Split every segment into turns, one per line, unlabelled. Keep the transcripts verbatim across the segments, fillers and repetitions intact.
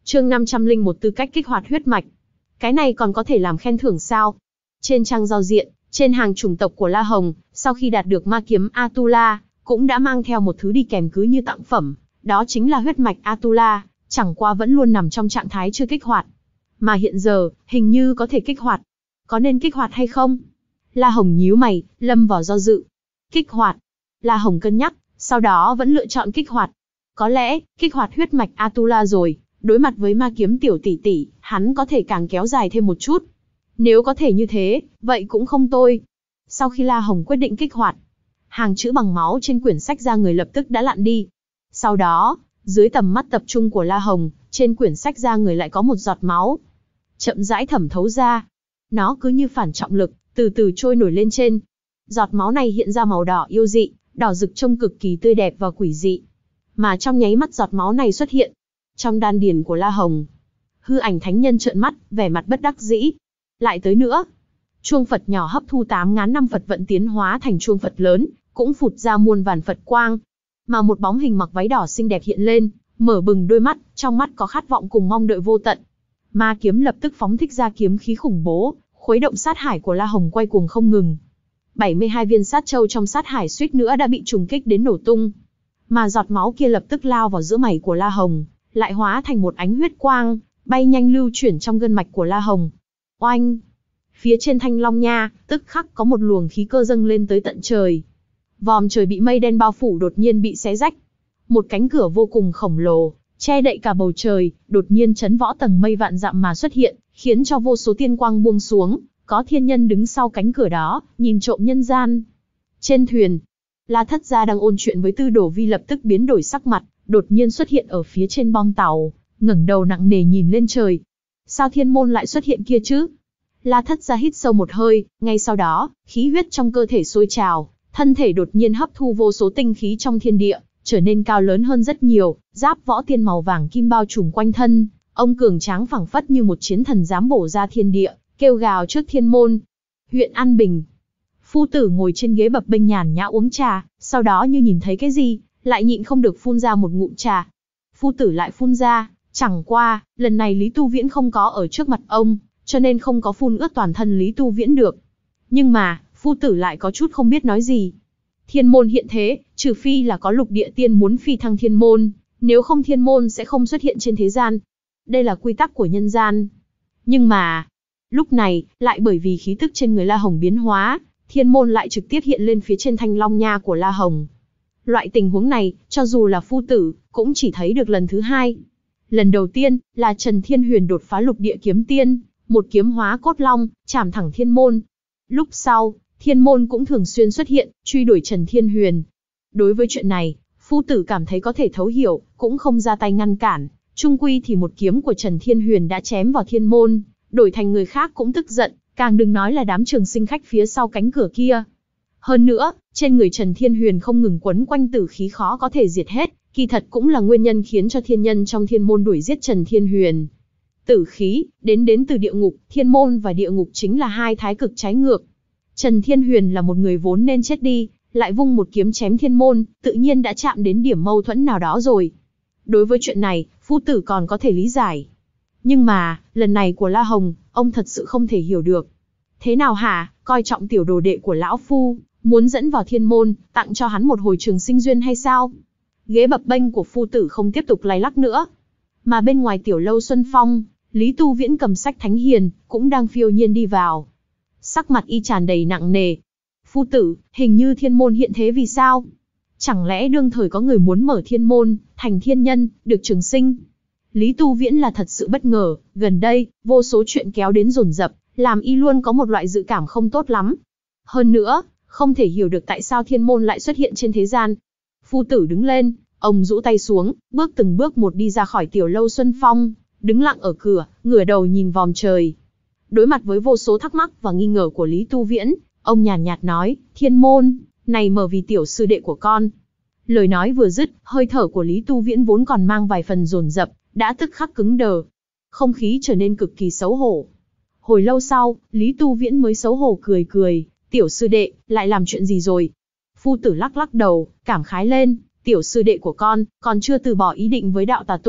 Chương năm trăm lẻ một Tư cách kích hoạt huyết mạch. Cái này còn có thể làm khen thưởng sao? Trên trang giao diện, trên hàng chủng tộc của La Hồng, sau khi đạt được ma kiếm Atula, cũng đã mang theo một thứ đi kèm cứ như tặng phẩm, đó chính là huyết mạch Atula, chẳng qua vẫn luôn nằm trong trạng thái chưa kích hoạt. Mà hiện giờ, hình như có thể kích hoạt. Có nên kích hoạt hay không? La Hồng nhíu mày, lâm vào do dự. Kích hoạt. La Hồng cân nhắc, sau đó vẫn lựa chọn kích hoạt. Có lẽ, kích hoạt huyết mạch Atula rồi, đối mặt với ma kiếm tiểu tỷ tỷ, hắn có thể càng kéo dài thêm một chút. Nếu có thể như thế, vậy cũng không tồi. Sau khi La Hồng quyết định kích hoạt, hàng chữ bằng máu trên quyển sách ra người lập tức đã lặn đi. Sau đó, dưới tầm mắt tập trung của La Hồng, trên quyển sách ra người lại có một giọt máu. Chậm rãi thẩm thấu ra. Nó cứ như phản trọng lực, từ từ trôi nổi lên trên. Giọt máu này hiện ra màu đỏ yêu dị, đỏ rực trông cực kỳ tươi đẹp và quỷ dị. Mà trong nháy mắt giọt máu này xuất hiện, trong đan điền của La Hồng, hư ảnh thánh nhân trợn mắt, vẻ mặt bất đắc dĩ. Lại tới nữa. Chuông Phật nhỏ hấp thu tám ngàn năm Phật vận tiến hóa thành chuông Phật lớn, cũng phụt ra muôn vàn Phật quang. Mà một bóng hình mặc váy đỏ xinh đẹp hiện lên, mở bừng đôi mắt, trong mắt có khát vọng cùng mong đợi vô tận. Ma kiếm lập tức phóng thích ra kiếm khí khủng bố, khuấy động sát hải của La Hồng quay cuồng không ngừng. bảy mươi hai viên sát châu trong sát hải suýt nữa đã bị trùng kích đến nổ tung. Mà giọt máu kia lập tức lao vào giữa mày của La Hồng, lại hóa thành một ánh huyết quang, bay nhanh lưu chuyển trong gân mạch của La Hồng. Oanh! Phía trên Thanh Long Nha, tức khắc có một luồng khí cơ dâng lên tới tận trời. Vòm trời bị mây đen bao phủ đột nhiên bị xé rách. Một cánh cửa vô cùng khổng lồ, che đậy cả bầu trời, đột nhiên chấn võ tầng mây vạn dặm mà xuất hiện, khiến cho vô số tiên quang buông xuống, có thiên nhân đứng sau cánh cửa đó, nhìn trộm nhân gian. Trên thuyền, La Thất Gia đang ôn chuyện với Tư Đồ Vi lập tức biến đổi sắc mặt, đột nhiên xuất hiện ở phía trên bong tàu, ngẩng đầu nặng nề nhìn lên trời. Sao thiên môn lại xuất hiện kia chứ? La Thất Gia hít sâu một hơi, ngay sau đó, khí huyết trong cơ thể sôi trào, thân thể đột nhiên hấp thu vô số tinh khí trong thiên địa, trở nên cao lớn hơn rất nhiều, giáp võ tiên màu vàng kim bao trùm quanh thân, ông cường tráng phẳng phất như một chiến thần dám bổ ra thiên địa, kêu gào trước thiên môn. Huyện An Bình. Phu tử ngồi trên ghế bập bênh nhàn nhã uống trà, sau đó như nhìn thấy cái gì, lại nhịn không được phun ra một ngụm trà. Phu tử lại phun ra, chẳng qua, lần này Lý Tu Viễn không có ở trước mặt ông, cho nên không có phun ướt toàn thân Lý Tu Viễn được. Nhưng mà, phu tử lại có chút không biết nói gì. Thiên môn hiện thế, trừ phi là có lục địa tiên muốn phi thăng thiên môn, nếu không thiên môn sẽ không xuất hiện trên thế gian. Đây là quy tắc của nhân gian. Nhưng mà, lúc này, lại bởi vì khí tức trên người La Hồng biến hóa, thiên môn lại trực tiếp hiện lên phía trên Thanh Long Nha của La Hồng. Loại tình huống này, cho dù là phu tử, cũng chỉ thấy được lần thứ hai. Lần đầu tiên, là Trần Thiên Huyền đột phá lục địa kiếm tiên, một kiếm hóa cốt long, chạm thẳng thiên môn. Lúc sau, thiên môn cũng thường xuyên xuất hiện, truy đuổi Trần Thiên Huyền. Đối với chuyện này, phu tử cảm thấy có thể thấu hiểu, cũng không ra tay ngăn cản. Chung quy thì một kiếm của Trần Thiên Huyền đã chém vào thiên môn, đổi thành người khác cũng tức giận, càng đừng nói là đám trường sinh khách phía sau cánh cửa kia. Hơn nữa, trên người Trần Thiên Huyền không ngừng quấn quanh tử khí khó có thể diệt hết, kỳ thật cũng là nguyên nhân khiến cho thiên nhân trong thiên môn đuổi giết Trần Thiên Huyền. Tử khí, đến đến từ địa ngục, thiên môn và địa ngục chính là hai thái cực trái ngược. Trần Thiên Huyền là một người vốn nên chết đi, lại vung một kiếm chém thiên môn, tự nhiên đã chạm đến điểm mâu thuẫn nào đó rồi. Đối với chuyện này, phu tử còn có thể lý giải. Nhưng mà, lần này của La Hồng, ông thật sự không thể hiểu được. Thế nào hả, coi trọng tiểu đồ đệ của lão phu, muốn dẫn vào thiên môn, tặng cho hắn một hồi trường sinh duyên hay sao? Ghế bập bênh của phu tử không tiếp tục lay lắc nữa. Mà bên ngoài tiểu lâu Xuân Phong, Lý Tu Viễn cầm sách Thánh Hiền, cũng đang phiêu nhiên đi vào. Sắc mặt y tràn đầy nặng nề. Phu tử, hình như thiên môn hiện thế vì sao? Chẳng lẽ đương thời có người muốn mở thiên môn, thành thiên nhân, được trường sinh? Lý Tu Viễn là thật sự bất ngờ, gần đây, vô số chuyện kéo đến dồn dập, làm y luôn có một loại dự cảm không tốt lắm. Hơn nữa, không thể hiểu được tại sao thiên môn lại xuất hiện trên thế gian. Phu tử đứng lên, ông rũ tay xuống, bước từng bước một đi ra khỏi tiểu lâu Xuân Phong, đứng lặng ở cửa, ngửa đầu nhìn vòm trời. Đối mặt với vô số thắc mắc và nghi ngờ của Lý Tu Viễn, ông nhàn nhạt nói, thiên môn, này mở vì tiểu sư đệ của con. Lời nói vừa dứt, hơi thở của Lý Tu Viễn vốn còn mang vài phần dồn dập, đã tức khắc cứng đờ. Không khí trở nên cực kỳ xấu hổ. Hồi lâu sau, Lý Tu Viễn mới xấu hổ cười cười, tiểu sư đệ, lại làm chuyện gì rồi? Phu tử lắc lắc đầu, cảm khái lên, tiểu sư đệ của con, còn chưa từ bỏ ý định với đạo tà tu,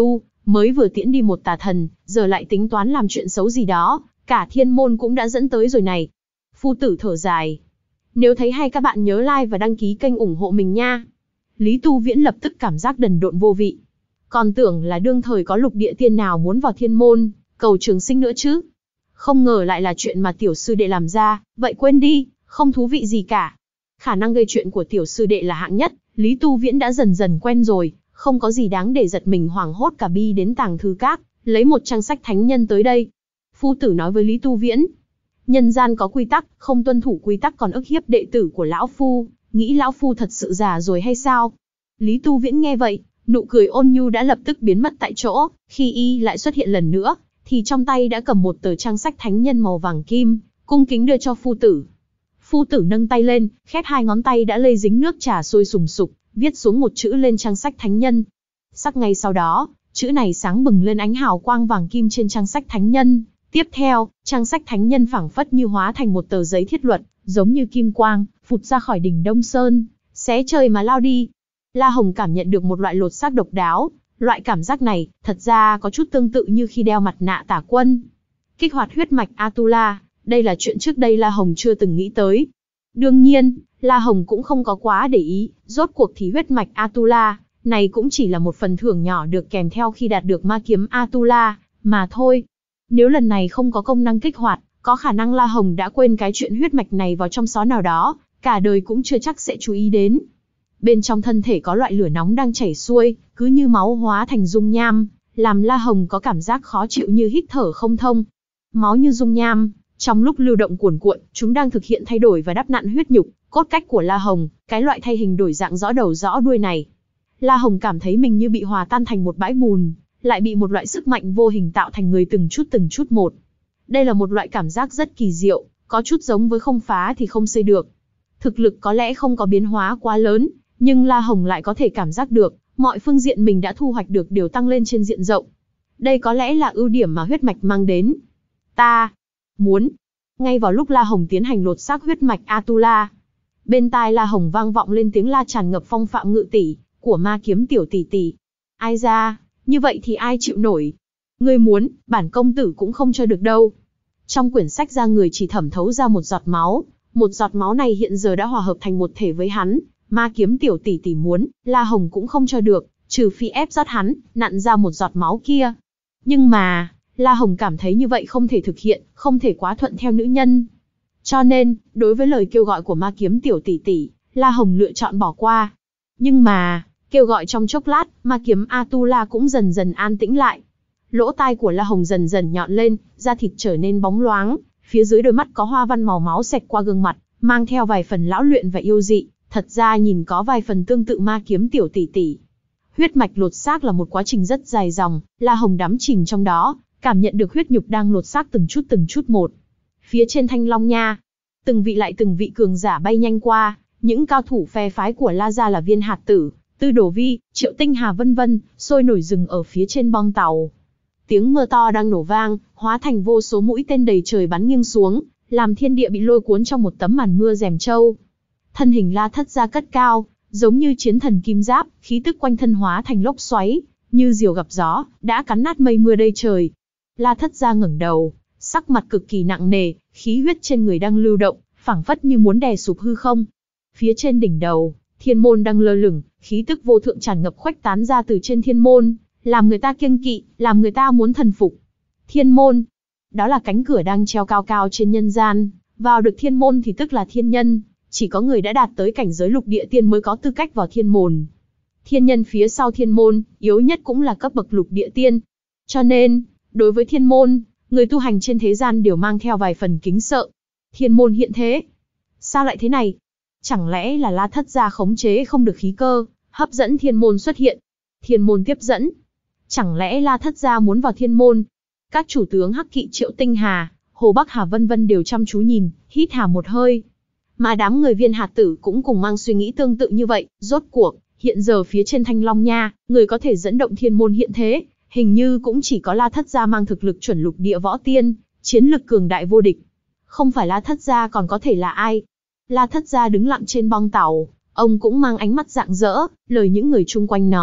mới vừa tiễn đi một tà thần, giờ lại tính toán làm chuyện xấu gì đó, cả thiên môn cũng đã dẫn tới rồi này. Phu tử thở dài. Nếu thấy hay các bạn nhớ like và đăng ký kênh ủng hộ mình nha. Lý Tu Viễn lập tức cảm giác đần độn vô vị. Còn tưởng là đương thời có lục địa tiên nào muốn vào thiên môn, cầu trường sinh nữa chứ. Không ngờ lại là chuyện mà tiểu sư đệ làm ra, vậy quên đi, không thú vị gì cả. Khả năng gây chuyện của tiểu sư đệ là hạng nhất, Lý Tu Viễn đã dần dần quen rồi, không có gì đáng để giật mình hoảng hốt cả bi đến tàng thư các, lấy một trang sách thánh nhân tới đây. Phu tử nói với Lý Tu Viễn, nhân gian có quy tắc, không tuân thủ quy tắc còn ức hiếp đệ tử của lão phu, nghĩ lão phu thật sự già rồi hay sao? Lý Tu Viễn nghe vậy, nụ cười ôn nhu đã lập tức biến mất tại chỗ, khi y lại xuất hiện lần nữa, thì trong tay đã cầm một tờ trang sách thánh nhân màu vàng kim, cung kính đưa cho phu tử. Phu tử nâng tay lên, khép hai ngón tay đã lây dính nước trà sôi sùng sục, viết xuống một chữ lên trang sách thánh nhân. Sắc ngay sau đó, chữ này sáng bừng lên ánh hào quang vàng kim trên trang sách thánh nhân. Tiếp theo, trang sách thánh nhân phảng phất như hóa thành một tờ giấy thiết luật, giống như kim quang, phụt ra khỏi đỉnh Đông Sơn, xé trời mà lao đi. La Hồng cảm nhận được một loại lột xác độc đáo, loại cảm giác này, thật ra có chút tương tự như khi đeo mặt nạ Tả Quân. Kích hoạt huyết mạch Atula, đây là chuyện trước đây La Hồng chưa từng nghĩ tới. Đương nhiên, La Hồng cũng không có quá để ý, rốt cuộc thì huyết mạch Atula, này cũng chỉ là một phần thưởng nhỏ được kèm theo khi đạt được ma kiếm Atula, mà thôi. Nếu lần này không có công năng kích hoạt, có khả năng La Hồng đã quên cái chuyện huyết mạch này vào trong xó nào đó, cả đời cũng chưa chắc sẽ chú ý đến. Bên trong thân thể có loại lửa nóng đang chảy xuôi, cứ như máu hóa thành dung nham, làm La Hồng có cảm giác khó chịu như hít thở không thông. Máu như dung nham, trong lúc lưu động cuồn cuộn, chúng đang thực hiện thay đổi và đắp nặn huyết nhục, cốt cách của La Hồng, cái loại thay hình đổi dạng rõ đầu rõ đuôi này. La Hồng cảm thấy mình như bị hòa tan thành một bãi bùn, lại bị một loại sức mạnh vô hình tạo thành người từng chút từng chút một. Đây là một loại cảm giác rất kỳ diệu, có chút giống với không phá thì không xây được. Thực lực có lẽ không có biến hóa quá lớn, nhưng La Hồng lại có thể cảm giác được, mọi phương diện mình đã thu hoạch được đều tăng lên trên diện rộng. Đây có lẽ là ưu điểm mà huyết mạch mang đến. Ta muốn. Ngay vào lúc La Hồng tiến hành lột xác huyết mạch Atula, bên tai La Hồng vang vọng lên tiếng la tràn ngập phong phạm ngự tỷ của ma kiếm tiểu tỷ tỷ. Ai ra, như vậy thì ai chịu nổi? Ngươi muốn, bản công tử cũng không cho được đâu. Trong quyển sách ra người chỉ thẩm thấu ra một giọt máu, một giọt máu này hiện giờ đã hòa hợp thành một thể với hắn. Ma kiếm tiểu tỷ tỷ muốn, La Hồng cũng không cho được, trừ phi ép rót hắn, nặn ra một giọt máu kia. Nhưng mà, La Hồng cảm thấy như vậy không thể thực hiện, không thể quá thuận theo nữ nhân. Cho nên, đối với lời kêu gọi của ma kiếm tiểu tỷ tỷ, La Hồng lựa chọn bỏ qua. Nhưng mà, kêu gọi trong chốc lát, ma kiếm Atula cũng dần dần an tĩnh lại. Lỗ tai của La Hồng dần dần nhọn lên, da thịt trở nên bóng loáng, phía dưới đôi mắt có hoa văn màu máu xẹt qua gương mặt, mang theo vài phần lão luyện và yêu dị. Thật ra nhìn có vài phần tương tự ma kiếm tiểu tỷ tỷ. Huyết mạch lột xác là một quá trình rất dài dòng, La Hồng đắm chìm trong đó, cảm nhận được huyết nhục đang lột xác từng chút từng chút một. Phía trên Thanh Long Nha, từng vị lại từng vị cường giả bay nhanh qua, những cao thủ phe phái của La gia là Viên Hạt Tử, Tư Đồ Vi, Triệu Tinh Hà vân vân, sôi nổi rừng ở phía trên bong tàu. Tiếng mưa to đang nổ vang, hóa thành vô số mũi tên đầy trời bắn nghiêng xuống, làm thiên địa bị lôi cuốn trong một tấm màn mưa rèm trâu. Thân hình La Thất Gia cất cao, giống như chiến thần kim giáp, khí tức quanh thân hóa thành lốc xoáy, như diều gặp gió, đã cắn nát mây mưa đầy trời. La Thất Gia ngẩng đầu, sắc mặt cực kỳ nặng nề, khí huyết trên người đang lưu động, phảng phất như muốn đè sụp hư không. Phía trên đỉnh đầu, thiên môn đang lơ lửng, khí tức vô thượng tràn ngập khuếch tán ra từ trên thiên môn, làm người ta kiêng kỵ, làm người ta muốn thần phục. Thiên môn, đó là cánh cửa đang treo cao cao trên nhân gian, vào được thiên môn thì tức là thiên nhân. Chỉ có người đã đạt tới cảnh giới lục địa tiên mới có tư cách vào thiên môn. Thiên nhân phía sau thiên môn, yếu nhất cũng là cấp bậc lục địa tiên. Cho nên, đối với thiên môn, người tu hành trên thế gian đều mang theo vài phần kính sợ. Thiên môn hiện thế. Sao lại thế này? Chẳng lẽ là La Thất Gia khống chế không được khí cơ, hấp dẫn thiên môn xuất hiện? Thiên môn tiếp dẫn. Chẳng lẽ La Thất Gia muốn vào thiên môn? Các chủ tướng Hắc Kỵ Triệu Tinh Hà, Hồ Bắc Hà vân vân đều chăm chú nhìn, hít hà một hơi. Mà đám người Viên Hạt Tử cũng cùng mang suy nghĩ tương tự như vậy, rốt cuộc, hiện giờ phía trên Thanh Long Nha, người có thể dẫn động thiên môn hiện thế, hình như cũng chỉ có La Thất Gia mang thực lực chuẩn lục địa võ tiên, chiến lực cường đại vô địch. Không phải La Thất Gia còn có thể là ai? La Thất Gia đứng lặng trên bong tàu, ông cũng mang ánh mắt rạng rỡ, lời những người chung quanh nói,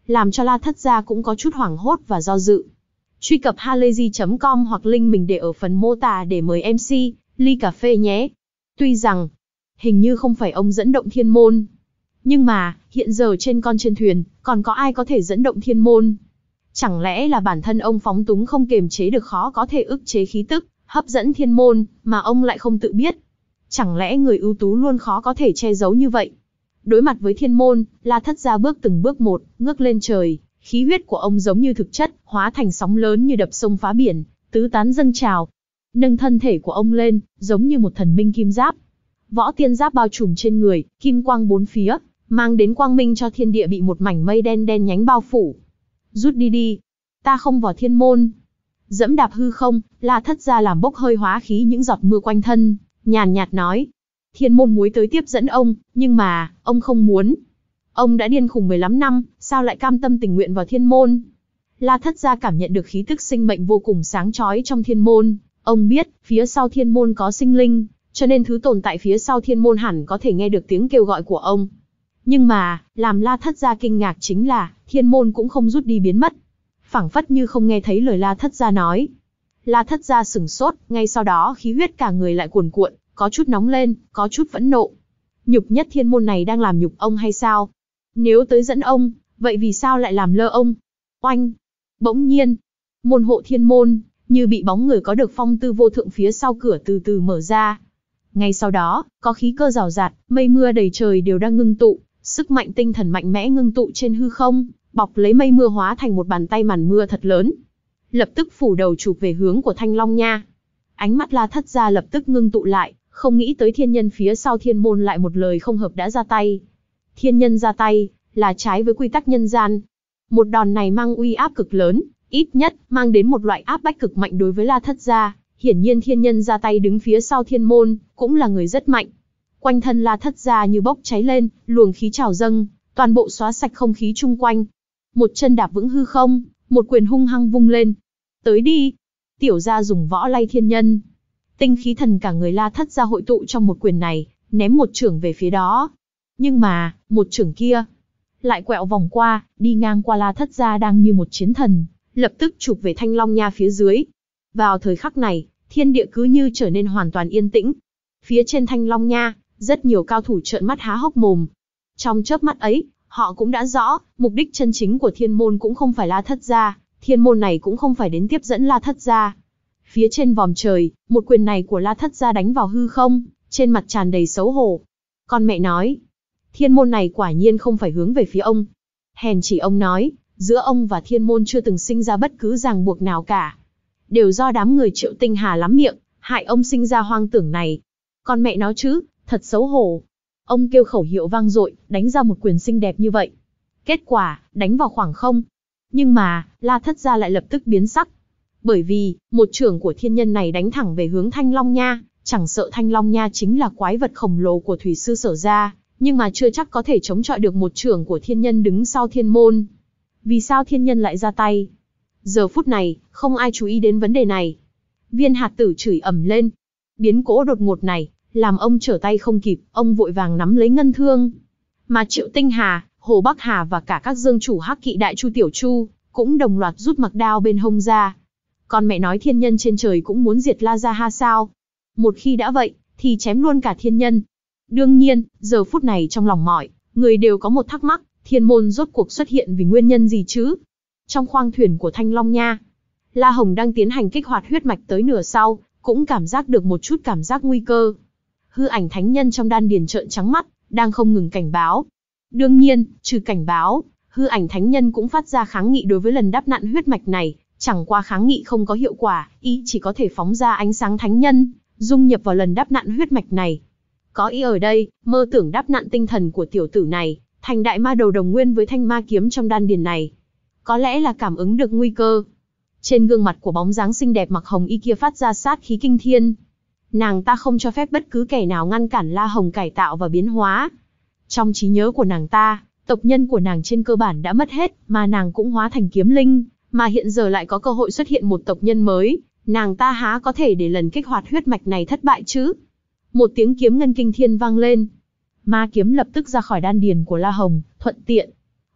làm cho La Thất Gia cũng có chút hoảng hốt và do dự. Truy cập halayzi chấm com hoặc link mình để ở phần mô tả để mời em xê, ly cà phê nhé. Tuy rằng, hình như không phải ông dẫn động thiên môn. Nhưng mà, hiện giờ trên con trên thuyền, còn có ai có thể dẫn động thiên môn? Chẳng lẽ là bản thân ông phóng túng không kềm chế được khó có thể ức chế khí tức, hấp dẫn thiên môn, mà ông lại không tự biết? Chẳng lẽ người ưu tú luôn khó có thể che giấu như vậy? Đối mặt với thiên môn, La Thất Gia bước từng bước một, ngước lên trời, khí huyết của ông giống như thực chất, hóa thành sóng lớn như đập sông phá biển, tứ tán dâng trào. Nâng thân thể của ông lên, giống như một thần minh kim giáp. Võ tiên giáp bao trùm trên người, kim quang bốn phía, mang đến quang minh cho thiên địa bị một mảnh mây đen đen nhánh bao phủ. Rút đi đi, ta không vào thiên môn. Dẫm đạp hư không, La Thất Gia làm bốc hơi hóa khí những giọt mưa quanh thân, nhàn nhạt nói. Thiên môn muốn tới tiếp dẫn ông, nhưng mà, ông không muốn. Ông đã điên khùng mười lăm năm, sao lại cam tâm tình nguyện vào thiên môn? La Thất Gia cảm nhận được khí tức sinh mệnh vô cùng sáng chói trong thiên môn. Ông biết, phía sau thiên môn có sinh linh, cho nên thứ tồn tại phía sau thiên môn hẳn có thể nghe được tiếng kêu gọi của ông. Nhưng mà, làm La Thất Gia kinh ngạc chính là, thiên môn cũng không rút đi biến mất. Phảng phất như không nghe thấy lời La Thất Gia nói. La Thất Gia sửng sốt, ngay sau đó khí huyết cả người lại cuồn cuộn, có chút nóng lên, có chút phẫn nộ. Nhục nhất thiên môn này đang làm nhục ông hay sao? Nếu tới dẫn ông, vậy vì sao lại làm lơ ông? Oanh! Bỗng nhiên, môn hộ thiên môn, như bị bóng người có được phong tư vô thượng phía sau cửa từ từ mở ra. Ngay sau đó, có khí cơ rào rạt, mây mưa đầy trời đều đang ngưng tụ, sức mạnh tinh thần mạnh mẽ ngưng tụ trên hư không, bọc lấy mây mưa hóa thành một bàn tay màn mưa thật lớn. Lập tức phủ đầu chụp về hướng của Thanh Long Nha. Ánh mắt La Thất Gia lập tức ngưng tụ lại, không nghĩ tới thiên nhân phía sau thiên môn lại một lời không hợp đã ra tay. Thiên nhân ra tay, là trái với quy tắc nhân gian. Một đòn này mang uy áp cực lớn, ít nhất, mang đến một loại áp bách cực mạnh đối với La Thất Gia. Hiển nhiên thiên nhân ra tay đứng phía sau thiên môn, cũng là người rất mạnh. Quanh thân La Thất Gia như bốc cháy lên, luồng khí trào dâng, toàn bộ xóa sạch không khí chung quanh. Một chân đạp vững hư không, một quyền hung hăng vung lên. Tới đi! Tiểu gia dùng võ lay thiên nhân. Tinh khí thần cả người La Thất Gia hội tụ trong một quyền này, ném một chưởng về phía đó. Nhưng mà, một chưởng kia lại quẹo vòng qua, đi ngang qua La Thất Gia đang như một chiến thần, lập tức chụp về Thanh Long Nha phía dưới. Vào thời khắc này, thiên địa cứ như trở nên hoàn toàn yên tĩnh. Phía trên Thanh Long Nha, rất nhiều cao thủ trợn mắt há hốc mồm. Trong chớp mắt ấy, họ cũng đã rõ, mục đích chân chính của thiên môn cũng không phải La Thất Gia, thiên môn này cũng không phải đến tiếp dẫn La Thất Gia. Phía trên vòm trời, một quyền này của La Thất Gia đánh vào hư không, trên mặt tràn đầy xấu hổ. Con mẹ nói, thiên môn này quả nhiên không phải hướng về phía ông. Hèn chỉ ông nói, giữa ông và thiên môn chưa từng sinh ra bất cứ ràng buộc nào cả. Đều do đám người Triệu Tinh Hà lắm miệng, hại ông sinh ra hoang tưởng này. Con mẹ nó chứ, thật xấu hổ. Ông kêu khẩu hiệu vang dội, đánh ra một quyền xinh đẹp như vậy. Kết quả, đánh vào khoảng không. Nhưng mà, La Thất Gia lại lập tức biến sắc. Bởi vì, một chưởng của thiên nhân này đánh thẳng về hướng Thanh Long Nha, chẳng sợ Thanh Long Nha chính là quái vật khổng lồ của thủy sư Sở gia, nhưng mà chưa chắc có thể chống chọi được một chưởng của thiên nhân đứng sau thiên môn. Vì sao thiên nhân lại ra tay? Giờ phút này, không ai chú ý đến vấn đề này. Viên hạt tử chửi ầm lên. Biến cố đột ngột này, làm ông trở tay không kịp, ông vội vàng nắm lấy ngân thương. Mà Triệu Tinh Hà, Hồ Bắc Hà và cả các dương chủ hắc kỵ đại chu tiểu chu, cũng đồng loạt rút mặc đao bên hông ra. Con mẹ nói thiên nhân trên trời cũng muốn diệt La Gia ha sao? Một khi đã vậy, thì chém luôn cả thiên nhân. Đương nhiên, giờ phút này trong lòng mọi người đều có một thắc mắc, thiên môn rốt cuộc xuất hiện vì nguyên nhân gì chứ? Trong khoang thuyền của Thanh Long Nha, La Hồng đang tiến hành kích hoạt huyết mạch tới nửa sau, cũng cảm giác được một chút cảm giác nguy cơ. Hư ảnh thánh nhân trong đan điền trợn trắng mắt, đang không ngừng cảnh báo. Đương nhiên, trừ cảnh báo, hư ảnh thánh nhân cũng phát ra kháng nghị đối với lần đắp nặn huyết mạch này, chẳng qua kháng nghị không có hiệu quả, ý chỉ có thể phóng ra ánh sáng thánh nhân, dung nhập vào lần đắp nặn huyết mạch này. Có ý ở đây, mơ tưởng đắp nặn tinh thần của tiểu tử này, thành đại ma đầu đồng nguyên với thanh ma kiếm trong đan điền này. Có lẽ là cảm ứng được nguy cơ. Trên gương mặt của bóng dáng xinh đẹp mặc hồng y kia phát ra sát khí kinh thiên. Nàng ta không cho phép bất cứ kẻ nào ngăn cản La Hồng cải tạo và biến hóa. Trong trí nhớ của nàng ta, tộc nhân của nàng trên cơ bản đã mất hết, mà nàng cũng hóa thành kiếm linh, mà hiện giờ lại có cơ hội xuất hiện một tộc nhân mới, nàng ta há có thể để lần kích hoạt huyết mạch này thất bại chứ? Một tiếng kiếm ngân kinh thiên vang lên. Ma kiếm lập tức ra khỏi đan điền của La Hồng, thuận tiện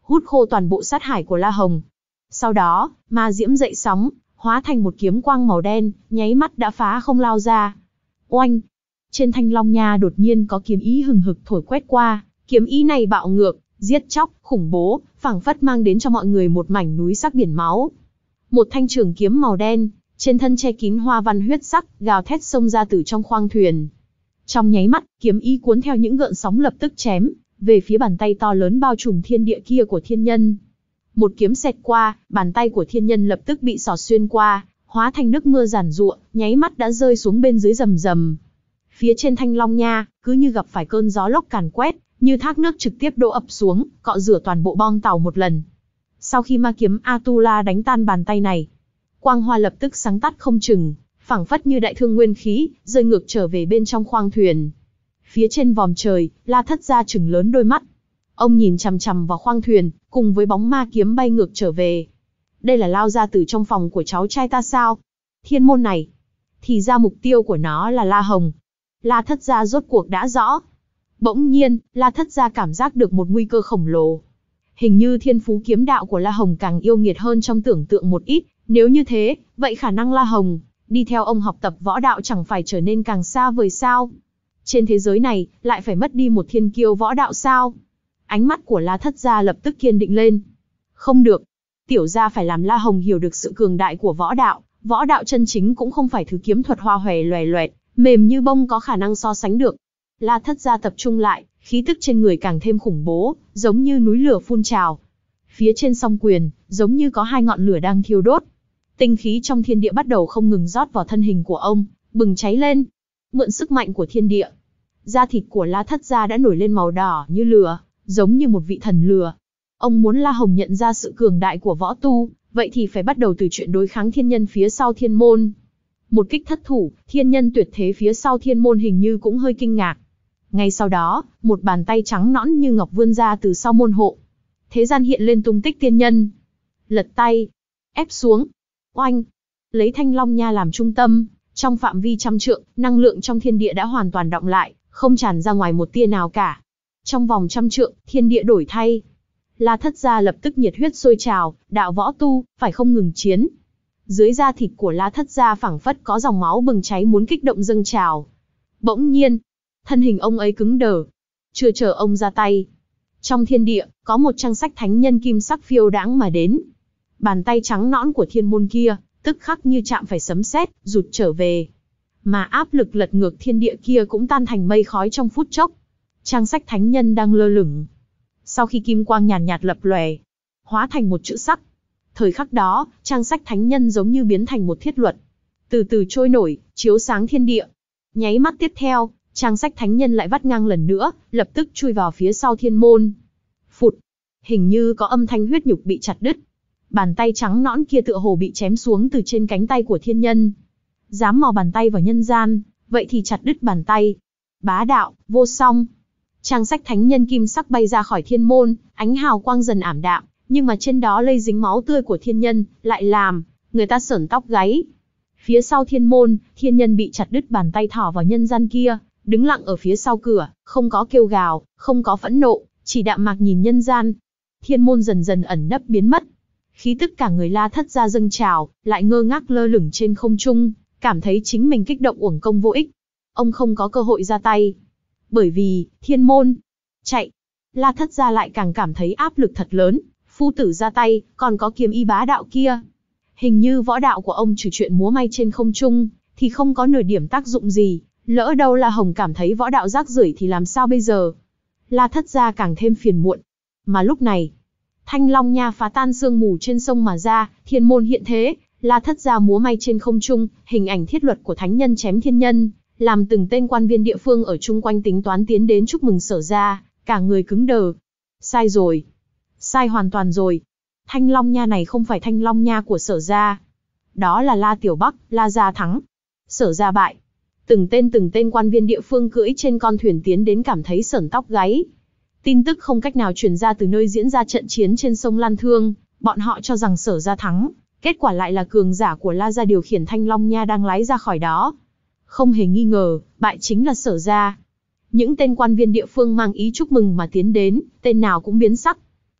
hút khô toàn bộ sát hải của La Hồng. Sau đó, ma diễm dậy sóng, hóa thành một kiếm quang màu đen, nháy mắt đã phá không lao ra. Oanh! Trên thanh long nha đột nhiên có kiếm ý hừng hực thổi quét qua, kiếm ý này bạo ngược, giết chóc, khủng bố, phảng phất mang đến cho mọi người một mảnh núi sắc biển máu. Một thanh trường kiếm màu đen, trên thân che kín hoa văn huyết sắc, gào thét xông ra từ trong khoang thuyền. Trong nháy mắt, kiếm ý cuốn theo những gợn sóng lập tức chém về phía bàn tay to lớn bao trùm thiên địa kia của thiên nhân. Một kiếm xẹt qua, bàn tay của thiên nhân lập tức bị xỏ xuyên qua, hóa thành nước mưa giàn giụa, nháy mắt đã rơi xuống bên dưới rầm rầm. Phía trên thanh long nha, cứ như gặp phải cơn gió lốc càn quét, như thác nước trực tiếp đổ ập xuống, cọ rửa toàn bộ bong tàu một lần. Sau khi ma kiếm Atula đánh tan bàn tay này, quang hoa lập tức sáng tắt không chừng, phảng phất như đại thương nguyên khí, rơi ngược trở về bên trong khoang thuyền. Phía trên vòm trời, La Thất Gia trừng lớn đôi mắt. Ông nhìn chằm chằm vào khoang thuyền, cùng với bóng ma kiếm bay ngược trở về. Đây là lao ra từ trong phòng của cháu trai ta sao? Thiên môn này, thì ra mục tiêu của nó là La Hồng. La Thất Gia rốt cuộc đã rõ. Bỗng nhiên, La Thất Gia cảm giác được một nguy cơ khổng lồ. Hình như thiên phú kiếm đạo của La Hồng càng yêu nghiệt hơn trong tưởng tượng một ít. Nếu như thế, vậy khả năng La Hồng đi theo ông học tập võ đạo chẳng phải trở nên càng xa vời sao? Trên thế giới này, lại phải mất đi một thiên kiêu võ đạo sao? Ánh mắt của La Thất Gia lập tức kiên định lên. Không được, tiểu gia phải làm La Hồng hiểu được sự cường đại của võ đạo. Võ đạo chân chính cũng không phải thứ kiếm thuật hoa hòe loè loẹt, mềm như bông có khả năng so sánh được. La Thất Gia tập trung lại, khí tức trên người càng thêm khủng bố, giống như núi lửa phun trào. Phía trên song quyền, giống như có hai ngọn lửa đang thiêu đốt. Tinh khí trong thiên địa bắt đầu không ngừng rót vào thân hình của ông, bừng cháy lên. Mượn sức mạnh của thiên địa, da thịt của La Thất Gia đã nổi lên màu đỏ như lửa, giống như một vị thần lửa. Ông muốn La Hồng nhận ra sự cường đại của võ tu, vậy thì phải bắt đầu từ chuyện đối kháng thiên nhân phía sau thiên môn. Một kích thất thủ, thiên nhân tuyệt thế phía sau thiên môn hình như cũng hơi kinh ngạc. Ngay sau đó, một bàn tay trắng nõn như ngọc vươn ra từ sau môn hộ. Thế gian hiện lên tung tích thiên nhân. Lật tay, ép xuống, oanh, lấy thanh long nha làm trung tâm, trong phạm vi trăm trượng, năng lượng trong thiên địa đã hoàn toàn đọng lại, không tràn ra ngoài một tia nào cả. Trong vòng trăm trượng, thiên địa đổi thay. La Thất Gia lập tức nhiệt huyết sôi trào, đạo võ tu, phải không ngừng chiến. Dưới da thịt của La Thất Gia phảng phất có dòng máu bừng cháy muốn kích động dâng trào. Bỗng nhiên, thân hình ông ấy cứng đờ. Chưa chờ ông ra tay, trong thiên địa, có một trang sách thánh nhân kim sắc phiêu đãng mà đến. Bàn tay trắng nõn của thiên môn kia, tức khắc như chạm phải sấm sét, rụt trở về. Mà áp lực lật ngược thiên địa kia cũng tan thành mây khói trong phút chốc. Trang sách thánh nhân đang lơ lửng. Sau khi kim quang nhàn nhạt, nhạt lập lòe, hóa thành một chữ sắc. Thời khắc đó, trang sách thánh nhân giống như biến thành một thiết luật. Từ từ trôi nổi, chiếu sáng thiên địa. Nháy mắt tiếp theo, trang sách thánh nhân lại vắt ngang lần nữa, lập tức chui vào phía sau thiên môn. Phụt, hình như có âm thanh huyết nhục bị chặt đứt. Bàn tay trắng nõn kia tựa hồ bị chém xuống từ trên cánh tay của thiên nhân. Dám mò bàn tay vào nhân gian, vậy thì chặt đứt bàn tay. Bá đạo, vô song. Trang sách thánh nhân kim sắc bay ra khỏi thiên môn, ánh hào quang dần ảm đạm, nhưng mà trên đó lây dính máu tươi của thiên nhân, lại làm người ta sởn tóc gáy. Phía sau thiên môn, thiên nhân bị chặt đứt bàn tay thỏ vào nhân gian kia, đứng lặng ở phía sau cửa, không có kêu gào, không có phẫn nộ, chỉ đạm mạc nhìn nhân gian. Thiên môn dần dần ẩn nấp biến mất. Khí tức cả người La Thất Gia dâng trào, lại ngơ ngác lơ lửng trên không trung, cảm thấy chính mình kích động uổng công vô ích. Ông không có cơ hội ra tay. Bởi vì, thiên môn chạy, La Thất Gia lại càng cảm thấy áp lực thật lớn. Phu tử ra tay, còn có kiếm y bá đạo kia. Hình như võ đạo của ông trừ chuyện múa may trên không trung, thì không có nửa điểm tác dụng gì. Lỡ đâu La Hồng cảm thấy võ đạo rác rưởi thì làm sao bây giờ? La Thất Gia càng thêm phiền muộn. Mà lúc này, thanh long nha phá tan sương mù trên sông mà ra, thiên môn hiện thế, La Thất Gia múa may trên không trung, hình ảnh thiết luật của thánh nhân chém thiên nhân, làm từng tên quan viên địa phương ở chung quanh tính toán tiến đến chúc mừng Sở gia, cả người cứng đờ. Sai rồi, sai hoàn toàn rồi. Thanh long nha này không phải thanh long nha của Sở gia, đó là La Tiểu Bắc, La gia thắng, Sở gia bại. Từng tên từng tên quan viên địa phương cưỡi trên con thuyền tiến đến cảm thấy sởn tóc gáy. Tin tức không cách nào truyền ra từ nơi diễn ra trận chiến trên sông Lan Thương, bọn họ cho rằng Sở gia thắng, kết quả lại là cường giả của La gia điều khiển thanh long nha đang lái ra khỏi đó. Không hề nghi ngờ, bại chính là Sở gia. Những tên quan viên địa phương mang ý chúc mừng mà tiến đến, tên nào cũng biến sắc.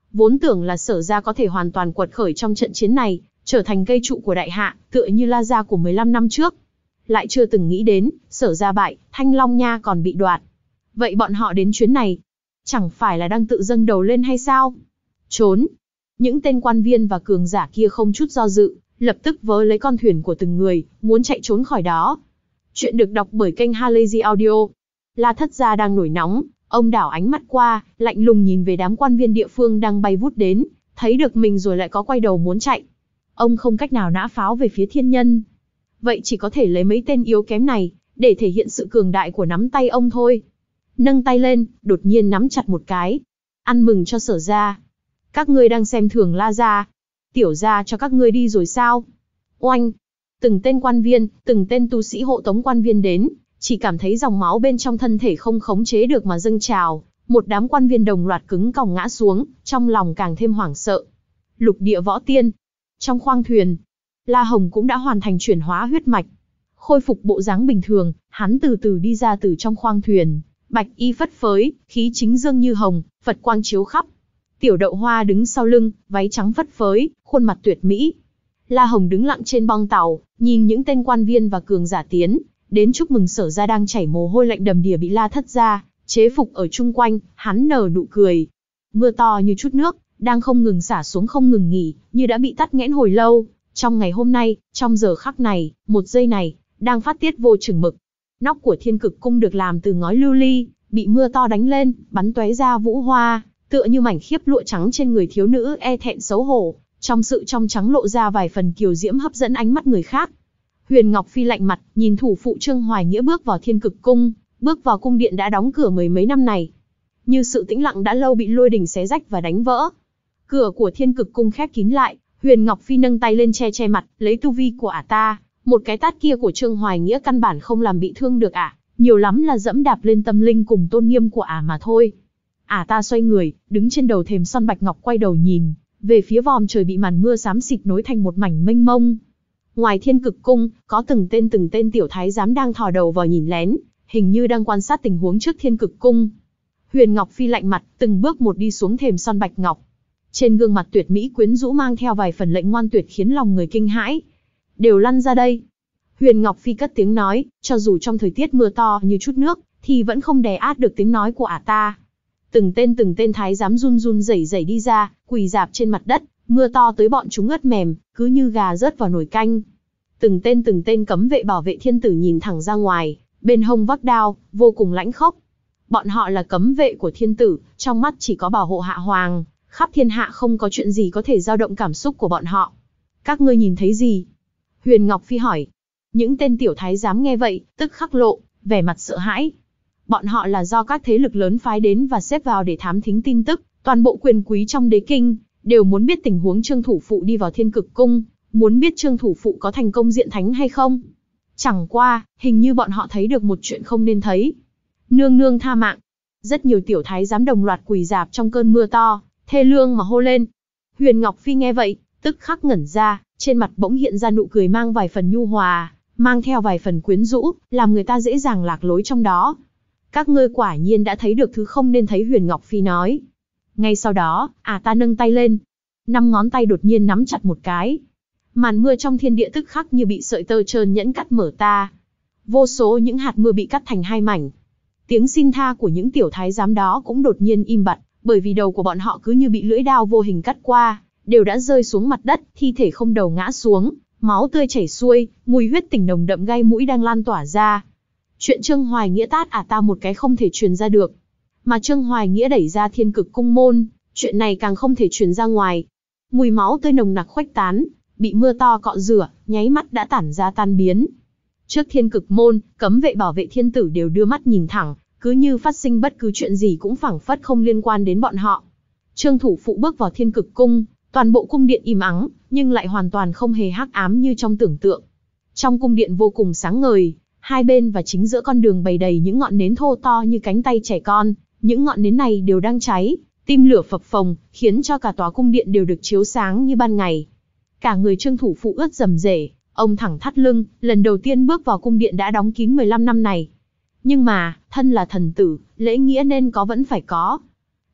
Vốn tưởng là Sở gia có thể hoàn toàn quật khởi trong trận chiến này, trở thành cây trụ của đại hạ, tựa như La gia của mười lăm năm trước. Lại chưa từng nghĩ đến, Sở gia bại, Thanh Long Nha còn bị đoạt. Vậy bọn họ đến chuyến này, chẳng phải là đang tự dâng đầu lên hay sao? Trốn! Những tên quan viên và cường giả kia không chút do dự, lập tức vớ lấy con thuyền của từng người, muốn chạy trốn khỏi đó. Chuyện được đọc bởi kênh Halazy Audio. La Thất gia đang nổi nóng, ông đảo ánh mắt qua, lạnh lùng nhìn về đám quan viên địa phương đang bay vút đến, thấy được mình rồi lại có quay đầu muốn chạy. Ông không cách nào nã pháo về phía thiên nhân. Vậy chỉ có thể lấy mấy tên yếu kém này, để thể hiện sự cường đại của nắm tay ông thôi. Nâng tay lên, đột nhiên nắm chặt một cái. Ăn mừng cho Sở gia. Các ngươi đang xem thường La gia. Tiểu gia cho các ngươi đi rồi sao? Oanh! Từng tên quan viên, từng tên tu sĩ hộ tống quan viên đến, chỉ cảm thấy dòng máu bên trong thân thể không khống chế được mà dâng trào. Một đám quan viên đồng loạt cứng còng ngã xuống, trong lòng càng thêm hoảng sợ. Lục địa võ tiên. Trong khoang thuyền, La Hồng cũng đã hoàn thành chuyển hóa huyết mạch. Khôi phục bộ dáng bình thường, hắn từ từ đi ra từ trong khoang thuyền. Bạch y phất phới, khí chính dương như hồng, Phật quang chiếu khắp. Tiểu Đậu Hoa đứng sau lưng, váy trắng phất phới, khuôn mặt tuyệt mỹ. La Hồng đứng lặng trên bong tàu, nhìn những tên quan viên và cường giả tiến đến chúc mừng Sở gia đang chảy mồ hôi lạnh đầm đìa bị La Thất gia chế phục ở chung quanh, hắn nở nụ cười. Mưa to như chút nước, đang không ngừng xả xuống không ngừng nghỉ, như đã bị tắc nghẽn hồi lâu. Trong ngày hôm nay, trong giờ khắc này, một giây này, đang phát tiết vô chừng mực. Nóc của Thiên Cực Cung được làm từ ngói lưu ly, bị mưa to đánh lên, bắn tóe ra vũ hoa, tựa như mảnh khiếp lụa trắng trên người thiếu nữ e thẹn xấu hổ, trong sự trong trắng lộ ra vài phần kiều diễm hấp dẫn ánh mắt người khác. Huyền Ngọc Phi lạnh mặt, nhìn thủ phụ Trương Hoài Nghĩa bước vào Thiên Cực Cung, bước vào cung điện đã đóng cửa mười mấy năm này. Như sự tĩnh lặng đã lâu bị lôi đình xé rách và đánh vỡ. Cửa của Thiên Cực Cung khép kín lại, Huyền Ngọc Phi nâng tay lên che che mặt, lấy tu vi của ả ta, một cái tát kia của Trương Hoài Nghĩa căn bản không làm bị thương được ả, nhiều lắm là dẫm đạp lên tâm linh cùng tôn nghiêm của ả mà thôi. Ả ta xoay người, đứng trên đầu thềm son bạch ngọc quay đầu nhìn về phía vòm trời bị màn mưa xám xịt nối thành một mảnh mênh mông. Ngoài Thiên Cực Cung, có từng tên từng tên tiểu thái giám đang thò đầu vào nhìn lén, hình như đang quan sát tình huống trước Thiên Cực Cung. Huyền Ngọc Phi lạnh mặt, từng bước một đi xuống thềm son bạch ngọc. Trên gương mặt tuyệt mỹ quyến rũ mang theo vài phần lệnh ngoan tuyệt khiến lòng người kinh hãi. Đều lăn ra đây. Huyền Ngọc Phi cất tiếng nói, cho dù trong thời tiết mưa to như chút nước, thì vẫn không đè át được tiếng nói của ả ta. Từng tên từng tên thái giám run run rẩy rẩy đi ra, quỳ rạp trên mặt đất, mưa to tới bọn chúng ướt mềm, cứ như gà rớt vào nồi canh. Từng tên từng tên cấm vệ bảo vệ thiên tử nhìn thẳng ra ngoài, bên hông vác đao, vô cùng lãnh khốc. Bọn họ là cấm vệ của thiên tử, trong mắt chỉ có bảo hộ hạ hoàng, khắp thiên hạ không có chuyện gì có thể dao động cảm xúc của bọn họ. Các ngươi nhìn thấy gì? Huyền Ngọc Phi hỏi. Những tên tiểu thái giám nghe vậy, tức khắc lộ vẻ mặt sợ hãi. Bọn họ là do các thế lực lớn phái đến và xếp vào để thám thính tin tức, toàn bộ quyền quý trong đế kinh đều muốn biết tình huống Trương thủ phụ đi vào Thiên Cực Cung, muốn biết Trương thủ phụ có thành công diện thánh hay không. Chẳng qua, hình như bọn họ thấy được một chuyện không nên thấy. Nương nương tha mạng. Rất nhiều tiểu thái giám đồng loạt quỳ rạp trong cơn mưa to, thê lương mà hô lên. Huyền Ngọc Phi nghe vậy, tức khắc ngẩn ra, trên mặt bỗng hiện ra nụ cười mang vài phần nhu hòa, mang theo vài phần quyến rũ, làm người ta dễ dàng lạc lối trong đó. Các ngươi quả nhiên đã thấy được thứ không nên thấy, Huyền Ngọc Phi nói. Ngay sau đó, ả ta nâng tay lên. Năm ngón tay đột nhiên nắm chặt một cái. Màn mưa trong thiên địa tức khắc như bị sợi tơ trơn nhẫn cắt mở ta. Vô số những hạt mưa bị cắt thành hai mảnh. Tiếng xin tha của những tiểu thái giám đó cũng đột nhiên im bặt, bởi vì đầu của bọn họ cứ như bị lưỡi đao vô hình cắt qua, đều đã rơi xuống mặt đất, thi thể không đầu ngã xuống, máu tươi chảy xuôi, mùi huyết tình nồng đậm gai mũi đang lan tỏa ra. Chuyện Trương Hoài Nghĩa tát ả ta một cái không thể truyền ra được, mà Trương Hoài Nghĩa đẩy ra Thiên Cực Cung môn, chuyện này càng không thể truyền ra ngoài. Mùi máu tươi nồng nặc khuếch tán, bị mưa to cọ rửa, nháy mắt đã tản ra tan biến. Trước Thiên Cực môn, cấm vệ bảo vệ thiên tử đều đưa mắt nhìn thẳng, cứ như phát sinh bất cứ chuyện gì cũng phảng phất không liên quan đến bọn họ. Trương thủ phụ bước vào Thiên Cực Cung, toàn bộ cung điện im ắng, nhưng lại hoàn toàn không hề hắc ám như trong tưởng tượng. Trong cung điện vô cùng sáng ngời, hai bên và chính giữa con đường bày đầy những ngọn nến thô to như cánh tay trẻ con, những ngọn nến này đều đang cháy, tim lửa phập phồng, khiến cho cả tòa cung điện đều được chiếu sáng như ban ngày. Cả người Trương thủ phụ ướt rầm rề, ông thẳng thắt lưng, lần đầu tiên bước vào cung điện đã đóng kín mười lăm năm này. Nhưng mà, thân là thần tử, lễ nghĩa nên có vẫn phải có.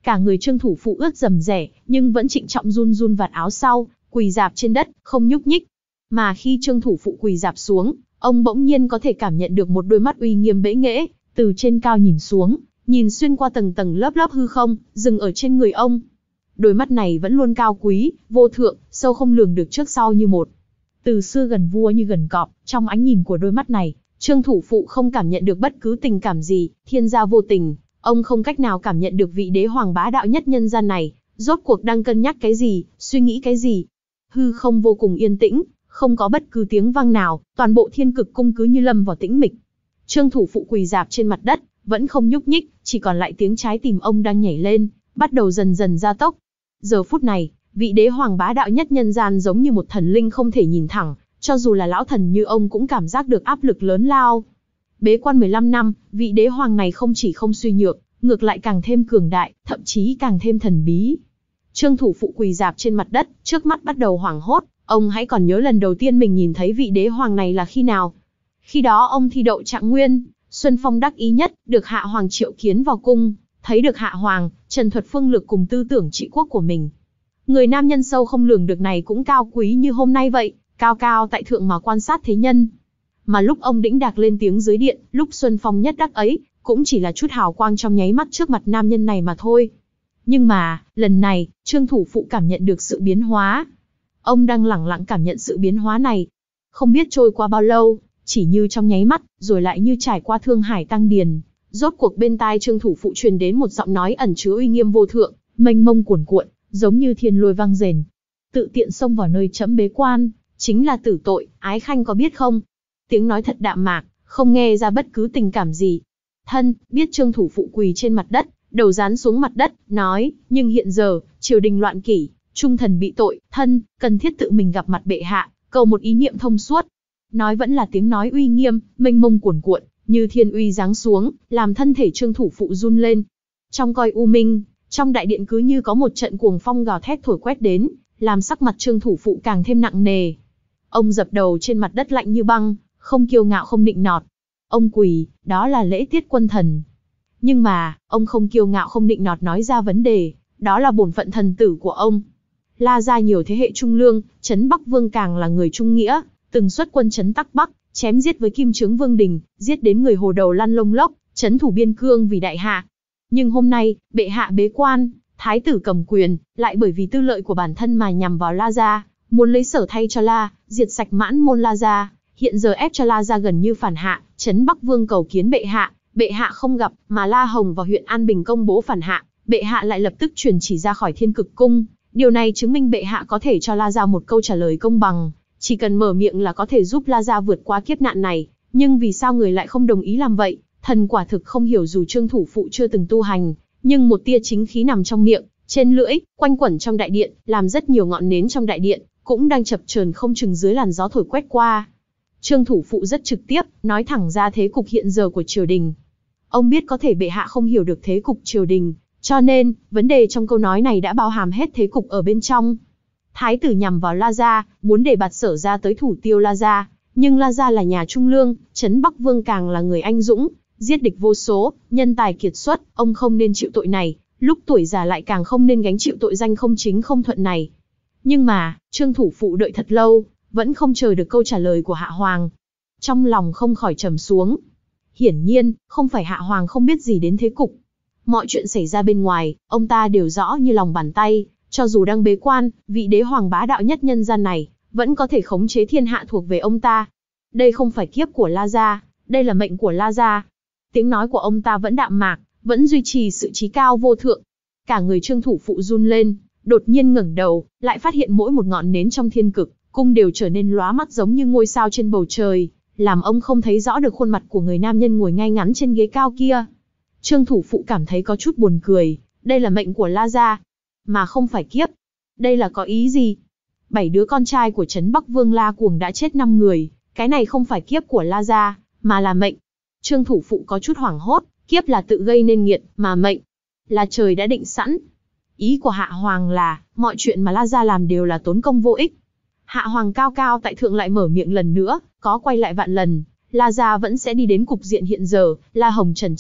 Cả người Trương Thủ Phụ ướt rầm rẻ, nhưng vẫn trịnh trọng run run vạt áo sau, quỳ rạp trên đất, không nhúc nhích. Mà khi Trương Thủ Phụ quỳ rạp xuống, ông bỗng nhiên có thể cảm nhận được một đôi mắt uy nghiêm bẽ nghễ, từ trên cao nhìn xuống, nhìn xuyên qua tầng tầng lớp lớp hư không, dừng ở trên người ông. Đôi mắt này vẫn luôn cao quý, vô thượng, sâu không lường được trước sau như một. Từ xưa gần vua như gần cọp, trong ánh nhìn của đôi mắt này, Trương Thủ Phụ không cảm nhận được bất cứ tình cảm gì, thiên gia vô tình, ông không cách nào cảm nhận được vị đế hoàng bá đạo nhất nhân gian này, rốt cuộc đang cân nhắc cái gì, suy nghĩ cái gì. Hư không vô cùng yên tĩnh, không có bất cứ tiếng vang nào, toàn bộ thiên cực cung cứ như lâm vào tĩnh mịch. Trương Thủ Phụ quỳ rạp trên mặt đất, vẫn không nhúc nhích, chỉ còn lại tiếng trái tim ông đang nhảy lên, bắt đầu dần dần gia tốc. Giờ phút này, vị đế hoàng bá đạo nhất nhân gian giống như một thần linh không thể nhìn thẳng, cho dù là lão thần như ông cũng cảm giác được áp lực lớn lao. Bế quan mười lăm năm, vị đế hoàng này không chỉ không suy nhược, ngược lại càng thêm cường đại, thậm chí càng thêm thần bí. Trương Thủ Phụ quỳ rạp trên mặt đất, trước mắt bắt đầu hoảng hốt, ông hãy còn nhớ lần đầu tiên mình nhìn thấy vị đế hoàng này là khi nào. Khi đó ông thi đậu trạng nguyên, Xuân Phong đắc ý nhất, được Hạ Hoàng triệu kiến vào cung, thấy được Hạ Hoàng, trần thuật phương lực cùng tư tưởng trị quốc của mình. Người nam nhân sâu không lường được này cũng cao quý như hôm nay vậy, cao cao tại thượng mà quan sát thế nhân. Mà lúc ông đĩnh đạc lên tiếng dưới điện, lúc Xuân Phong nhất đắc ấy, cũng chỉ là chút hào quang trong nháy mắt trước mặt nam nhân này mà thôi. Nhưng mà, lần này, Trương Thủ Phụ cảm nhận được sự biến hóa. Ông đang lẳng lặng cảm nhận sự biến hóa này. Không biết trôi qua bao lâu, chỉ như trong nháy mắt, rồi lại như trải qua thương hải tăng điền. Rốt cuộc bên tai Trương Thủ Phụ truyền đến một giọng nói ẩn chứa uy nghiêm vô thượng, mênh mông cuồn cuộn, giống như thiên lôi vang rền. Tự tiện xông vào nơi trẫm bế quan, chính là tử tội, ái khanh có biết không? Tiếng nói thật đạm mạc, không nghe ra bất cứ tình cảm gì. Thân, biết Trương Thủ Phụ quỳ trên mặt đất, đầu dán xuống mặt đất, nói, nhưng hiện giờ, triều đình loạn kỷ, trung thần bị tội, thân, cần thiết tự mình gặp mặt bệ hạ, cầu một ý niệm thông suốt. Nói vẫn là tiếng nói uy nghiêm, mênh mông cuồn cuộn, như thiên uy giáng xuống, làm thân thể Trương Thủ Phụ run lên. Trong coi u minh, trong đại điện cứ như có một trận cuồng phong gào thét thổi quét đến, làm sắc mặt Trương Thủ Phụ càng thêm nặng nề. Ông dập đầu trên mặt đất lạnh như băng, không kiêu ngạo không nịnh nọt. Ông quỳ, đó là lễ tiết quân thần. Nhưng mà, ông không kiêu ngạo không nịnh nọt nói ra vấn đề, đó là bổn phận thần tử của ông. La gia nhiều thế hệ trung lương, Trấn Bắc Vương càng là người trung nghĩa, từng xuất quân trấn Tắc Bắc, chém giết với Kim Chướng Vương Đình, giết đến người hồ đầu lăn lông lốc, trấn thủ biên cương vì đại hạ. Nhưng hôm nay, bệ hạ bế quan, thái tử cầm quyền, lại bởi vì tư lợi của bản thân mà nhằm vào La gia, muốn lấy Sở thay cho La, diệt sạch mãn môn La gia, hiện giờ ép cho La gia gần như phản hạ, Trấn Bắc Vương cầu kiến bệ hạ, bệ hạ không gặp, mà La Hồng vào huyện An Bình công bố phản hạ, bệ hạ lại lập tức truyền chỉ ra khỏi Thiên Cực Cung. Điều này chứng minh bệ hạ có thể cho La gia một câu trả lời công bằng, chỉ cần mở miệng là có thể giúp La gia vượt qua kiếp nạn này. Nhưng vì sao người lại không đồng ý làm vậy? Thần quả thực không hiểu, dù Trương Thủ Phụ chưa từng tu hành, nhưng một tia chính khí nằm trong miệng, trên lưỡi, quanh quẩn trong đại điện, làm rất nhiều ngọn nến trong đại điện cũng đang chập chờn không chừng dưới làn gió thổi quét qua. Trương Thủ Phụ rất trực tiếp, nói thẳng ra thế cục hiện giờ của triều đình. Ông biết có thể bệ hạ không hiểu được thế cục triều đình, cho nên, vấn đề trong câu nói này đã bao hàm hết thế cục ở bên trong. Thái tử nhằm vào La gia, muốn để bạt Sở gia tới thủ tiêu La gia, nhưng La gia là nhà trung lương, Trấn Bắc Vương càng là người anh dũng, giết địch vô số, nhân tài kiệt xuất, ông không nên chịu tội này, lúc tuổi già lại càng không nên gánh chịu tội danh không chính không thuận này. Nhưng mà, Trương Thủ Phụ đợi thật lâu, vẫn không chờ được câu trả lời của Hạ Hoàng. Trong lòng không khỏi trầm xuống. Hiển nhiên, không phải Hạ Hoàng không biết gì đến thế cục. Mọi chuyện xảy ra bên ngoài, ông ta đều rõ như lòng bàn tay, cho dù đang bế quan, vị đế hoàng bá đạo nhất nhân gian này, vẫn có thể khống chế thiên hạ thuộc về ông ta. Đây không phải kiếp của La gia, đây là mệnh của La gia. Tiếng nói của ông ta vẫn đạm mạc, vẫn duy trì sự trí cao vô thượng. Cả người Trương Thủ Phụ run lên, đột nhiên ngẩng đầu, lại phát hiện mỗi một ngọn nến trong thiên cực cung đều trở nên lóa mắt giống như ngôi sao trên bầu trời, làm ông không thấy rõ được khuôn mặt của người nam nhân ngồi ngay ngắn trên ghế cao kia. Trương Thủ Phụ cảm thấy có chút buồn cười, đây là mệnh của La gia, mà không phải kiếp. Đây là có ý gì? Bảy đứa con trai của Trấn Bắc Vương La Cuồng đã chết năm người, cái này không phải kiếp của La gia, mà là mệnh. Trương Thủ Phụ có chút hoảng hốt, kiếp là tự gây nên nghiệt, mà mệnh là trời đã định sẵn. Ý của Hạ Hoàng là, mọi chuyện mà La gia làm đều là tốn công vô ích. Hạ Hoàng cao cao tại thượng lại mở miệng lần nữa, có quay lại vạn lần, La gia vẫn sẽ đi đến cục diện hiện giờ, La Hồng Trần chết,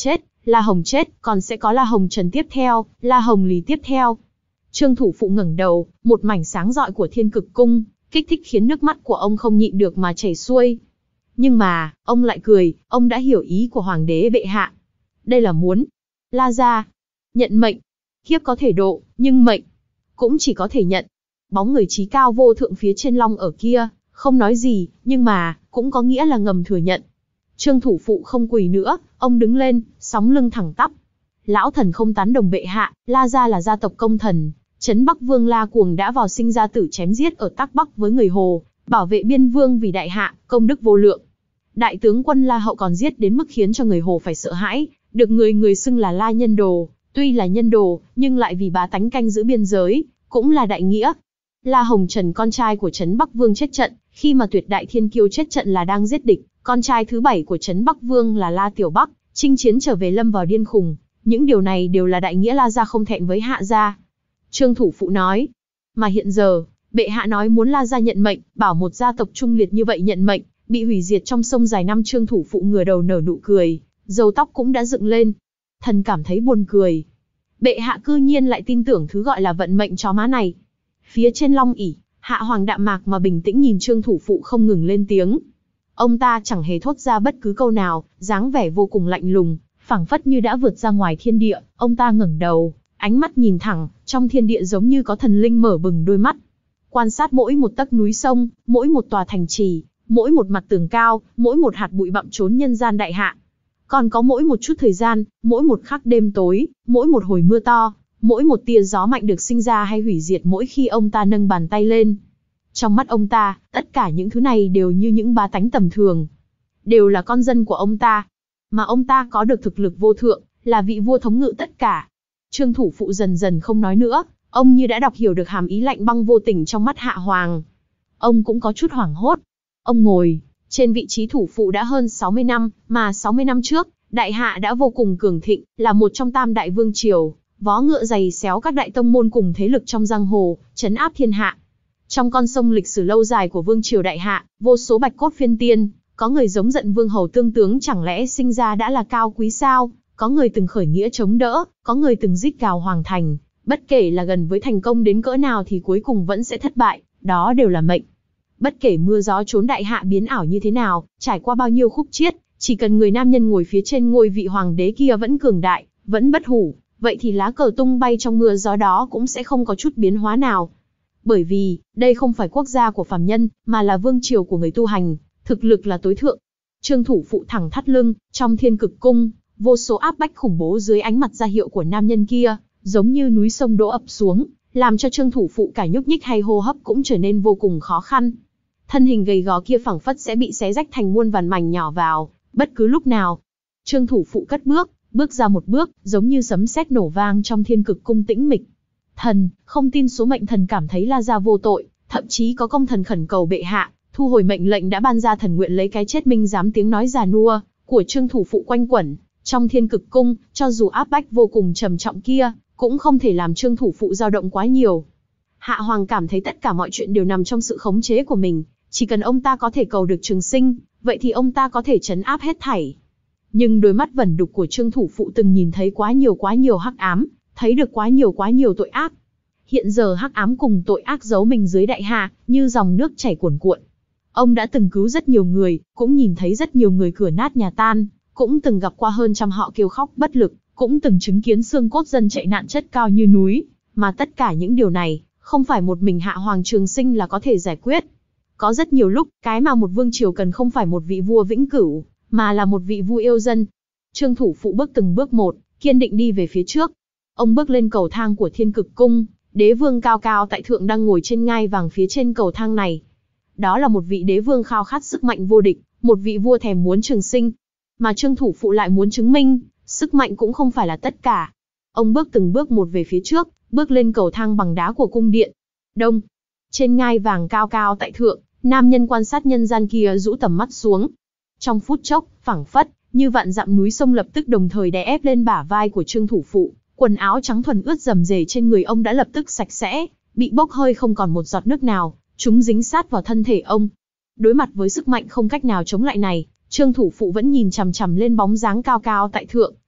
La Hồng chết, còn sẽ có La Hồng Trần tiếp theo, La Hồng Lý tiếp theo. Trương thủ phụ ngẩng đầu, một mảnh sáng rọi của Thiên Cực Cung, kích thích khiến nước mắt của ông không nhịn được mà chảy xuôi. Nhưng mà, ông lại cười, ông đã hiểu ý của Hoàng đế bệ hạ. Đây là muốn La gia nhận mệnh. Kiếp có thể độ, nhưng mệnh cũng chỉ có thể nhận. Bóng người trí cao vô thượng phía trên long ở kia, không nói gì, nhưng mà, cũng có nghĩa là ngầm thừa nhận. Trương thủ phụ không quỳ nữa, ông đứng lên, sóng lưng thẳng tắp. Lão thần không tán đồng bệ hạ, La gia là gia tộc công thần, Trấn Bắc Vương La Cuồng đã vào sinh ra tử chém giết ở Tắc Bắc với người Hồ, bảo vệ biên vương vì đại hạ, công đức vô lượng. Đại tướng quân La Hậu còn giết đến mức khiến cho người Hồ phải sợ hãi, được người người xưng là La Nhân Đồ, tuy là nhân đồ, nhưng lại vì bá tánh canh giữ biên giới, cũng là đại nghĩa. La Hồng Trần con trai của Trấn Bắc Vương chết trận, khi mà tuyệt đại thiên kiêu chết trận là đang giết địch, con trai thứ bảy của Trấn Bắc Vương là La Tiểu Bắc, chinh chiến trở về lâm vào điên khùng. Những điều này đều là đại nghĩa La gia không thẹn với hạ gia. Trương thủ phụ nói, mà hiện giờ, bệ hạ nói muốn La gia nhận mệnh, bảo một gia tộc trung liệt như vậy nhận mệnh, bị hủy diệt trong sông dài năm. Trương thủ phụ ngửa đầu nở nụ cười, râu tóc cũng đã dựng lên. Thần cảm thấy buồn cười. Bệ hạ cư nhiên lại tin tưởng thứ gọi là vận mệnh chó má này. Phía trên long ỷ, Hạ Hoàng đạm mạc mà bình tĩnh nhìn Trương thủ phụ không ngừng lên tiếng. Ông ta chẳng hề thốt ra bất cứ câu nào, dáng vẻ vô cùng lạnh lùng, phảng phất như đã vượt ra ngoài thiên địa. Ông ta ngẩng đầu, ánh mắt nhìn thẳng, trong thiên địa giống như có thần linh mở bừng đôi mắt. Quan sát mỗi một tấc núi sông, mỗi một tòa thành trì, mỗi một mặt tường cao, mỗi một hạt bụi bặm trốn nhân gian đại hạ. Còn có mỗi một chút thời gian, mỗi một khắc đêm tối, mỗi một hồi mưa to, mỗi một tia gió mạnh được sinh ra hay hủy diệt mỗi khi ông ta nâng bàn tay lên. Trong mắt ông ta, tất cả những thứ này đều như những bá tánh tầm thường. Đều là con dân của ông ta. Mà ông ta có được thực lực vô thượng, là vị vua thống ngự tất cả. Trương thủ phụ dần dần không nói nữa, ông như đã đọc hiểu được hàm ý lạnh băng vô tình trong mắt Hạ Hoàng. Ông cũng có chút hoảng hốt. Ông ngồi trên vị trí thủ phụ đã hơn sáu mươi năm, mà sáu mươi năm trước, đại hạ đã vô cùng cường thịnh, là một trong tam đại vương triều, vó ngựa giày xéo các đại tông môn cùng thế lực trong giang hồ, trấn áp thiên hạ. Trong con sông lịch sử lâu dài của vương triều đại hạ, vô số bạch cốt phiên tiên, có người giống giận vương hầu tương tướng chẳng lẽ sinh ra đã là cao quý sao, có người từng khởi nghĩa chống đỡ, có người từng rít gào hoàng thành, bất kể là gần với thành công đến cỡ nào thì cuối cùng vẫn sẽ thất bại, đó đều là mệnh. Bất kể mưa gió trốn đại hạ biến ảo như thế nào, trải qua bao nhiêu khúc chiết, chỉ cần người nam nhân ngồi phía trên ngôi vị hoàng đế kia vẫn cường đại, vẫn bất hủ, vậy thì lá cờ tung bay trong mưa gió đó cũng sẽ không có chút biến hóa nào. Bởi vì, đây không phải quốc gia của phàm nhân, mà là vương triều của người tu hành, thực lực là tối thượng. Trương thủ phụ thẳng thắt lưng, trong Thiên Cực Cung, vô số áp bách khủng bố dưới ánh mặt ra hiệu của nam nhân kia, giống như núi sông đổ ập xuống, làm cho Trương thủ phụ cả nhúc nhích hay hô hấp cũng trở nên vô cùng khó khăn. Thân hình gầy gò kia phảng phất sẽ bị xé rách thành muôn vàn mảnh nhỏ vào, bất cứ lúc nào. Trương thủ phụ cất bước, bước ra một bước, giống như sấm sét nổ vang trong Thiên Cực Cung tĩnh mịch. Thần, không tin số mệnh. Thần cảm thấy La gia vô tội, thậm chí có công thần khẩn cầu bệ hạ, thu hồi mệnh lệnh đã ban ra. Thần nguyện lấy cái chết minh giám. Tiếng nói già nua của Trương thủ phụ quanh quẩn trong Thiên Cực Cung, cho dù áp bách vô cùng trầm trọng kia, cũng không thể làm Trương thủ phụ dao động quá nhiều. Hạ Hoàng cảm thấy tất cả mọi chuyện đều nằm trong sự khống chế của mình, chỉ cần ông ta có thể cầu được trường sinh, vậy thì ông ta có thể trấn áp hết thảy. Nhưng đôi mắt vẩn đục của Trương thủ phụ từng nhìn thấy quá nhiều quá nhiều hắc ám, thấy được quá nhiều quá nhiều tội ác. Hiện giờ hắc ám cùng tội ác giấu mình dưới đại hạ, như dòng nước chảy cuồn cuộn. Ông đã từng cứu rất nhiều người, cũng nhìn thấy rất nhiều người cửa nát nhà tan, cũng từng gặp qua hơn trăm họ kêu khóc bất lực, cũng từng chứng kiến xương cốt dân chạy nạn chất cao như núi, mà tất cả những điều này, không phải một mình Hạ Hoàng trường sinh là có thể giải quyết. Có rất nhiều lúc, cái mà một vương triều cần không phải một vị vua vĩnh cửu, mà là một vị vua yêu dân. Trương thủ phụ bước từng bước một, kiên định đi về phía trước. Ông bước lên cầu thang của Thiên Cực Cung, đế vương cao cao tại thượng đang ngồi trên ngai vàng phía trên cầu thang này. Đó là một vị đế vương khao khát sức mạnh vô địch, một vị vua thèm muốn trường sinh. Mà Trương thủ phụ lại muốn chứng minh, sức mạnh cũng không phải là tất cả. Ông bước từng bước một về phía trước, bước lên cầu thang bằng đá của cung điện. Đông, trên ngai vàng cao cao tại thượng, nam nhân quan sát nhân gian kia rũ tầm mắt xuống. Trong phút chốc, phảng phất như vạn dặm núi sông lập tức đồng thời đè ép lên bả vai của Trương thủ phụ. Quần áo trắng thuần ướt rầm rề trên người ông đã lập tức sạch sẽ, bị bốc hơi không còn một giọt nước nào, chúng dính sát vào thân thể ông. Đối mặt với sức mạnh không cách nào chống lại này, Trương thủ phụ vẫn nhìn chằm chằm lên bóng dáng cao cao tại thượng,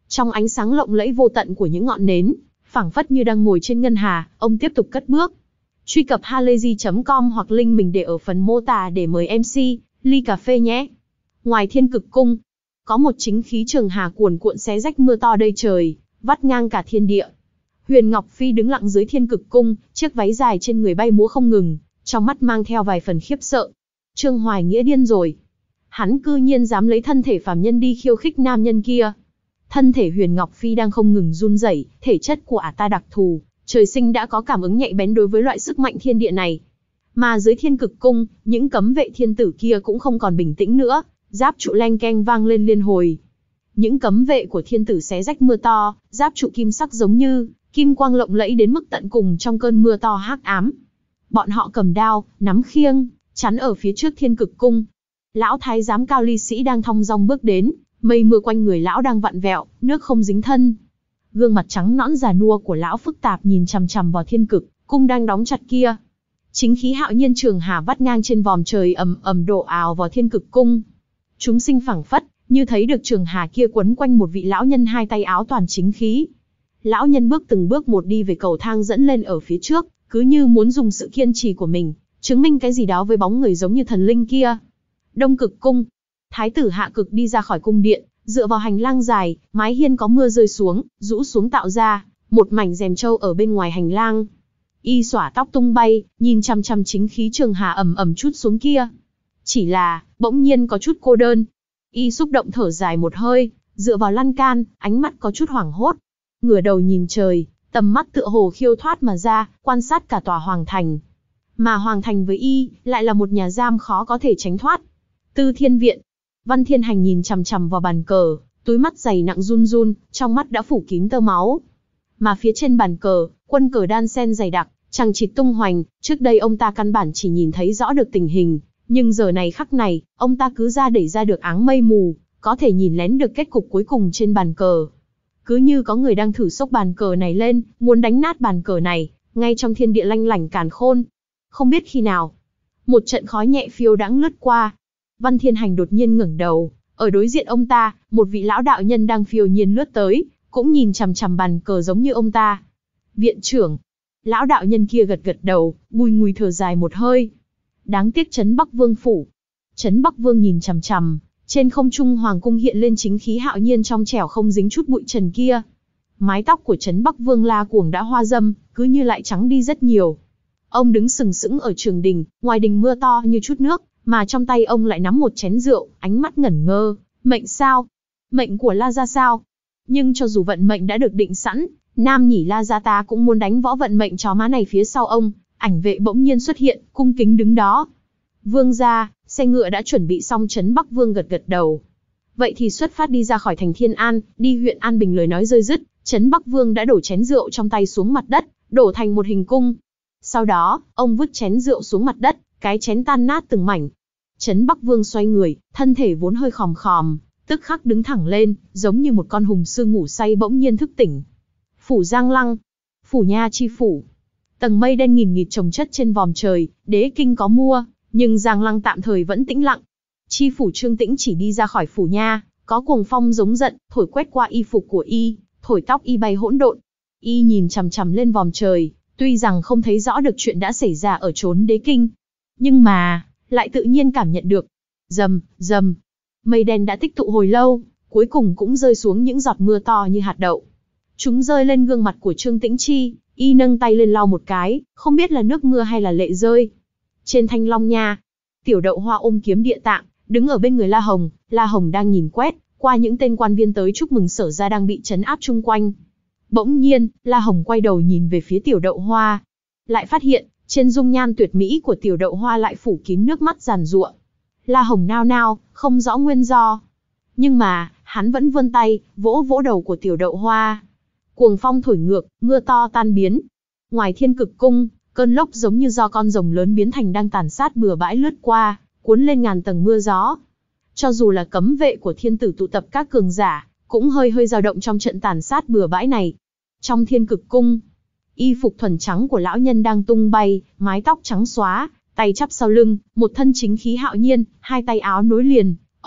Trong ánh sáng lộng lẫy vô tận của những ngọn nến, phảng phất như đang ngồi trên ngân hà, ông tiếp tục cất bước. Truy cập halayzi chấm com hoặc link mình để ở phần mô tả để mời em xê, ly cà phê nhé. Ngoài Thiên Cực Cung, có một chính khí trường hà cuồn cuộn xé rách mưa to đầy trời, vắt ngang cả thiên địa. Huyền Ngọc Phi đứng lặng dưới Thiên Cực Cung, chiếc váy dài trên người bay múa không ngừng, trong mắt mang theo vài phần khiếp sợ. Trương Hoài Nghĩa điên rồi. Hắn cư nhiên dám lấy thân thể phàm nhân đi khiêu khích nam nhân kia. Thân thể Huyền Ngọc Phi đang không ngừng run rẩy, thể chất của ả ta đặc thù, trời sinh đã có cảm ứng nhạy bén đối với loại sức mạnh thiên địa này. Mà dưới Thiên Cực Cung, những cấm vệ thiên tử kia cũng không còn bình tĩnh nữa, giáp trụ leng keng vang lên liên hồi. Những cấm vệ của thiên tử xé rách mưa to, giáp trụ kim sắc giống như kim quang lộng lẫy đến mức tận cùng trong cơn mưa to hắc ám. Bọn họ cầm đao, nắm khiêng, chắn ở phía trước Thiên Cực Cung. Lão thái giám Cao Ly Sĩ đang thong dong bước đến, mây mưa quanh người lão đang vặn vẹo, nước không dính thân. Gương mặt trắng nõn già nua của lão phức tạp nhìn chằm chằm vào Thiên Cực Cung đang đóng chặt kia. Chính khí hạo nhiên trường hà vắt ngang trên vòm trời ầm ầm đổ ào vào Thiên Cực Cung. Chúng sinh phảng phất như thấy được trường hà kia quấn quanh một vị lão nhân hai tay áo toàn chính khí. Lão nhân bước từng bước một đi về cầu thang dẫn lên ở phía trước, cứ như muốn dùng sự kiên trì của mình chứng minh cái gì đó với bóng người giống như thần linh kia. Đông Cực Cung. Thái tử Hạ Cực đi ra khỏi cung điện, dựa vào hành lang dài, mái hiên có mưa rơi xuống, rũ xuống tạo ra một mảnh rèm trâu ở bên ngoài hành lang. Y xõa tóc tung bay, nhìn chằm chằm chính khí trường hà ầm ầm chút xuống kia. Chỉ là, bỗng nhiên có chút cô đơn. Y xúc động thở dài một hơi, dựa vào lan can, ánh mắt có chút hoảng hốt. Ngửa đầu nhìn trời, tầm mắt tựa hồ khiêu thoát mà ra, quan sát cả tòa hoàng thành. Mà hoàng thành với Y, lại là một nhà giam khó có thể tránh thoát. Tư Thiên Viện. Văn Thiên Hành nhìn chằm chằm vào bàn cờ, túi mắt dày nặng run run, trong mắt đã phủ kín tơ máu. Mà phía trên bàn cờ, quân cờ đan sen dày đặc, chằng chịt tung hoành, trước đây ông ta căn bản chỉ nhìn thấy rõ được tình hình, nhưng giờ này khắc này, ông ta cứ ra đẩy ra được áng mây mù, có thể nhìn lén được kết cục cuối cùng trên bàn cờ. Cứ như có người đang thử xốc bàn cờ này lên, muốn đánh nát bàn cờ này, ngay trong thiên địa lanh lảnh càn khôn. Không biết khi nào, một trận khói nhẹ phiêu đãng lướt qua. Văn Thiên Hành đột nhiên ngẩng đầu, ở đối diện ông ta, một vị lão đạo nhân đang phiêu nhiên lướt tới, cũng nhìn chằm chằm bàn cờ giống như ông ta. Viện trưởng. Lão đạo nhân kia gật gật đầu, bùi ngùi thở dài một hơi. Đáng tiếc Trấn Bắc Vương phủ. Trấn Bắc Vương nhìn chằm chằm, trên không trung hoàng cung hiện lên chính khí hạo nhiên trong trẻo không dính chút bụi trần kia. Mái tóc của Trấn Bắc Vương La Cuồng đã hoa râm, cứ như lại trắng đi rất nhiều. Ông đứng sừng sững ở trường đình, ngoài đình mưa to như chút nước, mà trong tay ông lại nắm một chén rượu, ánh mắt ngẩn ngơ. Mệnh sao? Mệnh của La gia sao? Nhưng cho dù vận mệnh đã được định sẵn, nam nhỉ La gia ta cũng muốn đánh võ vận mệnh chó má này phía sau ông. Ảnh vệ bỗng nhiên xuất hiện, cung kính đứng đó. Vương gia, xe ngựa đã chuẩn bị xong. Trấn Bắc Vương gật gật đầu. Vậy thì xuất phát đi ra khỏi thành Thiên An, đi huyện An Bình. Lời nói rơi dứt, Trấn Bắc Vương đã đổ chén rượu trong tay xuống mặt đất, đổ thành một hình cung. Sau đó, ông vứt chén rượu xuống mặt đất, cái chén tan nát từng mảnh. Trấn Bắc Vương xoay người, thân thể vốn hơi khòm khòm, tức khắc đứng thẳng lên, giống như một con hùng sư ngủ say bỗng nhiên thức tỉnh. Phủ Giang Lăng. Phủ Nha chi phủ. Tầng mây đen nghìn nghịt chồng chất trên vòm trời, đế kinh có mưa, nhưng Giang Lăng tạm thời vẫn tĩnh lặng. Chi phủ Trương Tĩnh chỉ đi ra khỏi phủ nha, có cuồng phong giống giận, thổi quét qua y phục của y, thổi tóc y bay hỗn độn. Y nhìn chằm chằm lên vòm trời, tuy rằng không thấy rõ được chuyện đã xảy ra ở chốn đế kinh, nhưng mà lại tự nhiên cảm nhận được. Rầm, rầm, mây đen đã tích tụ hồi lâu, cuối cùng cũng rơi xuống những giọt mưa to như hạt đậu. Chúng rơi lên gương mặt của Trương Tĩnh Chi, y nâng tay lên lau một cái, không biết là nước mưa hay là lệ rơi. Trên Thanh Long Nha, Tiểu Đậu Hoa ôm kiếm địa tạng, đứng ở bên người La Hồng. La Hồng đang nhìn quét qua những tên quan viên tới chúc mừng Sở gia đang bị trấn áp chung quanh. Bỗng nhiên, La Hồng quay đầu nhìn về phía Tiểu Đậu Hoa, lại phát hiện trên dung nhan tuyệt mỹ của Tiểu Đậu Hoa lại phủ kín nước mắt giàn giụa. La Hồng nao nao, không rõ nguyên do, nhưng mà hắn vẫn vươn tay vỗ vỗ đầu của Tiểu Đậu Hoa. Cuồng phong thổi ngược, mưa to tan biến. Ngoài Thiên Cực Cung, cơn lốc giống như do con rồng lớn biến thành đang tàn sát bừa bãi lướt qua, cuốn lên ngàn tầng mưa gió. Cho dù là cấm vệ của thiên tử tụ tập các cường giả, cũng hơi hơi dao động trong trận tàn sát bừa bãi này. Trong Thiên Cực Cung, y phục thuần trắng của lão nhân đang tung bay, mái tóc trắng xóa, tay chắp sau lưng, một thân chính khí hạo nhiên, hai tay áo nối liền,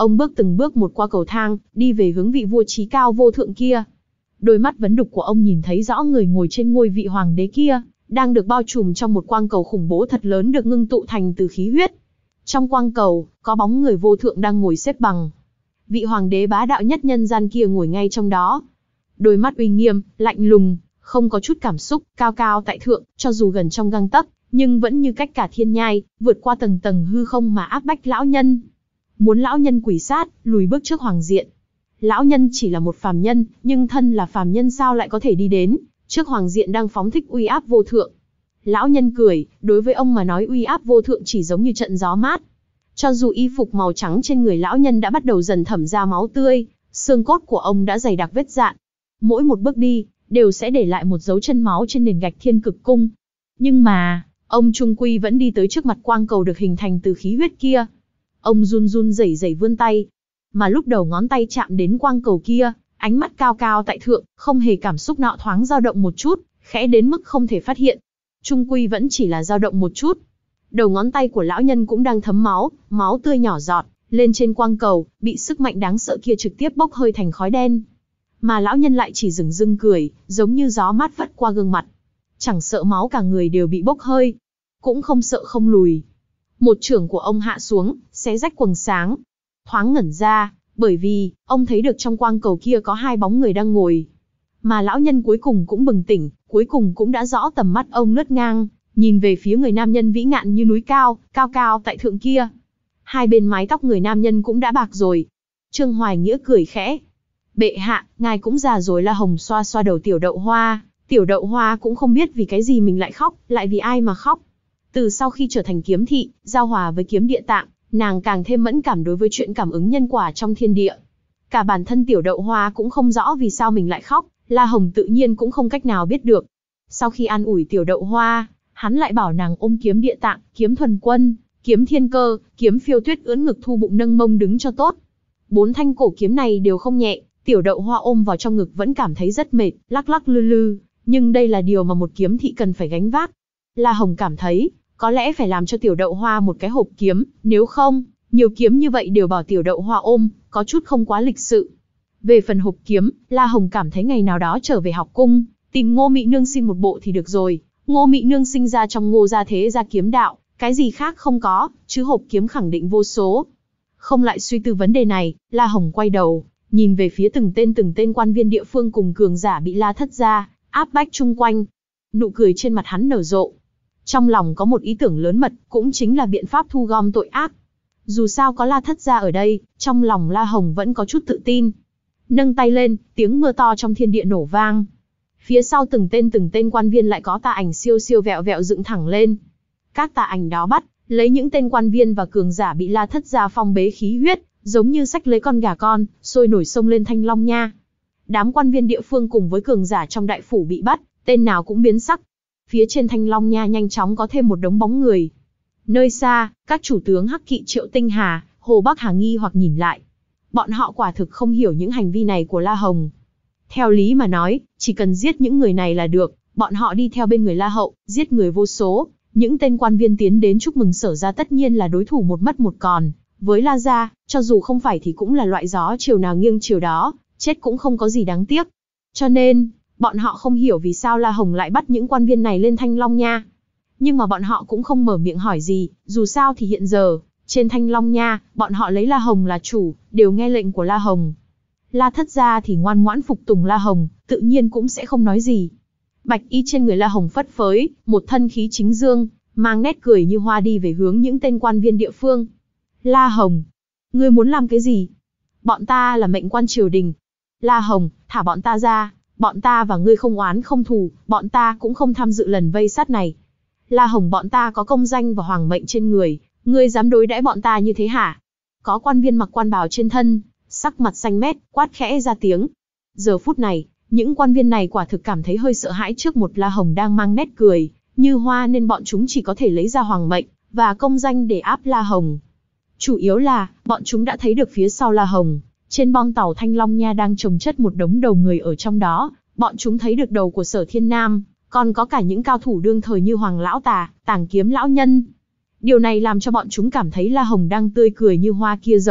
Ông bước từng bước một qua cầu thang, đi về hướng vị vua trí cao vô thượng kia. Đôi mắt vấn đục của ông nhìn thấy rõ người ngồi trên ngôi vị hoàng đế kia, đang được bao trùm trong một quang cầu khủng bố thật lớn được ngưng tụ thành từ khí huyết. Trong quang cầu, có bóng người vô thượng đang ngồi xếp bằng. Vị hoàng đế bá đạo nhất nhân gian kia ngồi ngay trong đó. Đôi mắt uy nghiêm, lạnh lùng, không có chút cảm xúc, cao cao tại thượng, cho dù gần trong gang tấc, nhưng vẫn như cách cả thiên nhai, vượt qua tầng tầng hư không mà áp bách lão nhân. Muốn lão nhân quỳ sát, lùi bước trước hoàng diện. Lão nhân chỉ là một phàm nhân, nhưng thân là phàm nhân sao lại có thể đi đến trước hoàng diện đang phóng thích uy áp vô thượng. Lão nhân cười, đối với ông mà nói uy áp vô thượng chỉ giống như trận gió mát. Cho dù y phục màu trắng trên người lão nhân đã bắt đầu dần thẩm ra máu tươi, xương cốt của ông đã dày đặc vết rạn. Mỗi một bước đi, đều sẽ để lại một dấu chân máu trên nền gạch thiên cực cung. Nhưng mà, ông trung quy vẫn đi tới trước mặt quang cầu được hình thành từ khí huyết kia. Ông run run rẩy rẩy vươn tay. Mà lúc đầu ngón tay chạm đến quang cầu kia, ánh mắt cao cao tại thượng, không hề cảm xúc nọ thoáng dao động một chút, khẽ đến mức không thể phát hiện. Trung quy vẫn chỉ là dao động một chút. Đầu ngón tay của lão nhân cũng đang thấm máu, máu tươi nhỏ giọt, lên trên quang cầu, bị sức mạnh đáng sợ kia trực tiếp bốc hơi thành khói đen. Mà lão nhân lại chỉ dửng dưng cười, giống như gió mát vắt qua gương mặt. Chẳng sợ máu cả người đều bị bốc hơi, cũng không sợ không lùi. Một chưởng của ông hạ xuống, xé rách quầng sáng. Thoáng ngẩn ra, bởi vì, ông thấy được trong quang cầu kia có hai bóng người đang ngồi. Mà lão nhân cuối cùng cũng bừng tỉnh, cuối cùng cũng đã rõ tầm mắt ông lướt ngang, nhìn về phía người nam nhân vĩ ngạn như núi cao, cao cao tại thượng kia. Hai bên mái tóc người nam nhân cũng đã bạc rồi. Trương Hoài Nghĩa cười khẽ. Bệ hạ, ngài cũng già rồi. La Hồng xoa xoa đầu Tiểu Đậu Hoa. Tiểu Đậu Hoa cũng không biết vì cái gì mình lại khóc, lại vì ai mà khóc. Từ sau khi trở thành kiếm thị, giao hòa với kiếm địa tạng, nàng càng thêm mẫn cảm đối với chuyện cảm ứng nhân quả trong thiên địa. Cả bản thân Tiểu Đậu Hoa cũng không rõ vì sao mình lại khóc, La Hồng tự nhiên cũng không cách nào biết được. Sau khi an ủi Tiểu Đậu Hoa, hắn lại bảo nàng ôm kiếm địa tạng, kiếm thuần quân, kiếm thiên cơ, kiếm phiêu tuyết ưỡn ngực thu bụng nâng mông đứng cho tốt. Bốn thanh cổ kiếm này đều không nhẹ, Tiểu Đậu Hoa ôm vào trong ngực vẫn cảm thấy rất mệt, lắc lắc lư lư, nhưng đây là điều mà một kiếm thị cần phải gánh vác. La Hồng cảm thấy, có lẽ phải làm cho Tiểu Đậu Hoa một cái hộp kiếm, nếu không, nhiều kiếm như vậy đều bảo Tiểu Đậu Hoa ôm, có chút không quá lịch sự. Về phần hộp kiếm, La Hồng cảm thấy ngày nào đó trở về học cung, tìm Ngô Mị Nương xin một bộ thì được rồi. Ngô Mị Nương sinh ra trong Ngô gia thế gia kiếm đạo, cái gì khác không có, chứ hộp kiếm khẳng định vô số. Không lại suy tư vấn đề này, La Hồng quay đầu, nhìn về phía từng tên từng tên quan viên địa phương cùng cường giả bị La Thất gia áp bách chung quanh. Nụ cười trên mặt hắn nở rộ. Trong lòng có một ý tưởng lớn mật, cũng chính là biện pháp thu gom tội ác. Dù sao có La Thất gia ở đây, trong lòng La Hồng vẫn có chút tự tin. Nâng tay lên, tiếng mưa to trong thiên địa nổ vang. Phía sau từng tên từng tên quan viên lại có tà ảnh siêu siêu vẹo vẹo dựng thẳng lên. Các tà ảnh đó bắt lấy những tên quan viên và cường giả bị La Thất gia phong bế khí huyết, giống như xách lấy con gà con, sôi nổi xông lên Thanh Long Nha. Đám quan viên địa phương cùng với cường giả trong đại phủ bị bắt, tên nào cũng biến sắc. Phía trên Thanh Long Nha nhanh chóng có thêm một đống bóng người. Nơi xa, các chủ tướng Hắc Kỵ Triệu Tinh Hà, Hồ Bắc Hà nghi hoặc nhìn lại. Bọn họ quả thực không hiểu những hành vi này của La Hồng. Theo lý mà nói, chỉ cần giết những người này là được, bọn họ đi theo bên người La Hậu, giết người vô số. Những tên quan viên tiến đến chúc mừng Sở gia tất nhiên là đối thủ một mất một còn. Với La gia, cho dù không phải thì cũng là loại gió chiều nào nghiêng chiều đó, chết cũng không có gì đáng tiếc. Cho nên, bọn họ không hiểu vì sao La Hồng lại bắt những quan viên này lên Thanh Long Nha. Nhưng mà bọn họ cũng không mở miệng hỏi gì, dù sao thì hiện giờ, trên Thanh Long Nha, bọn họ lấy La Hồng là chủ, đều nghe lệnh của La Hồng. La Thất gia thì ngoan ngoãn phục tùng La Hồng, tự nhiên cũng sẽ không nói gì. Bạch y trên người La Hồng phất phới, một thân khí chính dương, mang nét cười như hoa đi về hướng những tên quan viên địa phương. La Hồng, ngươi muốn làm cái gì? Bọn ta là mệnh quan triều đình. La Hồng, thả bọn ta ra, bọn ta và ngươi không oán không thù, bọn ta cũng không tham dự lần vây sát này. La Hồng, bọn ta có công danh và hoàng mệnh trên người, ngươi dám đối đãi bọn ta như thế hả? Có quan viên mặc quan bào trên thân, sắc mặt xanh mét, quát khẽ ra tiếng. Giờ phút này, những quan viên này quả thực cảm thấy hơi sợ hãi trước một La Hồng đang mang nét cười như hoa, nên bọn chúng chỉ có thể lấy ra hoàng mệnh và công danh để áp La Hồng. Chủ yếu là, bọn chúng đã thấy được phía sau La Hồng, trên bong tàu Thanh Long Nha đang chồng chất một đống đầu người ở trong đó. Bọn chúng thấy được đầu của Sở Thiên Nam, còn có cả những cao thủ đương thời như Hoàng Lão Tà, Tàng Kiếm Lão Nhân. Điều này làm cho bọn chúng cảm thấy La Hồng đang tươi cười như hoa kia giống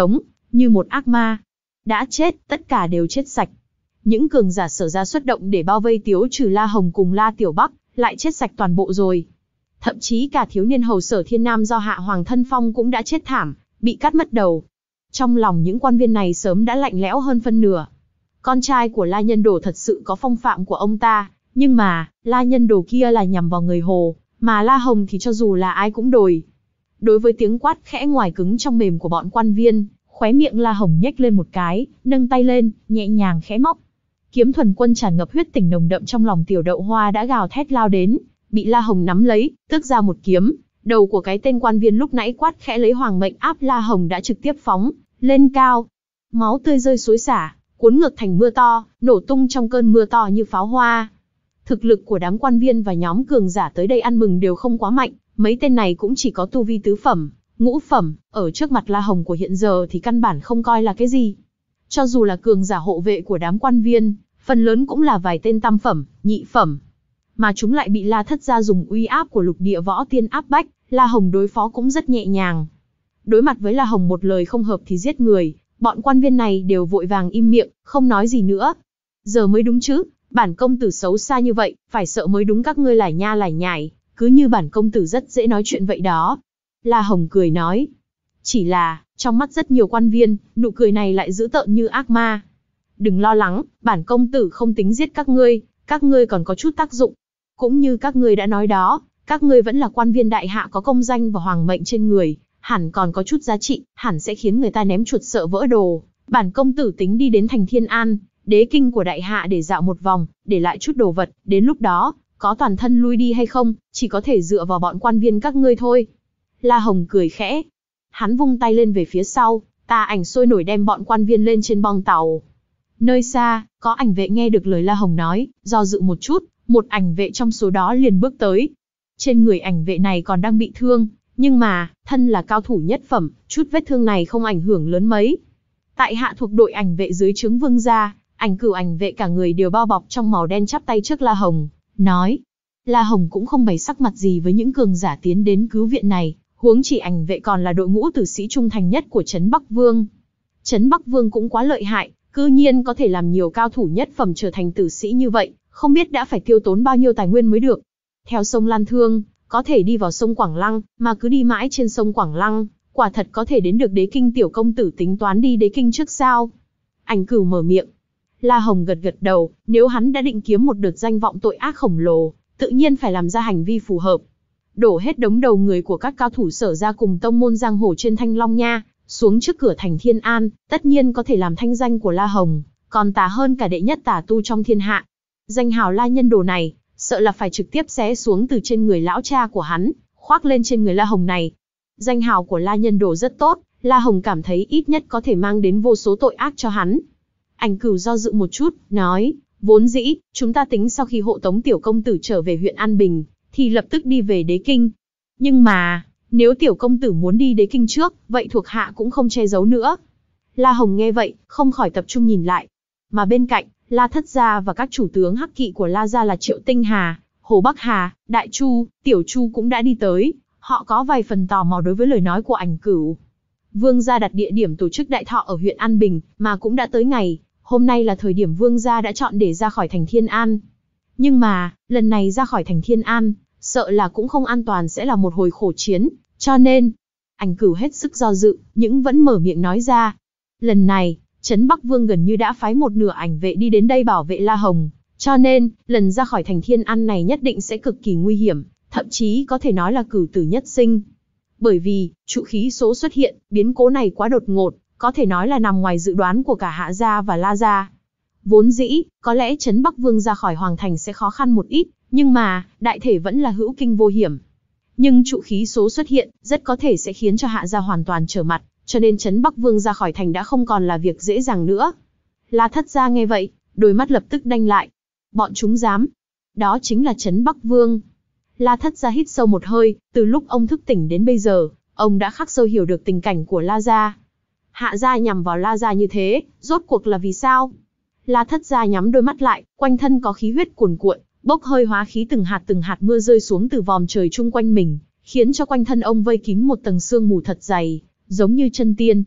như một ác ma. Đã chết, tất cả đều chết sạch. Những cường giả Sở gia xuất động để bao vây Tiếu trừ La Hồng cùng La Tiểu Bắc, lại chết sạch toàn bộ rồi. Thậm chí cả thiếu niên hầu Sở Thiên Nam do Hạ Hoàng thân phong cũng đã chết thảm, bị cắt mất đầu. Trong lòng những quan viên này sớm đã lạnh lẽo hơn phân nửa. Con trai của La Nhân Đồ thật sự có phong phạm của ông ta, nhưng mà, La Nhân Đồ kia là nhằm vào người Hồ, mà La Hồng thì cho dù là ai cũng đồi. Đối với tiếng quát khẽ ngoài cứng trong mềm của bọn quan viên, khóe miệng La Hồng nhếch lên một cái, nâng tay lên, nhẹ nhàng khẽ móc. Kiếm thuần quân tràn ngập huyết tình nồng đậm trong lòng Tiểu Đậu Hoa đã gào thét lao đến, bị La Hồng nắm lấy, tước ra một kiếm. Đầu của cái tên quan viên lúc nãy quát khẽ lấy hoàng mệnh áp La Hồng đã trực tiếp phóng lên cao. Máu tươi rơi xối xả, cuốn ngược thành mưa to, nổ tung trong cơn mưa to như pháo hoa. Thực lực của đám quan viên và nhóm cường giả tới đây ăn mừng đều không quá mạnh, mấy tên này cũng chỉ có tu vi tứ phẩm, ngũ phẩm, ở trước mặt La Hồng của hiện giờ thì căn bản không coi là cái gì. Cho dù là cường giả hộ vệ của đám quan viên, phần lớn cũng là vài tên tam phẩm, nhị phẩm. Mà chúng lại bị La Thất gia dùng uy áp của lục địa võ tiên áp bách, La Hồng đối phó cũng rất nhẹ nhàng. Đối mặt với La Hồng một lời không hợp thì giết người, bọn quan viên này đều vội vàng im miệng, không nói gì nữa. Giờ mới đúng chứ, bản công tử xấu xa như vậy, phải sợ mới đúng, các ngươi lải nha lải nhải, cứ như bản công tử rất dễ nói chuyện vậy đó. La Hồng cười nói. Chỉ là, trong mắt rất nhiều quan viên, nụ cười này lại dữ tợn như ác ma. Đừng lo lắng, bản công tử không tính giết các ngươi, các ngươi còn có chút tác dụng. Cũng như các ngươi đã nói đó, các ngươi vẫn là quan viên đại hạ có công danh và hoàng mệnh trên người, hẳn còn có chút giá trị, hẳn sẽ khiến người ta ném chuột sợ vỡ đồ. Bản công tử tính đi đến thành Thiên An, đế kinh của đại hạ để dạo một vòng, để lại chút đồ vật, đến lúc đó, có toàn thân lui đi hay không, chỉ có thể dựa vào bọn quan viên các ngươi thôi. La Hồng cười khẽ. Hắn vung tay lên về phía sau, tà ảnh sôi nổi đem bọn quan viên lên trên bong tàu. Nơi xa, có ảnh vệ nghe được lời La Hồng nói, do dự một chút, một ảnh vệ trong số đó liền bước tới. Trên người ảnh vệ này còn đang bị thương, nhưng mà, thân là cao thủ nhất phẩm, chút vết thương này không ảnh hưởng lớn mấy. Tại hạ thuộc đội ảnh vệ dưới trướng vương gia, ảnh cửu ảnh vệ cả người đều bao bọc trong màu đen chắp tay trước La Hồng, nói. La Hồng cũng không bày sắc mặt gì với những cường giả tiến đến cứu viện này, huống chỉ ảnh vệ còn là đội ngũ tử sĩ trung thành nhất của Trấn Bắc Vương. Trấn Bắc Vương cũng quá lợi hại, cư nhiên có thể làm nhiều cao thủ nhất phẩm trở thành tử sĩ như vậy, không biết đã phải tiêu tốn bao nhiêu tài nguyên mới được. Theo sông Lan Thương, có thể đi vào sông Quảng Lăng, mà cứ đi mãi trên sông Quảng Lăng, quả thật có thể đến được đế kinh. Tiểu công tử tính toán đi đế kinh trước sao? Ảnh cửu mở miệng. La Hồng gật gật đầu, nếu hắn đã định kiếm một đợt danh vọng tội ác khổng lồ, tự nhiên phải làm ra hành vi phù hợp. Đổ hết đống đầu người của các cao thủ Sở gia cùng tông môn giang hồ trên Thanh Long Nha, xuống trước cửa thành Thiên An, tất nhiên có thể làm thanh danh của La Hồng, còn tà hơn cả đệ nhất tà tu trong thiên hạ. Danh hào La Nhân Đồ này, sợ là phải trực tiếp xé xuống từ trên người lão cha của hắn, khoác lên trên người La Hồng này. Danh hào của La Nhân Đồ rất tốt, La Hồng cảm thấy ít nhất có thể mang đến vô số tội ác cho hắn. Ảnh cửu do dự một chút, nói, vốn dĩ, chúng ta tính sau khi hộ tống tiểu công tử trở về huyện An Bình, thì lập tức đi về đế kinh. Nhưng mà, nếu tiểu công tử muốn đi đế kinh trước, vậy thuộc hạ cũng không che giấu nữa. La Hồng nghe vậy, không khỏi tập trung nhìn lại. Mà bên cạnh, La Thất gia và các chủ tướng hắc kỵ của La gia là Triệu Tinh Hà, Hồ Bắc Hà, Đại Chu, Tiểu Chu cũng đã đi tới. Họ có vài phần tò mò đối với lời nói của ảnh cửu. Vương gia đặt địa điểm tổ chức đại thọ ở huyện An Bình, mà cũng đã tới ngày. Hôm nay là thời điểm vương gia đã chọn để ra khỏi thành Thiên An. Nhưng mà, lần này ra khỏi thành Thiên An, sợ là cũng không an toàn, sẽ là một hồi khổ chiến, cho nên, ảnh cửu hết sức do dự, nhưng vẫn mở miệng nói ra. Lần này, Trấn Bắc Vương gần như đã phái một nửa ảnh vệ đi đến đây bảo vệ La Hồng, cho nên, lần ra khỏi thành Thiên An này nhất định sẽ cực kỳ nguy hiểm, thậm chí có thể nói là cửu tử nhất sinh. Bởi vì, trụ khí số xuất hiện, biến cố này quá đột ngột, có thể nói là nằm ngoài dự đoán của cả Hạ gia và La gia. Vốn dĩ, có lẽ Trấn Bắc Vương ra khỏi hoàng thành sẽ khó khăn một ít, nhưng mà, đại thể vẫn là hữu kinh vô hiểm. Nhưng trụ khí số xuất hiện, rất có thể sẽ khiến cho Hạ gia hoàn toàn trở mặt, cho nên Trấn Bắc Vương ra khỏi thành đã không còn là việc dễ dàng nữa. La Thất gia nghe vậy, đôi mắt lập tức đanh lại. Bọn chúng dám. Đó chính là Trấn Bắc Vương. La Thất gia hít sâu một hơi, từ lúc ông thức tỉnh đến bây giờ, ông đã khắc sâu hiểu được tình cảnh của La gia. Hạ gia nhằm vào La gia như thế, rốt cuộc là vì sao? La Thất gia nhắm đôi mắt lại, quanh thân có khí huyết cuồn cuộn, bốc hơi hóa khí, từng hạt từng hạt mưa rơi xuống từ vòm trời chung quanh mình, khiến cho quanh thân ông vây kín một tầng sương mù thật dày, giống như chân tiên.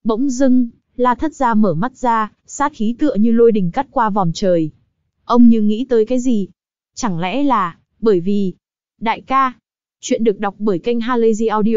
Bỗng dưng, La Thất Gia mở mắt ra, sát khí tựa như lôi đình cắt qua vòm trời. Ông như nghĩ tới cái gì? Chẳng lẽ là, bởi vì... Đại ca. Chuyện được đọc bởi kênh Halazy Audio.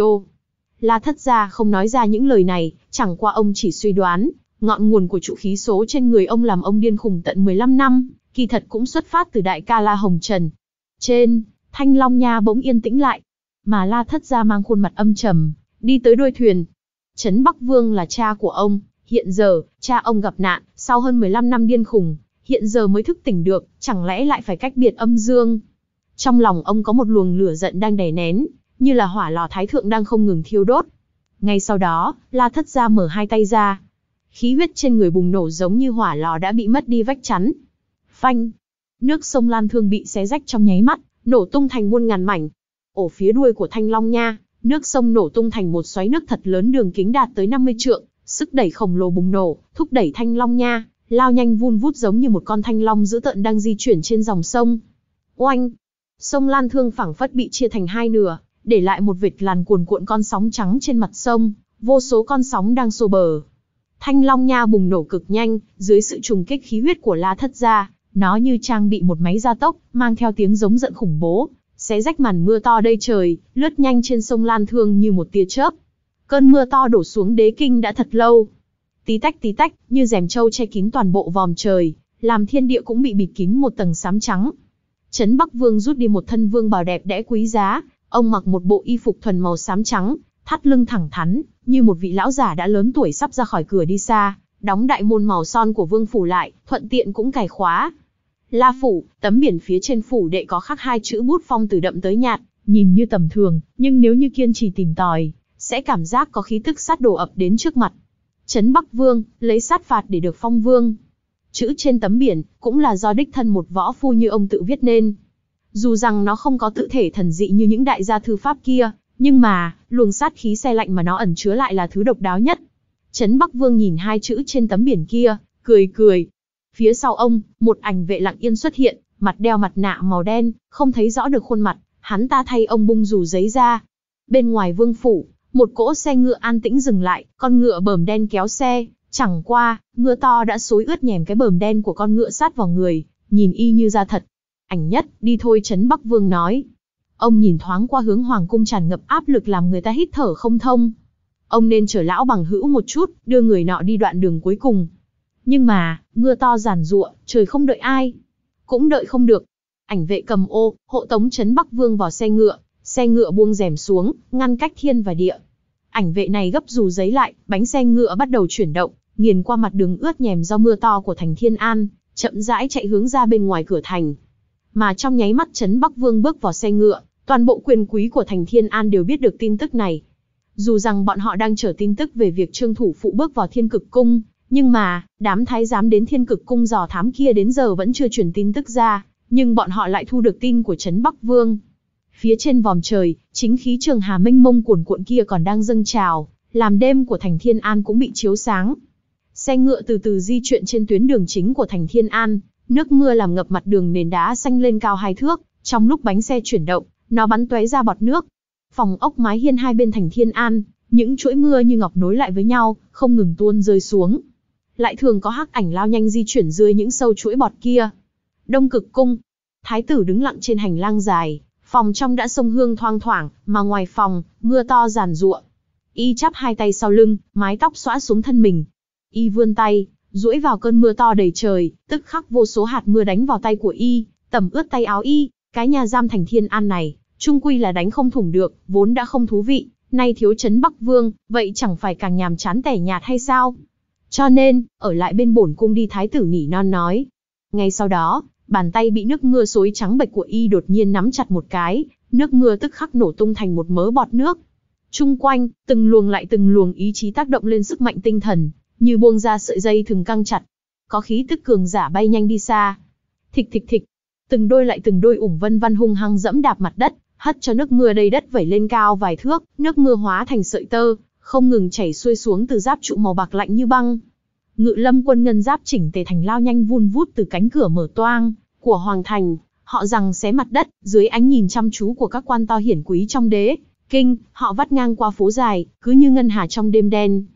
La Thất Gia không nói ra những lời này, chẳng qua ông chỉ suy đoán, ngọn nguồn của trụ khí số trên người ông làm ông điên khùng tận mười lăm năm, kỳ thật cũng xuất phát từ đại ca La Hồng Trần. Trên, Thanh Long Nha bỗng yên tĩnh lại, mà La Thất Gia mang khuôn mặt âm trầm, đi tới đuôi thuyền. Trấn Bắc Vương là cha của ông, hiện giờ, cha ông gặp nạn, sau hơn mười lăm năm điên khùng, hiện giờ mới thức tỉnh được, chẳng lẽ lại phải cách biệt âm dương. Trong lòng ông có một luồng lửa giận đang đè nén, như là hỏa lò thái thượng đang không ngừng thiêu đốt. Ngay sau đó, La Thất Gia mở hai tay ra. Khí huyết trên người bùng nổ giống như hỏa lò đã bị mất đi vách chắn. Phanh! Nước sông Lan Thương bị xé rách trong nháy mắt, nổ tung thành muôn ngàn mảnh. Ở phía đuôi của Thanh Long Nha, nước sông nổ tung thành một xoáy nước thật lớn đường kính đạt tới năm mươi trượng, sức đẩy khổng lồ bùng nổ, thúc đẩy Thanh Long Nha, lao nhanh vun vút giống như một con thanh long dữ tợn đang di chuyển trên dòng sông. Oanh! Sông Lan Thương phảng phất bị chia thành hai nửa, để lại một vệt làn cuồn cuộn con sóng trắng trên mặt sông, vô số con sóng đang xô bờ. Thanh Long Nha bùng nổ cực nhanh, dưới sự trùng kích khí huyết của La Thất Gia, nó như trang bị một máy gia tốc, mang theo tiếng giống giận khủng bố, xé rách màn mưa to đầy trời, lướt nhanh trên sông Lan Thương như một tia chớp. Cơn mưa to đổ xuống Đế Kinh đã thật lâu. Tí tách tí tách, như rèm trâu che kín toàn bộ vòm trời, làm thiên địa cũng bị bịt kín một tầng xám trắng. Trấn Bắc Vương rút đi một thân vương bào đẹp đẽ quý giá, ông mặc một bộ y phục thuần màu xám trắng, thắt lưng thẳng thắn, như một vị lão giả đã lớn tuổi sắp ra khỏi cửa đi xa, đóng đại môn màu son của vương phủ lại, thuận tiện cũng cài khóa. La phủ, tấm biển phía trên phủ đệ có khắc hai chữ bút phong từ đậm tới nhạt, nhìn như tầm thường, nhưng nếu như kiên trì tìm tòi, sẽ cảm giác có khí tức sát đồ ập đến trước mặt. Trấn Bắc Vương, lấy sát phạt để được phong vương. Chữ trên tấm biển, cũng là do đích thân một võ phu như ông tự viết nên. Dù rằng nó không có tự thể thần dị như những đại gia thư pháp kia, nhưng mà, luồng sát khí se lạnh mà nó ẩn chứa lại là thứ độc đáo nhất. Trấn Bắc Vương nhìn hai chữ trên tấm biển kia, cười cười. Phía sau ông, một ảnh vệ lặng yên xuất hiện, mặt đeo mặt nạ màu đen, không thấy rõ được khuôn mặt, hắn ta thay ông bung dù giấy ra. Bên ngoài vương phủ, một cỗ xe ngựa an tĩnh dừng lại, con ngựa bờm đen kéo xe, chẳng qua, mưa to đã xối ướt nhèm cái bờm đen của con ngựa sát vào người, nhìn y như da thật. Ảnh Nhất, đi thôi, Trấn Bắc Vương nói. Ông nhìn thoáng qua hướng hoàng cung tràn ngập áp lực làm người ta hít thở không thông. Ông nên chở lão bằng hữu một chút, đưa người nọ đi đoạn đường cuối cùng. Nhưng mà, mưa to giàn giụa, trời không đợi ai. Cũng đợi không được. Ảnh vệ cầm ô, hộ tống Trấn Bắc Vương vào xe ngựa, xe ngựa buông rèm xuống, ngăn cách thiên và địa. Ảnh vệ này gấp dù giấy lại, bánh xe ngựa bắt đầu chuyển động, nghiền qua mặt đường ướt nhèm do mưa to của thành Thiên An, chậm rãi chạy hướng ra bên ngoài cửa thành. Mà trong nháy mắt Trấn Bắc Vương bước vào xe ngựa, toàn bộ quyền quý của thành Thiên An đều biết được tin tức này. Dù rằng bọn họ đang chờ tin tức về việc Trương Thủ Phụ bước vào Thiên Cực Cung, nhưng mà, đám thái giám đến Thiên Cực Cung dò thám kia đến giờ vẫn chưa truyền tin tức ra, nhưng bọn họ lại thu được tin của Trấn Bắc Vương. Phía trên vòm trời, chính khí Trường Hà mênh mông cuồn cuộn kia còn đang dâng trào, làm đêm của thành Thiên An cũng bị chiếu sáng. Xe ngựa từ từ di chuyển trên tuyến đường chính của thành Thiên An, nước mưa làm ngập mặt đường nền đá xanh lên cao hai thước, trong lúc bánh xe chuyển động, nó bắn tóe ra bọt nước. Phòng ốc mái hiên hai bên thành Thiên An, những chuỗi mưa như ngọc nối lại với nhau, không ngừng tuôn rơi xuống. Lại thường có hắc ảnh lao nhanh di chuyển dưới những sâu chuỗi bọt kia. Đông Cực Cung, thái tử đứng lặng trên hành lang dài, phòng trong đã xông hương thoang thoảng, mà ngoài phòng, mưa to giàn giụa. Y chắp hai tay sau lưng, mái tóc xõa xuống thân mình. Y vươn tay, duỗi vào cơn mưa to đầy trời, tức khắc vô số hạt mưa đánh vào tay của Y, tẩm ướt tay áo Y. Cái nhà giam thành Thiên An này, chung quy là đánh không thủng được, vốn đã không thú vị, nay thiếu Trấn Bắc Vương, vậy chẳng phải càng nhàm chán tẻ nhạt hay sao? Cho nên, ở lại bên bổn cung đi, thái tử nỉ non nói. Ngay sau đó, bàn tay bị nước mưa xối trắng bệch của Y đột nhiên nắm chặt một cái, nước mưa tức khắc nổ tung thành một mớ bọt nước. Chung quanh, từng luồng lại từng luồng ý chí tác động lên sức mạnh tinh thần, như buông ra sợi dây thừng căng chặt. Có khí tức cường giả bay nhanh đi xa. Thịch thịch thịch, từng đôi lại từng đôi ủng vân văn hung hăng dẫm đạp mặt đất, hất cho nước mưa đầy đất vẩy lên cao vài thước, nước mưa hóa thành sợi tơ, không ngừng chảy xuôi xuống từ giáp trụ màu bạc lạnh như băng. Ngự Lâm quân ngân giáp chỉnh tề thành lao nhanh vun vút từ cánh cửa mở toang của hoàng thành, họ giằng xé mặt đất, dưới ánh nhìn chăm chú của các quan to hiển quý trong đế kinh, họ vắt ngang qua phố dài, cứ như ngân hà trong đêm đen.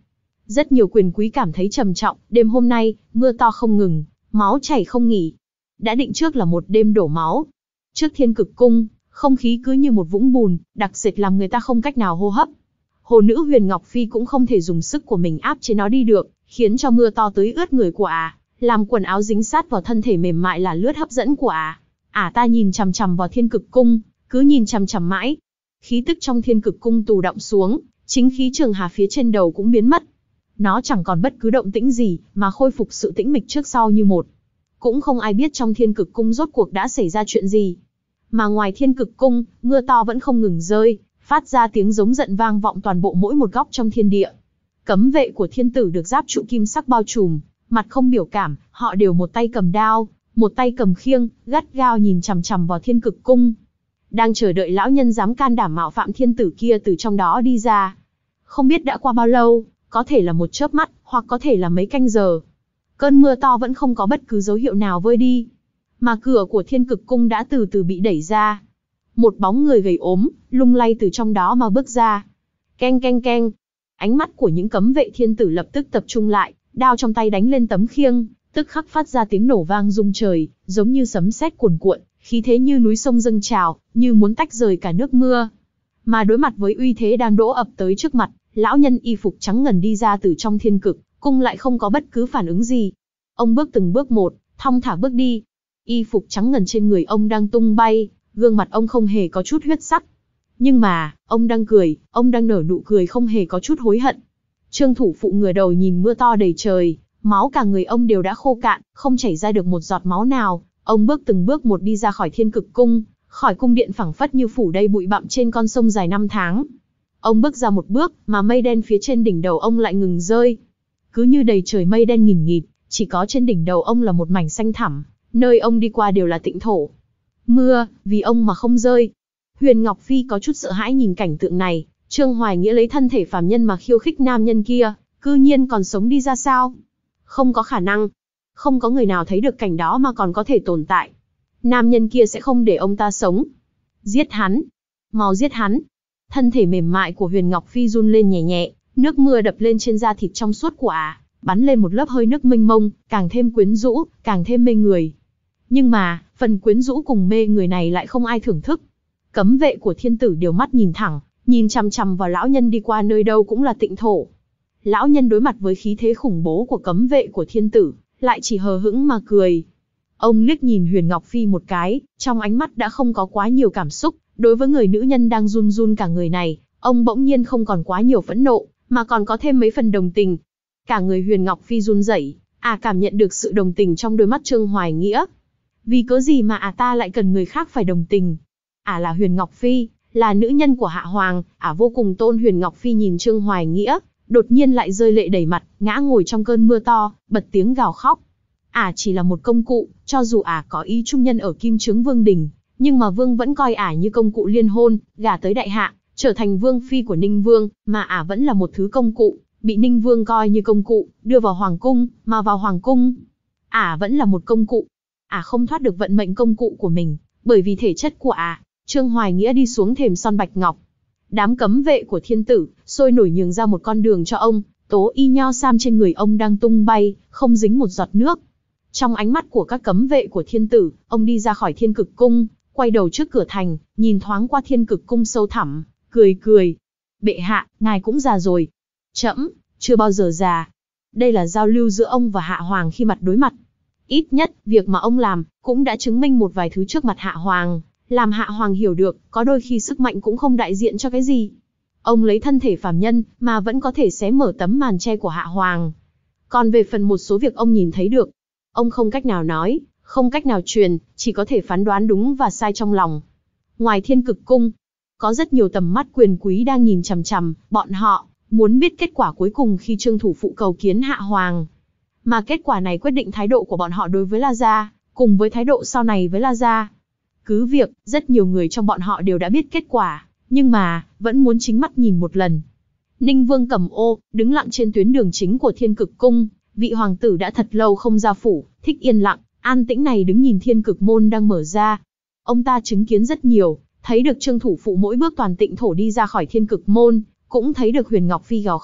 Rất nhiều quyền quý cảm thấy trầm trọng, đêm hôm nay, mưa to không ngừng, máu chảy không nghỉ. Đã định trước là một đêm đổ máu. Trước Thiên Cực Cung, không khí cứ như một vũng bùn, đặc sệt làm người ta không cách nào hô hấp. Hồ nữ Huyền Ngọc Phi cũng không thể dùng sức của mình áp chế nó đi được, khiến cho mưa to tưới ướt người của ả, làm quần áo dính sát vào thân thể mềm mại là lướt hấp dẫn của ả. Ả ta nhìn chằm chằm vào Thiên Cực Cung, cứ nhìn chằm chằm mãi. Khí tức trong Thiên Cực Cung tù đọng xuống, chính khí trường hà phía trên đầu cũng biến mất. Nó chẳng còn bất cứ động tĩnh gì, mà khôi phục sự tĩnh mịch trước sau như một. Cũng không ai biết trong Thiên Cực Cung rốt cuộc đã xảy ra chuyện gì. Mà ngoài Thiên Cực Cung, mưa to vẫn không ngừng rơi, phát ra tiếng giống giận vang vọng toàn bộ mỗi một góc trong thiên địa. Cấm vệ của thiên tử được giáp trụ kim sắc bao trùm, mặt không biểu cảm, họ đều một tay cầm đao, một tay cầm khiêng, gắt gao nhìn chằm chằm vào Thiên Cực Cung. Đang chờ đợi lão nhân dám can đảm mạo phạm thiên tử kia từ trong đó đi ra. Không biết đã qua bao lâu, có thể là một chớp mắt, hoặc có thể là mấy canh giờ. Cơn mưa to vẫn không có bất cứ dấu hiệu nào vơi đi. Mà cửa của Thiên Cực Cung đã từ từ bị đẩy ra. Một bóng người gầy ốm, lung lay từ trong đó mà bước ra. Keng keng keng. Ánh mắt của những cấm vệ thiên tử lập tức tập trung lại, đao trong tay đánh lên tấm khiêng, tức khắc phát ra tiếng nổ vang rung trời, giống như sấm sét cuồn cuộn, khí thế như núi sông dâng trào, như muốn tách rời cả nước mưa. Mà đối mặt với uy thế đang đổ ập tới trước mặt, lão nhân y phục trắng ngần đi ra từ trong Thiên Cực Cung lại không có bất cứ phản ứng gì. Ông bước từng bước một, thong thả bước đi. Y phục trắng ngần trên người ông đang tung bay, gương mặt ông không hề có chút huyết sắc. Nhưng mà, ông đang cười, ông đang nở nụ cười không hề có chút hối hận. Trương thủ phụ ngửa đầu nhìn mưa to đầy trời, máu cả người ông đều đã khô cạn, không chảy ra được một giọt máu nào. Ông bước từng bước một đi ra khỏi Thiên Cực Cung, khỏi cung điện phẳng phất như phủ đầy bụi bặm trên con sông dài năm tháng. Ông bước ra một bước, mà mây đen phía trên đỉnh đầu ông lại ngừng rơi. Cứ như đầy trời mây đen nghìn nghịt, chỉ có trên đỉnh đầu ông là một mảnh xanh thẳm, nơi ông đi qua đều là tịnh thổ. Mưa, vì ông mà không rơi. Huyền Ngọc Phi có chút sợ hãi nhìn cảnh tượng này, Trương Hoài Nghĩa lấy thân thể phàm nhân mà khiêu khích nam nhân kia, cư nhiên còn sống đi ra sao? Không có khả năng. Không có người nào thấy được cảnh đó mà còn có thể tồn tại. Nam nhân kia sẽ không để ông ta sống. Giết hắn. Mau giết hắn. Thân thể mềm mại của Huyền Ngọc Phi run lên nhẹ nhẹ, nước mưa đập lên trên da thịt trong suốt của ả, bắn lên một lớp hơi nước mênh mông, càng thêm quyến rũ, càng thêm mê người. Nhưng mà, phần quyến rũ cùng mê người này lại không ai thưởng thức. Cấm vệ của thiên tử đều mắt nhìn thẳng, nhìn chằm chằm vào lão nhân đi qua nơi đâu cũng là tịnh thổ. Lão nhân đối mặt với khí thế khủng bố của cấm vệ của thiên tử, lại chỉ hờ hững mà cười. Ông liếc nhìn Huyền Ngọc Phi một cái, trong ánh mắt đã không có quá nhiều cảm xúc. Đối với người nữ nhân đang run run cả người này, ông bỗng nhiên không còn quá nhiều phẫn nộ, mà còn có thêm mấy phần đồng tình. Cả người Huyền Ngọc Phi run rẩy, à cảm nhận được sự đồng tình trong đôi mắt Trương Hoài Nghĩa. Vì cớ gì mà à ta lại cần người khác phải đồng tình? À là Huyền Ngọc Phi, là nữ nhân của Hạ Hoàng, à vô cùng tôn Huyền Ngọc Phi nhìn Trương Hoài Nghĩa, đột nhiên lại rơi lệ đầy mặt, ngã ngồi trong cơn mưa to, bật tiếng gào khóc. À chỉ là một công cụ, cho dù à có ý trung nhân ở Kim Chướng Vương đình, nhưng mà Vương vẫn coi ả như công cụ liên hôn, gả tới đại hạ, trở thành Vương phi của Ninh Vương, mà ả vẫn là một thứ công cụ, bị Ninh Vương coi như công cụ, đưa vào Hoàng cung, mà vào Hoàng cung. Ả vẫn là một công cụ. Ả không thoát được vận mệnh công cụ của mình, bởi vì thể chất của ả. Trương Hoài Nghĩa đi xuống thềm son bạch ngọc. Đám cấm vệ của thiên tử, sôi nổi nhường ra một con đường cho ông, tố y nho sam trên người ông đang tung bay, không dính một giọt nước. Trong ánh mắt của các cấm vệ của thiên tử, ông đi ra khỏi Thiên Cực Cung, quay đầu trước cửa thành, nhìn thoáng qua Thiên Cực Cung sâu thẳm, cười cười. Bệ hạ, ngài cũng già rồi. Trẫm, chưa bao giờ già. Đây là giao lưu giữa ông và Hạ Hoàng khi mặt đối mặt. Ít nhất, việc mà ông làm, cũng đã chứng minh một vài thứ trước mặt Hạ Hoàng, làm Hạ Hoàng hiểu được, có đôi khi sức mạnh cũng không đại diện cho cái gì. Ông lấy thân thể phàm nhân, mà vẫn có thể xé mở tấm màn che của Hạ Hoàng. Còn về phần một số việc ông nhìn thấy được, ông không cách nào nói, không cách nào truyền, chỉ có thể phán đoán đúng và sai trong lòng. Ngoài Thiên Cực Cung, có rất nhiều tầm mắt quyền quý đang nhìn chằm chằm, bọn họ muốn biết kết quả cuối cùng khi Trương thủ phụ cầu kiến Hạ Hoàng. Mà kết quả này quyết định thái độ của bọn họ đối với La Gia, cùng với thái độ sau này với La Gia. Cứ việc, rất nhiều người trong bọn họ đều đã biết kết quả, nhưng mà, vẫn muốn chính mắt nhìn một lần. Ninh Vương cầm ô, đứng lặng trên tuyến đường chính của Thiên Cực Cung, vị hoàng tử đã thật lâu không ra phủ, thích yên lặng, an tĩnh này đứng nhìn Thiên Cực môn đang mở ra. Ông ta chứng kiến rất nhiều, thấy được Trương thủ phụ mỗi bước toàn tịnh thổ đi ra khỏi Thiên Cực môn, cũng thấy được Huyền Ngọc Phi gào khóc,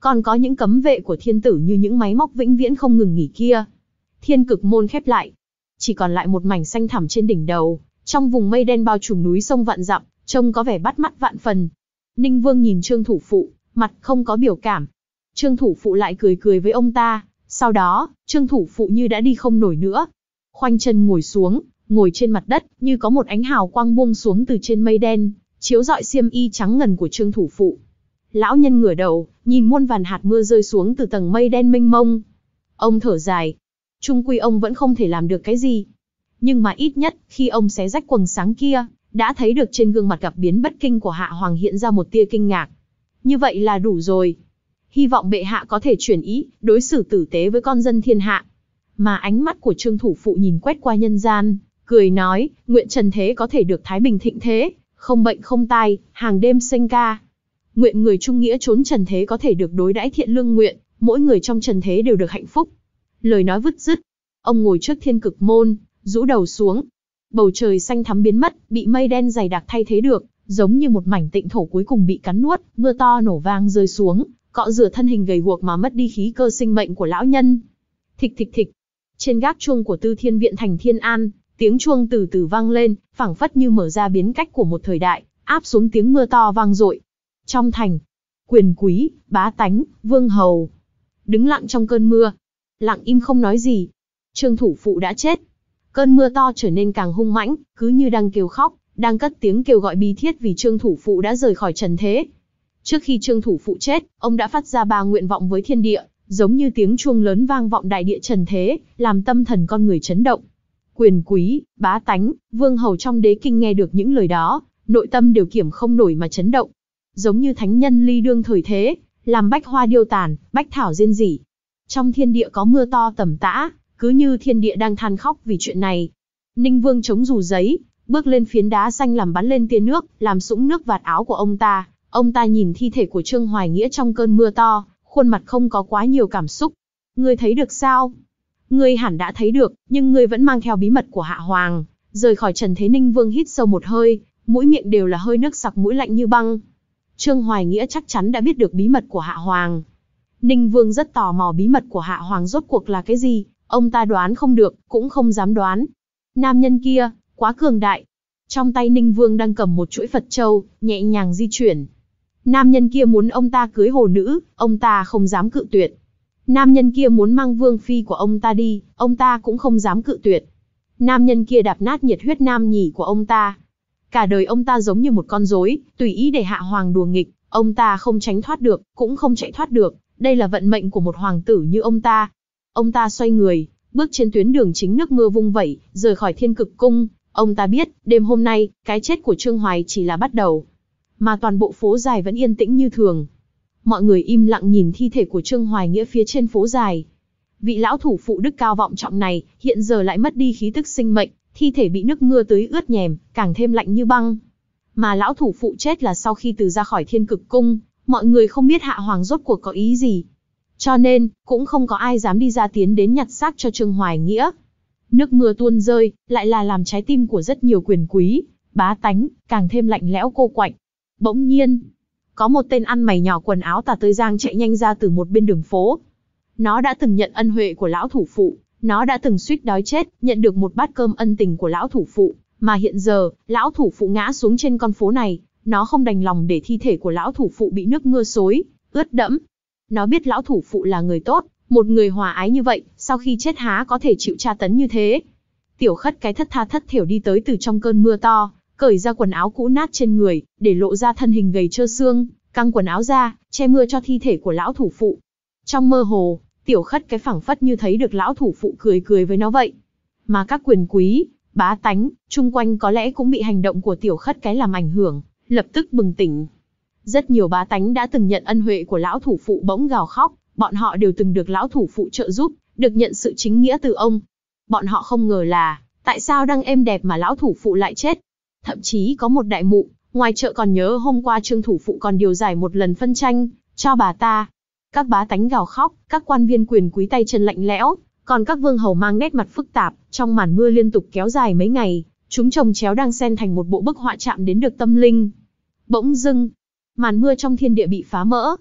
còn có những cấm vệ của thiên tử như những máy móc vĩnh viễn không ngừng nghỉ kia. Thiên cực môn khép lại, chỉ còn lại một mảnh xanh thẳm trên đỉnh đầu, trong vùng mây đen bao trùm núi sông vạn dặm, trông có vẻ bắt mắt vạn phần. Ninh Vương nhìn Trương Thủ Phụ, mặt không có biểu cảm. Trương Thủ Phụ lại cười cười với ông ta, sau đó, Trương Thủ Phụ như đã đi không nổi nữa. Khoanh chân ngồi xuống, ngồi trên mặt đất, như có một ánh hào quang buông xuống từ trên mây đen, chiếu rọi xiêm y trắng ngần của Trương Thủ Phụ. Lão nhân ngửa đầu, nhìn muôn vàn hạt mưa rơi xuống từ tầng mây đen mênh mông. Ông thở dài. Chung quy ông vẫn không thể làm được cái gì. Nhưng mà ít nhất, khi ông xé rách quầng sáng kia, đã thấy được trên gương mặt gặp biến bất kinh của Hạ Hoàng hiện ra một tia kinh ngạc. Như vậy là đủ rồi. Hy vọng bệ hạ có thể chuyển ý, đối xử tử tế với con dân thiên hạ. Mà ánh mắt của Trương Thủ Phụ nhìn quét qua nhân gian, cười nói, nguyện trần thế có thể được thái bình thịnh thế, không bệnh không tai, hàng đêm sinh ca. Nguyện người trung nghĩa trốn trần thế có thể được đối đãi thiện lương, nguyện mỗi người trong trần thế đều được hạnh phúc. Lời nói vứt dứt, ông ngồi trước thiên cực môn, rũ đầu xuống. Bầu trời xanh thắm biến mất, bị mây đen dày đặc thay thế được, giống như một mảnh tịnh thổ cuối cùng bị cắn nuốt, mưa to nổ vang rơi xuống, cọ rửa thân hình gầy guộc mà mất đi khí cơ sinh mệnh của lão nhân. Thịch thịch thịch. Trên gác chuông của Tư Thiên Viện thành Thiên An, tiếng chuông từ từ vang lên, phảng phất như mở ra biến cách của một thời đại, áp xuống tiếng mưa to vang dội. Trong thành, quyền quý, bá tánh, vương hầu đứng lặng trong cơn mưa, lặng im không nói gì. Trương Thủ Phụ đã chết. Cơn mưa to trở nên càng hung mãnh, cứ như đang kêu khóc, đang cất tiếng kêu gọi bi thiết vì Trương Thủ Phụ đã rời khỏi trần thế. Trước khi Trương Thủ Phụ chết, ông đã phát ra ba nguyện vọng với thiên địa, giống như tiếng chuông lớn vang vọng đại địa trần thế, làm tâm thần con người chấn động. Quyền quý, bá tánh, vương hầu trong đế kinh nghe được những lời đó, nội tâm đều kiểm không nổi mà chấn động. Giống như thánh nhân ly đương thời thế, làm bách hoa điêu tàn, bách thảo rên rỉ. Trong thiên địa có mưa to tầm tã, cứ như thiên địa đang than khóc vì chuyện này. Ninh Vương chống dù giấy, bước lên phiến đá xanh làm bắn lên tia nước, làm sũng nước vạt áo của ông ta. Ông ta nhìn thi thể của Trương Hoài Nghĩa trong cơn mưa to, khuôn mặt không có quá nhiều cảm xúc. Ngươi thấy được sao? Ngươi hẳn đã thấy được, nhưng ngươi vẫn mang theo bí mật của Hạ Hoàng, rời khỏi trần thế. Ninh Vương hít sâu một hơi, mũi miệng đều là hơi nước sặc mũi lạnh như băng. Trương Hoài Nghĩa chắc chắn đã biết được bí mật của Hạ Hoàng. Ninh Vương rất tò mò bí mật của Hạ Hoàng rốt cuộc là cái gì, ông ta đoán không được, cũng không dám đoán. Nam nhân kia, quá cường đại. Trong tay Ninh Vương đang cầm một chuỗi Phật châu, nhẹ nhàng di chuyển. Nam nhân kia muốn ông ta cưới hồ nữ, ông ta không dám cự tuyệt. Nam nhân kia muốn mang vương phi của ông ta đi, ông ta cũng không dám cự tuyệt. Nam nhân kia đạp nát nhiệt huyết nam nhì của ông ta. Cả đời ông ta giống như một con rối, tùy ý để Hạ Hoàng đùa nghịch, ông ta không tránh thoát được, cũng không chạy thoát được. Đây là vận mệnh của một hoàng tử như ông ta. Ông ta xoay người, bước trên tuyến đường chính nước mưa vung vẩy, rời khỏi Thiên Cực Cung. Ông ta biết, đêm hôm nay, cái chết của Trương Hoài chỉ là bắt đầu. Mà toàn bộ phố dài vẫn yên tĩnh như thường. Mọi người im lặng nhìn thi thể của Trương Hoài Nghĩa phía trên phố dài. Vị lão thủ phụ đức cao vọng trọng này, hiện giờ lại mất đi khí tức sinh mệnh, thi thể bị nước mưa tưới ướt nhèm, càng thêm lạnh như băng. Mà lão thủ phụ chết là sau khi từ ra khỏi Thiên Cực Cung, mọi người không biết Hạ Hoàng rốt cuộc có ý gì. Cho nên, cũng không có ai dám đi ra tiến đến nhặt xác cho Trương Hoài Nghĩa. Nước mưa tuôn rơi, lại là làm trái tim của rất nhiều quyền quý, bá tánh, càng thêm lạnh lẽo cô quạnh. Bỗng nhiên, có một tên ăn mày nhỏ quần áo tà tơi giang chạy nhanh ra từ một bên đường phố. Nó đã từng nhận ân huệ của lão thủ phụ, nó đã từng suýt đói chết, nhận được một bát cơm ân tình của lão thủ phụ, mà hiện giờ, lão thủ phụ ngã xuống trên con phố này, nó không đành lòng để thi thể của lão thủ phụ bị nước mưa xối, ướt đẫm. Nó biết lão thủ phụ là người tốt, một người hòa ái như vậy, sau khi chết há có thể chịu tra tấn như thế. Tiểu Khất cái thất tha thất thểu đi tới từ trong cơn mưa to, cởi ra quần áo cũ nát trên người, để lộ ra thân hình gầy trơ xương, căng quần áo ra, che mưa cho thi thể của lão thủ phụ. Trong mơ hồ, Tiểu Khất cái phảng phất như thấy được lão thủ phụ cười cười với nó vậy. Mà các quyền quý, bá tánh, chung quanh có lẽ cũng bị hành động của Tiểu Khất cái làm ảnh hưởng, lập tức bừng tỉnh. Rất nhiều bá tánh đã từng nhận ân huệ của lão thủ phụ bỗng gào khóc, bọn họ đều từng được lão thủ phụ trợ giúp, được nhận sự chính nghĩa từ ông. Bọn họ không ngờ là, tại sao đang êm đẹp mà lão thủ phụ lại chết. Thậm chí có một đại mụ, ngoài chợ còn nhớ hôm qua Trương thủ phụ còn điều giải một lần phân tranh, cho bà ta. Các bá tánh gào khóc, các quan viên quyền quý tay chân lạnh lẽo, còn các vương hầu mang nét mặt phức tạp, trong màn mưa liên tục kéo dài mấy ngày, chúng chồng chéo đang xen thành một bộ bức họa chạm đến được tâm linh. Bỗng dưng, màn mưa trong thiên địa bị phá vỡ.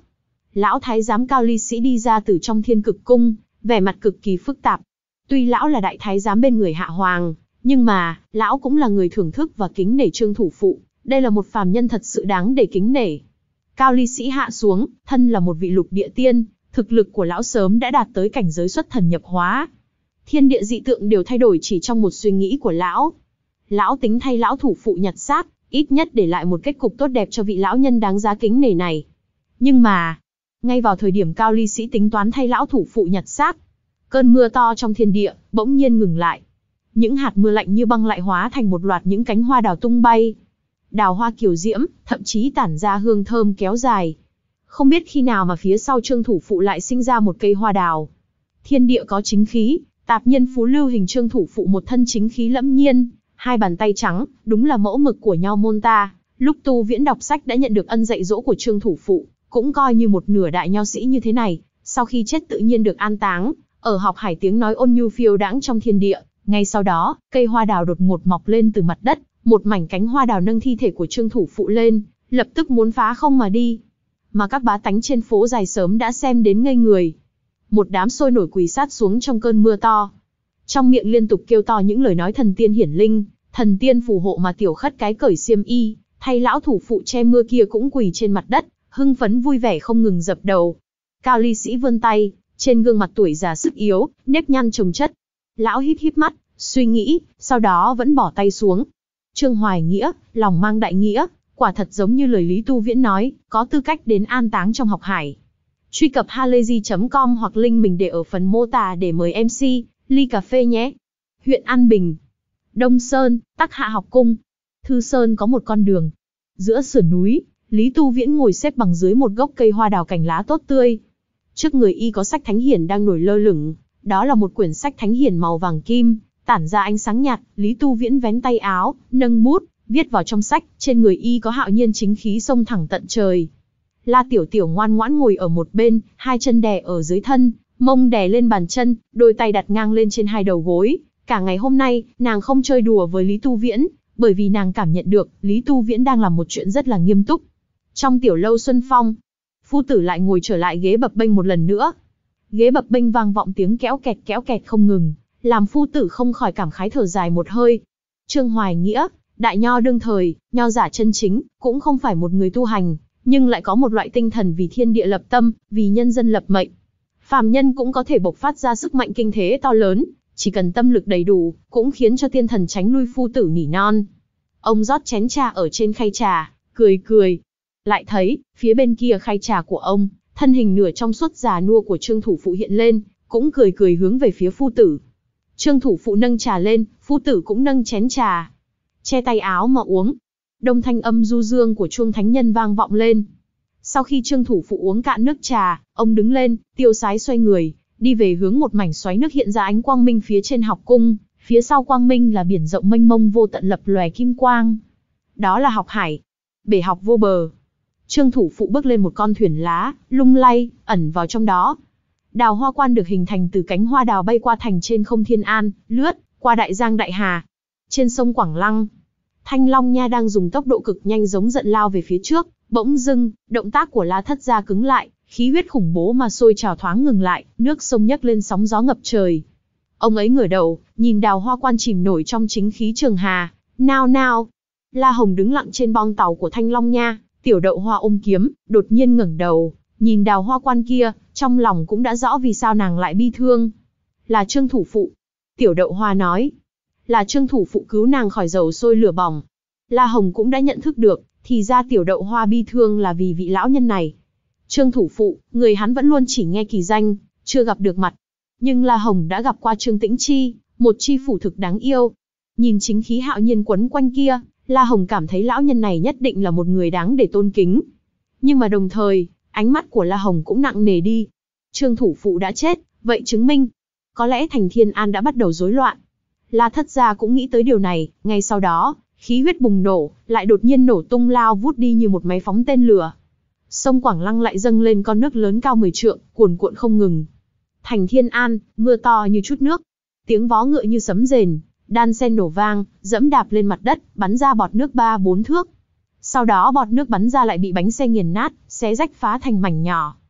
Lão thái giám Cao Ly Sĩ đi ra từ trong Thiên Cực Cung, vẻ mặt cực kỳ phức tạp. Tuy lão là đại thái giám bên người hạ hoàng, nhưng mà, lão cũng là người thưởng thức và kính nể Trương thủ phụ, đây là một phàm nhân thật sự đáng để kính nể. Cao Ly Sĩ hạ xuống, thân là một vị lục địa tiên, thực lực của lão sớm đã đạt tới cảnh giới xuất thần nhập hóa. Thiên địa dị tượng đều thay đổi chỉ trong một suy nghĩ của lão. Lão tính thay lão thủ phụ nhặt xác, ít nhất để lại một kết cục tốt đẹp cho vị lão nhân đáng giá kính nể này. Nhưng mà, ngay vào thời điểm Cao Ly Sĩ tính toán thay lão thủ phụ nhặt xác, cơn mưa to trong thiên địa bỗng nhiên ngừng lại. Những hạt mưa lạnh như băng lại hóa thành một loạt những cánh hoa đào tung bay. Đào hoa kiều diễm, thậm chí tản ra hương thơm kéo dài. Không biết khi nào mà phía sau Trương thủ phụ lại sinh ra một cây hoa đào. Thiên địa có chính khí, tạp nhân phú lưu hình Trương thủ phụ một thân chính khí lẫm nhiên, hai bàn tay trắng, đúng là mẫu mực của nho môn ta. Lúc tu viễn đọc sách đã nhận được ân dạy dỗ của Trương thủ phụ, cũng coi như một nửa đại nho sĩ như thế này, sau khi chết tự nhiên được an táng, ở học hải tiếng nói ôn nhu phiêu đãng trong thiên địa. Ngay sau đó, cây hoa đào đột ngột mọc lên từ mặt đất, một mảnh cánh hoa đào nâng thi thể của Trương thủ phụ lên, lập tức muốn phá không mà đi. Mà các bá tánh trên phố dài sớm đã xem đến ngây người. Một đám sôi nổi quỳ sát xuống trong cơn mưa to. Trong miệng liên tục kêu to những lời nói thần tiên hiển linh, thần tiên phù hộ mà tiểu khất cái cởi xiêm y, thay lão thủ phụ che mưa kia cũng quỳ trên mặt đất, hưng phấn vui vẻ không ngừng dập đầu. Cao Ly Sĩ vươn tay, trên gương mặt tuổi già sức yếu, nếp nhăn chồng chất. Lão híp híp mắt, suy nghĩ, sau đó vẫn bỏ tay xuống. Trương Hoài Nghĩa, lòng mang đại nghĩa, quả thật giống như lời Lý Tu Viễn nói, có tư cách đến an táng trong học hải. Truy cập halayzi chấm com hoặc link mình để ở phần mô tả để mời em xê, ly cà phê nhé. Huyện An Bình, Đông Sơn, Tắc Hạ học cung. Thư Sơn có một con đường. Giữa sườn núi, Lý Tu Viễn ngồi xếp bằng dưới một gốc cây hoa đào cành lá tốt tươi. Trước người y có sách thánh hiển đang nổi lơ lửng, đó là một quyển sách thánh hiển màu vàng kim, tản ra ánh sáng nhạt. Lý Tu Viễn vén tay áo, nâng bút, viết vào trong sách. Trên người y có hạo nhiên chính khí xông thẳng tận trời. La Tiểu Tiểu ngoan ngoãn ngồi ở một bên, hai chân đè ở dưới thân, mông đè lên bàn chân, đôi tay đặt ngang lên trên hai đầu gối. Cả ngày hôm nay, nàng không chơi đùa với Lý Tu Viễn, bởi vì nàng cảm nhận được Lý Tu Viễn đang làm một chuyện rất là nghiêm túc. Trong tiểu lâu Xuân Phong, phu tử lại ngồi trở lại ghế bập bênh một lần nữa. Ghế bập bênh vang vọng tiếng kéo kẹt kéo kẹt không ngừng, làm phu tử không khỏi cảm khái thở dài một hơi. Trương Hoài Nghĩa, đại nho đương thời, nho giả chân chính, cũng không phải một người tu hành, nhưng lại có một loại tinh thần vì thiên địa lập tâm, vì nhân dân lập mệnh. Phàm nhân cũng có thể bộc phát ra sức mạnh kinh thế to lớn, chỉ cần tâm lực đầy đủ, cũng khiến cho tiên thần tránh lui. Phu tử nỉ non. Ông rót chén trà ở trên khay trà, cười cười. Lại thấy, phía bên kia khay trà của ông, thân hình nửa trong suốt già nua của Trương thủ phụ hiện lên, cũng cười cười hướng về phía phu tử. Trương thủ phụ nâng trà lên, phu tử cũng nâng chén trà, che tay áo mà uống. Đông thanh âm du dương của chuông thánh nhân vang vọng lên. Sau khi Trương thủ phụ uống cạn nước trà, ông đứng lên, tiêu sái xoay người, đi về hướng một mảnh xoáy nước hiện ra ánh quang minh phía trên học cung. Phía sau quang minh là biển rộng mênh mông vô tận lập lòe kim quang. Đó là học hải, bể học vô bờ. Trương thủ phụ bước lên một con thuyền lá, lung lay, ẩn vào trong đó. Đào hoa quan được hình thành từ cánh hoa đào bay qua thành trên không Thiên An, lướt qua đại giang đại hà. Trên sông Quảng Lăng, Thanh Long Nha đang dùng tốc độ cực nhanh giống giận lao về phía trước. Bỗng dưng, động tác của La Thất Gia cứng lại, khí huyết khủng bố mà sôi trào thoáng ngừng lại, nước sông nhấc lên sóng gió ngập trời. Ông ấy ngửa đầu, nhìn đào hoa quan chìm nổi trong chính khí trường hà. Nao nao, La Hồng đứng lặng trên bong tàu của Thanh Long Nha, tiểu đậu hoa ôm kiếm, đột nhiên ngẩng đầu, nhìn đào hoa quan kia, trong lòng cũng đã rõ vì sao nàng lại bi thương. Là Trương thủ phụ. Tiểu đậu hoa nói. Là Trương thủ phụ cứu nàng khỏi dầu sôi lửa bỏng. La Hồng cũng đã nhận thức được, thì ra tiểu đậu hoa bi thương là vì vị lão nhân này. Trương thủ phụ, người hắn vẫn luôn chỉ nghe kỳ danh, chưa gặp được mặt. Nhưng La Hồng đã gặp qua Trương Tĩnh Chi, một chi phủ thực đáng yêu. Nhìn chính khí hạo nhiên quấn quanh kia, La Hồng cảm thấy lão nhân này nhất định là một người đáng để tôn kính. Nhưng mà đồng thời, ánh mắt của La Hồng cũng nặng nề đi. Trương thủ phụ đã chết, vậy chứng minh, có lẽ thành Thiên An đã bắt đầu rối loạn. La Thất Gia cũng nghĩ tới điều này, ngay sau đó, khí huyết bùng nổ, lại đột nhiên nổ tung lao vút đi như một máy phóng tên lửa. Sông Quảng Lăng lại dâng lên con nước lớn cao mười trượng, cuồn cuộn không ngừng. Thành Thiên An, mưa to như chút nước. Tiếng vó ngựa như sấm rền, đan sen nổ vang, dẫm đạp lên mặt đất, bắn ra bọt nước ba bốn thước. Sau đó bọt nước bắn ra lại bị bánh xe nghiền nát, xé rách phá thành mảnh nhỏ.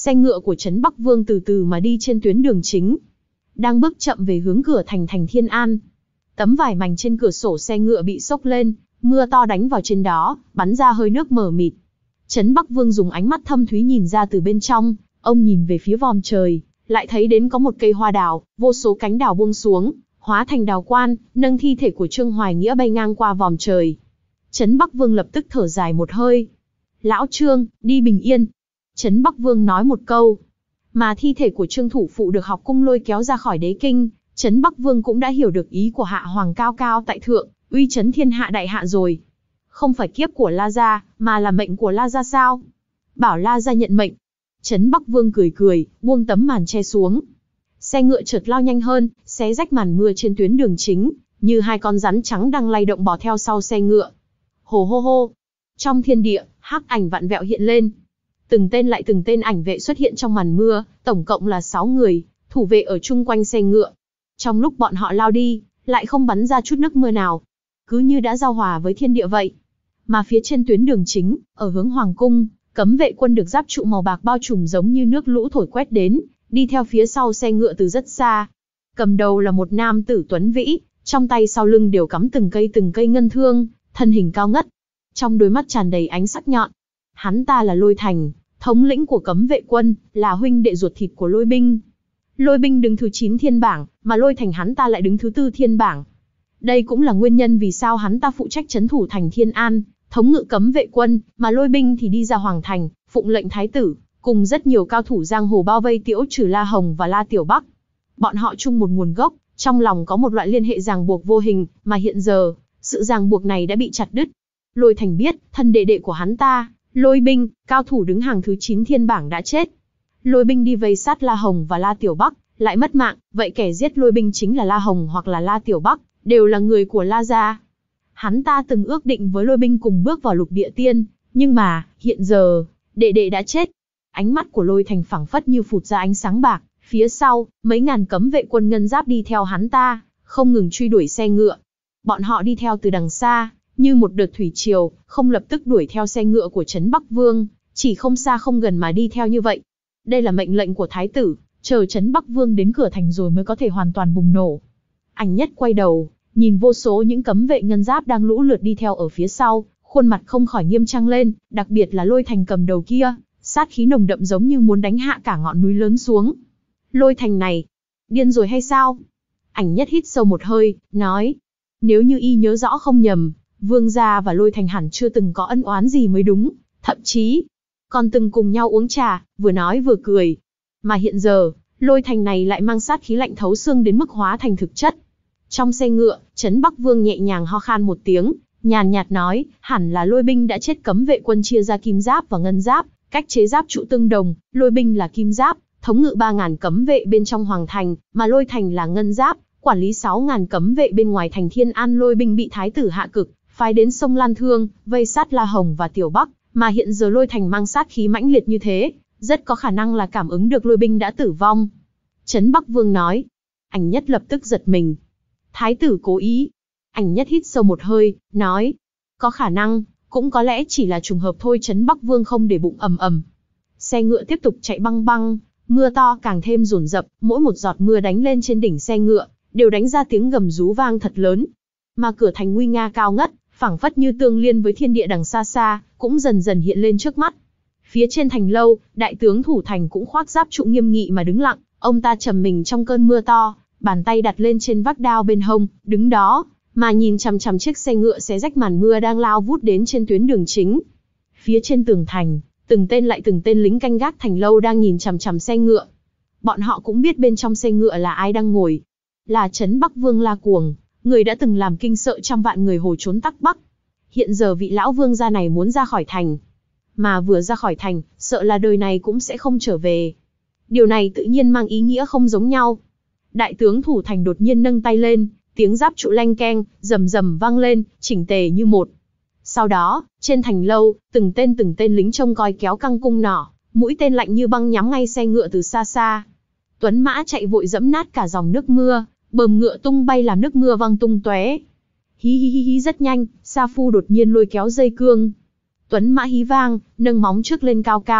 Xe ngựa của Trấn Bắc Vương từ từ mà đi trên tuyến đường chính, đang bước chậm về hướng cửa thành thành Thiên An. Tấm vải mảnh trên cửa sổ xe ngựa bị xốc lên, mưa to đánh vào trên đó, bắn ra hơi nước mờ mịt. Trấn Bắc Vương dùng ánh mắt thâm thúy nhìn ra từ bên trong, ông nhìn về phía vòm trời, lại thấy đến có một cây hoa đào, vô số cánh đào buông xuống, hóa thành đào quan, nâng thi thể của Trương Hoài Nghĩa bay ngang qua vòm trời. Trấn Bắc Vương lập tức thở dài một hơi. Lão Trương, đi bình yên. Trấn Bắc Vương nói một câu. Mà thi thể của Trương Thủ Phụ được học cung lôi kéo ra khỏi đế kinh, Trấn Bắc Vương cũng đã hiểu được ý của Hạ Hoàng cao cao tại thượng, uy chấn thiên hạ đại hạ rồi. Không phải kiếp của La Gia, mà là mệnh của La Gia sao? Bảo La Gia nhận mệnh. Trấn Bắc Vương cười cười, buông tấm màn che xuống. Xe ngựa chợt lao nhanh hơn, xé rách màn mưa trên tuyến đường chính, như hai con rắn trắng đang lay động bò theo sau xe ngựa. Hồ hô hô. Trong thiên địa, hắc ảnh vạn vẹo hiện lên. Từng tên lại từng tên ảnh vệ xuất hiện trong màn mưa, tổng cộng là sáu người, thủ vệ ở chung quanh xe ngựa. Trong lúc bọn họ lao đi, lại không bắn ra chút nước mưa nào. Cứ như đã giao hòa với thiên địa vậy. Mà phía trên tuyến đường chính, ở hướng Hoàng Cung, cấm vệ quân được giáp trụ màu bạc bao trùm giống như nước lũ thổi quét đến, đi theo phía sau xe ngựa từ rất xa. Cầm đầu là một nam tử tuấn vĩ, trong tay sau lưng đều cắm từng cây từng cây ngân thương, thân hình cao ngất. Trong đôi mắt tràn đầy ánh sắc nhọn. Hắn ta là Lôi Thành, thống lĩnh của cấm vệ quân, là huynh đệ ruột thịt của Lôi Binh. Lôi Binh đứng thứ chín thiên bảng, mà Lôi Thành hắn ta lại đứng thứ tư thiên bảng. Đây cũng là nguyên nhân vì sao hắn ta phụ trách trấn thủ thành Thiên An, thống ngự cấm vệ quân, mà Lôi Binh thì đi ra Hoàng Thành, phụng lệnh thái tử, cùng rất nhiều cao thủ giang hồ bao vây Tiễu Trừ La Hồng và La Tiểu Bắc. Bọn họ chung một nguồn gốc, trong lòng có một loại liên hệ ràng buộc vô hình, mà hiện giờ, sự ràng buộc này đã bị chặt đứt. Lôi Thành biết, thân đệ đệ của hắn ta, Lôi Binh, cao thủ đứng hàng thứ chín thiên bảng đã chết. Lôi Binh đi vây sát La Hồng và La Tiểu Bắc, lại mất mạng, vậy kẻ giết Lôi Binh chính là La Hồng hoặc là La Tiểu Bắc, đều là người của La Gia. Hắn ta từng ước định với Lôi Binh cùng bước vào lục địa tiên, nhưng mà, hiện giờ, đệ đệ đã chết. Ánh mắt của Lôi Thành phẳng phất như phụt ra ánh sáng bạc, phía sau, mấy ngàn cấm vệ quân ngân giáp đi theo hắn ta, không ngừng truy đuổi xe ngựa. Bọn họ đi theo từ đằng xa, như một đợt thủy triều, không lập tức đuổi theo xe ngựa của Trấn Bắc Vương, chỉ không xa không gần mà đi theo như vậy. Đây là mệnh lệnh của thái tử, chờ Trấn Bắc Vương đến cửa thành rồi mới có thể hoàn toàn bùng nổ. Ảnh Nhất quay đầu, nhìn vô số những cấm vệ ngân giáp đang lũ lượt đi theo ở phía sau, khuôn mặt không khỏi nghiêm trang lên, đặc biệt là Lôi Thành cầm đầu kia, sát khí nồng đậm giống như muốn đánh hạ cả ngọn núi lớn xuống. Lôi Thành này, điên rồi hay sao? Ảnh Nhất hít sâu một hơi, nói, nếu như y nhớ rõ không nhầm, Vương gia và Lôi Thành hẳn chưa từng có ân oán gì mới đúng, thậm chí còn từng cùng nhau uống trà, vừa nói vừa cười. Mà hiện giờ, Lôi Thành này lại mang sát khí lạnh thấu xương đến mức hóa thành thực chất. Trong xe ngựa, Trấn Bắc Vương nhẹ nhàng ho khan một tiếng, nhàn nhạt nói, hẳn là Lôi Binh đã chết. Cấm vệ quân chia ra kim giáp và ngân giáp, cách chế giáp trụ tương đồng, Lôi Binh là kim giáp, thống ngự ba ngàn cấm vệ bên trong hoàng thành, mà Lôi Thành là ngân giáp, quản lý sáu ngàn cấm vệ bên ngoài thành Thiên An. Lôi Binh bị thái tử hạ cực, phái đến sông Lan Thương, vây sát La Hồng và Tiểu Bắc, mà hiện giờ Lôi Thành mang sát khí mãnh liệt như thế, rất có khả năng là cảm ứng được Lôi Binh đã tử vong. Trấn Bắc Vương nói. Ảnh Nhất lập tức giật mình. Thái tử cố ý. Ảnh Nhất hít sâu một hơi, nói, có khả năng, cũng có lẽ chỉ là trùng hợp thôi. Trấn Bắc Vương không để bụng, ầm ầm. Xe ngựa tiếp tục chạy băng băng, mưa to càng thêm dồn dập, mỗi một giọt mưa đánh lên trên đỉnh xe ngựa, đều đánh ra tiếng gầm rú vang thật lớn. Mà cửa thành nguy nga cao ngất, phảng phất như tương liên với thiên địa đằng xa xa, cũng dần dần hiện lên trước mắt. Phía trên thành lâu, đại tướng thủ thành cũng khoác giáp trụ nghiêm nghị mà đứng lặng, ông ta trầm mình trong cơn mưa to, bàn tay đặt lên trên vác đao bên hông, đứng đó, mà nhìn chằm chằm chiếc xe ngựa xé rách màn mưa đang lao vút đến trên tuyến đường chính. Phía trên tường thành, từng tên lại từng tên lính canh gác thành lâu đang nhìn chằm chằm xe ngựa. Bọn họ cũng biết bên trong xe ngựa là ai đang ngồi. Là Trấn Bắc Vương La Cuồng, người đã từng làm kinh sợ trăm vạn người hồ trốn Tắc Bắc. Hiện giờ vị lão vương gia này muốn ra khỏi thành. Mà vừa ra khỏi thành, sợ là đời này cũng sẽ không trở về. Điều này tự nhiên mang ý nghĩa không giống nhau. Đại tướng thủ thành đột nhiên nâng tay lên, tiếng giáp trụ leng keng, rầm rầm vang lên, chỉnh tề như một. Sau đó, trên thành lâu, từng tên từng tên lính trông coi kéo căng cung nỏ, mũi tên lạnh như băng nhắm ngay xe ngựa từ xa xa. Tuấn mã chạy vội dẫm nát cả dòng nước mưa, bờm ngựa tung bay làm nước mưa văng tung tóe. Hí hí hí hí rất nhanh, Sa Phu đột nhiên lôi kéo dây cương. Tuấn mã hí vang, nâng móng trước lên cao cao,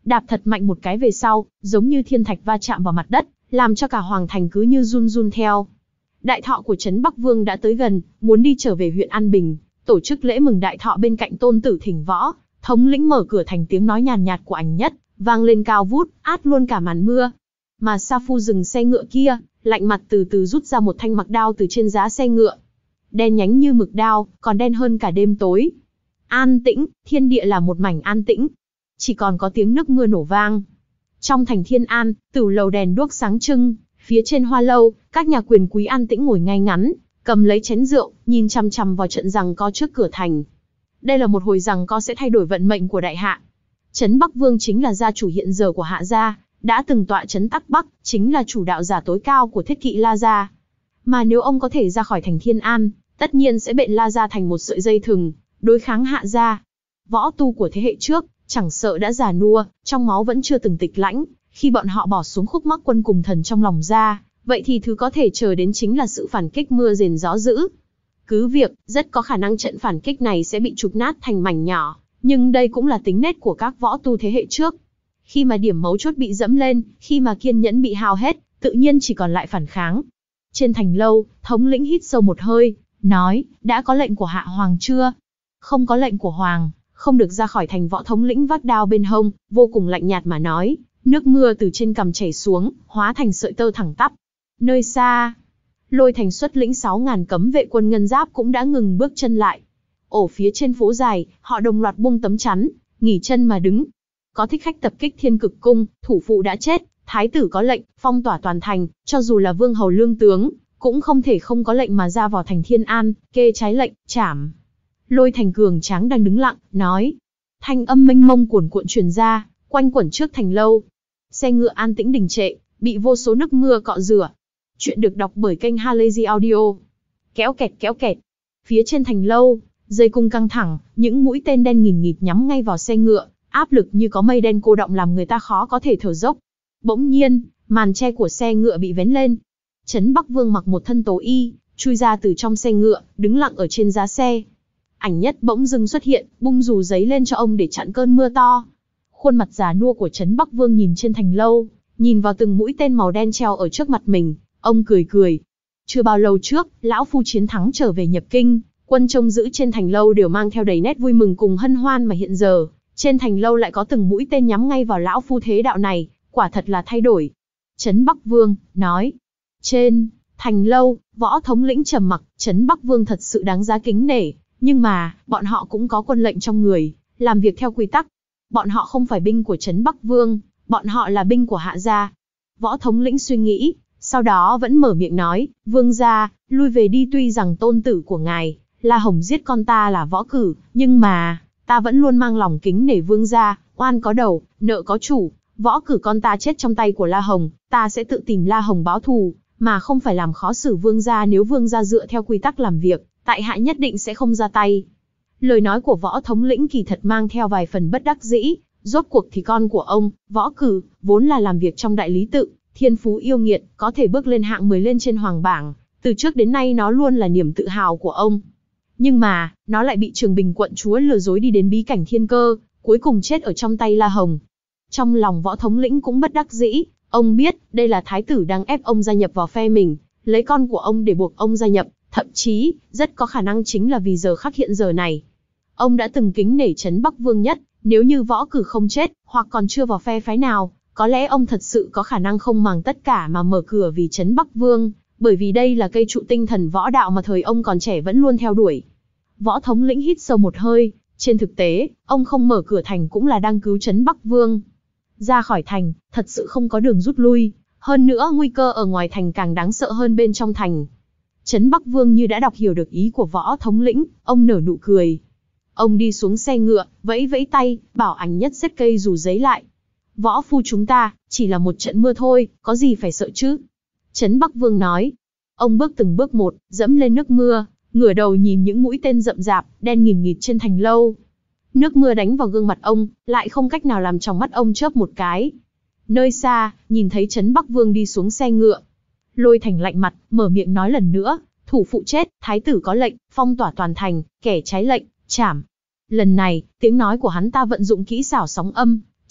đạp thật mạnh một cái về sau, giống như thiên thạch va chạm vào mặt đất, làm cho cả hoàng thành cứ như run run theo. Đại thọ của Trấn Bắc Vương đã tới gần, muốn đi trở về huyện An Bình, tổ chức lễ mừng đại thọ bên cạnh tôn tử thỉnh võ. Thống lĩnh mở cửa thành, tiếng nói nhàn nhạt của Ảnh Nhất vang lên cao vút, át luôn cả màn mưa. Mà Sa Phu dừng xe ngựa kia, lạnh mặt từ từ rút ra một thanh mặc đao từ trên giá xe ngựa. Đen nhánh như mực đao, còn đen hơn cả đêm tối. An tĩnh, thiên địa là một mảnh an tĩnh. Chỉ còn có tiếng nước mưa nổ vang. Trong thành Thiên An, tửu lầu đèn đuốc sáng trưng, phía trên hoa lâu, các nhà quyền quý an tĩnh ngồi ngay ngắn, cầm lấy chén rượu, nhìn chằm chằm vào trận giằng co trước cửa thành. Đây là một hồi giằng co sẽ thay đổi vận mệnh của đại hạ. Trấn Bắc Vương chính là gia chủ hiện giờ của Hạ gia, đã từng tọa trấn Tắc Bắc, chính là chủ đạo giả tối cao của thiết kỵ La gia. Mà nếu ông có thể ra khỏi thành Thiên An, tất nhiên sẽ bện La gia thành một sợi dây thừng, đối kháng Hạ gia. Võ tu của thế hệ trước, chẳng sợ đã già nua, trong máu vẫn chưa từng tịch lãnh, khi bọn họ bỏ xuống khúc mắc quân cùng thần trong lòng ra, vậy thì thứ có thể chờ đến chính là sự phản kích mưa rền gió dữ. Cứ việc, rất có khả năng trận phản kích này sẽ bị chụp nát thành mảnh nhỏ, nhưng đây cũng là tính nết của các võ tu thế hệ trước. Khi mà điểm mấu chốt bị dẫm lên, khi mà kiên nhẫn bị hao hết, tự nhiên chỉ còn lại phản kháng. Trên thành lâu, thống lĩnh hít sâu một hơi, nói, đã có lệnh của Hạ Hoàng chưa? Không có lệnh của Hoàng, không được ra khỏi thành. Võ thống lĩnh vác đao bên hông, vô cùng lạnh nhạt mà nói, nước mưa từ trên cằm chảy xuống, hóa thành sợi tơ thẳng tắp. Nơi xa, Lôi Thành xuất lĩnh sáu ngàn cấm vệ quân ngân giáp cũng đã ngừng bước chân lại. Ở phía trên phố dài, họ đồng loạt buông tấm chắn, nghỉ chân mà đứng. Có thích khách tập kích Thiên Cực Cung, thủ phụ đã chết, thái tử có lệnh, phong tỏa toàn thành, cho dù là vương hầu lương tướng, cũng không thể không có lệnh mà ra vào thành Thiên An, kê trái lệnh, chảm. Lôi Thành cường tráng đang đứng lặng, nói. Thanh âm mênh mông cuồn cuộn truyền ra, quanh quẩn trước thành lâu. Xe ngựa an tĩnh đình trệ, bị vô số nước mưa cọ rửa. Chuyện được đọc bởi kênh Halazy Audio. Kéo kẹt kéo kẹt. Phía trên thành lâu, dây cung căng thẳng, những mũi tên đen nghìn nghịt nhắm ngay vào xe ngựa, áp lực như có mây đen cô đọng làm người ta khó có thể thở dốc. Bỗng nhiên, màn che của xe ngựa bị vén lên. Trấn Bắc Vương mặc một thân tố y, chui ra từ trong xe ngựa, đứng lặng ở trên giá xe. Ảnh Nhất bỗng dưng xuất hiện, bung dù giấy lên cho ông để chặn cơn mưa to. Khuôn mặt già nua của Trấn Bắc Vương nhìn trên thành lâu, nhìn vào từng mũi tên màu đen treo ở trước mặt mình, ông cười cười. Chưa bao lâu trước, lão phu chiến thắng trở về nhập kinh, quân trông giữ trên thành lâu đều mang theo đầy nét vui mừng cùng hân hoan, mà hiện giờ, trên thành lâu lại có từng mũi tên nhắm ngay vào lão phu thế đạo này, quả thật là thay đổi. Trấn Bắc Vương nói. Trên thành lâu, võ thống lĩnh trầm mặc. Trấn Bắc Vương thật sự đáng giá kính nể, nhưng mà bọn họ cũng có quân lệnh trong người, làm việc theo quy tắc. Bọn họ không phải binh của Trấn Bắc Vương, bọn họ là binh của Hạ gia. Võ thống lĩnh suy nghĩ, sau đó vẫn mở miệng nói, Vương gia, lui về đi. Tuy rằng tôn tử của ngài, La Hồng giết con ta là Võ Cử, nhưng mà, ta vẫn luôn mang lòng kính nể Vương gia. Oan có đầu, nợ có chủ. Võ Cử con ta chết trong tay của La Hồng, ta sẽ tự tìm La Hồng báo thù, mà không phải làm khó xử Vương gia. Nếu Vương gia dựa theo quy tắc làm việc, tại hạ nhất định sẽ không ra tay. Lời nói của võ thống lĩnh kỳ thật mang theo vài phần bất đắc dĩ. Rốt cuộc thì con của ông, Võ Cử, vốn là làm việc trong đại lý tự, thiên phú yêu nghiệt, có thể bước lên hạng mười lên trên hoàng bảng. Từ trước đến nay nó luôn là niềm tự hào của ông. Nhưng mà, nó lại bị Trường Bình quận chúa lừa dối đi đến bí cảnh thiên cơ, cuối cùng chết ở trong tay La Hồng. Trong lòng võ thống lĩnh cũng bất đắc dĩ, ông biết, đây là thái tử đang ép ông gia nhập vào phe mình, lấy con của ông để buộc ông gia nhập, thậm chí, rất có khả năng chính là vì giờ khắc hiện giờ này. Ông đã từng kính nể Trấn Bắc Vương nhất, nếu như Võ Cử không chết, hoặc còn chưa vào phe phái nào, có lẽ ông thật sự có khả năng không màng tất cả mà mở cửa vì Trấn Bắc Vương, bởi vì đây là cây trụ tinh thần võ đạo mà thời ông còn trẻ vẫn luôn theo đuổi. Võ thống lĩnh hít sâu một hơi, trên thực tế, ông không mở cửa thành cũng là đang cứu Trấn Bắc Vương. Ra khỏi thành, thật sự không có đường rút lui, hơn nữa nguy cơ ở ngoài thành càng đáng sợ hơn bên trong thành. Trấn Bắc Vương như đã đọc hiểu được ý của võ thống lĩnh, ông nở nụ cười. Ông đi xuống xe ngựa, vẫy vẫy tay, bảo Ảnh Nhất xếp cây dù giấy lại. Võ phu chúng ta, chỉ là một trận mưa thôi, có gì phải sợ chứ? Trấn Bắc Vương nói. Ông bước từng bước một, dẫm lên nước mưa, ngửa đầu nhìn những mũi tên rậm rạp, đen nghìn nghịt trên thành lâu. Nước mưa đánh vào gương mặt ông, lại không cách nào làm trong mắt ông chớp một cái. Nơi xa, nhìn thấy Trấn Bắc Vương đi xuống xe ngựa. Lôi Thành lạnh mặt, mở miệng nói lần nữa, thủ phụ chết, thái tử có lệnh, phong tỏa toàn thành, kẻ trái lệnh, chảm. Lần này, tiếng nói của hắn ta vận dụng kỹ xảo sóng âm,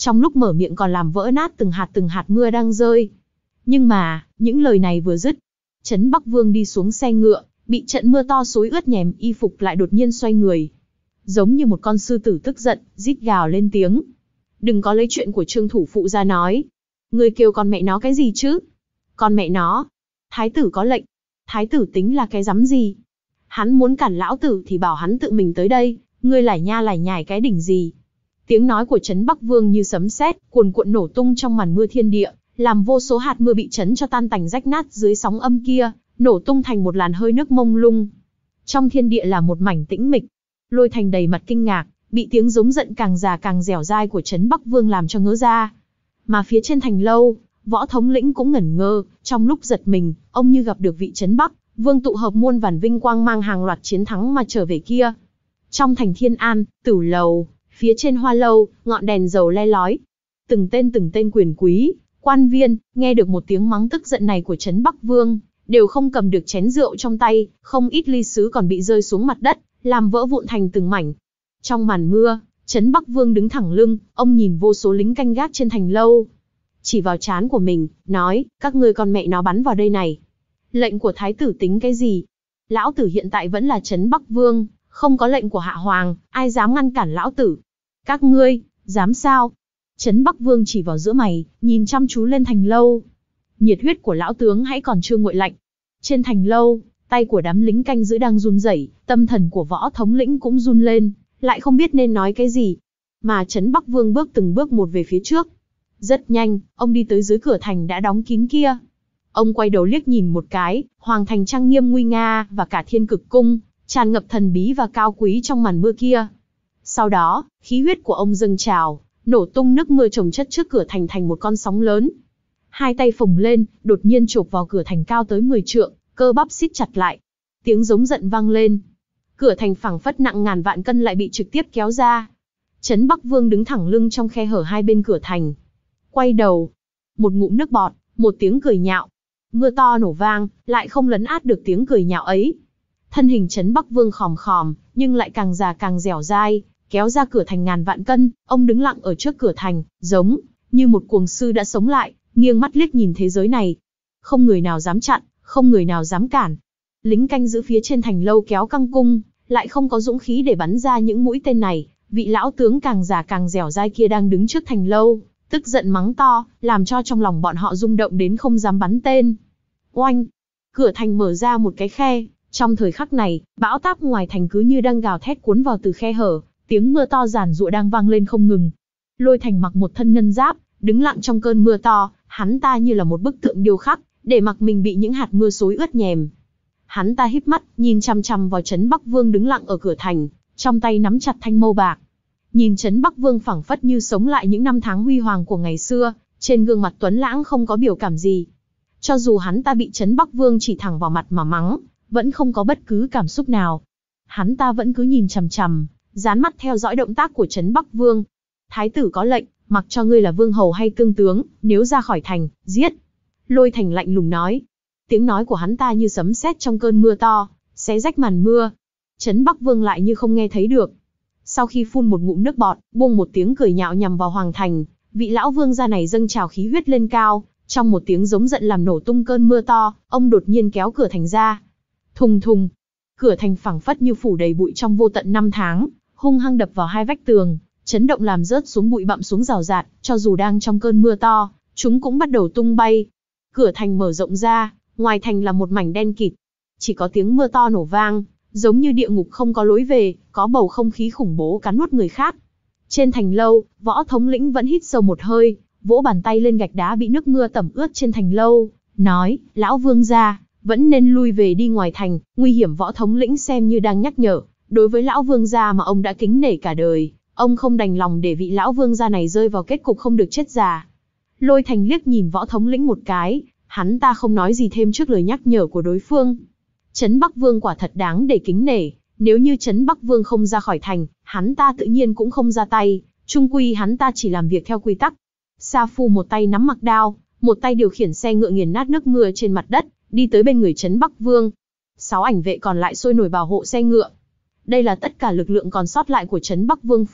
trong lúc mở miệng còn làm vỡ nát từng hạt từng hạt mưa đang rơi. Nhưng mà, những lời này vừa dứt, Trấn Bắc Vương đi xuống xe ngựa, bị trận mưa to xối ướt nhèm y phục lại đột nhiên xoay người. Giống như một con sư tử tức giận, rít gào lên tiếng. Đừng có lấy chuyện của Trương thủ phụ ra nói. Ngươi kêu con mẹ nó cái gì chứ? Con mẹ nó. Thái tử có lệnh. Thái tử tính là cái rắm gì? Hắn muốn cản lão tử thì bảo hắn tự mình tới đây, ngươi lải nha lải nhải cái đỉnh gì? Tiếng nói của Trấn Bắc Vương như sấm sét, cuồn cuộn nổ tung trong màn mưa thiên địa, làm vô số hạt mưa bị chấn cho tan tành rách nát dưới sóng âm kia, nổ tung thành một làn hơi nước mông lung. Trong thiên địa là một mảnh tĩnh mịch. Lôi Thành đầy mặt kinh ngạc, bị tiếng giống giận càng già càng dẻo dai của Trấn Bắc Vương làm cho ngớ ra. Mà phía trên thành lâu, Võ thống lĩnh cũng ngẩn ngơ, trong lúc giật mình, ông như gặp được vị Trấn Bắc Vương tụ hợp muôn vàn vinh quang mang hàng loạt chiến thắng mà trở về kia. Trong thành Thiên An, Tử lầu, phía trên Hoa lâu, ngọn đèn dầu le lói. Từng tên từng tên quyền quý, quan viên, nghe được một tiếng mắng tức giận này của Trấn Bắc Vương, đều không cầm được chén rượu trong tay, không ít ly sứ còn bị rơi xuống mặt đất, làm vỡ vụn thành từng mảnh. Trong màn mưa, Trấn Bắc Vương đứng thẳng lưng, ông nhìn vô số lính canh gác trên thành lâu, chỉ vào trán của mình, nói, các ngươi con mẹ nó bắn vào đây này. Lệnh của thái tử tính cái gì? Lão tử hiện tại vẫn là Trấn Bắc Vương, không có lệnh của hạ hoàng, ai dám ngăn cản lão tử? Các ngươi, dám sao? Trấn Bắc Vương chỉ vào giữa mày, nhìn chăm chú lên thành lâu. Nhiệt huyết của lão tướng hãy còn chưa nguội lạnh. Trên thành lâu, tay của đám lính canh giữ đang run rẩy, tâm thần của Võ thống lĩnh cũng run lên, lại không biết nên nói cái gì. Mà Trấn Bắc Vương bước từng bước một về phía trước. Rất nhanh, ông đi tới dưới cửa thành đã đóng kín kia. Ông quay đầu liếc nhìn một cái, hoàng thành trang nghiêm nguy nga và cả Thiên Cực cung, tràn ngập thần bí và cao quý trong màn mưa kia. Sau đó, khí huyết của ông dâng trào, nổ tung nước mưa chồng chất trước cửa thành thành một con sóng lớn. Hai tay phồng lên, đột nhiên chộp vào cửa thành cao tới mười trượng, cơ bắp siết chặt lại. Tiếng giống giận vang lên. Cửa thành phẳng phất nặng ngàn vạn cân lại bị trực tiếp kéo ra. Trấn Bắc Vương đứng thẳng lưng trong khe hở hai bên cửa thành. Quay đầu, một ngụm nước bọt, một tiếng cười nhạo. Mưa to nổ vang, lại không lấn át được tiếng cười nhạo ấy. Thân hình Trấn Bắc Vương khòm khòm, nhưng lại càng già càng dẻo dai, kéo ra cửa thành ngàn vạn cân, ông đứng lặng ở trước cửa thành, giống như một cuồng sư đã sống lại, nghiêng mắt liếc nhìn thế giới này. Không người nào dám chặn, không người nào dám cản. Lính canh giữ phía trên thành lâu kéo căng cung, lại không có dũng khí để bắn ra những mũi tên này. Vị lão tướng càng già càng dẻo dai kia đang đứng trước thành lâu, tức giận mắng to, làm cho trong lòng bọn họ rung động đến không dám bắn tên. Oanh! Cửa thành mở ra một cái khe, trong thời khắc này, bão táp ngoài thành cứ như đang gào thét cuốn vào từ khe hở, tiếng mưa to giản giụa đang vang lên không ngừng. Lôi Thành mặc một thân ngân giáp, đứng lặng trong cơn mưa to, hắn ta như là một bức tượng điêu khắc, để mặc mình bị những hạt mưa xối ướt nhèm. Hắn ta híp mắt, nhìn chằm chằm vào Trấn Bắc Vương đứng lặng ở cửa thành, trong tay nắm chặt thanh mâu bạc. Nhìn Trấn Bắc Vương phảng phất như sống lại những năm tháng huy hoàng của ngày xưa, trên gương mặt tuấn lãng không có biểu cảm gì. Cho dù hắn ta bị Trấn Bắc Vương chỉ thẳng vào mặt mà mắng, vẫn không có bất cứ cảm xúc nào. Hắn ta vẫn cứ nhìn chằm chằm, dán mắt theo dõi động tác của Trấn Bắc Vương. Thái tử có lệnh, mặc cho ngươi là vương hầu hay cương tướng, nếu ra khỏi thành, giết. Lôi Thành lạnh lùng nói. Tiếng nói của hắn ta như sấm sét trong cơn mưa to, xé rách màn mưa. Trấn Bắc Vương lại như không nghe thấy được. Sau khi phun một ngụm nước bọt, buông một tiếng cười nhạo nhằm vào hoàng thành, vị lão vương gia này dâng trào khí huyết lên cao, trong một tiếng giống giận làm nổ tung cơn mưa to, ông đột nhiên kéo cửa thành ra. Thùng thùng, cửa thành phẳng phất như phủ đầy bụi trong vô tận năm tháng, hung hăng đập vào hai vách tường, chấn động làm rớt xuống bụi bặm xuống rào rạt, cho dù đang trong cơn mưa to, chúng cũng bắt đầu tung bay. Cửa thành mở rộng ra, ngoài thành là một mảnh đen kịt, chỉ có tiếng mưa to nổ vang, giống như địa ngục không có lối về, có bầu không khí khủng bố cắn nuốt người khác. Trên thành lâu, Võ thống lĩnh vẫn hít sâu một hơi, vỗ bàn tay lên gạch đá bị nước mưa tẩm ướt trên thành lâu, nói, lão vương gia, vẫn nên lui về đi ngoài thành, nguy hiểm. Võ thống lĩnh xem như đang nhắc nhở, đối với lão vương gia mà ông đã kính nể cả đời, ông không đành lòng để vị lão vương gia này rơi vào kết cục không được chết già. Lôi Thành liếc nhìn Võ thống lĩnh một cái, hắn ta không nói gì thêm trước lời nhắc nhở của đối phương. Trấn Bắc Vương quả thật đáng để kính nể, nếu như Trấn Bắc Vương không ra khỏi thành, hắn ta tự nhiên cũng không ra tay, chung quy hắn ta chỉ làm việc theo quy tắc. Sa Phu một tay nắm mặc đao, một tay điều khiển xe ngựa nghiền nát nước mưa trên mặt đất, đi tới bên người Trấn Bắc Vương. Sáu ảnh vệ còn lại sôi nổi bảo hộ xe ngựa. Đây là tất cả lực lượng còn sót lại của Trấn Bắc Vương phủ,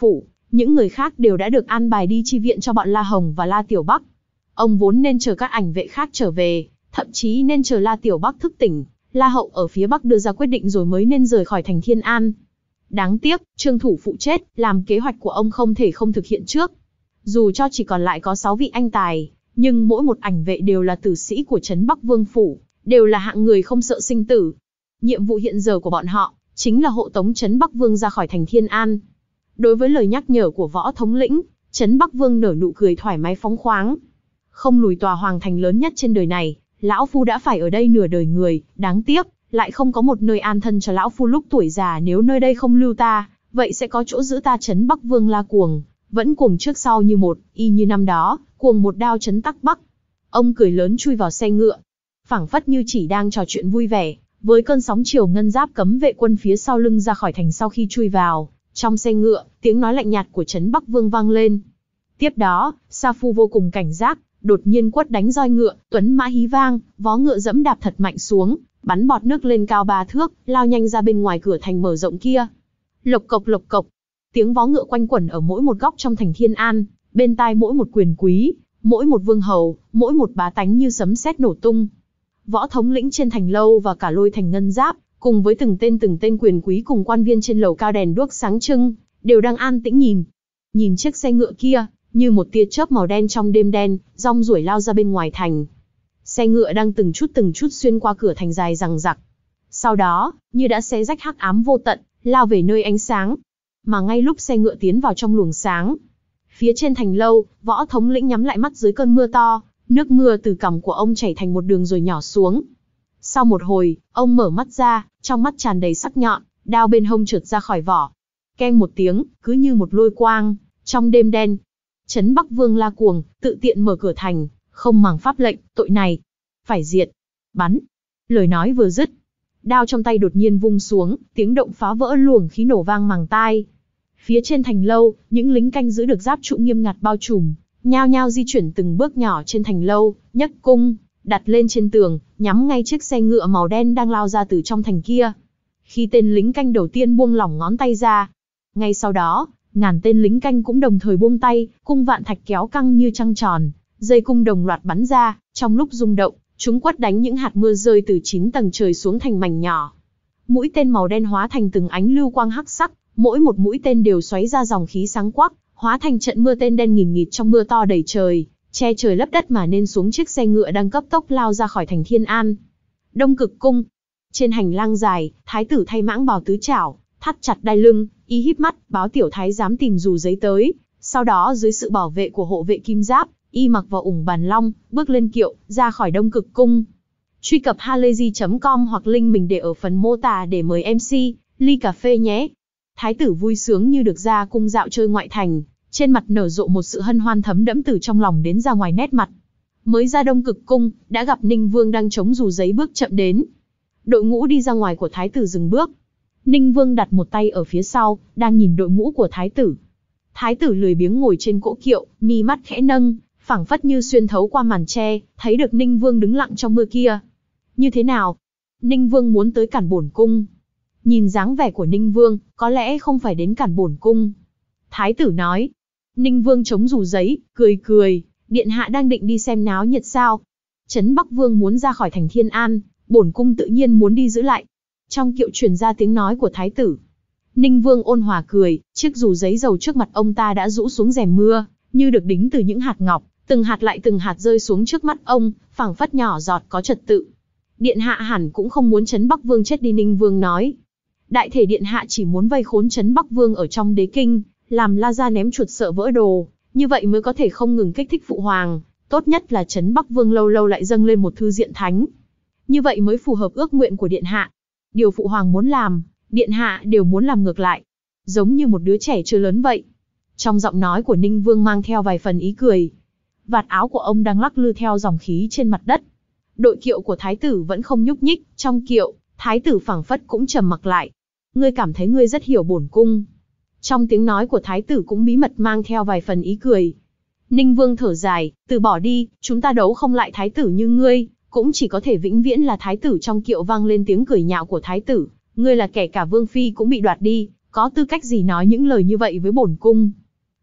những người khác đều đã được an bài đi chi viện cho bọn La Hồng và La Tiểu Bắc. Ông vốn nên chờ các ảnh vệ khác trở về, thậm chí nên chờ La Tiểu Bắc thức tỉnh, La Hậu ở phía Bắc đưa ra quyết định rồi mới nên rời khỏi thành Thiên An. Đáng tiếc, Trương Thủ Phụ chết, làm kế hoạch của ông không thể không thực hiện trước. Dù cho chỉ còn lại có sáu vị anh tài, nhưng mỗi một ảnh vệ đều là tử sĩ của Trấn Bắc Vương Phủ, đều là hạng người không sợ sinh tử. Nhiệm vụ hiện giờ của bọn họ, chính là hộ tống Trấn Bắc Vương ra khỏi thành Thiên An. Đối với lời nhắc nhở của Võ thống lĩnh, Trấn Bắc Vương nở nụ cười thoải mái phóng khoáng. Không lùi tòa hoàng thành lớn nhất trên đời này, lão phu đã phải ở đây nửa đời người, đáng tiếc, lại không có một nơi an thân cho lão phu lúc tuổi già. Nếu nơi đây không lưu ta, vậy sẽ có chỗ giữ ta. Trấn Bắc Vương La Cuồng, vẫn cuồng trước sau như một, y như năm đó, cuồng một đao chấn Tắc Bắc. Ông cười lớn chui vào xe ngựa, phảng phất như chỉ đang trò chuyện vui vẻ, với cơn sóng chiều ngân giáp cấm vệ quân phía sau lưng ra khỏi thành. Sau khi chui vào trong xe ngựa, tiếng nói lạnh nhạt của Trấn Bắc Vương vang lên. Tiếp đó, Sa Phu vô cùng cảnh giác, đột nhiên quất đánh roi ngựa, tuấn mã hí vang, vó ngựa dẫm đạp thật mạnh xuống, bắn bọt nước lên cao ba thước, lao nhanh ra bên ngoài cửa thành mở rộng kia. Lộc cộc lộc cộc, tiếng vó ngựa quanh quẩn ở mỗi một góc trong thành Thiên An, bên tai mỗi một quyền quý, mỗi một vương hầu, mỗi một bá tánh như sấm sét nổ tung. Võ thống lĩnh trên thành lâu và cả Lôi Thành Ngân Giáp, cùng với từng tên từng tên quyền quý cùng quan viên trên lầu cao đèn đuốc sáng trưng, đều đang an tĩnh nhìn. Nhìn chiếc xe ngựa kia, như một tia chớp màu đen trong đêm đen, rong ruổi lao ra bên ngoài thành. Xe ngựa đang từng chút từng chút xuyên qua cửa thành dài rằng rặc. Sau đó, như đã xé rách hắc ám vô tận, lao về nơi ánh sáng. Mà ngay lúc xe ngựa tiến vào trong luồng sáng, phía trên thành lâu, Võ thống lĩnh nhắm lại mắt dưới cơn mưa to, nước mưa từ cằm của ông chảy thành một đường rồi nhỏ xuống. Sau một hồi, ông mở mắt ra, trong mắt tràn đầy sắc nhọn, đao bên hông trượt ra khỏi vỏ. Keng một tiếng, cứ như một lôi quang, trong đêm đen, Trấn Bắc Vương La Cuồng tự tiện mở cửa thành, không màng pháp lệnh, tội này phải diệt. Bắn. Lời nói vừa dứt, đao trong tay đột nhiên vung xuống, tiếng động phá vỡ luồng khí nổ vang màng tai. Phía trên thành lâu, những lính canh giữ được giáp trụ nghiêm ngặt bao trùm, nhao nhao di chuyển từng bước nhỏ trên thành lâu, nhấc cung, đặt lên trên tường, nhắm ngay chiếc xe ngựa màu đen đang lao ra từ trong thành kia. Khi tên lính canh đầu tiên buông lỏng ngón tay ra, ngay sau đó, ngàn tên lính canh cũng đồng thời buông tay, cung vạn thạch kéo căng như trăng tròn, dây cung đồng loạt bắn ra, trong lúc rung động, chúng quất đánh những hạt mưa rơi từ chín tầng trời xuống thành mảnh nhỏ. Mũi tên màu đen hóa thành từng ánh lưu quang hắc sắc, mỗi một mũi tên đều xoáy ra dòng khí sáng quắc, hóa thành trận mưa tên đen nghìn nghịt trong mưa to đầy trời, che trời lấp đất mà nên xuống chiếc xe ngựa đang cấp tốc lao ra khỏi thành Thiên An. Đông Cực Cung. Trên hành lang dài, thái tử thay mãng bào tứ trảo, thắt chặt đai lưng, y híp mắt, báo tiểu thái giám tìm dù giấy tới. Sau đó dưới sự bảo vệ của hộ vệ kim giáp, y mặc vào ủng bàn long, bước lên kiệu, ra khỏi Đông Cực Cung. Truy cập halayzi chấm com hoặc link mình để ở phần mô tả để mời em xê, ly cà phê nhé. Thái tử vui sướng như được ra cung dạo chơi ngoại thành, trên mặt nở rộ một sự hân hoan thấm đẫm từ trong lòng đến ra ngoài nét mặt. Mới ra Đông Cực Cung, đã gặp Ninh Vương đang chống dù giấy bước chậm đến. Đội ngũ đi ra ngoài của thái tử dừng bước. Ninh Vương đặt một tay ở phía sau, đang nhìn đội ngũ của thái tử. Thái tử lười biếng ngồi trên cỗ kiệu, mi mắt khẽ nâng, phảng phất như xuyên thấu qua màn tre, thấy được Ninh Vương đứng lặng trong mưa kia. Như thế nào? Ninh Vương muốn tới cản bổn cung. Nhìn dáng vẻ của Ninh Vương, có lẽ không phải đến cản bổn cung. Thái tử nói. Ninh Vương chống dù giấy, cười cười, điện hạ đang định đi xem náo nhiệt sao? Trấn Bắc Vương muốn ra khỏi thành Thiên An, bổn cung tự nhiên muốn đi giữ lại. Trong kiệu truyền ra tiếng nói của thái tử. Ninh Vương ôn hòa cười, chiếc dù giấy dầu trước mặt ông ta đã rũ xuống rèm mưa, như được đính từ những hạt ngọc, từng hạt lại từng hạt rơi xuống trước mắt ông, phảng phất nhỏ giọt có trật tự. Điện hạ hẳn cũng không muốn Trấn Bắc Vương chết đi. Ninh Vương nói. Đại thể điện hạ chỉ muốn vây khốn Trấn Bắc Vương ở trong đế kinh, làm La Gia ném chuột sợ vỡ đồ, như vậy mới có thể không ngừng kích thích phụ hoàng, tốt nhất là Trấn Bắc Vương lâu lâu lại dâng lên một thư diện thánh. Như vậy mới phù hợp ước nguyện của điện hạ. Điều phụ hoàng muốn làm, điện hạ đều muốn làm ngược lại. Giống như một đứa trẻ chưa lớn vậy. Trong giọng nói của Ninh Vương mang theo vài phần ý cười. Vạt áo của ông đang lắc lư theo dòng khí trên mặt đất. Đội kiệu của thái tử vẫn không nhúc nhích, trong kiệu, thái tử phảng phất cũng trầm mặc lại. Ngươi cảm thấy ngươi rất hiểu bổn cung. Trong tiếng nói của thái tử cũng bí mật mang theo vài phần ý cười. Ninh Vương thở dài, từ bỏ đi, chúng ta đấu không lại thái tử như ngươi, cũng chỉ có thể vĩnh viễn là thái tử. Trong kiệu vang lên tiếng cười nhạo của thái tử. Ngươi là kẻ cả vương phi cũng bị đoạt đi, có tư cách gì nói những lời như vậy với bổn cung?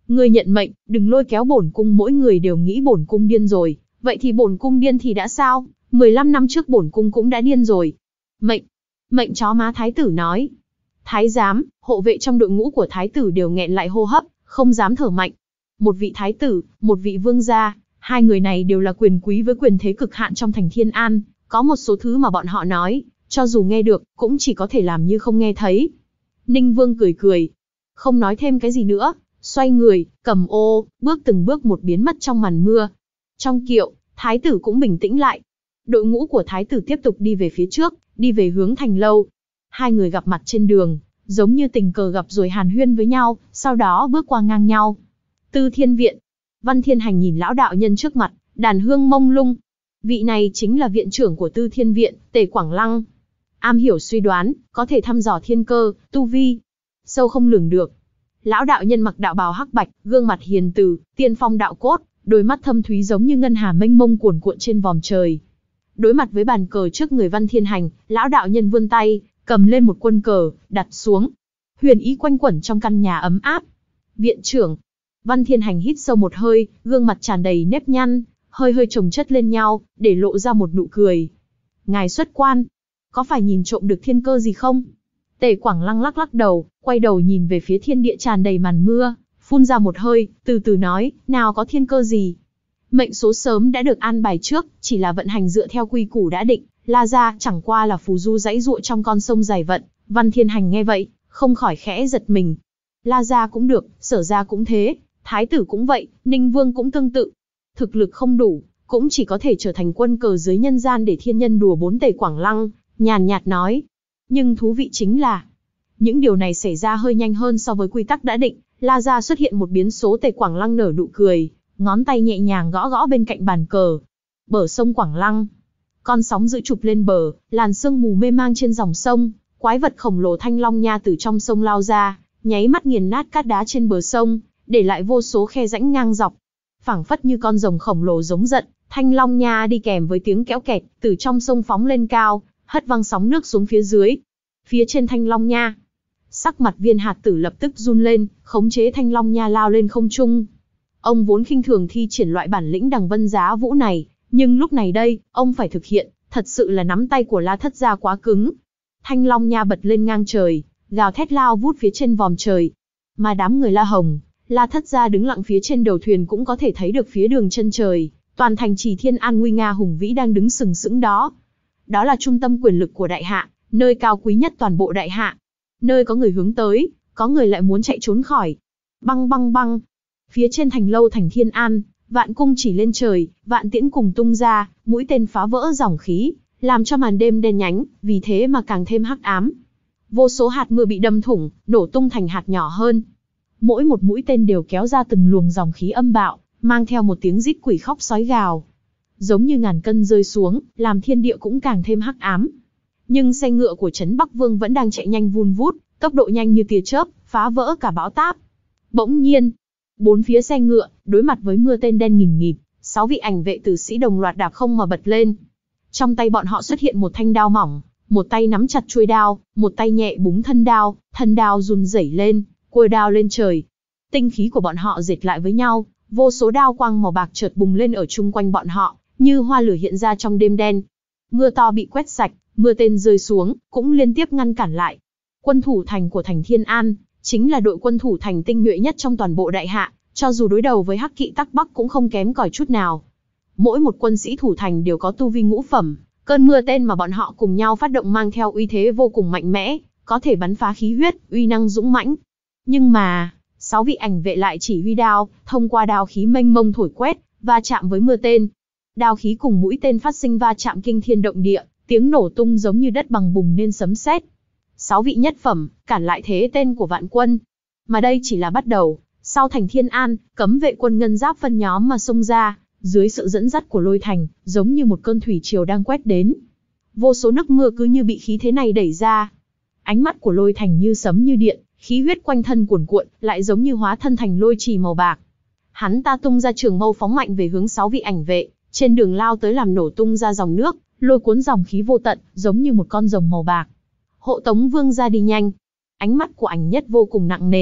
Ngươi nhận mệnh, đừng lôi kéo bổn cung, mỗi người đều nghĩ bổn cung điên rồi, vậy thì bổn cung điên thì đã sao, mười lăm năm trước bổn cung cũng đã điên rồi. Mệnh, mệnh chó má, thái tử nói. Thái giám, hộ vệ trong đội ngũ của thái tử đều nghẹn lại hô hấp, không dám thở mạnh. Một vị thái tử, một vị vương gia, hai người này đều là quyền quý với quyền thế cực hạn trong thành Thiên An, có một số thứ mà bọn họ nói, cho dù nghe được, cũng chỉ có thể làm như không nghe thấy. Ninh Vương cười cười, không nói thêm cái gì nữa, xoay người, cầm ô, bước từng bước một biến mất trong màn mưa. Trong kiệu, thái tử cũng bình tĩnh lại. Đội ngũ của thái tử tiếp tục đi về phía trước, đi về hướng thành lâu. Hai người gặp mặt trên đường, giống như tình cờ gặp rồi hàn huyên với nhau, sau đó bước qua ngang nhau. Tư Thiên Viện. Văn Thiên Hành nhìn lão đạo nhân trước mặt, đàn hương mông lung. Vị này chính là viện trưởng của Tư Thiên Viện, Tề Quảng Lăng. Am hiểu suy đoán, có thể thăm dò thiên cơ, tu vi, sâu không lường được. Lão đạo nhân mặc đạo bào hắc bạch, gương mặt hiền từ, tiên phong đạo cốt, đôi mắt thâm thúy giống như ngân hà mênh mông cuồn cuộn trên vòm trời. Đối mặt với bàn cờ trước người Văn Thiên Hành, lão đạo nhân vươn tay, cầm lên một quân cờ, đặt xuống. Huyền ý quanh quẩn trong căn nhà ấm áp. Viện trưởng. Văn Thiên Hành hít sâu một hơi, gương mặt tràn đầy nếp nhăn, hơi hơi chồng chất lên nhau, để lộ ra một nụ cười. Ngài xuất quan, có phải nhìn trộm được thiên cơ gì không? Tề Quảng Lăng lắc lắc đầu, quay đầu nhìn về phía thiên địa tràn đầy màn mưa, phun ra một hơi, từ từ nói, nào có thiên cơ gì. Mệnh số sớm đã được an bài trước, chỉ là vận hành dựa theo quy củ đã định, La Gia chẳng qua là phù du dãy dụa trong con sông dài vận. Văn Thiên Hành nghe vậy, không khỏi khẽ giật mình. La Gia cũng được, Sở Gia cũng thế, Thái tử cũng vậy, Ninh Vương cũng tương tự. Thực lực không đủ, cũng chỉ có thể trở thành quân cờ dưới nhân gian để thiên nhân đùa bốn. Tề Quảng Lăng nhàn nhạt nói. Nhưng thú vị chính là, những điều này xảy ra hơi nhanh hơn so với quy tắc đã định. La Gia xuất hiện một biến số. Tề Quảng Lăng nở nụ cười, ngón tay nhẹ nhàng gõ gõ bên cạnh bàn cờ. Bờ sông Quảng Lăng, con sóng dữ chụp lên bờ, làn sương mù mê mang trên dòng sông, quái vật khổng lồ Thanh Long Nha từ trong sông lao ra, nháy mắt nghiền nát cát đá trên bờ sông, để lại vô số khe rãnh ngang dọc. Phảng phất như con rồng khổng lồ giống giận, Thanh Long Nha đi kèm với tiếng kéo kẹt, từ trong sông phóng lên cao, hất văng sóng nước xuống phía dưới. Phía trên Thanh Long Nha, sắc mặt Viên Hạt Tử lập tức run lên, khống chế Thanh Long Nha lao lên không trung. Ông vốn khinh thường thi triển loại bản lĩnh đằng vân giá vũ này, nhưng lúc này đây, ông phải thực hiện, thật sự là nắm tay của La Thất Gia quá cứng. Thanh Long Nha bật lên ngang trời, gào thét lao vút phía trên vòm trời. Mà đám người La Hồng, La Thất Gia đứng lặng phía trên đầu thuyền cũng có thể thấy được phía đường chân trời, toàn thành trì Thiên An nguy nga hùng vĩ đang đứng sừng sững đó. Đó là trung tâm quyền lực của Đại Hạ, nơi cao quý nhất toàn bộ Đại Hạ. Nơi có người hướng tới, có người lại muốn chạy trốn khỏi. Băng băng băng. Phía trên thành lâu thành Thiên An, vạn cung chỉ lên trời, vạn tiễn cùng tung ra, mũi tên phá vỡ dòng khí, làm cho màn đêm đen nhánh, vì thế mà càng thêm hắc ám. Vô số hạt mưa bị đâm thủng, nổ tung thành hạt nhỏ hơn. Mỗi một mũi tên đều kéo ra từng luồng dòng khí âm bạo, mang theo một tiếng rít quỷ khóc sói gào. Giống như ngàn cân rơi xuống, làm thiên địa cũng càng thêm hắc ám. Nhưng xe ngựa của Trấn Bắc Vương vẫn đang chạy nhanh vun vút, tốc độ nhanh như tia chớp, phá vỡ cả bão táp. Bỗng nhiên, bốn phía xe ngựa, đối mặt với mưa tên đen nghìn nghịt, sáu vị ảnh vệ tử sĩ đồng loạt đạp không mà bật lên. Trong tay bọn họ xuất hiện một thanh đao mỏng, một tay nắm chặt chuôi đao, một tay nhẹ búng thân đao, thân đao run rẩy lên, cua đao lên trời. Tinh khí của bọn họ dệt lại với nhau, vô số đao quang màu bạc chợt bùng lên ở chung quanh bọn họ, như hoa lửa hiện ra trong đêm đen. Mưa to bị quét sạch, mưa tên rơi xuống, cũng liên tiếp ngăn cản lại. Quân thủ thành của thành Thiên An, chính là đội quân thủ thành tinh nhuệ nhất trong toàn bộ Đại Hạ, cho dù đối đầu với Hắc Kỵ Tắc Bắc cũng không kém cỏi chút nào. Mỗi một quân sĩ thủ thành đều có tu vi ngũ phẩm, cơn mưa tên mà bọn họ cùng nhau phát động mang theo uy thế vô cùng mạnh mẽ, có thể bắn phá khí huyết, uy năng dũng mãnh. Nhưng mà, sáu vị ảnh vệ lại chỉ huy đao, thông qua đao khí mênh mông thổi quét, va chạm với mưa tên. Đao khí cùng mũi tên phát sinh va chạm kinh thiên động địa, tiếng nổ tung giống như đất bằng bùng nên sấm sét. Sáu vị nhất phẩm, cản lại thế tên của vạn quân. Mà đây chỉ là bắt đầu, sau thành Thiên An, cấm vệ quân ngân giáp phân nhóm mà xông ra, dưới sự dẫn dắt của Lôi Thành, giống như một cơn thủy triều đang quét đến. Vô số nước mưa cứ như bị khí thế này đẩy ra. Ánh mắt của Lôi Thành như sấm như điện, khí huyết quanh thân cuồn cuộn, lại giống như hóa thân thành lôi trì màu bạc. Hắn ta tung ra trường mâu phóng mạnh về hướng sáu vị ảnh vệ, trên đường lao tới làm nổ tung ra dòng nước, lôi cuốn dòng khí vô tận, giống như một con rồng màu bạc. Hộ tống vương ra đi nhanh. Ánh mắt của Ảnh Nhất vô cùng nặng nề,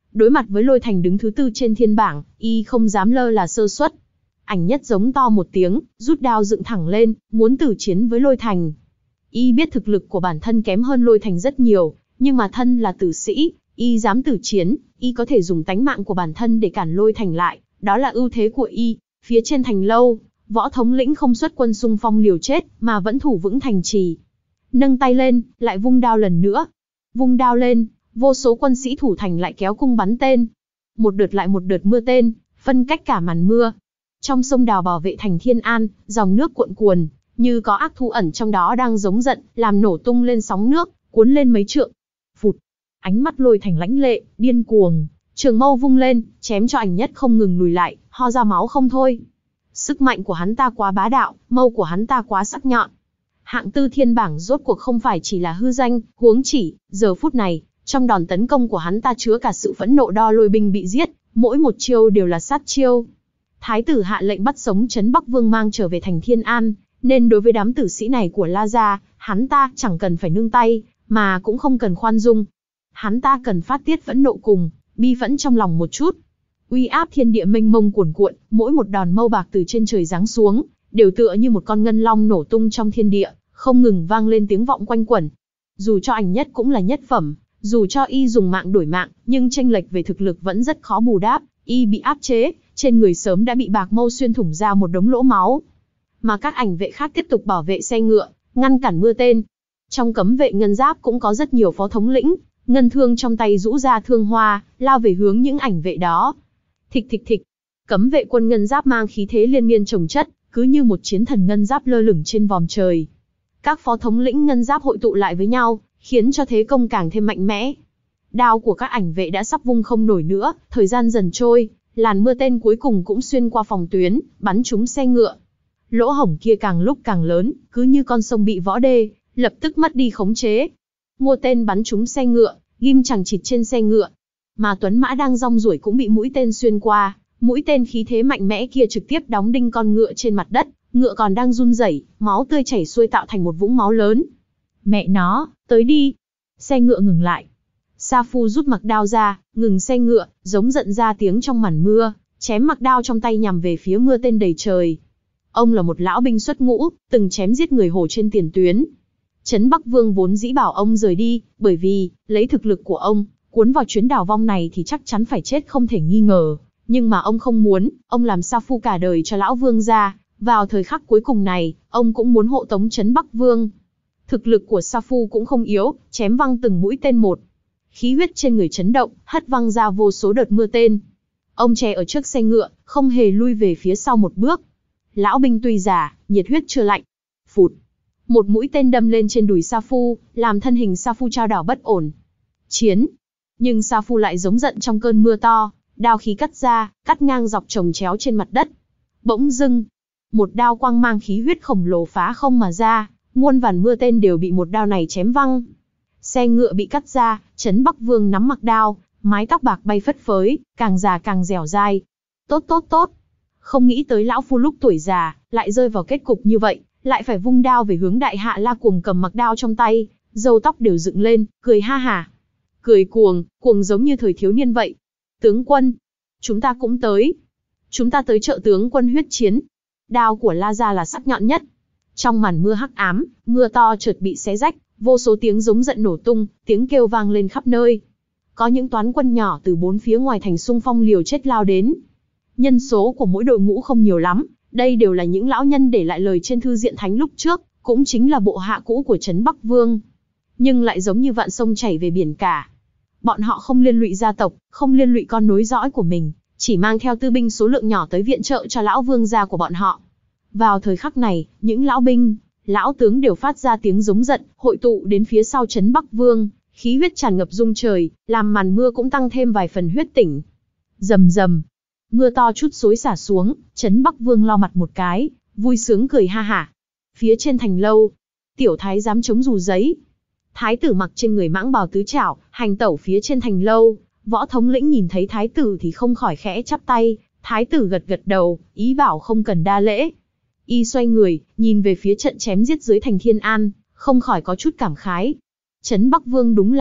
đối mặt với Lôi Thành đứng thứ tư trên thiên bảng, y không dám lơ là sơ suất. Ảnh Nhất giống to một tiếng, rút đao dựng thẳng lên, muốn tử chiến với Lôi Thành. Y biết thực lực của bản thân kém hơn Lôi Thành rất nhiều, nhưng mà thân là tử sĩ, y dám tử chiến, y có thể dùng tánh mạng của bản thân để cản Lôi Thành lại, đó là ưu thế của y. Phía trên thành lâu, Võ thống lĩnh không xuất quân xung phong liều chết, mà vẫn thủ vững thành trì. Nâng tay lên, lại vung đao lần nữa. Vung đao lên, vô số quân sĩ thủ thành lại kéo cung bắn tên. Một đợt lại một đợt mưa tên, phân cách cả màn mưa. Trong sông đào bảo vệ thành Thiên An, dòng nước cuộn cuồn, như có ác thú ẩn trong đó đang giống giận, làm nổ tung lên sóng nước, cuốn lên mấy trượng. Phụt, ánh mắt Lôi Thành lãnh lệ, điên cuồng, trường mâu vung lên, chém cho Ảnh Nhất không ngừng lùi lại, ho ra máu không thôi. Sức mạnh của hắn ta quá bá đạo, mâu của hắn ta quá sắc nhọn. Hạng tư thiên bảng rốt cuộc không phải chỉ là hư danh, huống chỉ, giờ phút này, trong đòn tấn công của hắn ta chứa cả sự phẫn nộ đo lôi binh bị giết, mỗi một chiêu đều là sát chiêu. Thái tử hạ lệnh bắt sống Trấn Bắc Vương mang trở về thành Thiên An, nên đối với đám tử sĩ này của La Gia, hắn ta chẳng cần phải nương tay, mà cũng không cần khoan dung. Hắn ta cần phát tiết phẫn nộ cùng, bi phẫn trong lòng một chút. Uy áp thiên địa mênh mông cuồn cuộn, mỗi một đòn mâu bạc từ trên trời giáng xuống, đều tựa như một con ngân long nổ tung trong thiên địa, không ngừng vang lên tiếng vọng quanh quẩn. Dù cho Ảnh Nhất cũng là nhất phẩm, dù cho y dùng mạng đổi mạng, nhưng chênh lệch về thực lực vẫn rất khó bù đắp, y bị áp chế, trên người sớm đã bị bạc mâu xuyên thủng ra một đống lỗ máu. Mà các ảnh vệ khác tiếp tục bảo vệ xe ngựa, ngăn cản mưa tên. Trong cấm vệ ngân giáp cũng có rất nhiều phó thống lĩnh, ngân thương trong tay rũ ra thương hoa, lao về hướng những ảnh vệ đó. Thịch thịch thịch, cấm vệ quân ngân giáp mang khí thế liên miên chồng chất, cứ như một chiến thần ngân giáp lơ lửng trên vòm trời. Các phó thống lĩnh ngân giáp hội tụ lại với nhau, khiến cho thế công càng thêm mạnh mẽ. Đao của các ảnh vệ đã sắp vung không nổi nữa, thời gian dần trôi, làn mưa tên cuối cùng cũng xuyên qua phòng tuyến, bắn trúng xe ngựa. Lỗ hổng kia càng lúc càng lớn, cứ như con sông bị võ đê, lập tức mất đi khống chế. Mưa tên bắn trúng xe ngựa, ghim chằng chịt trên xe ngựa. Mà Tuấn Mã đang rong ruổi cũng bị mũi tên xuyên qua, mũi tên khí thế mạnh mẽ kia trực tiếp đóng đinh con ngựa trên mặt đất, ngựa còn đang run rẩy, máu tươi chảy xuôi tạo thành một vũng máu lớn. Mẹ nó, tới đi. Xe ngựa ngừng lại. Sa Phu rút mặc đao ra, ngừng xe ngựa, giống giận ra tiếng trong màn mưa, chém mặc đao trong tay nhằm về phía mưa tên đầy trời. Ông là một lão binh xuất ngũ, từng chém giết người Hồ trên tiền tuyến. Trấn Bắc Vương vốn dĩ bảo ông rời đi, bởi vì, lấy thực lực của ông, cuốn vào chuyến đào vong này thì chắc chắn phải chết không thể nghi ngờ. Nhưng mà ông không muốn, ông làm Sa Phu cả đời cho lão vương gia. Vào thời khắc cuối cùng này, ông cũng muốn hộ tống Trấn Bắc Vương. Thực lực của Sa Phu cũng không yếu, chém văng từng mũi tên một. Khí huyết trên người chấn động, hất văng ra vô số đợt mưa tên. Ông che ở trước xe ngựa, không hề lui về phía sau một bước. Lão binh tuy già, nhiệt huyết chưa lạnh. Phụt. Một mũi tên đâm lên trên đùi Sa Phu, làm thân hình Sa Phu trao đảo bất ổn. Chiến. Nhưng Sa Phu lại giống giận trong cơn mưa to, đao khí cắt ra, cắt ngang dọc chồng chéo trên mặt đất. Bỗng dưng, một đao quang mang khí huyết khổng lồ phá không mà ra, muôn vàn mưa tên đều bị một đao này chém văng. Xe ngựa bị cắt ra, Trấn Bắc Vương nắm mặc đao, mái tóc bạc bay phất phới, càng già càng dẻo dai. Tốt tốt tốt. Không nghĩ tới lão phu lúc tuổi già, lại rơi vào kết cục như vậy, lại phải vung đao về hướng đại hạ La Cuồng cầm mặc đao trong tay, râu tóc đều dựng lên, cười ha hả. Cười cuồng, cuồng giống như thời thiếu niên vậy. Tướng quân, chúng ta cũng tới. Chúng ta tới trợ tướng quân huyết chiến. Đao của La Gia là sắc nhọn nhất. Trong màn mưa hắc ám, mưa to chợt bị xé rách, vô số tiếng giống giận nổ tung, tiếng kêu vang lên khắp nơi. Có những toán quân nhỏ từ bốn phía ngoài thành xung phong liều chết lao đến. Nhân số của mỗi đội ngũ không nhiều lắm, đây đều là những lão nhân để lại lời trên thư diện thánh lúc trước, cũng chính là bộ hạ cũ của Trấn Bắc Vương. Nhưng lại giống như vạn sông chảy về biển cả. Bọn họ không liên lụy gia tộc, không liên lụy con nối dõi của mình, chỉ mang theo tư binh số lượng nhỏ tới viện trợ cho lão vương gia của bọn họ. Vào thời khắc này, những lão binh, lão tướng đều phát ra tiếng giống giận, hội tụ đến phía sau Trấn Bắc Vương, khí huyết tràn ngập rung trời, làm màn mưa cũng tăng thêm vài phần huyết tỉnh. Rầm rầm, mưa to chút xối xả xuống, Trấn Bắc Vương lau mặt một cái, vui sướng cười ha hả. Phía trên thành lâu, tiểu thái giám chống dù giấy. Thái tử mặc trên người mãng bào tứ trảo, hành tẩu phía trên thành lâu. Võ thống lĩnh nhìn thấy thái tử thì không khỏi khẽ chắp tay. Thái tử gật gật đầu, ý bảo không cần đa lễ. Y xoay người, nhìn về phía trận chém giết dưới thành Thiên An, không khỏi có chút cảm khái. Trấn Bắc Vương đúng là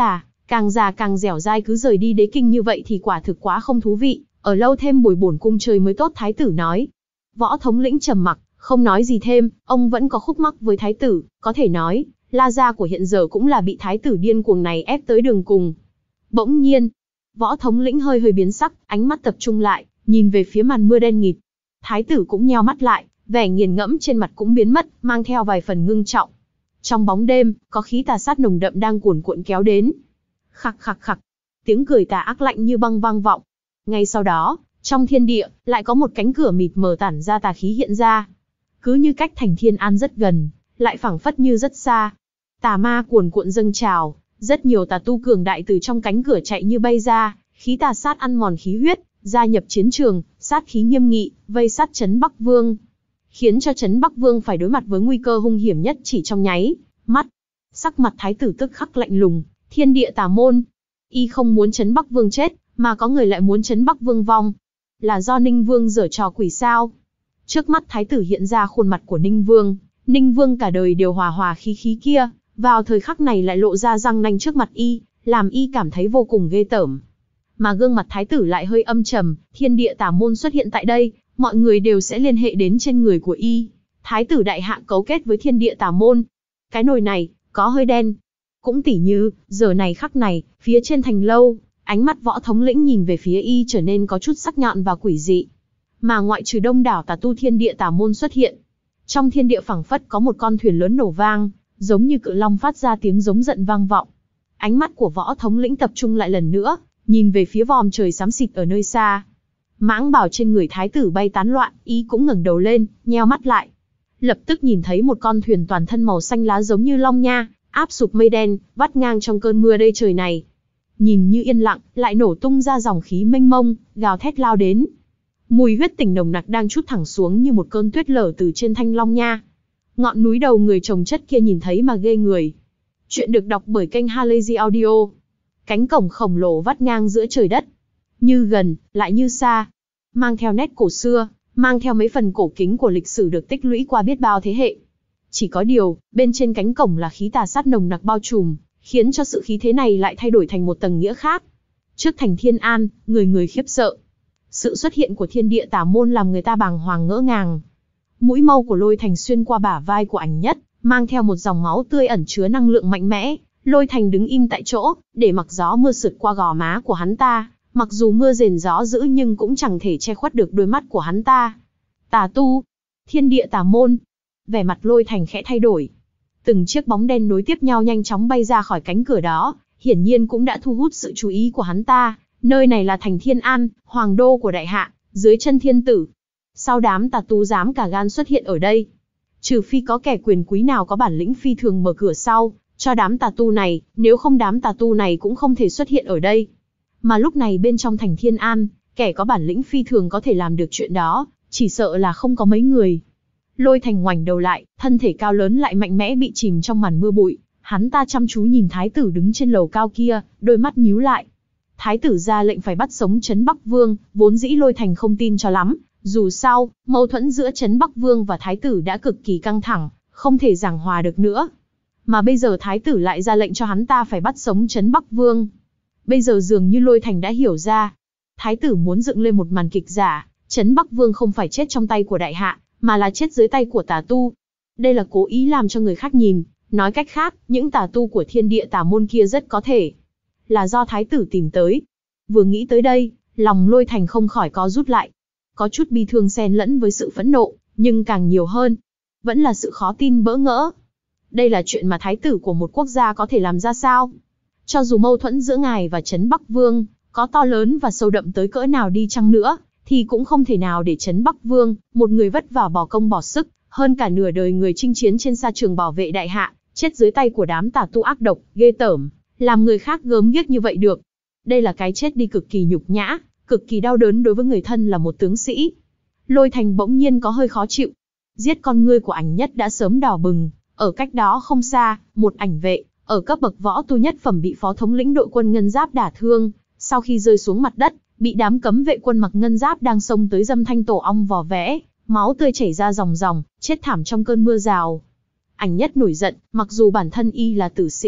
càng già càng dẻo dai cứ rời đi đế kinh như vậy thì quả thực quá không thú vị, ở lâu thêm bồi bổn cung chơi mới tốt. Thái tử nói. Võ thống lĩnh trầm mặc, không nói gì thêm, ông vẫn có khúc mắc với thái tử, có thể nói, La gia của hiện giờ cũng là bị thái tử điên cuồng này ép tới đường cùng. Bỗng nhiên, võ thống lĩnh hơi hơi biến sắc, ánh mắt tập trung lại, nhìn về phía màn mưa đen nghịt. Thái tử cũng nheo mắt lại, vẻ nghiền ngẫm trên mặt cũng biến mất, mang theo vài phần ngưng trọng. Trong bóng đêm, có khí tà sát nồng đậm đang cuồn cuộn kéo đến. Khặc khặc khặc, tiếng cười tà ác lạnh như băng vang vọng. Ngay sau đó, trong thiên địa, lại có một cánh cửa mịt mờ tản ra tà khí hiện ra. Cứ như cách thành Thiên An rất gần, lại phảng phất như rất xa. Tà ma cuồn cuộn dâng trào, rất nhiều tà tu cường đại từ trong cánh cửa chạy như bay ra, khí tà sát ăn mòn khí huyết, gia nhập chiến trường, sát khí nghiêm nghị, vây sát Trấn Bắc Vương. Khiến cho Trấn Bắc Vương phải đối mặt với nguy cơ hung hiểm nhất chỉ trong nháy mắt. Sắc mặt thái tử tức khắc lạnh lùng, thiên địa tà môn. Y không muốn Trấn Bắc Vương chết, mà có người lại muốn Trấn Bắc Vương vong. Là do Ninh Vương giở trò quỷ sao? Trước mắt thái tử hiện ra khuôn mặt của Ninh Vương. Ninh Vương cả đời đều hòa hòa khí khí kia, vào thời khắc này lại lộ ra răng nanh trước mặt y, làm y cảm thấy vô cùng ghê tởm. Mà gương mặt thái tử lại hơi âm trầm, thiên địa tà môn xuất hiện tại đây, mọi người đều sẽ liên hệ đến trên người của y. Thái tử đại hạ cấu kết với thiên địa tà môn. Cái nồi này, có hơi đen. Cũng tỉ như, giờ này khắc này, phía trên thành lâu, ánh mắt võ thống lĩnh nhìn về phía y trở nên có chút sắc nhọn và quỷ dị. Mà ngoại trừ đông đảo tà tu thiên địa tà môn xuất hiện, trong thiên địa phảng phất có một con thuyền lớn nổ vang, giống như cự long phát ra tiếng giống giận vang vọng. Ánh mắt của võ thống lĩnh tập trung lại lần nữa, nhìn về phía vòm trời xám xịt ở nơi xa. Mãng bảo trên người thái tử bay tán loạn, y cũng ngẩng đầu lên, nheo mắt lại. Lập tức nhìn thấy một con thuyền toàn thân màu xanh lá giống như long nha, áp sụp mây đen, vắt ngang trong cơn mưa đây trời này. Nhìn như yên lặng, lại nổ tung ra dòng khí mênh mông, gào thét lao đến. Mùi huyết tình nồng nặc đang trút thẳng xuống như một cơn tuyết lở từ trên thanh long nha. Ngọn núi đầu người trồng chất kia nhìn thấy mà ghê người. Chuyện được đọc bởi kênh Halazy Audio. Cánh cổng khổng lồ vắt ngang giữa trời đất. Như gần, lại như xa. Mang theo nét cổ xưa, mang theo mấy phần cổ kính của lịch sử được tích lũy qua biết bao thế hệ. Chỉ có điều, bên trên cánh cổng là khí tà sát nồng nặc bao trùm, khiến cho sự khí thế này lại thay đổi thành một tầng nghĩa khác. Trước thành Thiên An, người người khiếp sợ. Sự xuất hiện của thiên địa tà môn làm người ta bàng hoàng ngỡ ngàng. Mũi mâu của Lôi Thành xuyên qua bả vai của Ảnh Nhất, mang theo một dòng máu tươi ẩn chứa năng lượng mạnh mẽ. Lôi Thành đứng im tại chỗ, để mặc gió mưa sượt qua gò má của hắn ta. Mặc dù mưa rền gió dữ nhưng cũng chẳng thể che khuất được đôi mắt của hắn ta. Tà tu, thiên địa tà môn. Vẻ mặt Lôi Thành khẽ thay đổi. Từng chiếc bóng đen nối tiếp nhau nhanh chóng bay ra khỏi cánh cửa đó, hiển nhiên cũng đã thu hút sự chú ý của hắn ta. Nơi này là thành Thiên An, hoàng đô của đại hạ, dưới chân thiên tử. Sao đám tà tu dám cả gan xuất hiện ở đây? Trừ phi có kẻ quyền quý nào có bản lĩnh phi thường mở cửa sau cho đám tà tu này, nếu không đám tà tu này cũng không thể xuất hiện ở đây. Mà lúc này bên trong thành Thiên An, kẻ có bản lĩnh phi thường có thể làm được chuyện đó, chỉ sợ là không có mấy người. Lôi Thành ngoảnh đầu lại, thân thể cao lớn lại mạnh mẽ bị chìm trong màn mưa bụi. Hắn ta chăm chú nhìn thái tử đứng trên lầu cao kia, đôi mắt nhíu lại. Thái tử ra lệnh phải bắt sống Trấn Bắc Vương, vốn dĩ Lôi Thành không tin cho lắm. Dù sao, mâu thuẫn giữa Trấn Bắc Vương và thái tử đã cực kỳ căng thẳng, không thể giảng hòa được nữa. Mà bây giờ thái tử lại ra lệnh cho hắn ta phải bắt sống Trấn Bắc Vương. Bây giờ dường như Lôi Thành đã hiểu ra. Thái tử muốn dựng lên một màn kịch giả, Trấn Bắc Vương không phải chết trong tay của đại hạ, mà là chết dưới tay của tà tu. Đây là cố ý làm cho người khác nhìn, nói cách khác, những tà tu của thiên địa tà môn kia rất có thể là do thái tử tìm tới. Vừa nghĩ tới đây, lòng Lôi Thành không khỏi co rút lại. Có chút bi thương xen lẫn với sự phẫn nộ, nhưng càng nhiều hơn, vẫn là sự khó tin bỡ ngỡ. Đây là chuyện mà thái tử của một quốc gia có thể làm ra sao? Cho dù mâu thuẫn giữa ngài và Trấn Bắc Vương có to lớn và sâu đậm tới cỡ nào đi chăng nữa, thì cũng không thể nào để Trấn Bắc Vương, một người vất vả bỏ công bỏ sức, hơn cả nửa đời người chinh chiến trên sa trường bảo vệ đại hạ, chết dưới tay của đám tà tu ác độc, ghê tởm, làm người khác gớm ghiếc như vậy được. Đây là cái chết đi cực kỳ nhục nhã, cực kỳ đau đớn đối với người thân là một tướng sĩ. Lôi Thành bỗng nhiên có hơi khó chịu. Giết con ngươi của Ảnh Nhất đã sớm đỏ bừng, ở cách đó không xa, một ảnh vệ, ở cấp bậc võ tu nhất phẩm bị phó thống lĩnh đội quân ngân giáp đả thương, sau khi rơi xuống mặt đất, bị đám cấm vệ quân mặc ngân giáp đang xông tới dâm thanh tổ ong vò vẽ, máu tươi chảy ra ròng ròng, chết thảm trong cơn mưa rào. Ảnh Nhất nổi giận, mặc dù bản thân y là tử sĩ,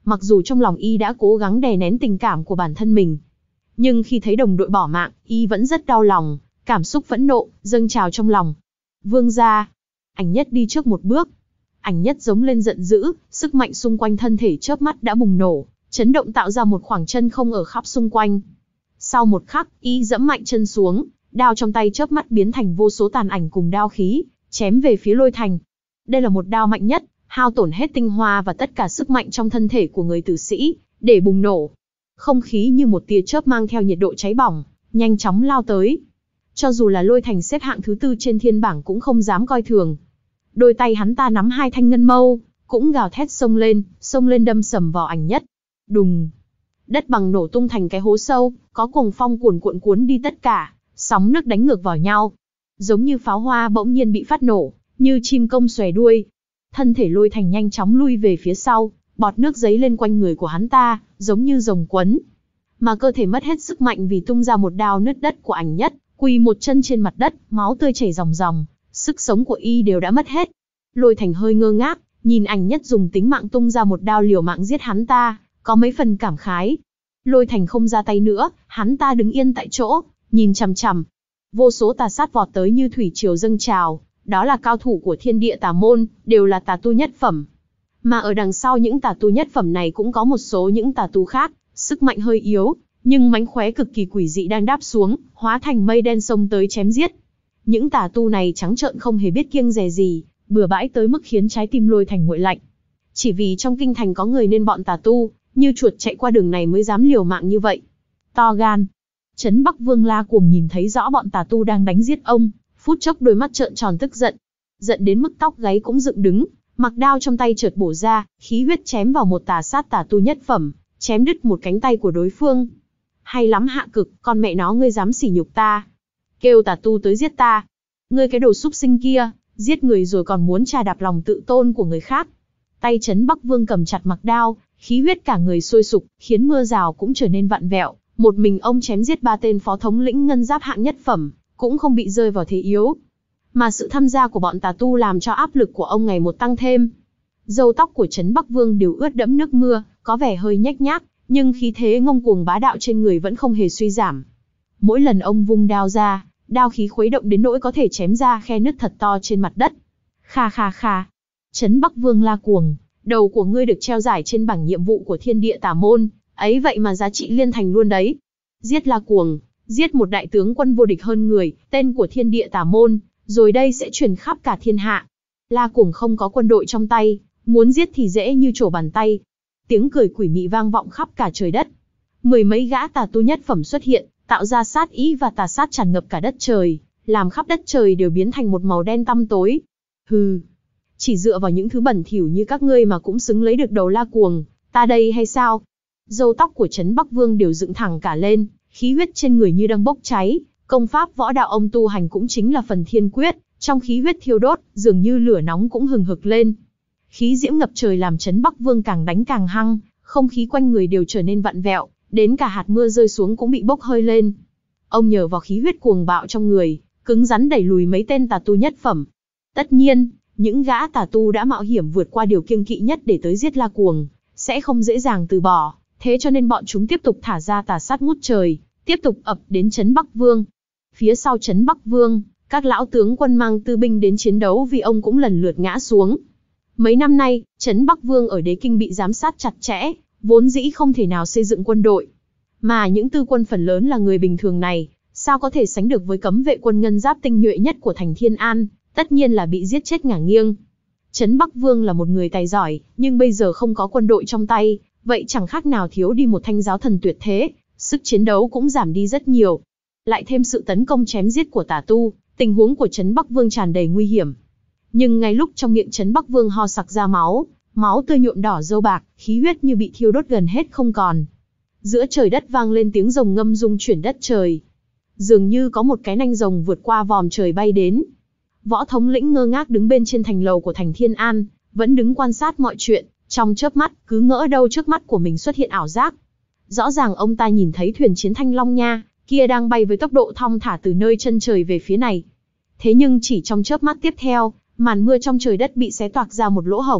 mặc dù trong lòng y đã cố gắng đè nén tình cảm của bản thân mình. Nhưng khi thấy đồng đội bỏ mạng, y vẫn rất đau lòng, cảm xúc phẫn nộ, dâng trào trong lòng. Vương gia. Ảnh Nhất đi trước một bước. Ảnh Nhất giống lên giận dữ, sức mạnh xung quanh thân thể chớp mắt đã bùng nổ, chấn động tạo ra một khoảng chân không ở khắp xung quanh. Sau một khắc, y dẫm mạnh chân xuống, đao trong tay chớp mắt biến thành vô số tàn ảnh cùng đao khí, chém về phía Lôi Thành. Đây là một đao mạnh nhất, hao tổn hết tinh hoa và tất cả sức mạnh trong thân thể của người tử sĩ, để bùng nổ. Không khí như một tia chớp mang theo nhiệt độ cháy bỏng, nhanh chóng lao tới. Cho dù là Lôi Thành xếp hạng thứ tư trên thiên bảng cũng không dám coi thường. Đôi tay hắn ta nắm hai thanh ngân mâu, cũng gào thét xông lên, xông lên đâm sầm vào Ảnh Nhất. Đùng! Đất bằng nổ tung thành cái hố sâu, có cuồng phong cuồn cuộn cuốn đi tất cả, sóng nước đánh ngược vào nhau. Giống như pháo hoa bỗng nhiên bị phát nổ, như chim công xòe đuôi. Thân thể Lôi Thành nhanh chóng lui về phía sau, bọt nước dấy lên quanh người của hắn ta, giống như rồng quấn. Mà cơ thể mất hết sức mạnh vì tung ra một đao nứt đất của Ảnh Nhất, quỳ một chân trên mặt đất, máu tươi chảy ròng ròng, sức sống của y đều đã mất hết. Lôi Thành hơi ngơ ngác, nhìn Ảnh Nhất dùng tính mạng tung ra một đao liều mạng giết hắn ta, có mấy phần cảm khái. Lôi Thành không ra tay nữa, hắn ta đứng yên tại chỗ, nhìn chằm chằm. Vô số tà sát vọt tới như thủy triều dâng trào, đó là cao thủ của Thiên Địa Tà Môn, đều là tà tu nhất phẩm. Mà ở đằng sau những tà tu nhất phẩm này cũng có một số những tà tu khác, sức mạnh hơi yếu, nhưng mánh khóe cực kỳ quỷ dị đang đáp xuống, hóa thành mây đen xông tới chém giết. Những tà tu này trắng trợn không hề biết kiêng dè gì, bừa bãi tới mức khiến trái tim Lôi Thành nguội lạnh. Chỉ vì trong kinh thành có người nên bọn tà tu, như chuột chạy qua đường này mới dám liều mạng như vậy. To gan. Trấn Bắc Vương La Cuồng nhìn thấy rõ bọn tà tu đang đánh giết ông, phút chốc đôi mắt trợn tròn tức giận. Giận đến mức tóc gáy cũng dựng đứng, mặc đao trong tay chợt bổ ra, khí huyết chém vào một tà sát tà tu nhất phẩm, chém đứt một cánh tay của đối phương. Hay lắm Hạ Cực, con mẹ nó ngươi dám sỉ nhục ta. Kêu tà tu tới giết ta. Ngươi cái đồ súc sinh kia, giết người rồi còn muốn trà đạp lòng tự tôn của người khác. Tay Trấn Bắc Vương cầm chặt mặc đao, khí huyết cả người sôi sục, khiến mưa rào cũng trở nên vặn vẹo. Một mình ông chém giết ba tên phó thống lĩnh ngân giáp hạng nhất phẩm, cũng không bị rơi vào thế yếu. Mà sự tham gia của bọn tà tu làm cho áp lực của ông ngày một tăng thêm. Râu tóc của Trấn Bắc Vương đều ướt đẫm nước mưa, có vẻ hơi nhếch nhác, nhưng khí thế ngông cuồng bá đạo trên người vẫn không hề suy giảm. Mỗi lần ông vung đao ra, đao khí khuấy động đến nỗi có thể chém ra khe nứt thật to trên mặt đất. Kha kha kha. Trấn Bắc Vương La Cuồng, đầu của ngươi được treo giải trên bảng nhiệm vụ của Thiên Địa Tà Môn, ấy vậy mà giá trị liên thành luôn đấy. Giết La Cuồng, giết một đại tướng quân vô địch hơn người, tên của Thiên Địa Tà Môn, rồi đây sẽ truyền khắp cả thiên hạ. La Cuồng không có quân đội trong tay, muốn giết thì dễ như trổ bàn tay. Tiếng cười quỷ mị vang vọng khắp cả trời đất. Mười mấy gã tà tu nhất phẩm xuất hiện, tạo ra sát ý và tà sát tràn ngập cả đất trời, làm khắp đất trời đều biến thành một màu đen tăm tối. Hừ, chỉ dựa vào những thứ bẩn thỉu như các ngươi mà cũng xứng lấy được đầu La Cuồng, ta đây hay sao? Râu tóc của Trấn Bắc Vương đều dựng thẳng cả lên, khí huyết trên người như đang bốc cháy, công pháp võ đạo ông tu hành cũng chính là phần thiên quyết, trong khí huyết thiêu đốt, dường như lửa nóng cũng hừng hực lên. Khí diễm ngập trời làm Trấn Bắc Vương càng đánh càng hăng, không khí quanh người đều trở nên vặn vẹo, đến cả hạt mưa rơi xuống cũng bị bốc hơi lên. Ông nhờ vào khí huyết cuồng bạo trong người, cứng rắn đẩy lùi mấy tên tà tu nhất phẩm. Tất nhiên, những gã tà tu đã mạo hiểm vượt qua điều kiêng kỵ nhất để tới giết La Cuồng, sẽ không dễ dàng từ bỏ, thế cho nên bọn chúng tiếp tục thả ra tà sát ngút trời, tiếp tục ập đến Trấn Bắc Vương. Phía sau Trấn Bắc Vương, các lão tướng quân mang tư binh đến chiến đấu vì ông cũng lần lượt ngã xuống. Mấy năm nay, Trấn Bắc Vương ở Đế Kinh bị giám sát chặt chẽ, vốn dĩ không thể nào xây dựng quân đội. Mà những tư quân phần lớn là người bình thường này, sao có thể sánh được với cấm vệ quân ngân giáp tinh nhuệ nhất của thành Thiên An, tất nhiên là bị giết chết ngả nghiêng. Trấn Bắc Vương là một người tài giỏi, nhưng bây giờ không có quân đội trong tay, vậy chẳng khác nào thiếu đi một thanh giáo thần tuyệt thế, sức chiến đấu cũng giảm đi rất nhiều. Lại thêm sự tấn công chém giết của tà tu, tình huống của Trấn Bắc Vương tràn đầy nguy hiểm. Nhưng ngay lúc trong miệng Trấn Bắc Vương ho sặc ra máu, máu tươi nhuộm đỏ râu bạc, khí huyết như bị thiêu đốt gần hết không còn. Giữa trời đất vang lên tiếng rồng ngâm rung chuyển đất trời. Dường như có một cái nanh rồng vượt qua vòm trời bay đến. Võ thống lĩnh ngơ ngác đứng bên trên thành lầu của thành Thiên An, vẫn đứng quan sát mọi chuyện, trong chớp mắt, cứ ngỡ đâu trước mắt của mình xuất hiện ảo giác. Rõ ràng ông ta nhìn thấy thuyền chiến Thanh Long Nha, kia đang bay với tốc độ thong thả từ nơi chân trời về phía này. Thế nhưng chỉ trong chớp mắt tiếp theo, màn mưa trong trời đất bị xé toạc ra một lỗ hổng,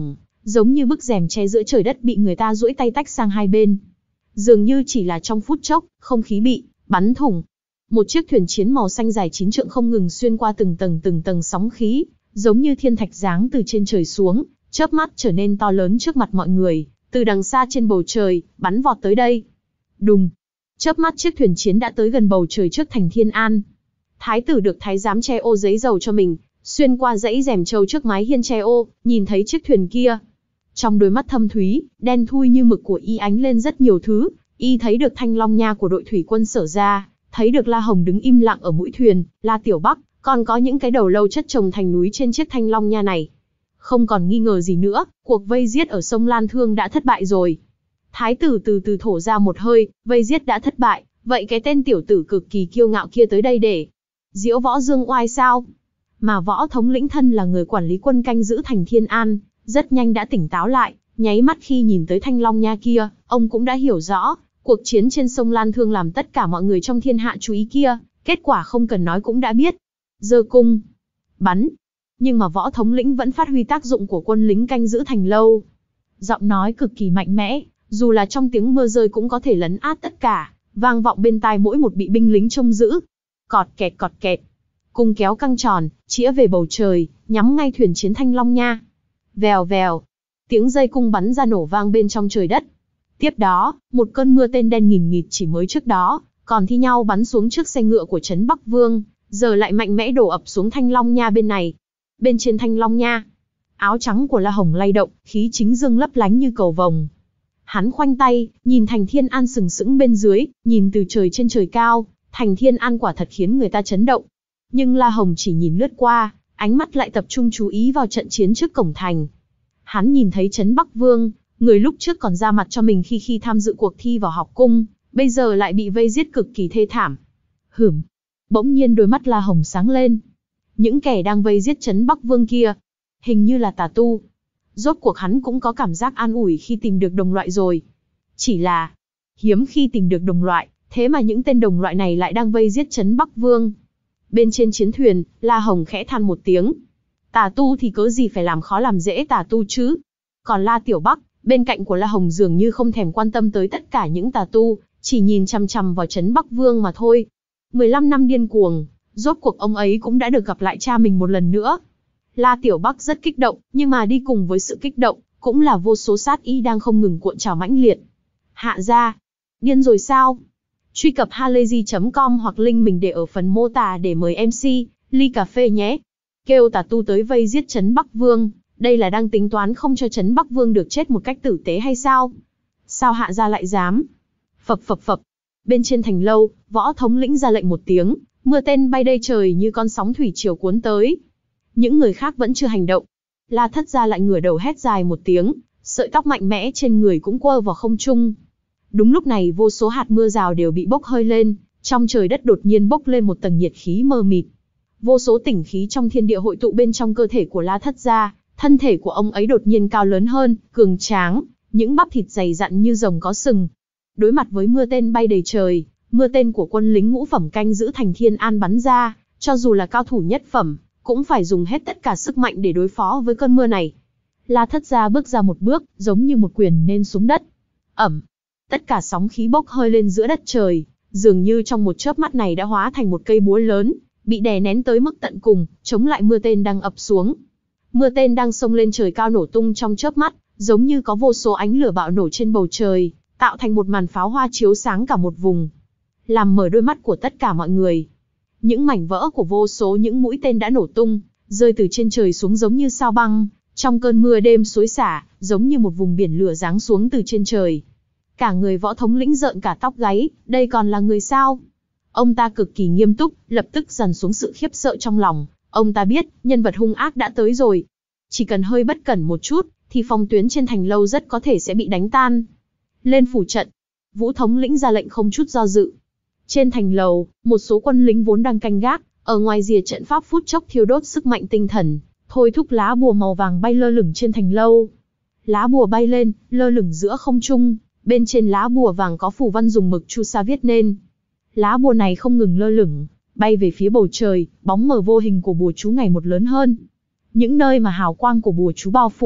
giống như bức rèm che giữa trời đất bị người ta duỗi tay tách sang hai bên. Dường như chỉ là trong phút chốc, không khí bị bắn thủng. Một chiếc thuyền chiến màu xanh dài chín trượng không ngừng xuyên qua từng tầng từng tầng sóng khí, giống như thiên thạch giáng từ trên trời xuống, chớp mắt trở nên to lớn trước mặt mọi người, từ đằng xa trên bầu trời, bắn vọt tới đây. Đùng! Chớp mắt chiếc thuyền chiến đã tới gần bầu trời trước thành Thiên An. Thái tử được thái giám che ô giấy dầu cho mình, xuyên qua dãy rèm trâu trước mái hiên che ô, nhìn thấy chiếc thuyền kia. Trong đôi mắt thâm thúy, đen thui như mực của y ánh lên rất nhiều thứ, y thấy được thanh long nha của đội thủy quân Sở ra, thấy được La Hồng đứng im lặng ở mũi thuyền, La Tiểu Bắc, còn có những cái đầu lâu chất chồng thành núi trên chiếc thanh long nha này. Không còn nghi ngờ gì nữa, cuộc vây giết ở sông Lan Thương đã thất bại rồi. Thái tử từ từ thổ ra một hơi, vây giết đã thất bại, vậy cái tên tiểu tử cực kỳ kiêu ngạo kia tới đây để diễu võ dương oai sao? Mà Võ thống lĩnh thân là người quản lý quân canh giữ thành Thiên An, rất nhanh đã tỉnh táo lại, nháy mắt khi nhìn tới thanh long nha kia, ông cũng đã hiểu rõ, cuộc chiến trên sông Lan Thương làm tất cả mọi người trong thiên hạ chú ý kia, kết quả không cần nói cũng đã biết. Giơ cung, bắn. Nhưng mà Võ thống lĩnh vẫn phát huy tác dụng của quân lính canh giữ thành lâu. Giọng nói cực kỳ mạnh mẽ, dù là trong tiếng mưa rơi cũng có thể lấn át tất cả, vang vọng bên tai mỗi một bị binh lính trông giữ. Cọt kẹt cọt kẹt. Cung kéo căng tròn, chĩa về bầu trời, nhắm ngay thuyền chiến thanh long nha. Vèo vèo. Tiếng dây cung bắn ra nổ vang bên trong trời đất. Tiếp đó, một cơn mưa tên đen nghìn nghịt chỉ mới trước đó, còn thi nhau bắn xuống trước xe ngựa của Trấn Bắc Vương, giờ lại mạnh mẽ đổ ập xuống thanh long nha bên này. Bên trên thanh long nha, áo trắng của La Hồng lay động, khí chính dương lấp lánh như cầu vồng. Hắn khoanh tay, nhìn thành Thiên An sừng sững bên dưới, nhìn từ trời trên trời cao, thành Thiên An quả thật khiến người ta chấn động. Nhưng La Hồng chỉ nhìn lướt qua, ánh mắt lại tập trung chú ý vào trận chiến trước cổng thành. Hắn nhìn thấy Trấn Bắc Vương, người lúc trước còn ra mặt cho mình khi khi tham dự cuộc thi vào học cung, bây giờ lại bị vây giết cực kỳ thê thảm. Hửm! Bỗng nhiên đôi mắt La Hồng sáng lên. Những kẻ đang vây giết Trấn Bắc Vương kia, hình như là tà tu. Rốt cuộc hắn cũng có cảm giác an ủi khi tìm được đồng loại rồi. Chỉ là, hiếm khi tìm được đồng loại, thế mà những tên đồng loại này lại đang vây giết Trấn Bắc Vương. Bên trên chiến thuyền, La Hồng khẽ than một tiếng. Tà tu thì cớ gì phải làm khó làm dễ tà tu chứ? Còn La Tiểu Bắc, bên cạnh của La Hồng dường như không thèm quan tâm tới tất cả những tà tu, chỉ nhìn chằm chằm vào Trấn Bắc Vương mà thôi. mười lăm năm điên cuồng, rốt cuộc ông ấy cũng đã được gặp lại cha mình một lần nữa. La Tiểu Bắc rất kích động, nhưng mà đi cùng với sự kích động, cũng là vô số sát ý đang không ngừng cuộn trào mãnh liệt. Hạ gia, điên rồi sao? Truy cập halayzi chấm com hoặc link mình để ở phần mô tả để mời em xê, ly cà phê nhé. Kêu tà tu tới vây giết Trấn Bắc Vương, đây là đang tính toán không cho Trấn Bắc Vương được chết một cách tử tế hay sao? Sao hạ gia lại dám? Phập phập phập. Bên trên thành lâu, Võ thống lĩnh ra lệnh một tiếng, mưa tên bay đầy trời như con sóng thủy triều cuốn tới. Những người khác vẫn chưa hành động. La Thất gia lại ngửa đầu hét dài một tiếng, sợi tóc mạnh mẽ trên người cũng quơ vào không trung. Đúng lúc này vô số hạt mưa rào đều bị bốc hơi lên, trong trời đất đột nhiên bốc lên một tầng nhiệt khí mờ mịt. Vô số tỉnh khí trong thiên địa hội tụ bên trong cơ thể của La Thất gia, thân thể của ông ấy đột nhiên cao lớn hơn, cường tráng, những bắp thịt dày dặn như rồng có sừng. Đối mặt với mưa tên bay đầy trời, mưa tên của quân lính ngũ phẩm canh giữ thành Thiên An bắn ra, cho dù là cao thủ nhất phẩm, cũng phải dùng hết tất cả sức mạnh để đối phó với cơn mưa này. La Thất gia bước ra một bước, giống như một quyền nên xuống đất. Ẩm! Tất cả sóng khí bốc hơi lên giữa đất trời, dường như trong một chớp mắt này đã hóa thành một cây búa lớn, bị đè nén tới mức tận cùng, chống lại mưa tên đang ập xuống. Mưa tên đang xông lên trời cao nổ tung trong chớp mắt, giống như có vô số ánh lửa bạo nổ trên bầu trời, tạo thành một màn pháo hoa chiếu sáng cả một vùng, làm mở đôi mắt của tất cả mọi người. Những mảnh vỡ của vô số những mũi tên đã nổ tung, rơi từ trên trời xuống giống như sao băng, trong cơn mưa đêm xối xả, giống như một vùng biển lửa giáng xuống từ trên trời. Cả người Võ thống lĩnh rợn cả tóc gáy, đây còn là người sao? Ông ta cực kỳ nghiêm túc, lập tức dằn xuống sự khiếp sợ trong lòng. Ông ta biết, nhân vật hung ác đã tới rồi. Chỉ cần hơi bất cẩn một chút, thì phòng tuyến trên thành lâu rất có thể sẽ bị đánh tan. Lên phủ trận. Vũ thống lĩnh ra lệnh không chút do dự. Trên thành lầu, một số quân lính vốn đang canh gác, ở ngoài rìa trận pháp phút chốc thiêu đốt sức mạnh tinh thần, thôi thúc lá bùa màu vàng bay lơ lửng trên thành lâu. Lá bùa bay lên, lơ lửng giữa không trung, bên trên lá bùa vàng có phù văn dùng mực chu sa viết nên. Lá bùa này không ngừng lơ lửng, bay về phía bầu trời, bóng mờ vô hình của bùa chú ngày một lớn hơn. Những nơi mà hào quang của bùa chú bao phủ,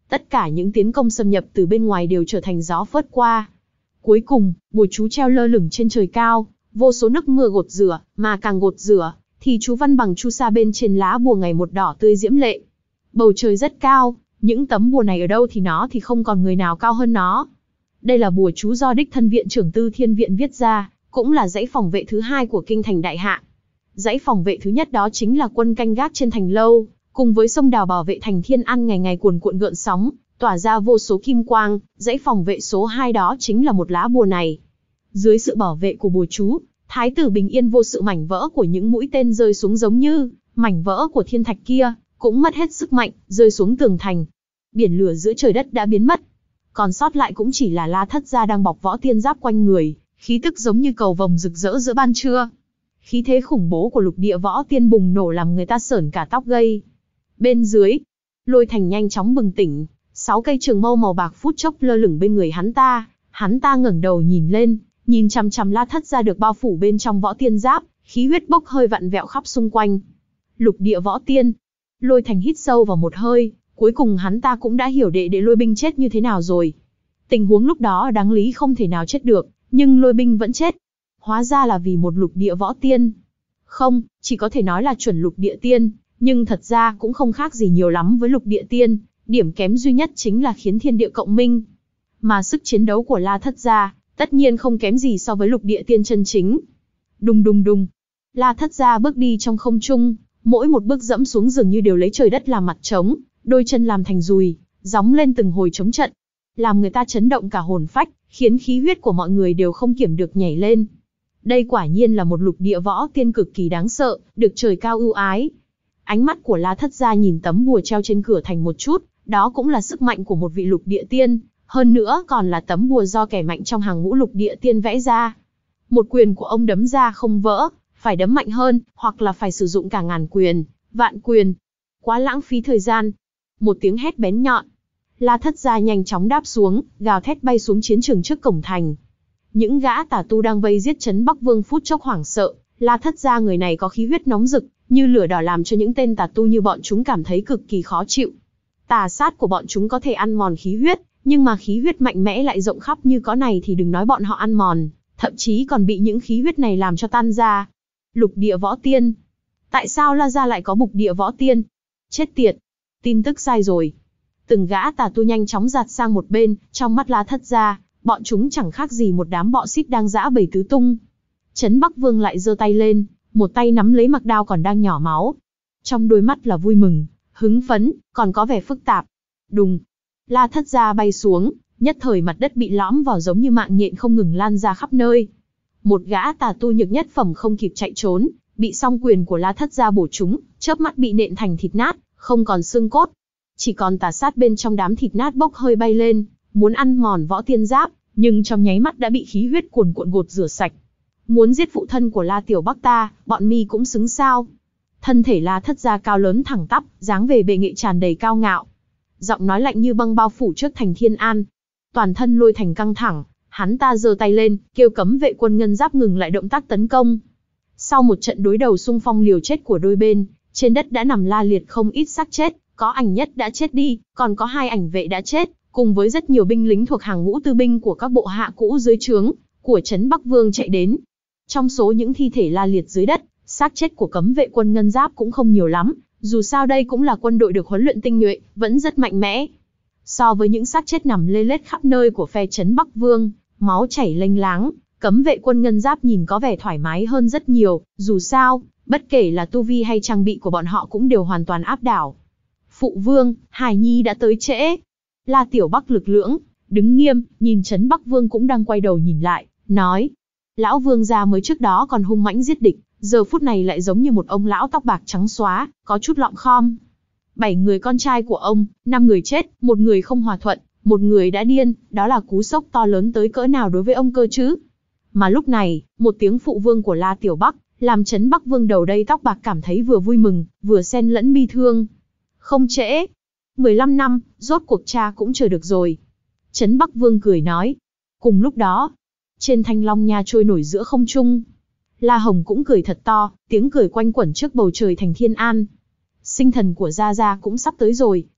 Tất cả những tiến công xâm nhập từ bên ngoài đều trở thành gió phớt qua. Cuối cùng, bùa chú treo lơ lửng trên trời cao, vô số nước mưa gột rửa, mà càng gột rửa, thì chú văn bằng chu sa bên trên lá bùa ngày một đỏ tươi diễm lệ. Bầu trời rất cao, những tấm bùa này ở đâu thì nó thì không còn người nào cao hơn nó. Đây là bùa chú do đích thân viện trưởng Tư Thiên Viện viết ra, cũng là dãy phòng vệ thứ hai của kinh thành Đại Hạ. Dãy phòng vệ thứ nhất đó chính là quân canh gác trên thành lâu, cùng với sông đào bảo vệ thành Thiên An ngày ngày cuồn cuộn gợn sóng, tỏa ra vô số kim quang. Dãy phòng vệ số hai đó chính là một lá bùa này. Dưới sự bảo vệ của bùa chú, Thái tử bình yên vô sự. Mảnh vỡ của những mũi tên rơi xuống giống như mảnh vỡ của thiên thạch kia, cũng mất hết sức mạnh, rơi xuống tường thành. Biển lửa giữa trời đất đã biến mất. Còn sót lại cũng chỉ là La Thất Gia đang bọc võ tiên giáp quanh người, khí tức giống như cầu vồng rực rỡ giữa ban trưa. Khí thế khủng bố của lục địa võ tiên bùng nổ làm người ta sởn cả tóc gai. Bên dưới, Lôi Thành nhanh chóng bừng tỉnh, sáu cây trường mâu màu bạc phút chốc lơ lửng bên người hắn ta. Hắn ta ngẩng đầu nhìn lên, nhìn chằm chằm La Thất Gia được bao phủ bên trong võ tiên giáp, khí huyết bốc hơi vặn vẹo khắp xung quanh. Lục địa võ tiên. Lôi Thành hít sâu vào một hơi, cuối cùng hắn ta cũng đã hiểu đệ đệ Lôi Binh chết như thế nào rồi. Tình huống lúc đó đáng lý không thể nào chết được, nhưng Lôi Binh vẫn chết. Hóa ra là vì một lục địa võ tiên. Không, chỉ có thể nói là chuẩn lục địa tiên, nhưng thật ra cũng không khác gì nhiều lắm với lục địa tiên. Điểm kém duy nhất chính là khiến thiên địa cộng minh. Mà sức chiến đấu của La Thất Gia, tất nhiên không kém gì so với lục địa tiên chân chính. Đùng đùng đùng. La Thất Gia bước đi trong không trung, mỗi một bước dẫm xuống dường như đều lấy trời đất làm mặt trống, đôi chân làm thành dùi, gióng lên từng hồi chống trận, làm người ta chấn động cả hồn phách, khiến khí huyết của mọi người đều không kiểm được nhảy lên. Đây quả nhiên là một lục địa võ tiên cực kỳ đáng sợ, được trời cao ưu ái. Ánh mắt của La Thất Gia nhìn tấm bùa treo trên cửa thành một chút, đó cũng là sức mạnh của một vị lục địa tiên, hơn nữa còn là tấm bùa do kẻ mạnh trong hàng ngũ lục địa tiên vẽ ra. Một quyền của ông đấm ra không vỡ, phải đấm mạnh hơn, hoặc là phải sử dụng cả ngàn quyền, vạn quyền. Quá lãng phí thời gian. Một tiếng hét bén nhọn. La Thất Gia nhanh chóng đáp xuống, gào thét bay xuống chiến trường trước cổng thành. Những gã tà tu đang vây giết Trấn Bắc Vương phút chốc hoảng sợ. La Thất Gia người này có khí huyết nóng rực, như lửa đỏ làm cho những tên tà tu như bọn chúng cảm thấy cực kỳ khó chịu. Tà sát của bọn chúng có thể ăn mòn khí huyết, nhưng mà khí huyết mạnh mẽ lại rộng khắp như có này thì đừng nói bọn họ ăn mòn, thậm chí còn bị những khí huyết này làm cho tan ra. Lục địa võ tiên. Tại sao La Gia lại có bục địa võ tiên? Chết tiệt. Tin tức sai rồi. Từng gã tà tu nhanh chóng giạt sang một bên, trong mắt La Thất Gia, bọn chúng chẳng khác gì một đám bọ xít đang giã bầy tứ tung. Trấn Bắc Vương lại giơ tay lên, một tay nắm lấy mặc đao còn đang nhỏ máu. Trong đôi mắt là vui mừng, hứng phấn, còn có vẻ phức tạp. Đùng. La Thất Gia bay xuống, nhất thời mặt đất bị lõm vào giống như mạng nhện không ngừng lan ra khắp nơi. Một gã tà tu nhược nhất phẩm không kịp chạy trốn, bị song quyền của La Thất Gia bổ trúng, chớp mắt bị nện thành thịt nát, không còn xương cốt. Chỉ còn tà sát bên trong đám thịt nát bốc hơi bay lên, muốn ăn mòn võ tiên giáp, nhưng trong nháy mắt đã bị khí huyết cuồn cuộn gột rửa sạch. Muốn giết phụ thân của La Tiểu Bắc ta, bọn mi cũng xứng sao? Thân thể La Thất Gia cao lớn thẳng tắp, dáng về bề nghệ tràn đầy cao ngạo. Giọng nói lạnh như băng bao phủ trước thành Thiên An. Toàn thân Lôi Thành căng thẳng, hắn ta giơ tay lên, kêu cấm vệ quân ngân giáp ngừng lại động tác tấn công. Sau một trận đối đầu xung phong liều chết của đôi bên, trên đất đã nằm la liệt không ít xác chết, có ảnh nhất đã chết đi, còn có hai ảnh vệ đã chết, cùng với rất nhiều binh lính thuộc hàng ngũ tư binh của các bộ hạ cũ dưới trướng của Trấn Bắc Vương chạy đến. Trong số những thi thể la liệt dưới đất, xác chết của cấm vệ quân ngân giáp cũng không nhiều lắm, dù sao đây cũng là quân đội được huấn luyện tinh nhuệ, vẫn rất mạnh mẽ. So với những xác chết nằm lê lết khắp nơi của phe Trấn Bắc Vương, máu chảy lênh láng, cấm vệ quân ngân giáp nhìn có vẻ thoải mái hơn rất nhiều, dù sao, bất kể là tu vi hay trang bị của bọn họ cũng đều hoàn toàn áp đảo. Phụ vương, Hải Nhi đã tới trễ. La Tiểu Bắc lực lưỡng, đứng nghiêm, nhìn Trấn Bắc Vương cũng đang quay đầu nhìn lại, nói. Lão vương gia mới trước đó còn hung mãnh giết địch, giờ phút này lại giống như một ông lão tóc bạc trắng xóa, có chút lọm khom. Bảy người con trai của ông, năm người chết, một người không hòa thuận, một người đã điên, đó là cú sốc to lớn tới cỡ nào đối với ông cơ chứ? Mà lúc này, một tiếng phụ vương của La Tiểu Bắc, làm Trấn Bắc Vương đầu đây tóc bạc cảm thấy vừa vui mừng, vừa xen lẫn bi thương. Không trễ. mười lăm năm, rốt cuộc cha cũng chờ được rồi. Trấn Bắc Vương cười nói. Cùng lúc đó, trên thanh long nha trôi nổi giữa không trung. La Hồng cũng cười thật to, tiếng cười quanh quẩn trước bầu trời thành Thiên An. Sinh thần của Gia Gia cũng sắp tới rồi,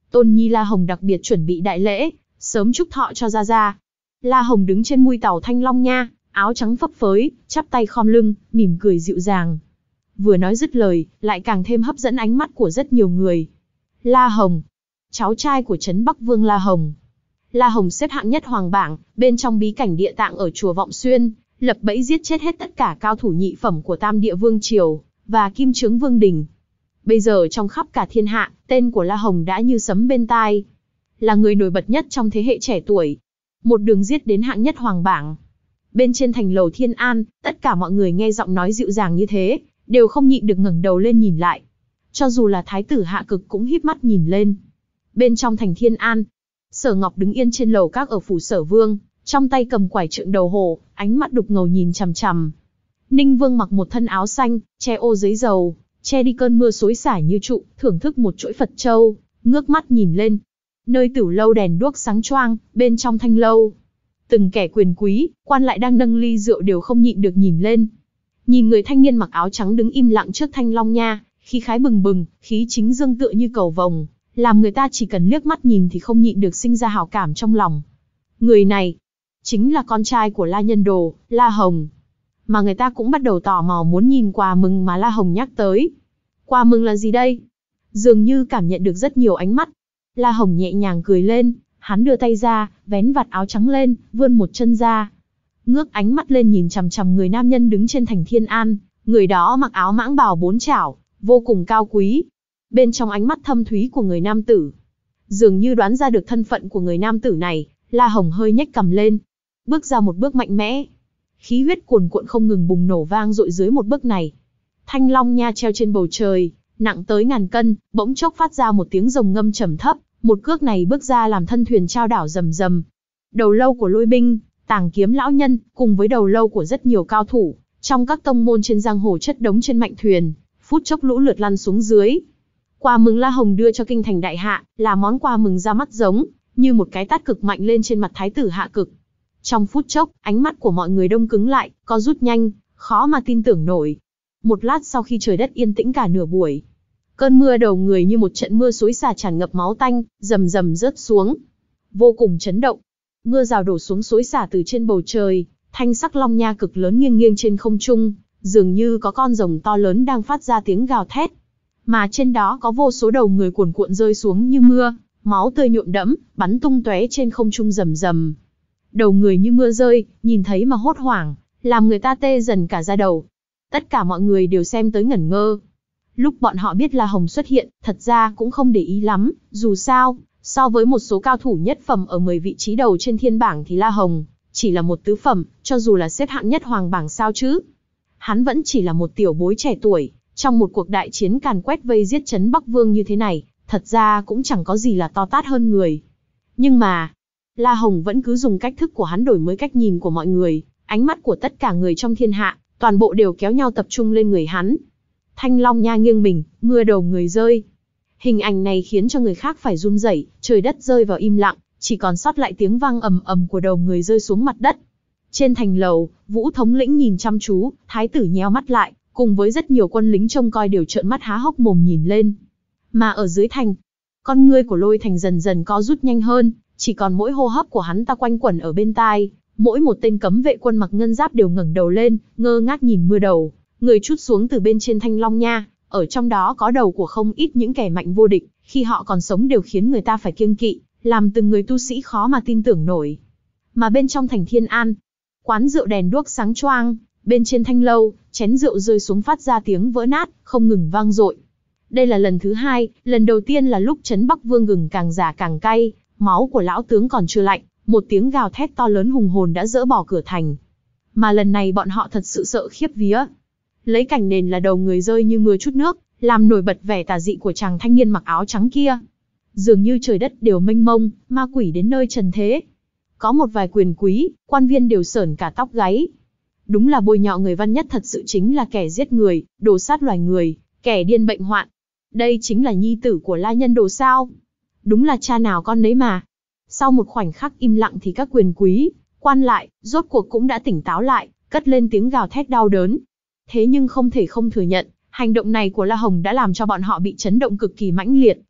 Tôn nhi La Hồng đặc biệt chuẩn bị đại lễ, sớm chúc thọ cho Gia Gia. La Hồng đứng trên mui tàu Thanh Long Nha, áo trắng phấp phới, chắp tay khom lưng, mỉm cười dịu dàng. Vừa nói dứt lời, lại càng thêm hấp dẫn ánh mắt của rất nhiều người. La Hồng, cháu trai của Trấn Bắc Vương La Hồng. La Hồng xếp hạng nhất hoàng bảng, bên trong bí cảnh địa tạng ở chùa Vọng Xuyên, lập bẫy giết chết hết tất cả cao thủ nhị phẩm của Tam Địa Vương Triều và Kim Chướng Vương Đình. Bây giờ trong khắp cả thiên hạ, tên của La Hồng đã như sấm bên tai. Là người nổi bật nhất trong thế hệ trẻ tuổi. Một đường giết đến hạng nhất hoàng bảng. Bên trên thành lầu Thiên An, tất cả mọi người nghe giọng nói dịu dàng như thế, đều không nhịn được ngẩng đầu lên nhìn lại. Cho dù là thái tử Hạ Cực cũng híp mắt nhìn lên. Bên trong thành Thiên An, Sở Ngọc đứng yên trên lầu các ở phủ Sở Vương, trong tay cầm quải trượng đầu hổ, ánh mắt đục ngầu nhìn chằm chằm. Ninh Vương mặc một thân áo xanh, che ô giấy dầu, che đi cơn mưa xối xả như trụ, thưởng thức một chuỗi Phật châu, ngước mắt nhìn lên. Nơi tửu lâu đèn đuốc sáng choang, bên trong thanh lâu, từng kẻ quyền quý, quan lại đang nâng ly rượu đều không nhịn được nhìn lên. Nhìn người thanh niên mặc áo trắng đứng im lặng trước Thanh Long Nha, khí khái bừng bừng, khí chính dương tựa như cầu vồng, làm người ta chỉ cần liếc mắt nhìn thì không nhịn được sinh ra hảo cảm trong lòng. Người này chính là con trai của La Nhân Đồ, La Hồng. Mà người ta cũng bắt đầu tò mò muốn nhìn quà mừng mà La Hồng nhắc tới. Quà mừng là gì đây? Dường như cảm nhận được rất nhiều ánh mắt. La Hồng nhẹ nhàng cười lên, hắn đưa tay ra, vén vạt áo trắng lên, vươn một chân ra. Ngước ánh mắt lên nhìn chằm chằm người nam nhân đứng trên thành Thiên An, người đó mặc áo mãng bào bốn chảo, vô cùng cao quý. Bên trong ánh mắt thâm thúy của người nam tử, dường như đoán ra được thân phận của người nam tử này, La Hồng hơi nhếch cằm lên, bước ra một bước mạnh mẽ. Khí huyết cuồn cuộn không ngừng bùng nổ vang dội dưới một bước này. Thanh Long Nha treo trên bầu trời, nặng tới ngàn cân, bỗng chốc phát ra một tiếng rồng ngâm trầm thấp, một cước này bước ra làm thân thuyền trao đảo rầm rầm. Đầu lâu của Lôi Binh, Tàng Kiếm lão nhân, cùng với đầu lâu của rất nhiều cao thủ trong các tông môn trên giang hồ chất đống trên mạnh thuyền, phút chốc lũ lượt lăn xuống dưới. Quà mừng La Hồng đưa cho kinh thành đại hạ, là món quà mừng ra mắt giống như một cái tát cực mạnh lên trên mặt thái tử Hạ Cực. Trong phút chốc, ánh mắt của mọi người đông cứng lại, co rút nhanh, khó mà tin tưởng nổi. Một lát sau khi trời đất yên tĩnh cả nửa buổi, cơn mưa đầu người như một trận mưa xối xả tràn ngập máu tanh, rầm rầm rớt xuống, vô cùng chấn động. Mưa rào đổ xuống xối xả từ trên bầu trời, thanh sắc long nha cực lớn nghiêng nghiêng trên không trung, dường như có con rồng to lớn đang phát ra tiếng gào thét. Mà trên đó có vô số đầu người cuồn cuộn rơi xuống như mưa, máu tươi nhuộm đẫm, bắn tung tóe trên không trung rầm rầm. Đầu người như mưa rơi, nhìn thấy mà hốt hoảng, làm người ta tê dần cả da đầu. Tất cả mọi người đều xem tới ngẩn ngơ. Lúc bọn họ biết La Hồng xuất hiện, thật ra cũng không để ý lắm, dù sao, so với một số cao thủ nhất phẩm ở mười vị trí đầu trên thiên bảng thì La Hồng chỉ là một tứ phẩm, cho dù là xếp hạng nhất hoàng bảng sao chứ. Hắn vẫn chỉ là một tiểu bối trẻ tuổi, trong một cuộc đại chiến càn quét vây giết Trấn Bắc Vương như thế này, thật ra cũng chẳng có gì là to tát hơn người. Nhưng mà, La Hồng vẫn cứ dùng cách thức của hắn đổi mới cách nhìn của mọi người, ánh mắt của tất cả người trong thiên hạ, toàn bộ đều kéo nhau tập trung lên người hắn. Thanh Long Nha nghiêng mình, mưa đầu người rơi. Hình ảnh này khiến cho người khác phải run rẩy, trời đất rơi vào im lặng, chỉ còn sót lại tiếng vang ầm ầm của đầu người rơi xuống mặt đất. Trên thành lầu, Vũ thống lĩnh nhìn chăm chú, thái tử nheo mắt lại, cùng với rất nhiều quân lính trông coi đều trợn mắt há hốc mồm nhìn lên. Mà ở dưới thành, con ngươi của Lôi Thành dần dần co rút nhanh hơn, chỉ còn mỗi hô hấp của hắn ta quanh quẩn ở bên tai, mỗi một tên cấm vệ quân mặc ngân giáp đều ngẩng đầu lên, ngơ ngác nhìn mưa đầu người trút xuống từ bên trên Thanh Long Nha, ở trong đó có đầu của không ít những kẻ mạnh vô địch, khi họ còn sống đều khiến người ta phải kiêng kỵ, làm từng người tu sĩ khó mà tin tưởng nổi. Mà bên trong thành Thiên An, quán rượu đèn đuốc sáng choang, bên trên thanh lâu, chén rượu rơi xuống phát ra tiếng vỡ nát, không ngừng vang dội. Đây là lần thứ hai, lần đầu tiên là lúc Trấn Bắc Vương gừng càng già càng cay, máu của lão tướng còn chưa lạnh, một tiếng gào thét to lớn hùng hồn đã dỡ bỏ cửa thành. Mà lần này bọn họ thật sự sợ khiếp vía. Lấy cảnh nền là đầu người rơi như mưa chút nước, làm nổi bật vẻ tà dị của chàng thanh niên mặc áo trắng kia. Dường như trời đất đều mênh mông, ma quỷ đến nơi trần thế. Có một vài quyền quý, quan viên đều sởn cả tóc gáy. Đúng là bôi nhọ người văn nhất thật sự chính là kẻ giết người, đồ sát loài người, kẻ điên bệnh hoạn. Đây chính là nhi tử của La Nhân Đồ sao? Đúng là cha nào con nấy mà. Sau một khoảnh khắc im lặng thì các quyền quý, quan lại, rốt cuộc cũng đã tỉnh táo lại, cất lên tiếng gào thét đau đớn. Thế nhưng không thể không thừa nhận, hành động này của La Hồng đã làm cho bọn họ bị chấn động cực kỳ mãnh liệt,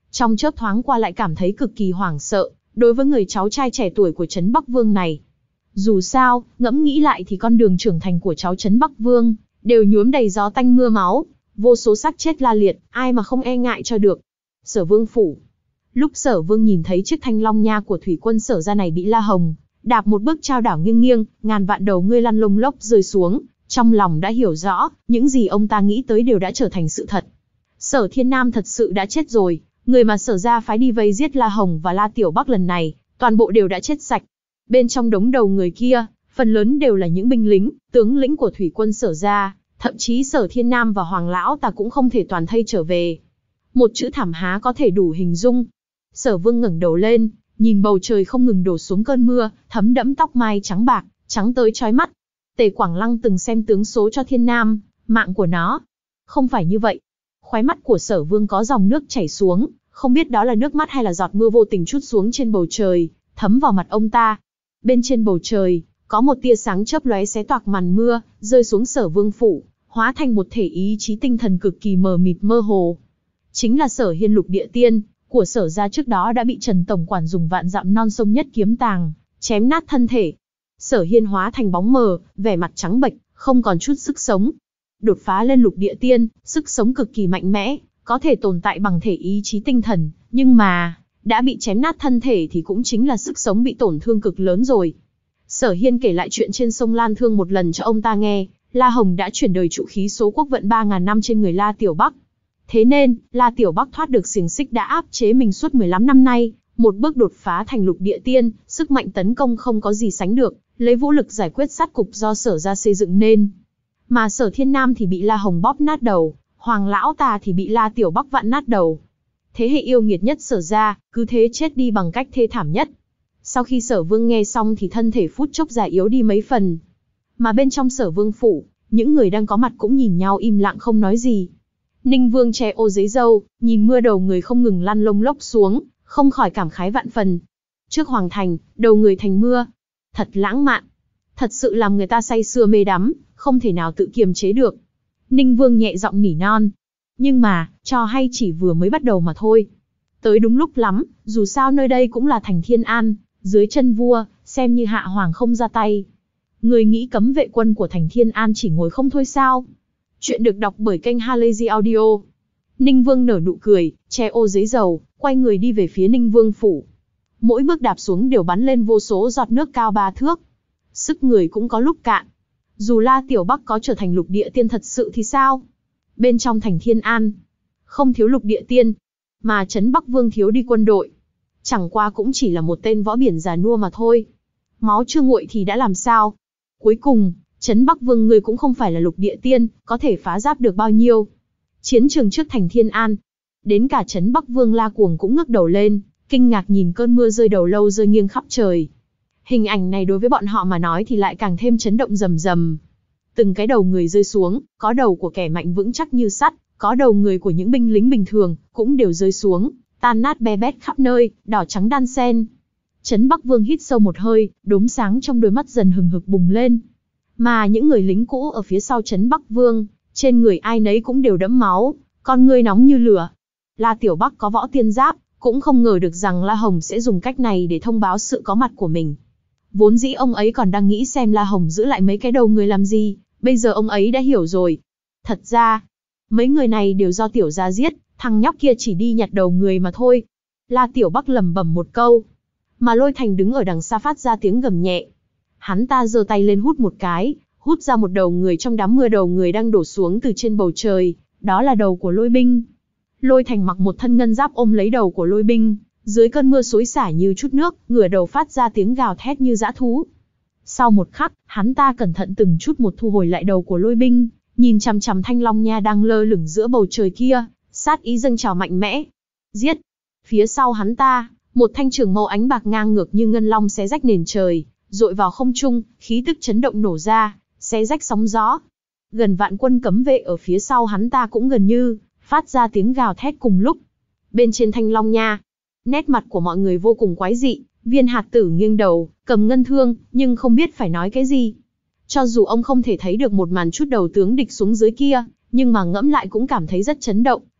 Trong chớp thoáng qua lại cảm thấy cực kỳ hoảng sợ, đối với người cháu trai trẻ tuổi của Trấn Bắc Vương này. Dù sao, ngẫm nghĩ lại thì con đường trưởng thành của cháu Trấn Bắc Vương, đều nhuốm đầy gió tanh mưa máu, vô số xác chết la liệt, ai mà không e ngại cho được. Sở Vương phủ. Lúc Sở Vương nhìn thấy chiếc thanh long nha của thủy quân Sở gia này bị La Hồng đạp một bước trao đảo nghiêng nghiêng, ngàn vạn đầu ngươi lăn lông lốc rơi xuống, trong lòng đã hiểu rõ, những gì ông ta nghĩ tới đều đã trở thành sự thật. Sở Thiên Nam thật sự đã chết rồi, người mà Sở gia phái đi vây giết La Hồng và La Tiểu Bắc lần này, toàn bộ đều đã chết sạch. Bên trong đống đầu người kia, phần lớn đều là những binh lính, tướng lĩnh của thủy quân Sở gia, thậm chí Sở Thiên Nam và Hoàng lão ta cũng không thể toàn thây trở về. Một chữ thảm há có thể đủ hình dung. Sở Vương ngẩng đầu lên, nhìn bầu trời không ngừng đổ xuống cơn mưa, thấm đẫm tóc mai trắng bạc, trắng tới chói mắt. Tề Quảng Lăng từng xem tướng số cho Thiên Nam, mạng của nó. Không phải như vậy. Khóe mắt của Sở Vương có dòng nước chảy xuống, không biết đó là nước mắt hay là giọt mưa vô tình trút xuống trên bầu trời, thấm vào mặt ông ta. Bên trên bầu trời, có một tia sáng chớp lóe xé toạc màn mưa, rơi xuống Sở Vương phủ, hóa thành một thể ý chí tinh thần cực kỳ mờ mịt mơ hồ. Chính là Sở Hiên Lục Địa Tiên, của Sở gia trước đó đã bị Trần tổng quản dùng vạn dặm non sông nhất kiếm tàng, chém nát thân thể. Sở Hiên hóa thành bóng mờ, vẻ mặt trắng bệch, không còn chút sức sống. Đột phá lên Lục Địa Tiên, sức sống cực kỳ mạnh mẽ, có thể tồn tại bằng thể ý chí tinh thần, nhưng mà, đã bị chém nát thân thể thì cũng chính là sức sống bị tổn thương cực lớn rồi. Sở Hiên kể lại chuyện trên sông Lan Thương một lần cho ông ta nghe, La Hồng đã chuyển đời trụ khí số quốc vận ba ngàn năm trên người La Tiểu Bắc. Thế nên, La Tiểu Bắc thoát được xiềng xích đã áp chế mình suốt mười lăm năm nay, một bước đột phá thành Lục Địa Tiên, sức mạnh tấn công không có gì sánh được, lấy vũ lực giải quyết sát cục do Sở gia xây dựng nên. Mà Sở Thiên Nam thì bị La Hồng bóp nát đầu, Hoàng lão ta thì bị La Tiểu Bắc vặn nát đầu. Thế hệ yêu nghiệt nhất Sở gia, cứ thế chết đi bằng cách thê thảm nhất. Sau khi Sở Vương nghe xong thì thân thể phút chốc già yếu đi mấy phần. Mà bên trong Sở Vương phủ, những người đang có mặt cũng nhìn nhau im lặng không nói gì. Ninh Vương che ô giấy râu, nhìn mưa đầu người không ngừng lăn lông lốc xuống, không khỏi cảm khái vạn phần. Trước Hoàng thành, đầu người thành mưa. Thật lãng mạn. Thật sự làm người ta say sưa mê đắm, không thể nào tự kiềm chế được. Ninh Vương nhẹ giọng nỉ non. Nhưng mà, trò hay chỉ vừa mới bắt đầu mà thôi. Tới đúng lúc lắm, dù sao nơi đây cũng là thành Thiên An, dưới chân vua, xem như hạ hoàng không ra tay. Người nghĩ cấm vệ quân của thành Thiên An chỉ ngồi không thôi sao? Chuyện được đọc bởi kênh Halazy Audio. Ninh Vương nở nụ cười, che ô giấy dầu, quay người đi về phía Ninh Vương phủ. Mỗi bước đạp xuống đều bắn lên vô số giọt nước cao ba thước. Sức người cũng có lúc cạn. Dù La Tiểu Bắc có trở thành Lục Địa Tiên thật sự thì sao? Bên trong thành Thiên An, không thiếu Lục Địa Tiên, mà Trấn Bắc Vương thiếu đi quân đội. Chẳng qua cũng chỉ là một tên võ biển già nua mà thôi. Máu chưa nguội thì đã làm sao? Cuối cùng, Trấn Bắc Vương ngươi cũng không phải là Lục Địa Tiên, có thể phá giáp được bao nhiêu. Chiến trường trước thành Thiên An, đến cả Trấn Bắc Vương La Cuồng cũng ngước đầu lên, kinh ngạc nhìn cơn mưa rơi đầu lâu rơi nghiêng khắp trời. Hình ảnh này đối với bọn họ mà nói thì lại càng thêm chấn động rầm rầm. Từng cái đầu người rơi xuống, có đầu của kẻ mạnh vững chắc như sắt, có đầu người của những binh lính bình thường, cũng đều rơi xuống, tan nát be bét khắp nơi, đỏ trắng đan xen. Trấn Bắc Vương hít sâu một hơi, đốm sáng trong đôi mắt dần hừng hực bùng lên. Mà những người lính cũ ở phía sau Trấn Bắc Vương, trên người ai nấy cũng đều đẫm máu, con ngươi nóng như lửa. La Tiểu Bắc có võ tiên giáp, cũng không ngờ được rằng La Hồng sẽ dùng cách này để thông báo sự có mặt của mình. Vốn dĩ ông ấy còn đang nghĩ xem La Hồng giữ lại mấy cái đầu người làm gì, bây giờ ông ấy đã hiểu rồi. Thật ra, mấy người này đều do Tiểu gia giết, thằng nhóc kia chỉ đi nhặt đầu người mà thôi. La Tiểu Bắc lẩm bẩm một câu, mà Lôi Thành đứng ở đằng xa phát ra tiếng gầm nhẹ. Hắn ta giơ tay lên hút một cái, hút ra một đầu người trong đám mưa đầu người đang đổ xuống từ trên bầu trời, đó là đầu của Lôi Binh. Lôi Thành mặc một thân ngân giáp ôm lấy đầu của Lôi Binh, dưới cơn mưa xối xả như chút nước, ngửa đầu phát ra tiếng gào thét như dã thú. Sau một khắc, hắn ta cẩn thận từng chút một thu hồi lại đầu của Lôi Binh, nhìn chằm chằm thanh long nha đang lơ lửng giữa bầu trời kia, sát ý dâng trào mạnh mẽ. Giết! Phía sau hắn ta, một thanh trường mâu ánh bạc ngang ngược như ngân long xé rách nền trời, dội vào không trung, khí tức chấn động nổ ra, xé rách sóng gió. Gần vạn quân cấm vệ ở phía sau hắn ta cũng gần như phát ra tiếng gào thét cùng lúc. Bên trên thanh long nha, nét mặt của mọi người vô cùng quái dị, Viên Hạc Tử nghiêng đầu, cầm ngân thương, nhưng không biết phải nói cái gì. Cho dù ông không thể thấy được một màn chút đầu tướng địch xuống dưới kia, nhưng mà ngẫm lại cũng cảm thấy rất chấn động,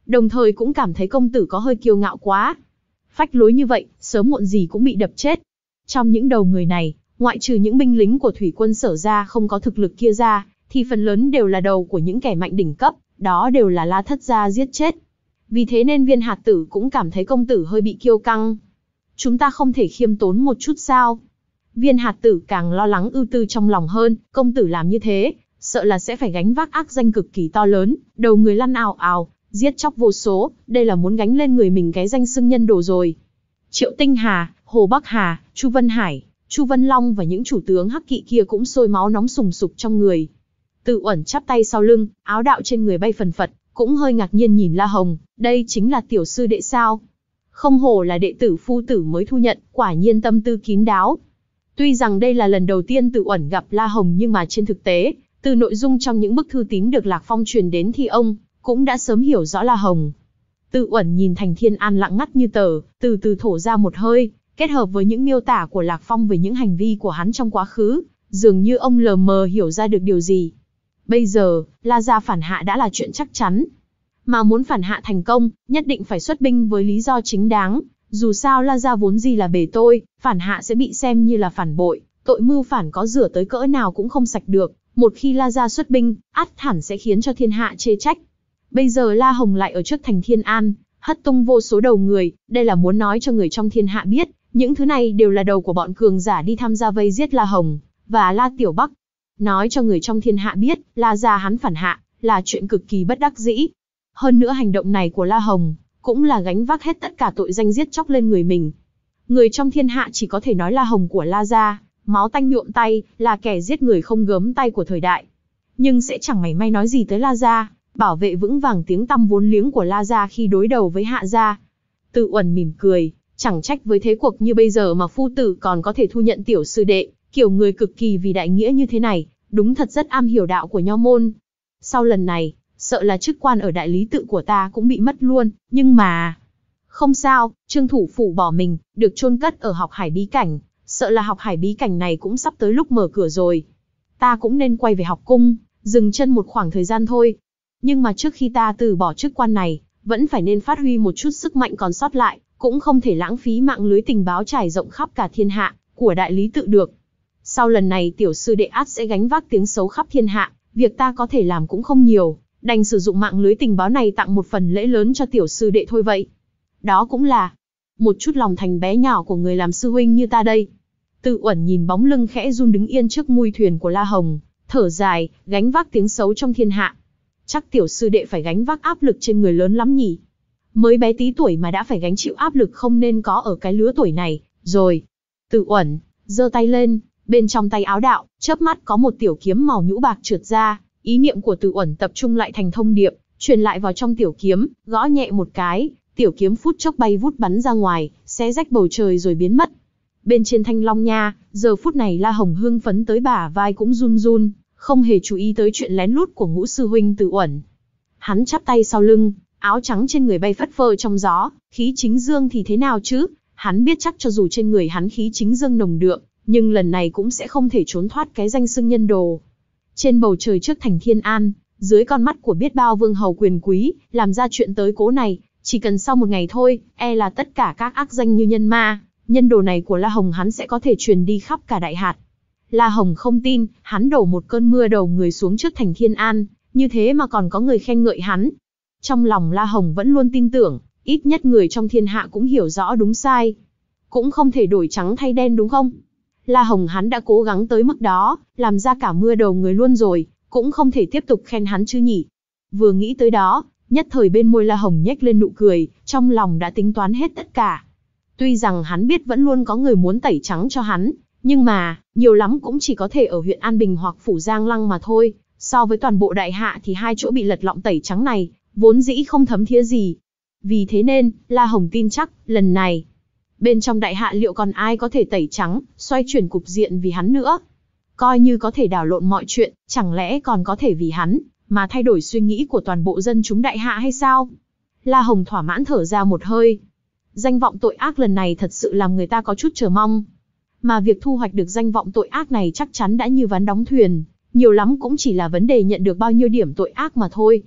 đồng thời cũng cảm thấy công tử có hơi kiêu ngạo quá. Phách lối như vậy, sớm muộn gì cũng bị đập chết. Trong những đầu người này, ngoại trừ những binh lính của thủy quân Sở gia không có thực lực kia ra, thì phần lớn đều là đầu của những kẻ mạnh đỉnh cấp, đó đều là La Thất gia giết chết. Vì thế nên Viên Hạt Tử cũng cảm thấy công tử hơi bị kiêu căng. Chúng ta không thể khiêm tốn một chút sao? Viên Hạt Tử càng lo lắng ưu tư trong lòng hơn, công tử làm như thế, sợ là sẽ phải gánh vác ác danh cực kỳ to lớn, đầu người lăn ào ào, giết chóc vô số, đây là muốn gánh lên người mình cái danh xưng nhân đồ rồi. Triệu Tinh Hà, Hồ Bắc Hà, Chu Vân Hải, Chu Vân Long và những chủ tướng hắc kỵ kia cũng sôi máu nóng sùng sục trong người. Tự Uẩn chắp tay sau lưng, áo đạo trên người bay phần phật, cũng hơi ngạc nhiên nhìn La Hồng, đây chính là tiểu sư đệ sao? Không hổ là đệ tử phu tử mới thu nhận, quả nhiên tâm tư kín đáo. Tuy rằng đây là lần đầu tiên Tự Uẩn gặp La Hồng nhưng mà trên thực tế, từ nội dung trong những bức thư tín được Lạc Phong truyền đến thì ông cũng đã sớm hiểu rõ La Hồng. Tự Uẩn nhìn Thành Thiên An lặng ngắt như tờ, từ từ thổ ra một hơi, kết hợp với những miêu tả của Lạc Phong về những hành vi của hắn trong quá khứ, dường như ông lờ mờ hiểu ra được điều gì. Bây giờ, La gia phản hạ đã là chuyện chắc chắn. Mà muốn phản hạ thành công, nhất định phải xuất binh với lý do chính đáng. Dù sao La gia vốn gì là bề tôi, phản hạ sẽ bị xem như là phản bội, tội mưu phản có rửa tới cỡ nào cũng không sạch được. Một khi La gia xuất binh, ắt hẳn sẽ khiến cho thiên hạ chê trách. Bây giờ La Hồng lại ở trước thành Thiên An, hất tung vô số đầu người, đây là muốn nói cho người trong thiên hạ biết, những thứ này đều là đầu của bọn cường giả đi tham gia vây giết La Hồng và La Tiểu Bắc. Nói cho người trong thiên hạ biết, La gia hắn phản hạ, là chuyện cực kỳ bất đắc dĩ. Hơn nữa hành động này của La Hồng, cũng là gánh vác hết tất cả tội danh giết chóc lên người mình. Người trong thiên hạ chỉ có thể nói La Hồng của La gia, máu tanh nhuộm tay, là kẻ giết người không gớm tay của thời đại. Nhưng sẽ chẳng mảy may nói gì tới La gia, bảo vệ vững vàng tiếng tăm vốn liếng của La gia khi đối đầu với Hạ gia. Tự Uẩn mỉm cười, chẳng trách với thế cuộc như bây giờ mà phu tử còn có thể thu nhận tiểu sư đệ, kiểu người cực kỳ vì đại nghĩa như thế này, đúng thật rất am hiểu đạo của nho môn. Sau lần này, sợ là chức quan ở đại lý tự của ta cũng bị mất luôn, nhưng mà... Không sao, Trương thủ phủ bỏ mình, được chôn cất ở học hải bí cảnh, sợ là học hải bí cảnh này cũng sắp tới lúc mở cửa rồi. Ta cũng nên quay về học cung, dừng chân một khoảng thời gian thôi. Nhưng mà trước khi ta từ bỏ chức quan này, vẫn phải nên phát huy một chút sức mạnh còn sót lại, cũng không thể lãng phí mạng lưới tình báo trải rộng khắp cả thiên hạ, của đại lý tự được. Sau lần này tiểu sư đệ át sẽ gánh vác tiếng xấu khắp thiên hạ, việc ta có thể làm cũng không nhiều, đành sử dụng mạng lưới tình báo này tặng một phần lễ lớn cho tiểu sư đệ thôi vậy. Đó cũng là một chút lòng thành bé nhỏ của người làm sư huynh như ta đây. Tự Uẩn nhìn bóng lưng khẽ run đứng yên trước mui thuyền của La Hồng, thở dài, gánh vác tiếng xấu trong thiên hạ. Chắc tiểu sư đệ phải gánh vác áp lực trên người lớn lắm nhỉ. Mới bé tí tuổi mà đã phải gánh chịu áp lực không nên có ở cái lứa tuổi này, rồi. Tự Uẩn giơ tay lên, bên trong tay áo đạo, chớp mắt có một tiểu kiếm màu nhũ bạc trượt ra, ý niệm của Tự Uẩn tập trung lại thành thông điệp, truyền lại vào trong tiểu kiếm, gõ nhẹ một cái, tiểu kiếm phút chốc bay vút bắn ra ngoài, xé rách bầu trời rồi biến mất. Bên trên thanh long nha, giờ phút này La Hồng hưng phấn tới bả vai cũng run run, không hề chú ý tới chuyện lén lút của ngũ sư huynh Tự Uẩn. Hắn chắp tay sau lưng, áo trắng trên người bay phất phơ trong gió, khí chính dương thì thế nào chứ? Hắn biết chắc cho dù trên người hắn khí chính dương nồng đượm, nhưng lần này cũng sẽ không thể trốn thoát cái danh xưng nhân đồ. Trên bầu trời trước thành Thiên An, dưới con mắt của biết bao vương hầu quyền quý, làm ra chuyện tới cố này, chỉ cần sau một ngày thôi, e là tất cả các ác danh như nhân ma, nhân đồ này của La Hồng hắn sẽ có thể truyền đi khắp cả đại hạt. La Hồng không tin, hắn đổ một cơn mưa đầu người xuống trước thành Thiên An, như thế mà còn có người khen ngợi hắn. Trong lòng La Hồng vẫn luôn tin tưởng, ít nhất người trong thiên hạ cũng hiểu rõ đúng sai. Cũng không thể đổi trắng thay đen đúng không? La Hồng hắn đã cố gắng tới mức đó, làm ra cả mưa đầu người luôn rồi, cũng không thể tiếp tục khen hắn chứ nhỉ. Vừa nghĩ tới đó, nhất thời bên môi La Hồng nhếch lên nụ cười, trong lòng đã tính toán hết tất cả. Tuy rằng hắn biết vẫn luôn có người muốn tẩy trắng cho hắn, nhưng mà, nhiều lắm cũng chỉ có thể ở huyện An Bình hoặc Phủ Giang Lăng mà thôi. So với toàn bộ đại hạ thì hai chỗ bị lật lọng tẩy trắng này, vốn dĩ không thấm thía gì. Vì thế nên, La Hồng tin chắc, lần này, bên trong đại hạ liệu còn ai có thể tẩy trắng, xoay chuyển cục diện vì hắn nữa. Coi như có thể đảo lộn mọi chuyện, chẳng lẽ còn có thể vì hắn, mà thay đổi suy nghĩ của toàn bộ dân chúng đại hạ hay sao? La Hồng thỏa mãn thở ra một hơi. Danh vọng tội ác lần này thật sự làm người ta có chút chờ mong. Mà việc thu hoạch được danh vọng tội ác này chắc chắn đã như ván đóng thuyền, nhiều lắm cũng chỉ là vấn đề nhận được bao nhiêu điểm tội ác mà thôi.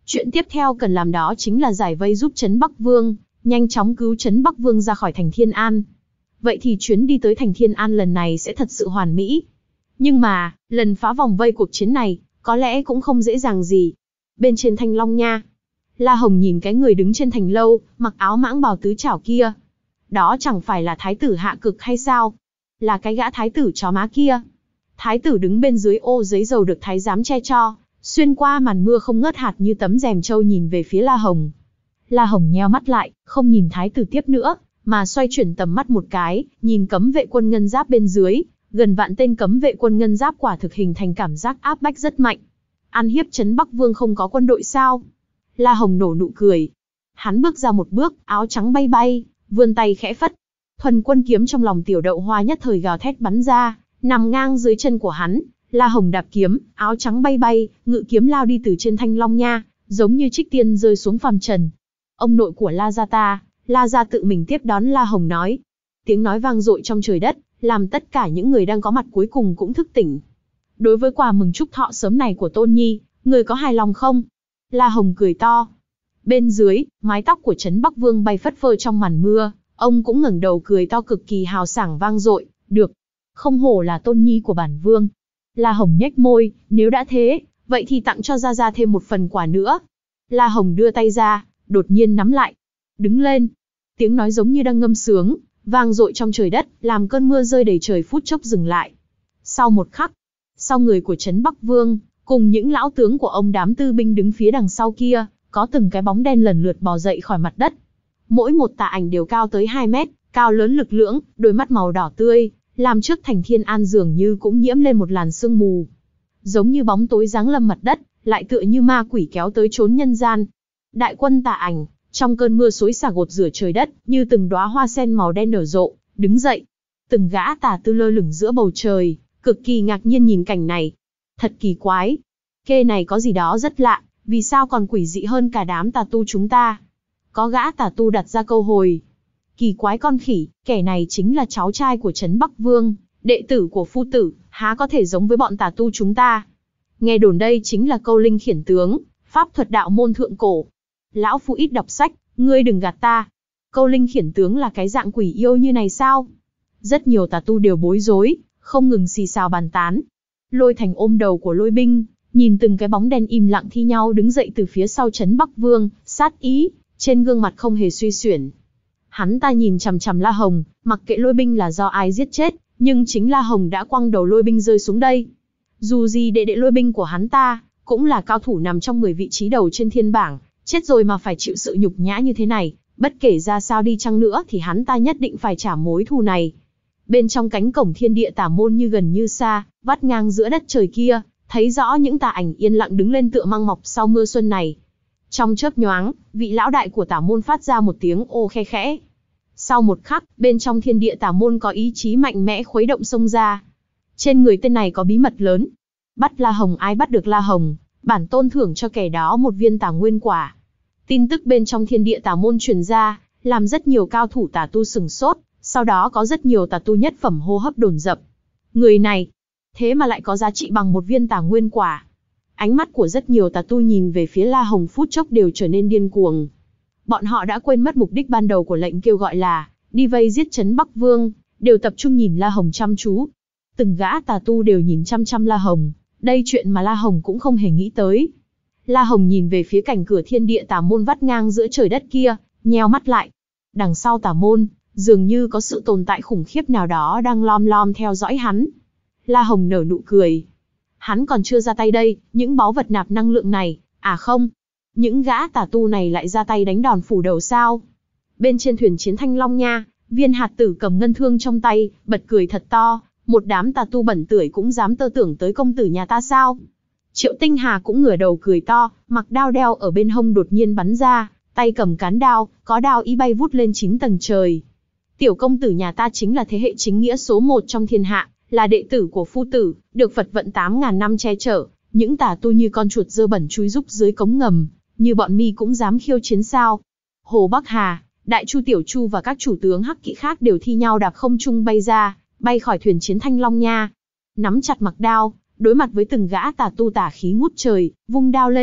Chuyện tiếp theo cần làm đó chính là giải vây giúp Trấn Bắc Vương, nhanh chóng cứu Trấn Bắc Vương ra khỏi thành Thiên An. Vậy thì chuyến đi tới thành Thiên An lần này sẽ thật sự hoàn mỹ. Nhưng mà, lần phá vòng vây cuộc chiến này, có lẽ cũng không dễ dàng gì. Bên trên Thanh Long Nha, La Hồng nhìn cái người đứng trên thành lâu, mặc áo mãng bào tứ chảo kia. Đó chẳng phải là thái tử Hạ Cực hay sao? Là cái gã thái tử chó má kia. Thái tử đứng bên dưới ô giấy dầu được thái giám che cho, xuyên qua màn mưa không ngớt hạt như tấm rèm trâu nhìn về phía La Hồng. La Hồng nheo mắt lại, không nhìn thái tử tiếp nữa, mà xoay chuyển tầm mắt một cái, nhìn cấm vệ quân ngân giáp bên dưới. Gần vạn tên cấm vệ quân ngân giáp quả thực hình thành cảm giác áp bách rất mạnh. Ăn hiếp Trấn Bắc Vương không có quân đội sao? La Hồng nổ nụ cười. Hắn bước ra một bước, áo trắng bay bay, vươn tay khẽ phất. Thuần quân kiếm trong lòng Tiểu Đậu Hoa nhất thời gào thét bắn ra, nằm ngang dưới chân của hắn. La Hồng đạp kiếm, áo trắng bay bay, ngự kiếm lao đi từ trên Thanh Long Nha, giống như trích tiên rơi xuống phàm trần. Ông nội của La gia ta, La gia tự mình tiếp đón La Hồng nói. Tiếng nói vang dội trong trời đất, làm tất cả những người đang có mặt cuối cùng cũng thức tỉnh. Đối với quà mừng chúc thọ sớm này của Tôn Nhi, người có hài lòng không? La Hồng cười to. Bên dưới, mái tóc của Trấn Bắc Vương bay phất phơ trong màn mưa, ông cũng ngẩng đầu cười to cực kỳ hào sảng vang dội. Được, không hổ là Tôn Nhi của bản vương. La Hồng nhếch môi, nếu đã thế, vậy thì tặng cho Gia Gia thêm một phần quà nữa. La Hồng đưa tay ra, đột nhiên nắm lại. Đứng lên. Tiếng nói giống như đang ngâm sướng, vang dội trong trời đất, làm cơn mưa rơi đầy trời phút chốc dừng lại. Sau một khắc, sau người của Trấn Bắc Vương, cùng những lão tướng của ông đám tư binh đứng phía đằng sau kia, có từng cái bóng đen lần lượt bò dậy khỏi mặt đất. Mỗi một tà ảnh đều cao tới hai mét, cao lớn lực lưỡng, đôi mắt màu đỏ tươi, làm trước thành Thiên An dường như cũng nhiễm lên một làn sương mù. Giống như bóng tối giáng lâm mặt đất, lại tựa như ma quỷ kéo tới chốn nhân gian. Đại quân tà ảnh, trong cơn mưa xối xả gột rửa trời đất, như từng đóa hoa sen màu đen nở rộ, đứng dậy. Từng gã tà tư lơ lửng giữa bầu trời, cực kỳ ngạc nhiên nhìn cảnh này. Thật kỳ quái. Kê này có gì đó rất lạ, vì sao còn quỷ dị hơn cả đám tà tu chúng ta? Có gã tà tu đặt ra câu hồi. Kỳ quái con khỉ, kẻ này chính là cháu trai của Trấn Bắc Vương, đệ tử của phu tử, há có thể giống với bọn tà tu chúng ta? Nghe đồn đây chính là câu linh khiển tướng, pháp thuật đạo môn thượng cổ. Lão phu ít đọc sách, ngươi đừng gạt ta. Câu linh khiển tướng là cái dạng quỷ yêu như này sao? Rất nhiều tà tu đều bối rối, không ngừng xì xào bàn tán. Lôi Thành ôm đầu của Lôi Binh, nhìn từng cái bóng đen im lặng thi nhau đứng dậy từ phía sau Trấn Bắc Vương, sát ý, trên gương mặt không hề suy xuyển. Hắn ta nhìn chằm chằm La Hồng, mặc kệ Lôi Binh là do ai giết chết, nhưng chính La Hồng đã quăng đầu Lôi Binh rơi xuống đây. Dù gì đệ đệ Lôi Binh của hắn ta, cũng là cao thủ nằm trong mười vị trí đầu trên thiên bảng, chết rồi mà phải chịu sự nhục nhã như thế này, bất kể ra sao đi chăng nữa thì hắn ta nhất định phải trả mối thù này. Bên trong cánh cổng thiên địa tả môn như gần như xa, vắt ngang giữa đất trời kia, thấy rõ những tà ảnh yên lặng đứng lên tựa măng mọc sau mưa xuân này. Trong chớp nhoáng, vị lão đại của tả môn phát ra một tiếng ô khe khẽ. Sau một khắc, bên trong thiên địa tả môn có ý chí mạnh mẽ khuấy động xông ra. Trên người tên này có bí mật lớn. Bắt La Hồng, ai bắt được La Hồng, bản tôn thưởng cho kẻ đó một viên tà nguyên quả. Tin tức bên trong thiên địa tà môn truyền ra, làm rất nhiều cao thủ tà tu sửng sốt, sau đó có rất nhiều tà tu nhất phẩm hô hấp đồn dập. Người này, thế mà lại có giá trị bằng một viên tà nguyên quả. Ánh mắt của rất nhiều tà tu nhìn về phía La Hồng phút chốc đều trở nên điên cuồng. Bọn họ đã quên mất mục đích ban đầu của lệnh kêu gọi là đi vây giết Trấn Bắc Vương, đều tập trung nhìn La Hồng chăm chú. Từng gã tà tu đều nhìn chăm chăm La Hồng, đây chuyện mà La Hồng cũng không hề nghĩ tới. La Hồng nhìn về phía cảnh cửa thiên địa tà môn vắt ngang giữa trời đất kia, nheo mắt lại. Đằng sau tà môn, dường như có sự tồn tại khủng khiếp nào đó đang lom lom theo dõi hắn. La Hồng nở nụ cười. Hắn còn chưa ra tay đây, những báu vật nạp năng lượng này, à không, những gã tà tu này lại ra tay đánh đòn phủ đầu sao? Bên trên thuyền chiến Thanh Long Nha, Viên Hạt Tử cầm ngân thương trong tay, bật cười thật to, một đám tà tu bẩn tưởi cũng dám tơ tưởng tới công tử nhà ta sao? Triệu Tinh Hà cũng ngửa đầu cười to, mặc đao đeo ở bên hông đột nhiên bắn ra, tay cầm cán đao, có đao ý bay vút lên chín tầng trời. Tiểu công tử nhà ta chính là thế hệ chính nghĩa số một trong thiên hạ, là đệ tử của phu tử, được Phật vận tám ngàn năm che chở, những tà tu như con chuột dơ bẩn chui rúc dưới cống ngầm, như bọn mi cũng dám khiêu chiến sao? Hồ Bắc Hà, Đại Chu Tiểu Chu và các chủ tướng hắc kỵ khác đều thi nhau đạp không trung bay ra, bay khỏi thuyền chiến Thanh Long Nha. Nắm chặt mặc đao, đối mặt với từng gã tà tu tà khí ngút trời, vung đao lên,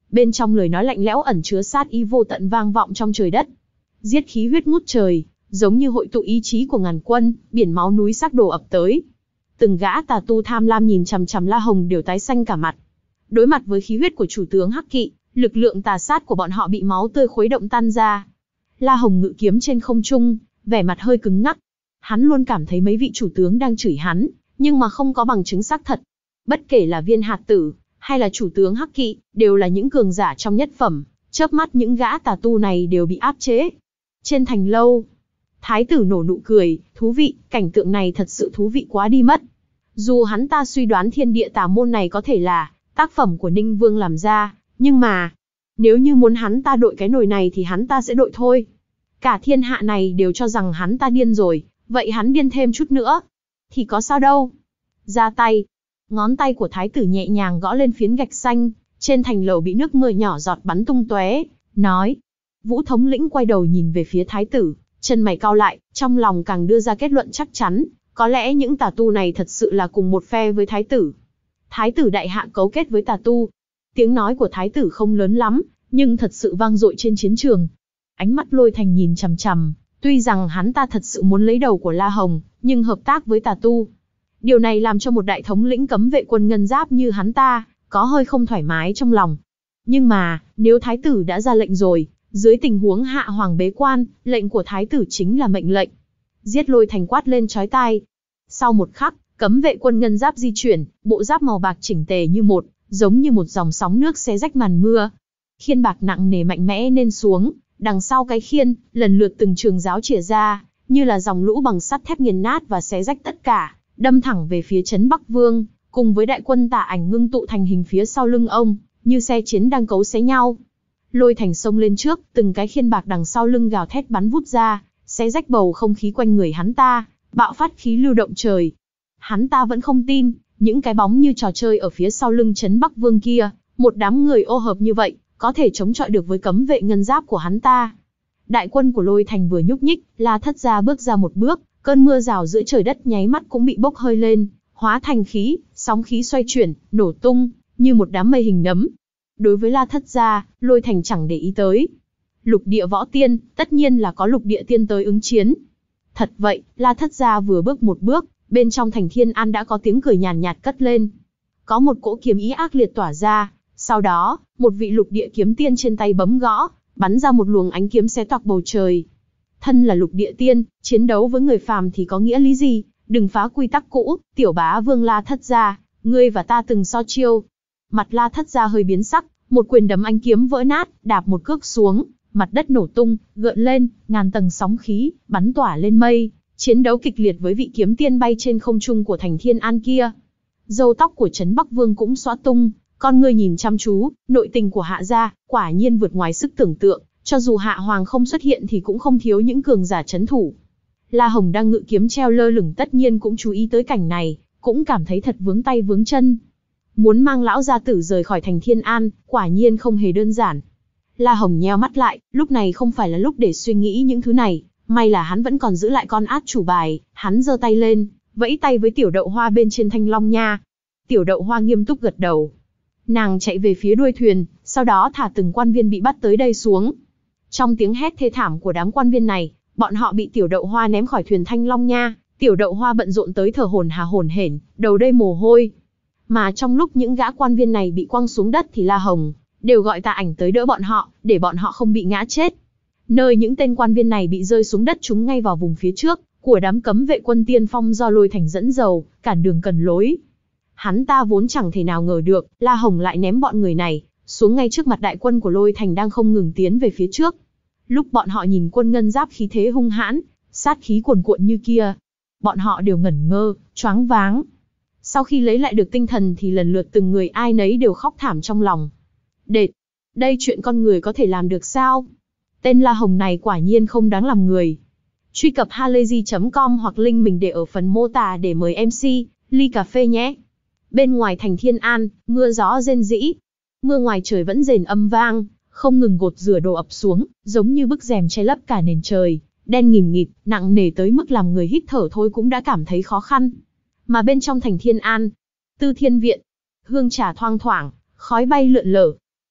bên trong lời nói lạnh lẽo ẩn chứa sát ý vô tận vang vọng trong trời đất. Giết khí huyết ngút trời, giống như hội tụ ý chí của ngàn quân, biển máu núi xác đổ ập tới. Từng gã tà tu tham lam nhìn chằm chằm La Hồng đều tái xanh cả mặt. Đối mặt với khí huyết của chủ tướng Hắc Kỵ, lực lượng tà sát của bọn họ bị máu tươi khuấy động tan ra. La Hồng ngự kiếm trên không trung, vẻ mặt hơi cứng ngắc. Hắn luôn cảm thấy mấy vị chủ tướng đang chửi hắn, nhưng mà không có bằng chứng xác thật. Bất kể là Viên Hạt Tử, hay là chủ tướng Hắc Kỵ, đều là những cường giả trong nhất phẩm, chớp mắt những gã tà tu này đều bị áp chế. Trên thành lâu, Thái tử nổ nụ cười, thú vị, cảnh tượng này thật sự thú vị quá đi mất. Dù hắn ta suy đoán thiên địa tà môn này có thể là tác phẩm của Ninh Vương làm ra, nhưng mà, nếu như muốn hắn ta đội cái nồi này thì hắn ta sẽ đội thôi. Cả thiên hạ này đều cho rằng hắn ta điên rồi, vậy hắn điên thêm chút nữa, thì có sao đâu. Ra tay, ngón tay của thái tử nhẹ nhàng gõ lên phiến gạch xanh, trên thành lầu bị nước mưa nhỏ giọt bắn tung tóe, nói. Vũ thống lĩnh quay đầu nhìn về phía thái tử, chân mày cau lại, trong lòng càng đưa ra kết luận chắc chắn, có lẽ những tà tu này thật sự là cùng một phe với thái tử. Thái tử đại hạ cấu kết với tà tu. Tiếng nói của thái tử không lớn lắm, nhưng thật sự vang dội trên chiến trường. Ánh mắt Lôi Thành nhìn chằm chằm, tuy rằng hắn ta thật sự muốn lấy đầu của La Hồng, nhưng hợp tác với tà tu. Điều này làm cho một đại thống lĩnh cấm vệ quân ngân giáp như hắn ta, có hơi không thoải mái trong lòng. Nhưng mà, nếu thái tử đã ra lệnh rồi, dưới tình huống hạ hoàng bế quan, lệnh của thái tử chính là mệnh lệnh. Giết Lôi Thành quát lên chói tai. Sau một khắc, cấm vệ quân ngân giáp di chuyển, bộ giáp màu bạc chỉnh tề như một, giống như một dòng sóng nước xé rách màn mưa. Khiên bạc nặng nề mạnh mẽ nên xuống, đằng sau cái khiên, lần lượt từng trường giáo chĩa ra, như là dòng lũ bằng sắt thép nghiền nát và xé rách tất cả, đâm thẳng về phía trấn Bắc Vương, cùng với đại quân Tà Ảnh ngưng tụ thành hình phía sau lưng ông, như xe chiến đang cấu xé nhau. Lôi Thành xông lên trước, từng cái khiên bạc đằng sau lưng gào thét bắn vút ra, xé rách bầu không khí quanh người hắn ta, bạo phát khí lưu động trời. Hắn ta vẫn không tin, những cái bóng như trò chơi ở phía sau lưng trấn Bắc Vương kia, một đám người ô hợp như vậy, có thể chống chọi được với cấm vệ ngân giáp của hắn ta. Đại quân của Lôi Thành vừa nhúc nhích, La Thất Gia bước ra một bước, cơn mưa rào giữa trời đất nháy mắt cũng bị bốc hơi lên, hóa thành khí, sóng khí xoay chuyển, nổ tung, như một đám mây hình nấm. Đối với La Thất Gia, Lôi Thành chẳng để ý tới. Lục địa võ tiên, tất nhiên là có lục địa tiên tới ứng chiến. Thật vậy, La Thất Gia vừa bước một bước, bên trong thành Thiên An đã có tiếng cười nhàn nhạt cất lên. Có một cỗ kiếm ý ác liệt tỏa ra, sau đó, một vị lục địa kiếm tiên trên tay bấm gõ, bắn ra một luồng ánh kiếm xé toạc bầu trời. Thân là lục địa tiên, chiến đấu với người phàm thì có nghĩa lý gì, đừng phá quy tắc cũ, tiểu bá vương La Thất Gia, ngươi và ta từng so chiêu. Mặt La Thất Gia hơi biến sắc, một quyền đấm ánh kiếm vỡ nát, đạp một cước xuống, mặt đất nổ tung, gợn lên, ngàn tầng sóng khí, bắn tỏa lên mây, chiến đấu kịch liệt với vị kiếm tiên bay trên không trung của thành Thiên An kia. Râu tóc của Trấn Bắc Vương cũng xõa tung, con người nhìn chăm chú, nội tình của Hạ gia, quả nhiên vượt ngoài sức tưởng tượng, cho dù Hạ Hoàng không xuất hiện thì cũng không thiếu những cường giả trấn thủ. La Hồng đang ngự kiếm treo lơ lửng tất nhiên cũng chú ý tới cảnh này, cũng cảm thấy thật vướng tay vướng chân. Muốn mang lão gia tử rời khỏi thành Thiên An, quả nhiên không hề đơn giản. La Hồng nheo mắt lại, lúc này không phải là lúc để suy nghĩ những thứ này, may là hắn vẫn còn giữ lại con át chủ bài, hắn giơ tay lên, vẫy tay với Tiểu Đậu Hoa bên trên thanh long nha. Tiểu Đậu Hoa nghiêm túc gật đầu. Nàng chạy về phía đuôi thuyền, sau đó thả từng quan viên bị bắt tới đây xuống. Trong tiếng hét thê thảm của đám quan viên này, bọn họ bị Tiểu Đậu Hoa ném khỏi thuyền thanh long nha. Tiểu Đậu Hoa bận rộn tới thở hổn hà hổn hển, đầu đầy mồ hôi. Mà trong lúc những gã quan viên này bị quăng xuống đất thì La Hồng đều gọi Tà Ảnh tới đỡ bọn họ, để bọn họ không bị ngã chết. Nơi những tên quan viên này bị rơi xuống đất chúng ngay vào vùng phía trước của đám cấm vệ quân tiên phong do Lôi Thành dẫn dầu, cản đường cần lối. Hắn ta vốn chẳng thể nào ngờ được, La Hồng lại ném bọn người này xuống ngay trước mặt đại quân của Lôi Thành đang không ngừng tiến về phía trước. Lúc bọn họ nhìn quân ngân giáp khí thế hung hãn, sát khí cuồn cuộn như kia, bọn họ đều ngẩn ngơ, choáng váng. Sau khi lấy lại được tinh thần thì lần lượt từng người ai nấy đều khóc thảm trong lòng. Đệt, đây chuyện con người có thể làm được sao? Tên La Hồng này quả nhiên không đáng làm người. Truy cập halayzi chấm com hoặc link mình để ở phần mô tả để mời em xê, ly cà phê nhé. Bên ngoài thành Thiên An, mưa gió rên rĩ. Mưa ngoài trời vẫn rền âm vang, không ngừng gột rửa đổ ập xuống, giống như bức rèm che lấp cả nền trời, đen nghìn nghịt, nặng nề tới mức làm người hít thở thôi cũng đã cảm thấy khó khăn. Mà bên trong thành Thiên An, Tư Thiên Viện, hương trà thoang thoảng, khói bay lượn lờ.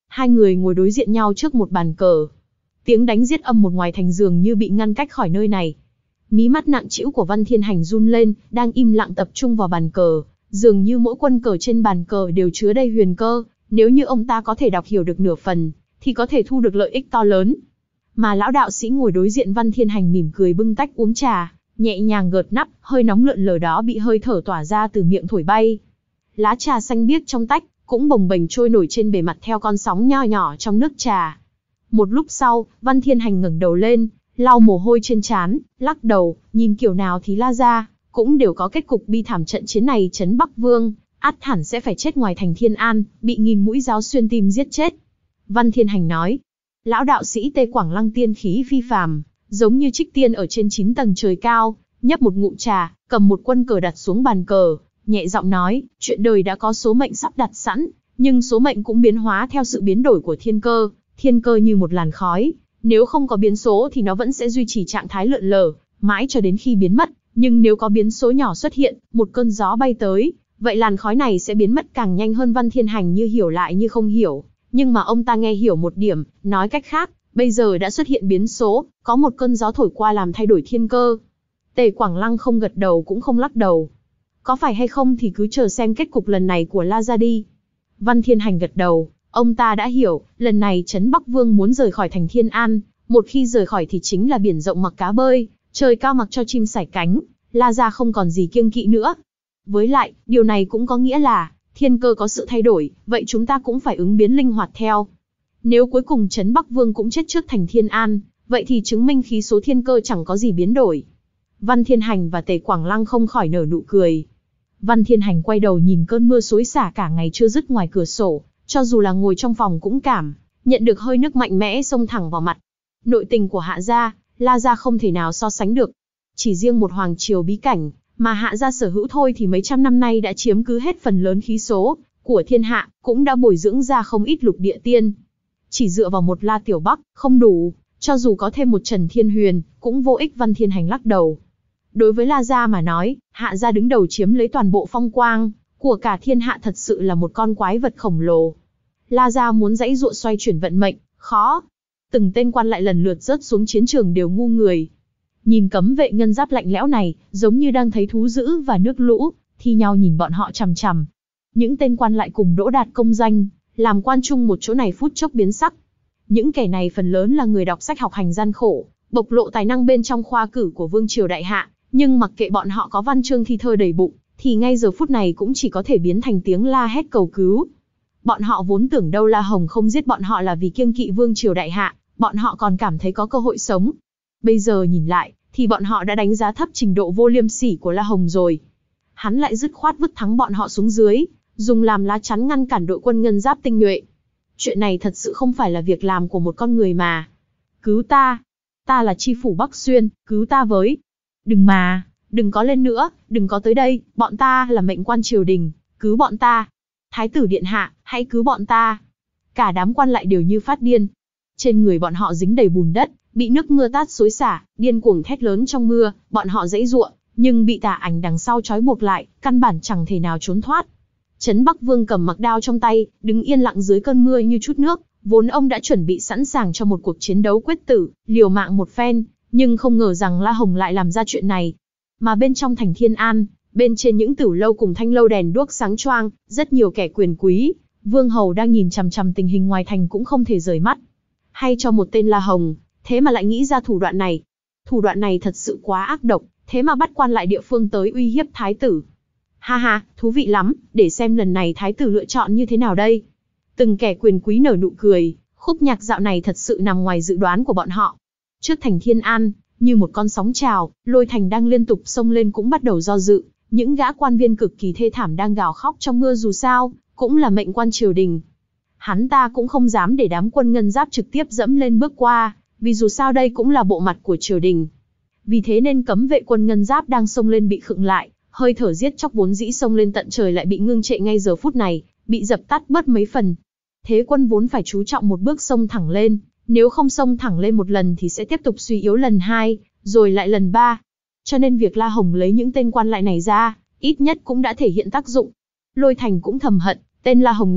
Hai người ngồi đối diện nhau trước một bàn cờ. Tiếng đánh giết âm một ngoài thành dường như bị ngăn cách khỏi nơi này. Mí mắt nặng trĩu của Văn Thiên Hành run lên, đang im lặng tập trung vào bàn cờ, dường như mỗi quân cờ trên bàn cờ đều chứa đầy huyền cơ, nếu như ông ta có thể đọc hiểu được nửa phần, thì có thể thu được lợi ích to lớn. Mà lão đạo sĩ ngồi đối diện Văn Thiên Hành mỉm cười bưng tách uống trà, nhẹ nhàng gợt nắp, hơi nóng lượn lờ đó bị hơi thở tỏa ra từ miệng thổi bay. Lá trà xanh biếc trong tách cũng bồng bềnh trôi nổi trên bề mặt theo con sóng nho nhỏ trong nước trà. Một lúc sau, Văn Thiên Hành ngẩng đầu lên, lau mồ hôi trên trán, lắc đầu, nhìn kiểu nào thì La gia cũng đều có kết cục bi thảm. Trận chiến này Trấn Bắc Vương ắt hẳn sẽ phải chết ngoài thành Thiên An, bị nghìn mũi giáo xuyên tim giết chết. Văn Thiên Hành nói. Lão đạo sĩ Tê Quảng Lăng tiên khí phi phàm, giống như trích tiên ở trên chín tầng trời cao, nhấp một ngụm trà, cầm một quân cờ đặt xuống bàn cờ, nhẹ giọng nói, chuyện đời đã có số mệnh sắp đặt sẵn, nhưng số mệnh cũng biến hóa theo sự biến đổi của thiên cơ. Thiên cơ như một làn khói, nếu không có biến số thì nó vẫn sẽ duy trì trạng thái lượn lờ, mãi cho đến khi biến mất. Nhưng nếu có biến số nhỏ xuất hiện, một cơn gió bay tới, vậy làn khói này sẽ biến mất càng nhanh hơn. Văn Thiên Hành như hiểu lại như không hiểu, nhưng mà ông ta nghe hiểu một điểm, nói cách khác, bây giờ đã xuất hiện biến số, có một cơn gió thổi qua làm thay đổi thiên cơ. Tề Quảng Lăng không gật đầu cũng không lắc đầu. Có phải hay không thì cứ chờ xem kết cục lần này của La gia đi. Văn Thiên Hành gật đầu, ông ta đã hiểu, lần này Trấn Bắc Vương muốn rời khỏi thành Thiên An, một khi rời khỏi thì chính là biển rộng mặc cá bơi, trời cao mặc cho chim sải cánh, La gia không còn gì kiêng kỵ nữa. Với lại, điều này cũng có nghĩa là, thiên cơ có sự thay đổi, vậy chúng ta cũng phải ứng biến linh hoạt theo. Nếu cuối cùng Trấn Bắc Vương cũng chết trước thành Thiên An, vậy thì chứng minh khí số thiên cơ chẳng có gì biến đổi. Văn Thiên Hành và Tề Quảng Lăng không khỏi nở nụ cười. Văn Thiên Hành quay đầu nhìn cơn mưa xối xả cả ngày chưa dứt ngoài cửa sổ, cho dù là ngồi trong phòng cũng cảm nhận được hơi nước mạnh mẽ xông thẳng vào mặt. Nội tình của Hạ gia, La gia không thể nào so sánh được. Chỉ riêng một hoàng triều bí cảnh mà Hạ gia sở hữu thôi thì mấy trăm năm nay đã chiếm cứ hết phần lớn khí số của thiên hạ, cũng đã bồi dưỡng ra không ít lục địa tiên. Chỉ dựa vào một La Tiểu Bắc không đủ, cho dù có thêm một Trần Thiên Huyền cũng vô ích. Văn Thiên Hành lắc đầu. Đối với La gia mà nói, Hạ gia đứng đầu chiếm lấy toàn bộ phong quang của cả thiên hạ, thật sự là một con quái vật khổng lồ. La gia muốn giãy giụa xoay chuyển vận mệnh, khó. Từng tên quan lại lần lượt rớt xuống chiến trường đều ngu người. Nhìn cấm vệ ngân giáp lạnh lẽo này, giống như đang thấy thú dữ và nước lũ, thi nhau nhìn bọn họ chằm chằm. Những tên quan lại cùng đỗ đạt công danh, làm quan chung một chỗ này phút chốc biến sắc. Những kẻ này phần lớn là người đọc sách học hành gian khổ, bộc lộ tài năng bên trong khoa cử của vương triều đại hạ, nhưng mặc kệ bọn họ có văn chương thi thơ đầy bụng, thì ngay giờ phút này cũng chỉ có thể biến thành tiếng la hét cầu cứu. Bọn họ vốn tưởng đâu La Hồng không giết bọn họ là vì kiêng kỵ vương triều đại hạ, bọn họ còn cảm thấy có cơ hội sống. Bây giờ nhìn lại, thì bọn họ đã đánh giá thấp trình độ vô liêm sỉ của La Hồng rồi. Hắn lại dứt khoát vứt thắng bọn họ xuống dưới, dùng làm lá chắn ngăn cản đội quân ngân giáp tinh nhuệ. Chuyện này thật sự không phải là việc làm của một con người mà. Cứu ta! Ta là chi phủ Bắc Xuyên, cứu ta với! Đừng mà! Đừng có lên nữa, đừng có tới đây, bọn ta là mệnh quan triều đình, cứu bọn ta! Thái tử điện hạ, hãy cứu bọn ta! Cả đám quan lại đều như phát điên. Trên người bọn họ dính đầy bùn đất, bị nước mưa tát xối xả, điên cuồng thét lớn trong mưa, bọn họ giãy giụa, nhưng bị tà ảnh đằng sau trói buộc lại, căn bản chẳng thể nào trốn thoát. Trấn Bắc Vương cầm mặc đao trong tay, đứng yên lặng dưới cơn mưa như chút nước, vốn ông đã chuẩn bị sẵn sàng cho một cuộc chiến đấu quyết tử, liều mạng một phen, nhưng không ngờ rằng La Hồng lại làm ra chuyện này. Mà bên trong thành Thiên An, bên trên những tửu lâu cùng thanh lâu đèn đuốc sáng choang, rất nhiều kẻ quyền quý, vương hầu đang nhìn chằm chằm tình hình ngoài thành cũng không thể rời mắt. Hay cho một tên La Hồng, thế mà lại nghĩ ra thủ đoạn này. Thủ đoạn này thật sự quá ác độc, thế mà bắt quan lại địa phương tới uy hiếp thái tử. Ha ha, thú vị lắm, để xem lần này thái tử lựa chọn như thế nào đây. Từng kẻ quyền quý nở nụ cười, khúc nhạc dạo này thật sự nằm ngoài dự đoán của bọn họ. Trước thành Thiên An, như một con sóng trào, Lôi Thành đang liên tục xông lên cũng bắt đầu do dự. Những gã quan viên cực kỳ thê thảm đang gào khóc trong mưa, dù sao cũng là mệnh quan triều đình. Hắn ta cũng không dám để đám quân ngân giáp trực tiếp dẫm lên bước qua, vì dù sao đây cũng là bộ mặt của triều đình. Vì thế nên cấm vệ quân ngân giáp đang xông lên bị khựng lại, hơi thở giết chóc vốn dĩ xông lên tận trời lại bị ngưng trệ ngay giờ phút này, bị dập tắt bớt mấy phần. Thế quân vốn phải chú trọng một bước xông thẳng lên, nếu không xông thẳng lên một lần thì sẽ tiếp tục suy yếu lần hai, rồi lại lần ba. Cho nên việc La Hồng lấy những tên quan lại này ra, ít nhất cũng đã thể hiện tác dụng. Lôi Thành cũng thầm hận, tên La Hồng này, sao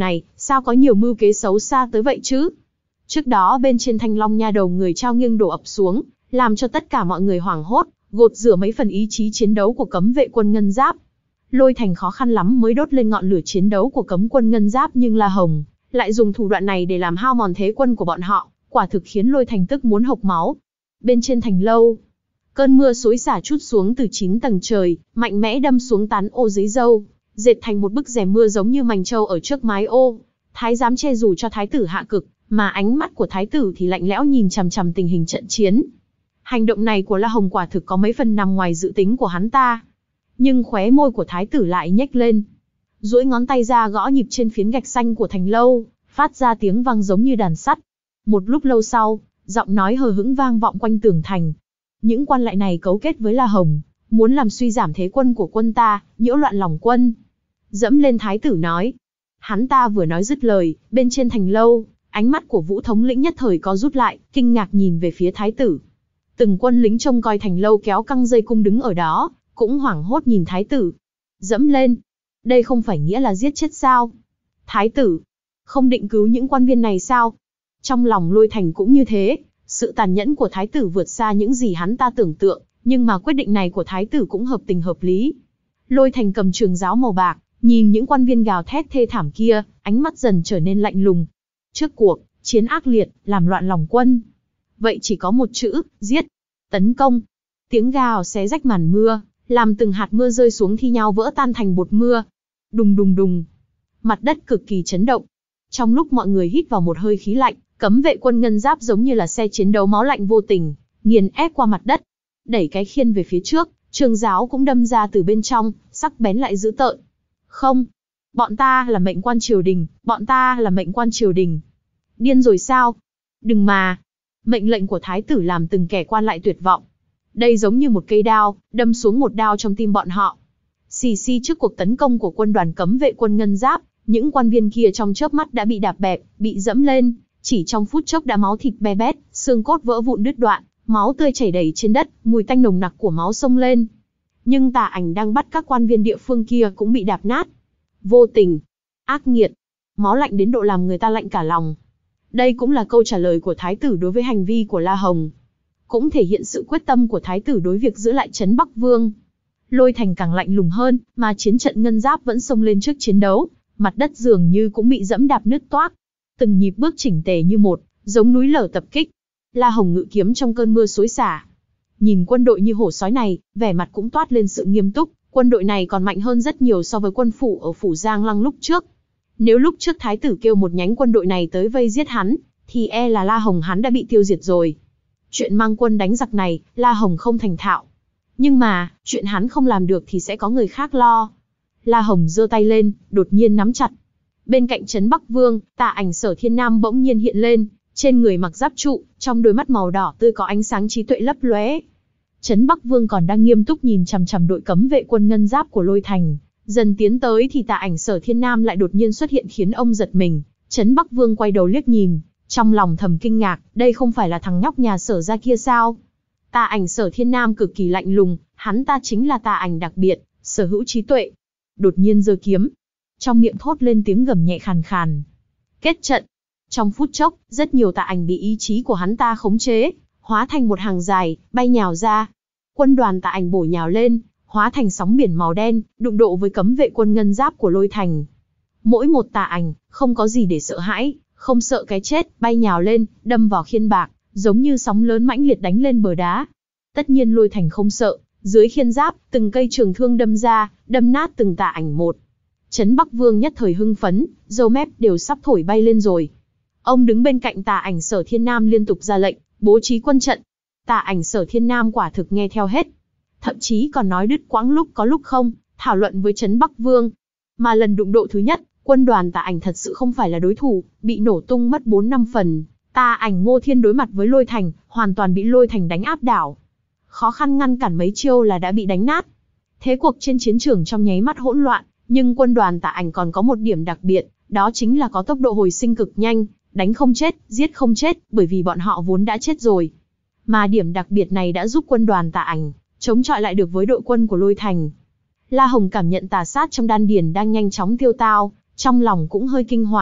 Sao có nhiều mưu kế xấu xa tới vậy chứ? Trước đó bên trên Thanh Long Nha đầu người trao nghiêng đổ ập xuống, làm cho tất cả mọi người hoảng hốt, gột rửa mấy phần ý chí chiến đấu của cấm vệ quân ngân giáp. Lôi Thành khó khăn lắm mới đốt lên ngọn lửa chiến đấu của cấm quân ngân giáp, nhưng La Hồng lại dùng thủ đoạn này để làm hao mòn thế quân của bọn họ, quả thực khiến Lôi Thành tức muốn hộc máu. Bên trên thành lâu, cơn mưa xối xả trút xuống từ chín tầng trời, mạnh mẽ đâm xuống tán ô dưới râu, dệt thành một bức rèm mưa giống như mành trâu ở trước mái ô. Thái giám che dù cho thái tử hạ cực, mà ánh mắt của thái tử thì lạnh lẽo nhìn chằm chằm tình hình trận chiến. Hành động này của La Hồng quả thực có mấy phần nằm ngoài dự tính của hắn ta. Nhưng khóe môi của thái tử lại nhếch lên, duỗi ngón tay ra gõ nhịp trên phiến gạch xanh của thành lâu, phát ra tiếng vang giống như đàn sắt. Một lúc lâu sau, giọng nói hờ hững vang vọng quanh tường thành. Những quan lại này cấu kết với La Hồng, muốn làm suy giảm thế quân của quân ta, nhiễu loạn lòng quân. Dẫm lên thái tử nói. Hắn ta vừa nói dứt lời, bên trên thành lâu, ánh mắt của Vũ thống lĩnh nhất thời có rút lại, kinh ngạc nhìn về phía thái tử. Từng quân lính trông coi thành lâu kéo căng dây cung đứng ở đó, cũng hoảng hốt nhìn thái tử. Dẫm lên. Đây không phải nghĩa là giết chết sao? Thái tử, không định cứu những quan viên này sao? Trong lòng Lôi Thành cũng như thế, sự tàn nhẫn của thái tử vượt xa những gì hắn ta tưởng tượng, nhưng mà quyết định này của thái tử cũng hợp tình hợp lý. Lôi Thành cầm trường giáo màu bạc, nhìn những quan viên gào thét thê thảm kia, ánh mắt dần trở nên lạnh lùng. Trước cuộc chiến ác liệt, làm loạn lòng quân, vậy chỉ có một chữ, giết. Tấn công. Tiếng gào xé rách màn mưa, làm từng hạt mưa rơi xuống thi nhau vỡ tan thành bột mưa. Đùng đùng đùng. Mặt đất cực kỳ chấn động. Trong lúc mọi người hít vào một hơi khí lạnh, cấm vệ quân ngân giáp giống như là xe chiến đấu máu lạnh vô tình, nghiền ép qua mặt đất. Đẩy cái khiên về phía trước, trường giáo cũng đâm ra từ bên trong, sắc bén lại dữ tợn. Không. Bọn ta là mệnh quan triều đình, bọn ta là mệnh quan triều đình. Điên rồi sao? Đừng mà. Mệnh lệnh của thái tử làm từng kẻ quan lại tuyệt vọng. Đây giống như một cây đao, đâm xuống một đao trong tim bọn họ. Xì xì trước cuộc tấn công của quân đoàn cấm vệ quân ngân giáp, những quan viên kia trong chớp mắt đã bị đạp bẹp, bị dẫm lên, chỉ trong phút chốc đã máu thịt be bét, xương cốt vỡ vụn đứt đoạn, máu tươi chảy đầy trên đất, mùi tanh nồng nặc của máu xông lên. Nhưng Tà Ảnh đang bắt các quan viên địa phương kia cũng bị đạp nát. Vô tình, ác nghiệt, máu lạnh đến độ làm người ta lạnh cả lòng. Đây cũng là câu trả lời của thái tử đối với hành vi của La Hồng, cũng thể hiện sự quyết tâm của thái tử đối việc giữ lại trấn Bắc Vương. Lôi Thành càng lạnh lùng hơn, mà chiến trận ngân giáp vẫn xông lên trước chiến đấu, mặt đất dường như cũng bị dẫm đạp nứt toác. Từng nhịp bước chỉnh tề như một, giống núi lở tập kích. La Hồng ngự kiếm trong cơn mưa xối xả. Nhìn quân đội như hổ sói này, vẻ mặt cũng toát lên sự nghiêm túc, quân đội này còn mạnh hơn rất nhiều so với quân phủ ở phủ Giang Lăng lúc trước. Nếu lúc trước thái tử kêu một nhánh quân đội này tới vây giết hắn, thì e là La Hồng hắn đã bị tiêu diệt rồi. Chuyện mang quân đánh giặc này, La Hồng không thành thạo. Nhưng mà, chuyện hắn không làm được thì sẽ có người khác lo. La Hồng giơ tay lên, đột nhiên nắm chặt. Bên cạnh trấn Bắc Vương, Tà Ảnh Sở Thiên Nam bỗng nhiên hiện lên, trên người mặc giáp trụ, trong đôi mắt màu đỏ tươi có ánh sáng trí tuệ lấp lóe. Trấn Bắc Vương còn đang nghiêm túc nhìn chằm chằm đội cấm vệ quân ngân giáp của Lôi Thành, dần tiến tới thì Tà Ảnh Sở Thiên Nam lại đột nhiên xuất hiện khiến ông giật mình. Trấn Bắc Vương quay đầu liếc nhìn, trong lòng thầm kinh ngạc, đây không phải là thằng nhóc nhà Sở gia kia sao? Tà Ảnh Sở Thiên Nam cực kỳ lạnh lùng, hắn ta chính là tà ảnh đặc biệt, sở hữu trí tuệ. Đột nhiên giơ kiếm, trong miệng thốt lên tiếng gầm nhẹ khàn khàn. Kết trận. Trong phút chốc, rất nhiều tà ảnh bị ý chí của hắn ta khống chế, hóa thành một hàng dài, bay nhào ra. Quân đoàn tà ảnh bổ nhào lên, hóa thành sóng biển màu đen, đụng độ với cấm vệ quân ngân giáp của Lôi Thành. Mỗi một tà ảnh, không có gì để sợ hãi, không sợ cái chết, bay nhào lên, đâm vào khiên bạc, giống như sóng lớn mãnh liệt đánh lên bờ đá. Tất nhiên Lôi Thành không sợ, dưới khiên giáp, từng cây trường thương đâm ra, đâm nát từng tà ảnh một. Trấn Bắc Vương nhất thời hưng phấn, râu mép đều sắp thổi bay lên rồi. Ông đứng bên cạnh Tà Ảnh Sở Thiên Nam liên tục ra lệnh, bố trí quân trận. Tà Ảnh Sở Thiên Nam quả thực nghe theo hết. Thậm chí còn nói đứt quãng lúc có lúc không, thảo luận với Trấn Bắc Vương. Mà lần đụng độ thứ nhất, quân đoàn Tà Ảnh thật sự không phải là đối thủ, bị nổ tung mất bốn năm phần. Tà Ảnh Ngô Thiên đối mặt với Lôi Thành, hoàn toàn bị Lôi Thành đánh áp đảo. Khó khăn ngăn cản mấy chiêu là đã bị đánh nát. Thế cuộc trên chiến trường trong nháy mắt hỗn loạn, nhưng quân đoàn Tà Ảnh còn có một điểm đặc biệt, đó chính là có tốc độ hồi sinh cực nhanh, đánh không chết, giết không chết, bởi vì bọn họ vốn đã chết rồi. Mà điểm đặc biệt này đã giúp quân đoàn Tà Ảnh chống chọi lại được với đội quân của Lôi Thành. La Hồng cảm nhận tà sát trong đan điền đang nhanh chóng tiêu tao, trong lòng cũng hơi kinh hoàng,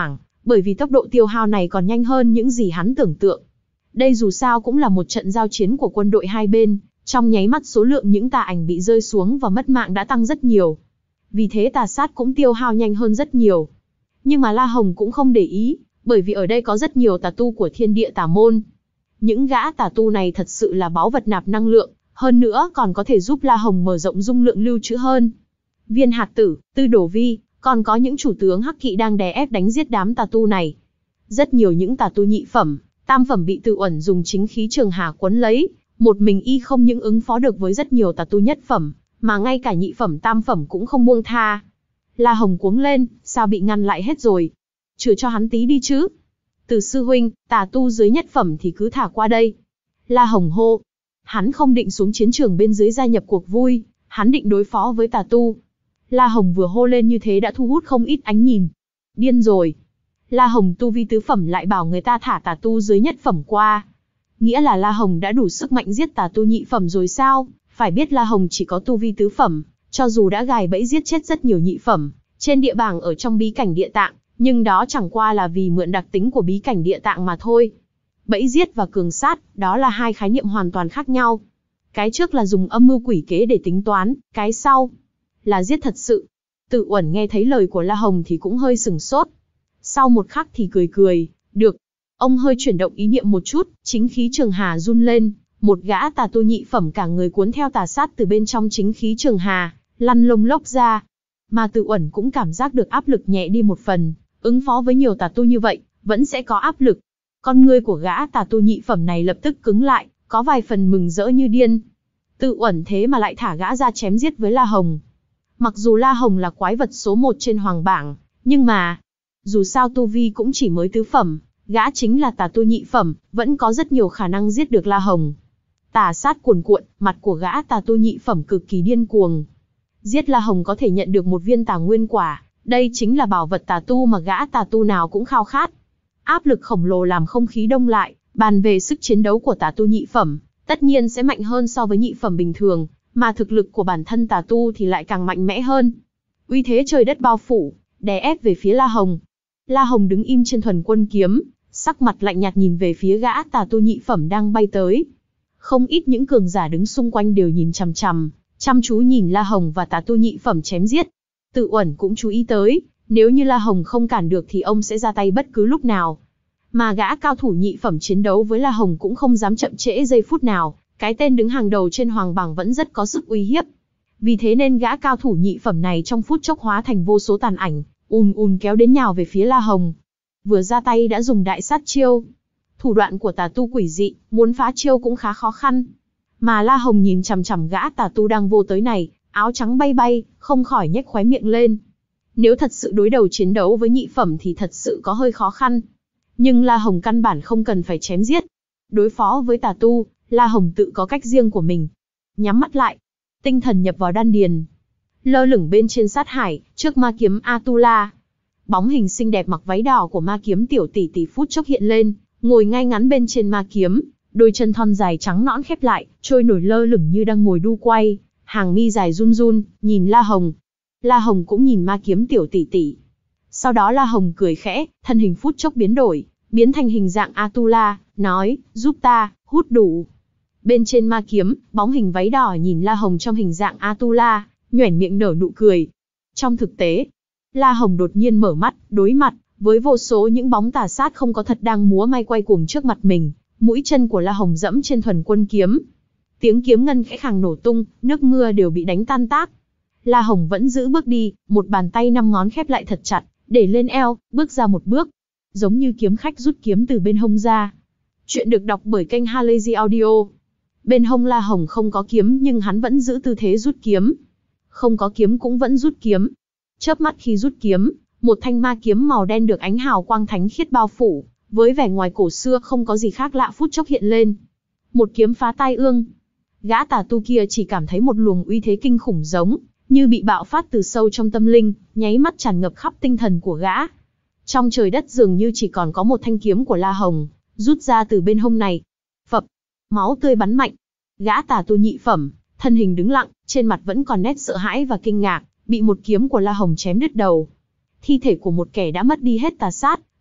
bởi vì tốc độ tiêu hao này còn nhanh hơn những gì hắn tưởng tượng. Đây dù sao cũng là một trận giao chiến của quân đội hai bên, trong nháy mắt số lượng những tà ảnh bị rơi xuống và mất mạng đã tăng rất nhiều. Vì thế tà sát cũng tiêu hao nhanh hơn rất nhiều. Nhưng mà La Hồng cũng không để ý, bởi vì ở đây có rất nhiều tà tu của thiên địa tà môn. Những gã tà tu này thật sự là báu vật nạp năng lượng, hơn nữa còn có thể giúp La Hồng mở rộng dung lượng lưu trữ hơn. Viên Hạt Tử, Tư Đồ Vi, còn có những chủ tướng hắc kỵ đang đè ép đánh giết đám tà tu này. Rất nhiều những tà tu nhị phẩm, tam phẩm bị Tự Uẩn dùng chính khí trường hà quấn lấy, một mình y không những ứng phó được với rất nhiều tà tu nhất phẩm, mà ngay cả nhị phẩm tam phẩm cũng không buông tha. La Hồng cuống lên, sao bị ngăn lại hết rồi? Chừa cho hắn tí đi chứ. Từ sư huynh, tà tu dưới nhất phẩm thì cứ thả qua đây. La Hồng hô. Hắn không định xuống chiến trường bên dưới gia nhập cuộc vui, hắn định đối phó với tà tu. La Hồng vừa hô lên như thế đã thu hút không ít ánh nhìn. Điên rồi. La Hồng tu vi tứ phẩm lại bảo người ta thả tà tu dưới nhất phẩm qua. Nghĩa là La Hồng đã đủ sức mạnh giết tà tu nhị phẩm rồi sao? Phải biết La Hồng chỉ có tu vi tứ phẩm, cho dù đã gài bẫy giết chết rất nhiều nhị phẩm, trên địa bảng ở trong bí cảnh địa tạng, nhưng đó chẳng qua là vì mượn đặc tính của bí cảnh địa tạng mà thôi. Bẫy giết và cường sát, đó là hai khái niệm hoàn toàn khác nhau. Cái trước là dùng âm mưu quỷ kế để tính toán, cái sau là giết thật sự. Tự Uẩn nghe thấy lời của La Hồng thì cũng hơi sửng sốt. Sau một khắc thì cười cười, được. Ông hơi chuyển động ý niệm một chút, chính khí trường hà run lên, một gã tà tu nhị phẩm cả người cuốn theo tà sát từ bên trong chính khí trường hà, lăn lông lốc ra. Mà Tự Uẩn cũng cảm giác được áp lực nhẹ đi một phần, ứng phó với nhiều tà tu như vậy, vẫn sẽ có áp lực. Con ngươi của gã tà tu nhị phẩm này lập tức cứng lại, có vài phần mừng rỡ như điên. Tự Uẩn thế mà lại thả gã ra chém giết với La Hồng. Mặc dù La Hồng là quái vật số một trên hoàng bảng, nhưng mà, dù sao tu vi cũng chỉ mới tứ phẩm, gã chính là tà tu nhị phẩm, vẫn có rất nhiều khả năng giết được La Hồng. Tà sát cuồn cuộn, mặt của gã tà tu nhị phẩm cực kỳ điên cuồng. Giết La Hồng có thể nhận được một viên tà nguyên quả, đây chính là bảo vật tà tu mà gã tà tu nào cũng khao khát. Áp lực khổng lồ làm không khí đông lại, bàn về sức chiến đấu của tà tu nhị phẩm, tất nhiên sẽ mạnh hơn so với nhị phẩm bình thường, mà thực lực của bản thân tà tu thì lại càng mạnh mẽ hơn. Uy thế trời đất bao phủ, đè ép về phía La Hồng. La Hồng đứng im trên thuần quân kiếm, sắc mặt lạnh nhạt nhìn về phía gã tà tu nhị phẩm đang bay tới. Không ít những cường giả đứng xung quanh đều nhìn chằm chằm, chăm chú nhìn La Hồng và tà tu nhị phẩm chém giết. Tự Uẩn cũng chú ý tới, nếu như La Hồng không cản được thì ông sẽ ra tay bất cứ lúc nào. Mà gã cao thủ nhị phẩm chiến đấu với La Hồng cũng không dám chậm trễ giây phút nào, cái tên đứng hàng đầu trên hoàng bảng vẫn rất có sức uy hiếp. Vì thế nên gã cao thủ nhị phẩm này trong phút chốc hóa thành vô số tàn ảnh, ùn ùn kéo đến nhào về phía La Hồng. Vừa ra tay đã dùng đại sát chiêu. Thủ đoạn của tà tu quỷ dị, muốn phá chiêu cũng khá khó khăn. Mà La Hồng nhìn chằm chằm gã tà tu đang vô tới này, áo trắng bay bay, không khỏi nhếch khóe miệng lên. Nếu thật sự đối đầu chiến đấu với nhị phẩm thì thật sự có hơi khó khăn. Nhưng La Hồng căn bản không cần phải chém giết. Đối phó với tà tu, La Hồng tự có cách riêng của mình. Nhắm mắt lại, tinh thần nhập vào đan điền. Lơ lửng bên trên sát hải, trước ma kiếm Atula. Bóng hình xinh đẹp mặc váy đỏ của ma kiếm tiểu tỷ tỷ phút chốc hiện lên, ngồi ngay ngắn bên trên ma kiếm, đôi chân thon dài trắng nõn khép lại, trôi nổi lơ lửng như đang ngồi đu quay, hàng mi dài run run, nhìn La Hồng. La Hồng cũng nhìn ma kiếm tiểu tỷ tỷ. Sau đó La Hồng cười khẽ, thân hình phút chốc biến đổi, biến thành hình dạng Atula, nói, giúp ta, hút đủ. Bên trên ma kiếm, bóng hình váy đỏ nhìn La Hồng trong hình dạng Atula, nhoẻn miệng nở nụ cười. Trong thực tế, La Hồng đột nhiên mở mắt, đối mặt với vô số những bóng tà sát không có thật đang múa may quay cuồng trước mặt mình. Mũi chân của La Hồng dẫm trên thuần quân kiếm. Tiếng kiếm ngân khẽ khàng nổ tung, nước mưa đều bị đánh tan tác. La Hồng vẫn giữ bước đi, một bàn tay năm ngón khép lại thật chặt, để lên eo, bước ra một bước. Giống như kiếm khách rút kiếm từ bên hông ra. Chuyện được đọc bởi kênh Halazy Audio. Bên hông La Hồng không có kiếm nhưng hắn vẫn giữ tư thế rút kiếm. Không có kiếm cũng vẫn rút kiếm. Chớp mắt khi rút kiếm, một thanh ma kiếm màu đen được ánh hào quang thánh khiết bao phủ, với vẻ ngoài cổ xưa không có gì khác lạ phút chốc hiện lên. Một kiếm phá tai ương. Gã tà tu kia chỉ cảm thấy một luồng uy thế kinh khủng giống như bị bạo phát từ sâu trong tâm linh, nháy mắt tràn ngập khắp tinh thần của gã. Trong trời đất dường như chỉ còn có một thanh kiếm của La Hồng, rút ra từ bên hông này. Phập, máu tươi bắn mạnh. Gã tà tu nhị phẩm, thân hình đứng lặng, trên mặt vẫn còn nét sợ hãi và kinh ngạc, bị một kiếm của La Hồng chém đứt đầu. Thi thể của một kẻ đã mất đi hết tà sát,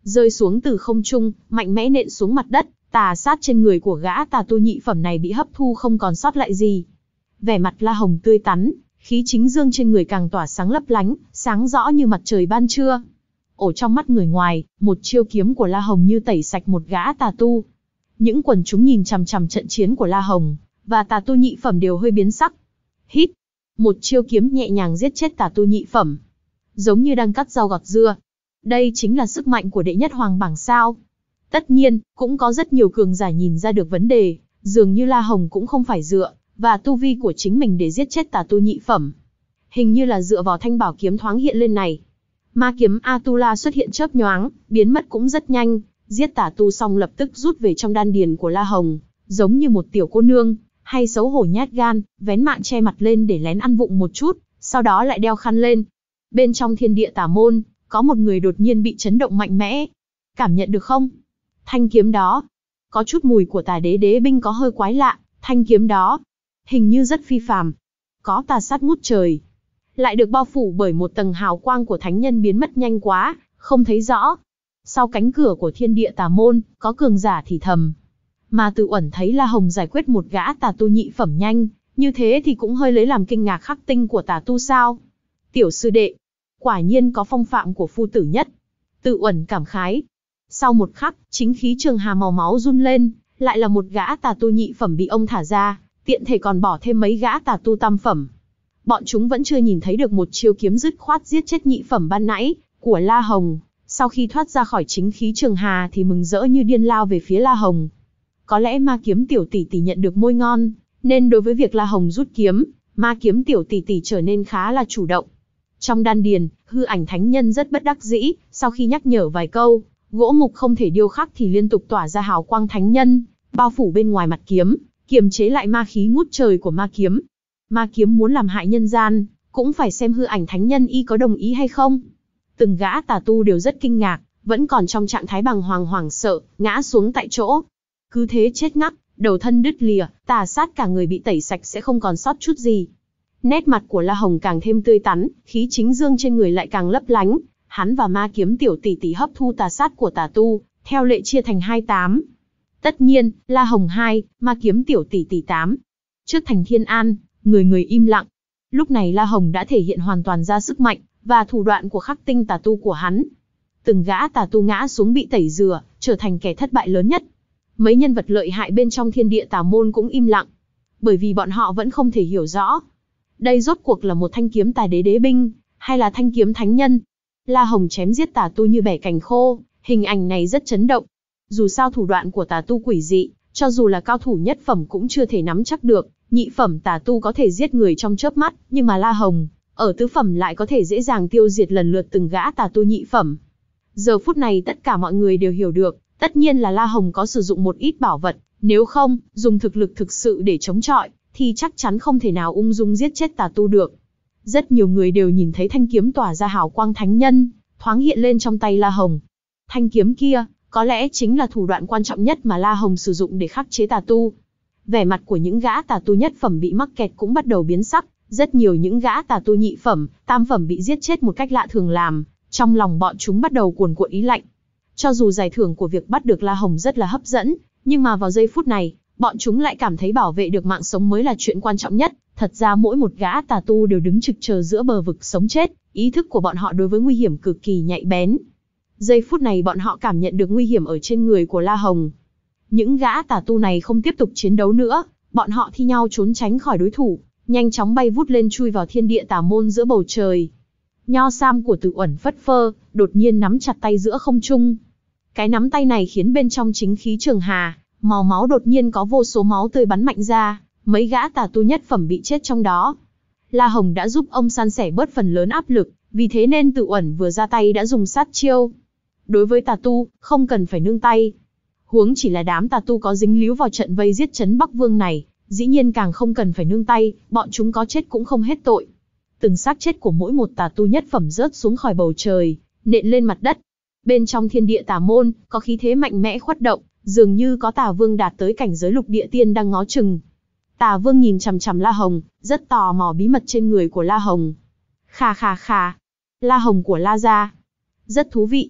rơi xuống từ không trung, mạnh mẽ nện xuống mặt đất, tà sát trên người của gã tà tu nhị phẩm này bị hấp thu không còn sót lại gì. Vẻ mặt La Hồng tươi tắn, khí chính dương trên người càng tỏa sáng lấp lánh, sáng rõ như mặt trời ban trưa. Ở trong mắt người ngoài, một chiêu kiếm của La Hồng như tẩy sạch một gã tà tu. Những quần chúng nhìn chằm chằm trận chiến của La Hồng, và tà tu nhị phẩm đều hơi biến sắc. Hít! Một chiêu kiếm nhẹ nhàng giết chết tà tu nhị phẩm. Giống như đang cắt rau gọt dưa. Đây chính là sức mạnh của đệ nhất hoàng bảng sao. Tất nhiên, cũng có rất nhiều cường giả nhìn ra được vấn đề, dường như La Hồng cũng không phải dựa và tu vi của chính mình để giết chết tà tu nhị phẩm. Hình như là dựa vào thanh bảo kiếm thoáng hiện lên này. Ma kiếm Atula xuất hiện chớp nhoáng, biến mất cũng rất nhanh, giết tà tu xong lập tức rút về trong đan điền của La Hồng, giống như một tiểu cô nương, hay xấu hổ nhát gan, vén mạng che mặt lên để lén ăn vụng một chút, sau đó lại đeo khăn lên. Bên trong thiên địa tà môn, có một người đột nhiên bị chấn động mạnh mẽ. Cảm nhận được không? Thanh kiếm đó, có chút mùi của tà đế đế binh có hơi quái lạ, thanh kiếm đó, hình như rất phi phàm. Có tà sát ngút trời. Lại được bao phủ bởi một tầng hào quang của thánh nhân biến mất nhanh quá, không thấy rõ. Sau cánh cửa của thiên địa tà môn, có cường giả thì thầm. Mà Tự Uẩn thấy La Hồng giải quyết một gã tà tu nhị phẩm nhanh, như thế thì cũng hơi lấy làm kinh ngạc khắc tinh của tà tu sao. Tiểu sư đệ, quả nhiên có phong phạm của phu tử nhất. Tự Uẩn cảm khái. Sau một khắc, chính khí trường hà màu máu run lên, lại là một gã tà tu nhị phẩm bị ông thả ra, tiện thể còn bỏ thêm mấy gã tà tu tam phẩm. Bọn chúng vẫn chưa nhìn thấy được một chiêu kiếm dứt khoát giết chết nhị phẩm ban nãy của La Hồng, sau khi thoát ra khỏi chính khí trường hà thì mừng rỡ như điên lao về phía La Hồng. Có lẽ ma kiếm tiểu tỷ tỷ nhận được môi ngon, nên đối với việc La Hồng rút kiếm, ma kiếm tiểu tỷ tỷ trở nên khá là chủ động. Trong đan điền, hư ảnh thánh nhân rất bất đắc dĩ, sau khi nhắc nhở vài câu, gỗ mục không thể điêu khắc thì liên tục tỏa ra hào quang thánh nhân, bao phủ bên ngoài mặt kiếm, kiềm chế lại ma khí ngút trời của ma kiếm. Ma kiếm muốn làm hại nhân gian, cũng phải xem hư ảnh thánh nhân y có đồng ý hay không. Từng gã tà tu đều rất kinh ngạc, vẫn còn trong trạng thái bàng hoàng hoảng sợ, ngã xuống tại chỗ. Cứ thế chết ngắc, đầu thân đứt lìa, tà sát cả người bị tẩy sạch sẽ không còn sót chút gì. Nét mặt của La Hồng càng thêm tươi tắn, khí chính dương trên người lại càng lấp lánh. Hắn và ma kiếm tiểu tỷ tỷ hấp thu tà sát của tà tu, theo lệ chia thành hai tám. Tất nhiên, La Hồng hai, ma kiếm tiểu tỷ tỷ tám. Trước thành Thiên An, người người im lặng. Lúc này La Hồng đã thể hiện hoàn toàn ra sức mạnh và thủ đoạn của khắc tinh tà tu của hắn. Từng gã tà tu ngã xuống bị tẩy rửa, trở thành kẻ thất bại lớn nhất. Mấy nhân vật lợi hại bên trong thiên địa tà môn cũng im lặng, bởi vì bọn họ vẫn không thể hiểu rõ, đây rốt cuộc là một thanh kiếm tà đế đế binh, hay là thanh kiếm thánh nhân. La Hồng chém giết tà tu như bẻ cành khô, hình ảnh này rất chấn động. Dù sao thủ đoạn của tà tu quỷ dị, cho dù là cao thủ nhất phẩm cũng chưa thể nắm chắc được. Nhị phẩm tà tu có thể giết người trong chớp mắt, nhưng mà La Hồng, ở tứ phẩm lại có thể dễ dàng tiêu diệt lần lượt từng gã tà tu nhị phẩm. Giờ phút này tất cả mọi người đều hiểu được, tất nhiên là La Hồng có sử dụng một ít bảo vật, nếu không, dùng thực lực thực sự để chống chọi, thì chắc chắn không thể nào ung dung giết chết tà tu được. Rất nhiều người đều nhìn thấy thanh kiếm tỏa ra hào quang thánh nhân, thoáng hiện lên trong tay La Hồng. Thanh kiếm kia, có lẽ chính là thủ đoạn quan trọng nhất mà La Hồng sử dụng để khắc chế tà tu. Vẻ mặt của những gã tà tu nhất phẩm bị mắc kẹt cũng bắt đầu biến sắc, rất nhiều những gã tà tu nhị phẩm, tam phẩm bị giết chết một cách lạ thường làm, trong lòng bọn chúng bắt đầu cuồn cuộn ý lạnh. Cho dù giải thưởng của việc bắt được La Hồng rất là hấp dẫn, nhưng mà vào giây phút này, bọn chúng lại cảm thấy bảo vệ được mạng sống mới là chuyện quan trọng nhất. Thật ra mỗi một gã tà tu đều đứng trực chờ giữa bờ vực sống chết, ý thức của bọn họ đối với nguy hiểm cực kỳ nhạy bén. Giây phút này bọn họ cảm nhận được nguy hiểm ở trên người của La Hồng. Những gã tà tu này không tiếp tục chiến đấu nữa, bọn họ thi nhau trốn tránh khỏi đối thủ, nhanh chóng bay vút lên chui vào thiên địa tà môn giữa bầu trời. Nho sam của Tự Uẩn phất phơ, đột nhiên nắm chặt tay giữa không trung. Cái nắm tay này khiến bên trong chính khí trường hà, màu máu đột nhiên có vô số máu tươi bắn mạnh ra, mấy gã tà tu nhất phẩm bị chết trong đó. La Hồng đã giúp ông san sẻ bớt phần lớn áp lực, vì thế nên Tự Uẩn vừa ra tay đã dùng sát chiêu. Đối với tà tu, không cần phải nương tay. Huống chỉ là đám tà tu có dính líu vào trận vây giết Trấn Bắc Vương này, dĩ nhiên càng không cần phải nương tay, bọn chúng có chết cũng không hết tội. Từng xác chết của mỗi một tà tu nhất phẩm rớt xuống khỏi bầu trời, nện lên mặt đất. Bên trong thiên địa tà môn, có khí thế mạnh mẽ khuất động, dường như có tà vương đạt tới cảnh giới lục địa tiên đang ngó chừng. Tà vương nhìn chằm chằm La Hồng, rất tò mò bí mật trên người của La Hồng. Khà khà khà, La Hồng của La gia. Rất thú vị.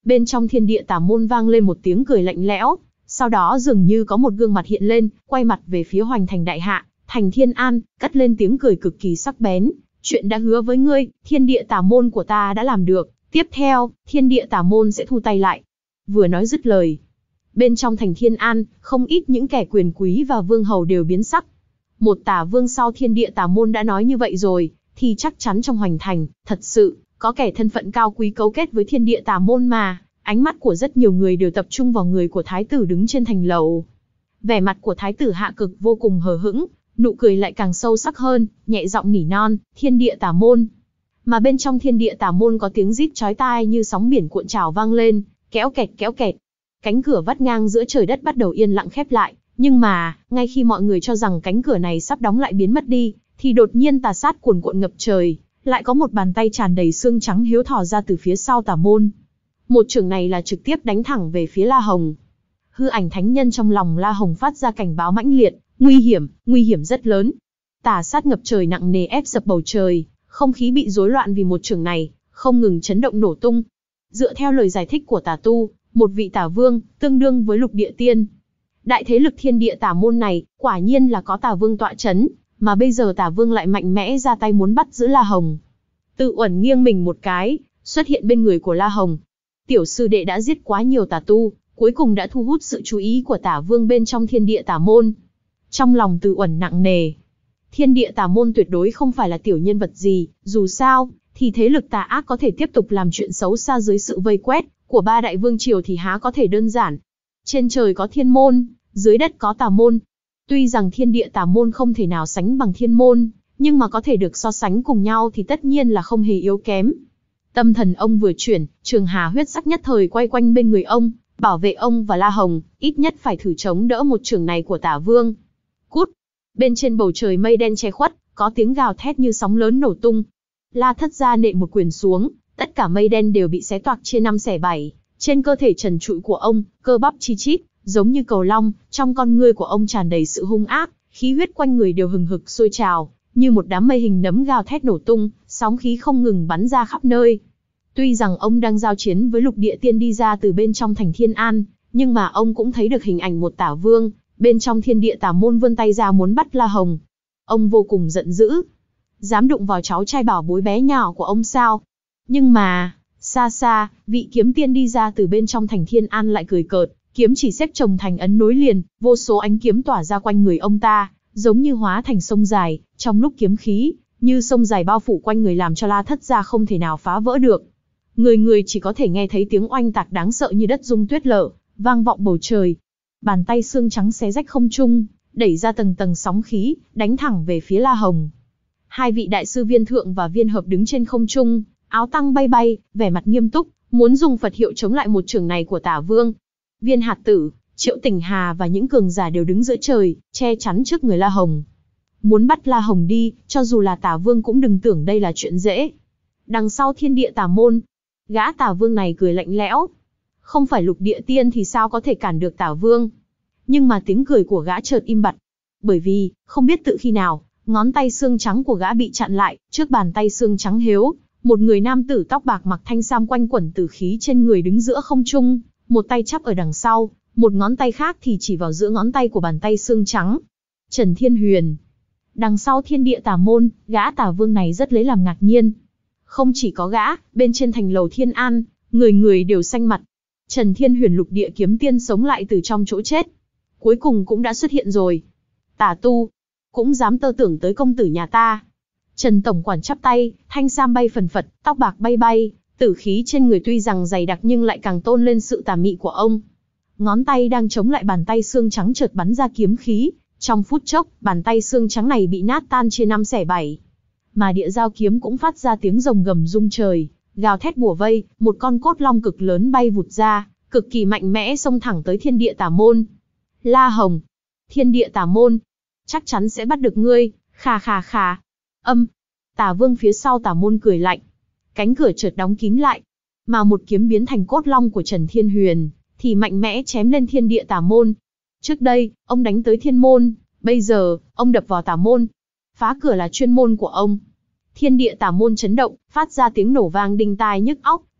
Bên trong thiên địa tà môn vang lên một tiếng cười lạnh lẽo, sau đó dường như có một gương mặt hiện lên, quay mặt về phía Hoành Thành đại hạ, Thành Thiên An, cất lên tiếng cười cực kỳ sắc bén. Chuyện đã hứa với ngươi, thiên địa tà môn của ta đã làm được, tiếp theo, thiên địa tà môn sẽ thu tay lại. Vừa nói dứt lời, bên trong Thành Thiên An, không ít những kẻ quyền quý và vương hầu đều biến sắc. Một tà vương sau thiên địa tà môn đã nói như vậy rồi, thì chắc chắn trong Hoành Thành, thật sự, có kẻ thân phận cao quý cấu kết với thiên địa tà môn mà. Ánh mắt của rất nhiều người đều tập trung vào người của thái tử đứng trên thành lầu. Vẻ mặt của thái tử Hạ Cực vô cùng hờ hững, nụ cười lại càng sâu sắc hơn, nhẹ giọng nỉ non, thiên địa tà môn. Mà bên trong thiên địa tà môn có tiếng rít chói tai như sóng biển cuộn trào vang lên, kéo kẹt kéo kẹt. Cánh cửa vắt ngang giữa trời đất bắt đầu yên lặng khép lại, nhưng mà, ngay khi mọi người cho rằng cánh cửa này sắp đóng lại biến mất đi, thì đột nhiên tà sát cuồn cuộn ngập trời, lại có một bàn tay tràn đầy xương trắng hiếu thò ra từ phía sau tà môn. Một chưởng này là trực tiếp đánh thẳng về phía La Hồng. Hư ảnh thánh nhân trong lòng La Hồng phát ra cảnh báo mãnh liệt, nguy hiểm, nguy hiểm rất lớn. Tà sát ngập trời nặng nề ép sập bầu trời, không khí bị rối loạn vì một chưởng này, không ngừng chấn động nổ tung. Dựa theo lời giải thích của tà tu, một vị tà vương, tương đương với lục địa tiên. Đại thế lực thiên địa tà môn này, quả nhiên là có tà vương tọa chấn, mà bây giờ tà vương lại mạnh mẽ ra tay muốn bắt giữ La Hồng. Tự Uẩn nghiêng mình một cái, xuất hiện bên người của La Hồng. Tiểu sư đệ đã giết quá nhiều tà tu, cuối cùng đã thu hút sự chú ý của tà vương bên trong thiên địa tà môn. Trong lòng Tự Uẩn nặng nề. Thiên địa tà môn tuyệt đối không phải là tiểu nhân vật gì, dù sao, thì thế lực tà ác có thể tiếp tục làm chuyện xấu xa dưới sự vây quét của ba đại vương triều thì há có thể đơn giản. Trên trời có thiên môn, dưới đất có tà môn. Tuy rằng thiên địa tà môn không thể nào sánh bằng thiên môn, nhưng mà có thể được so sánh cùng nhau thì tất nhiên là không hề yếu kém. Tâm thần ông vừa chuyển, trường hà huyết sắc nhất thời quay quanh bên người ông, bảo vệ ông và La Hồng, ít nhất phải thử chống đỡ một chưởng này của tà vương. Cút! Bên trên bầu trời mây đen che khuất, có tiếng gào thét như sóng lớn nổ tung. La Thất Gia nện một quyền xuống, tất cả mây đen đều bị xé toạc chia năm xẻ bảy. Trên cơ thể trần trụi của ông, cơ bắp chi chít, giống như cầu long, trong con ngươi của ông tràn đầy sự hung ác, khí huyết quanh người đều hừng hực sôi trào, như một đám mây hình nấm gào thét nổ tung, sóng khí không ngừng bắn ra khắp nơi. Tuy rằng ông đang giao chiến với lục địa tiên đi ra từ bên trong thành Thiên An, nhưng mà ông cũng thấy được hình ảnh một tả vương, bên trong thiên địa tà môn vươn tay ra muốn bắt La Hồng. Ông vô cùng giận dữ. Dám đụng vào cháu trai bảo bối bé nhỏ của ông sao? Nhưng mà, xa xa, vị kiếm tiên đi ra từ bên trong thành Thiên An lại cười cợt, kiếm chỉ xếp chồng thành ấn nối liền, vô số ánh kiếm tỏa ra quanh người ông ta, giống như hóa thành sông dài, trong lúc kiếm khí, như sông dài bao phủ quanh người làm cho La Thất Gia không thể nào phá vỡ được. Người người chỉ có thể nghe thấy tiếng oanh tạc đáng sợ như đất rung tuyết lở, vang vọng bầu trời. Bàn tay xương trắng xé rách không trung, đẩy ra tầng tầng sóng khí, đánh thẳng về phía La Hồng. Hai vị đại sư Viên Thượng và Viên Hợp đứng trên không trung, áo tăng bay bay, vẻ mặt nghiêm túc, muốn dùng Phật hiệu chống lại một chưởng này của Tả Vương. Viên Hạt Tử, Triệu Tỉnh Hà và những cường giả đều đứng giữa trời, che chắn trước người La Hồng. Muốn bắt La Hồng đi, cho dù là Tả Vương cũng đừng tưởng đây là chuyện dễ. Đằng sau thiên địa Tà môn, gã Tả Vương này cười lạnh lẽo. Không phải lục địa tiên thì sao có thể cản được Tả Vương. Nhưng mà tiếng cười của gã chợt im bặt. Bởi vì, không biết tự khi nào, ngón tay xương trắng của gã bị chặn lại, trước bàn tay xương trắng hiếu, một người nam tử tóc bạc mặc thanh sam quanh quẩn tử khí trên người đứng giữa không trung, một tay chắp ở đằng sau, một ngón tay khác thì chỉ vào giữa ngón tay của bàn tay xương trắng. Trần Thiên Huyền. Đằng sau thiên địa Tà môn, gã Tà Vương này rất lấy làm ngạc nhiên. Không chỉ có gã, bên trên thành lầu Thiên An, người người đều xanh mặt. Trần Thiên Huyền lục địa kiếm tiên sống lại từ trong chỗ chết. Cuối cùng cũng đã xuất hiện rồi. Tà tu, cũng dám tơ tưởng tới công tử nhà ta. Trần Tổng Quản chắp tay, thanh sam bay phần phật, tóc bạc bay bay, tử khí trên người tuy rằng dày đặc nhưng lại càng tôn lên sự tà mị của ông. Ngón tay đang chống lại bàn tay xương trắng chợt bắn ra kiếm khí, trong phút chốc, bàn tay xương trắng này bị nát tan chia năm xẻ bảy. Mà địa giao kiếm cũng phát ra tiếng rồng gầm rung trời, gào thét bủa vây, một con cốt long cực lớn bay vụt ra, cực kỳ mạnh mẽ xông thẳng tới thiên địa Tà môn. La Hồng, thiên địa Tà môn, chắc chắn sẽ bắt được ngươi, khà khà khà. Âm, Tà Vương phía sau Tà môn cười lạnh. Cánh cửa chợt đóng kín lại, mà một kiếm biến thành cốt long của Trần Thiên Huyền, thì mạnh mẽ chém lên thiên địa Tà môn. Trước đây, ông đánh tới thiên môn, bây giờ, ông đập vào Tà môn. Phá cửa là chuyên môn của ông. Thiên địa Tà môn chấn động, phát ra tiếng nổ vang đinh tai nhức óc,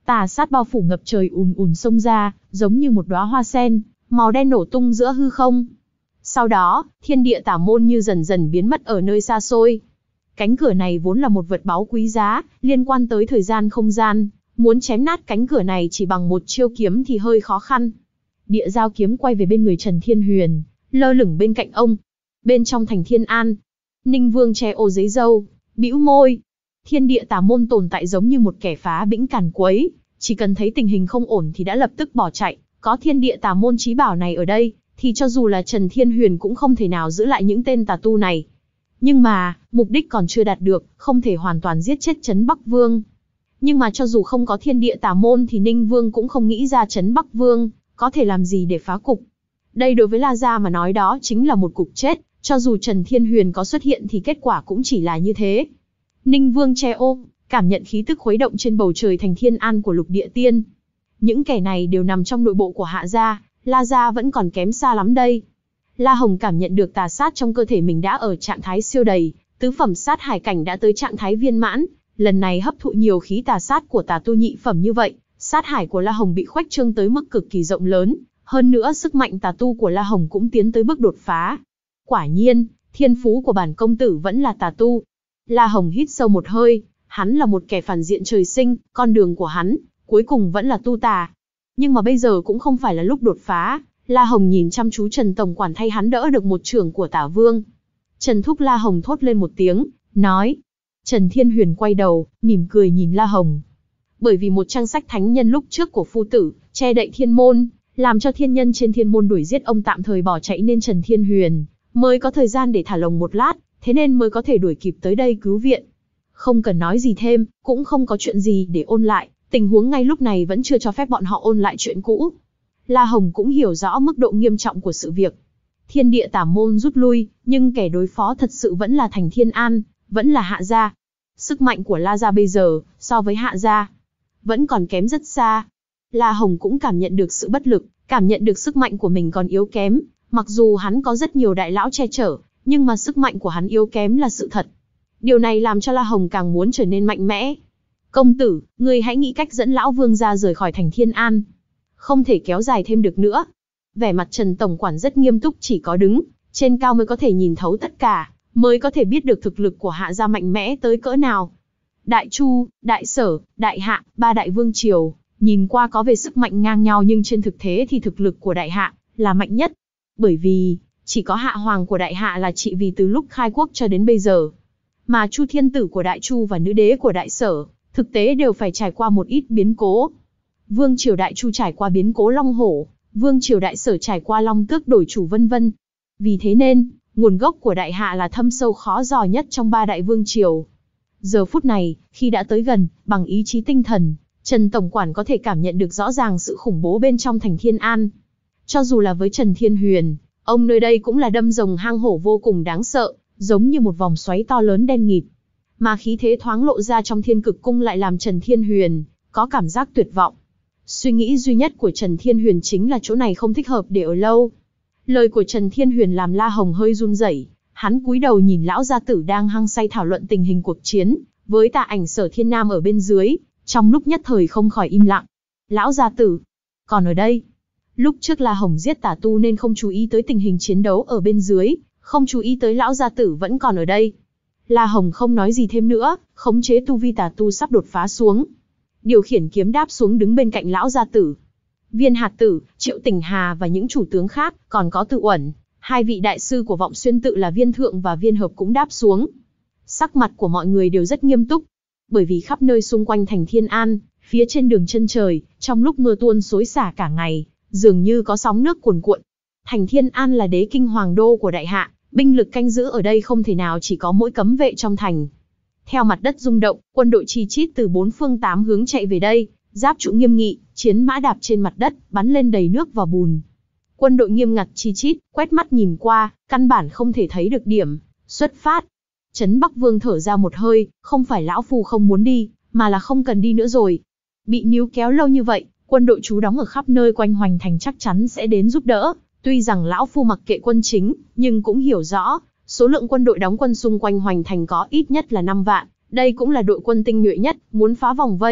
Tà sát bao phủ ngập trời ùn ùn xông ra, giống như một đóa hoa sen, màu đen nổ tung giữa hư không. Sau đó, thiên địa tà môn như dần dần biến mất ở nơi xa xôi. Cánh cửa này vốn là một vật báu quý giá, liên quan tới thời gian không gian, muốn chém nát cánh cửa này chỉ bằng một chiêu kiếm thì hơi khó khăn. Địa giao kiếm quay về bên người Trần Thiên Huyền, lơ lửng bên cạnh ông. Bên trong thành Thiên An, Ninh Vương che ô giấy râu, bĩu môi. Thiên địa tà môn tồn tại giống như một kẻ phá bĩnh càn quấy, chỉ cần thấy tình hình không ổn thì đã lập tức bỏ chạy. Có thiên địa tà môn chí bảo này ở đây, thì cho dù là Trần Thiên Huyền cũng không thể nào giữ lại những tên tà tu này. Nhưng mà, mục đích còn chưa đạt được, không thể hoàn toàn giết chết Trấn Bắc Vương. Nhưng mà cho dù không có thiên địa tà môn thì Ninh Vương cũng không nghĩ ra Trấn Bắc Vương có thể làm gì để phá cục. Đây đối với La Gia mà nói đó chính là một cục chết, cho dù Trần Thiên Huyền có xuất hiện thì kết quả cũng chỉ là như thế. Ninh Vương che ô, cảm nhận khí tức khuấy động trên bầu trời thành Thiên An của Lục Địa Tiên. Những kẻ này đều nằm trong nội bộ của Hạ Gia, La Gia vẫn còn kém xa lắm đây. La Hồng cảm nhận được tà sát trong cơ thể mình đã ở trạng thái siêu đầy, tứ phẩm sát hải cảnh đã tới trạng thái viên mãn, lần này hấp thụ nhiều khí tà sát của tà tu nhị phẩm như vậy, sát hải của La Hồng bị khuếch trương tới mức cực kỳ rộng lớn, hơn nữa sức mạnh tà tu của La Hồng cũng tiến tới bước đột phá. Quả nhiên, thiên phú của bản công tử vẫn là tà tu. La Hồng hít sâu một hơi, hắn là một kẻ phản diện trời sinh, con đường của hắn, cuối cùng vẫn là tu tà. Nhưng mà bây giờ cũng không phải là lúc đột phá, La Hồng nhìn chăm chú Trần Tổng Quản thay hắn đỡ được một chưởng của Tả Vương. Trần Thúc La Hồng thốt lên một tiếng, nói. Trần Thiên Huyền quay đầu, mỉm cười nhìn La Hồng. Bởi vì một trang sách thánh nhân lúc trước của phu tử, che đậy thiên môn, làm cho thiên nhân trên thiên môn đuổi giết ông tạm thời bỏ chạy nên Trần Thiên Huyền mới có thời gian để thả lỏng một lát, thế nên mới có thể đuổi kịp tới đây cứu viện. Không cần nói gì thêm, cũng không có chuyện gì để ôn lại, tình huống ngay lúc này vẫn chưa cho phép bọn họ ôn lại chuyện cũ. La Hồng cũng hiểu rõ mức độ nghiêm trọng của sự việc. Thiên địa tả môn rút lui, nhưng kẻ đối phó thật sự vẫn là thành Thiên An, vẫn là Hạ Gia. Sức mạnh của La Gia bây giờ, so với Hạ Gia, vẫn còn kém rất xa. La Hồng cũng cảm nhận được sự bất lực, cảm nhận được sức mạnh của mình còn yếu kém. Mặc dù hắn có rất nhiều đại lão che chở, nhưng mà sức mạnh của hắn yếu kém là sự thật. Điều này làm cho La Hồng càng muốn trở nên mạnh mẽ. Công tử, ngươi hãy nghĩ cách dẫn lão vương gia rời khỏi thành Thiên An. Không thể kéo dài thêm được nữa. Vẻ mặt Trần Tổng Quản rất nghiêm túc, chỉ có đứng trên cao mới có thể nhìn thấu tất cả, mới có thể biết được thực lực của Hạ Gia mạnh mẽ tới cỡ nào. Đại Chu, Đại Sở, Đại Hạ, ba đại vương triều, nhìn qua có về sức mạnh ngang nhau nhưng trên thực tế thì thực lực của Đại Hạ là mạnh nhất. Bởi vì, chỉ có Hạ Hoàng của Đại Hạ là trị vì từ lúc khai quốc cho đến bây giờ. Mà Chu Thiên Tử của Đại Chu và Nữ Đế của Đại Sở, thực tế đều phải trải qua một ít biến cố. Vương triều Đại Chu trải qua biến cố Long Hổ, Vương triều Đại Sở trải qua Long Tước đổi chủ vân vân. Vì thế nên, nguồn gốc của Đại Hạ là thâm sâu khó dò nhất trong ba đại vương triều. Giờ phút này, khi đã tới gần, bằng ý chí tinh thần, Trần Tổng Quản có thể cảm nhận được rõ ràng sự khủng bố bên trong thành Thiên An. Cho dù là với Trần Thiên Huyền, ông nơi đây cũng là đâm rồng hang hổ vô cùng đáng sợ, giống như một vòng xoáy to lớn đen nghịt. Mà khí thế thoáng lộ ra trong Thiên Cực Cung lại làm Trần Thiên Huyền có cảm giác tuyệt vọng. Suy nghĩ duy nhất của Trần Thiên Huyền chính là chỗ này không thích hợp để ở lâu. Lời của Trần Thiên Huyền làm La Hồng hơi run rẩy, hắn cúi đầu nhìn lão gia tử đang hăng say thảo luận tình hình cuộc chiến với Tà Ảnh Sở Thiên Nam ở bên dưới, trong lúc nhất thời không khỏi im lặng. Lão gia tử còn ở đây. Lúc trước La Hồng giết tà tu nên không chú ý tới tình hình chiến đấu ở bên dưới, không chú ý tới lão gia tử vẫn còn ở đây. La Hồng không nói gì thêm nữa, khống chế tu vi tà tu sắp đột phá xuống. Điều khiển kiếm đáp xuống đứng bên cạnh lão gia tử. Viên Hạt Tử, Triệu Tỉnh Hà và những chủ tướng khác, còn có Tự Uẩn, hai vị đại sư của Vọng Xuyên Tự là Viên Thượng và Viên Hợp cũng đáp xuống. Sắc mặt của mọi người đều rất nghiêm túc, bởi vì khắp nơi xung quanh thành Thiên An, phía trên đường chân trời, trong lúc mưa tuôn xối xả cả ngày, dường như có sóng nước cuồn cuộn. Thành Thiên An là đế kinh hoàng đô của Đại Hạ, binh lực canh giữ ở đây không thể nào chỉ có mỗi cấm vệ trong thành. Theo mặt đất rung động, quân đội chi chít từ bốn phương tám hướng chạy về đây, giáp trụ nghiêm nghị, chiến mã đạp trên mặt đất, bắn lên đầy nước và bùn. Quân đội nghiêm ngặt chi chít, quét mắt nhìn qua, căn bản không thể thấy được điểm xuất phát. Trấn Bắc Vương thở ra một hơi, không phải lão phu không muốn đi, mà là không cần đi nữa rồi. Bị níu kéo lâu như vậy, quân đội trú đóng ở khắp nơi quanh hoành thành chắc chắn sẽ đến giúp đỡ. Tuy rằng lão phu mặc kệ quân chính, nhưng cũng hiểu rõ, số lượng quân đội đóng quân xung quanh hoành thành có ít nhất là năm vạn, đây cũng là đội quân tinh nhuệ nhất, muốn phá vòng vây,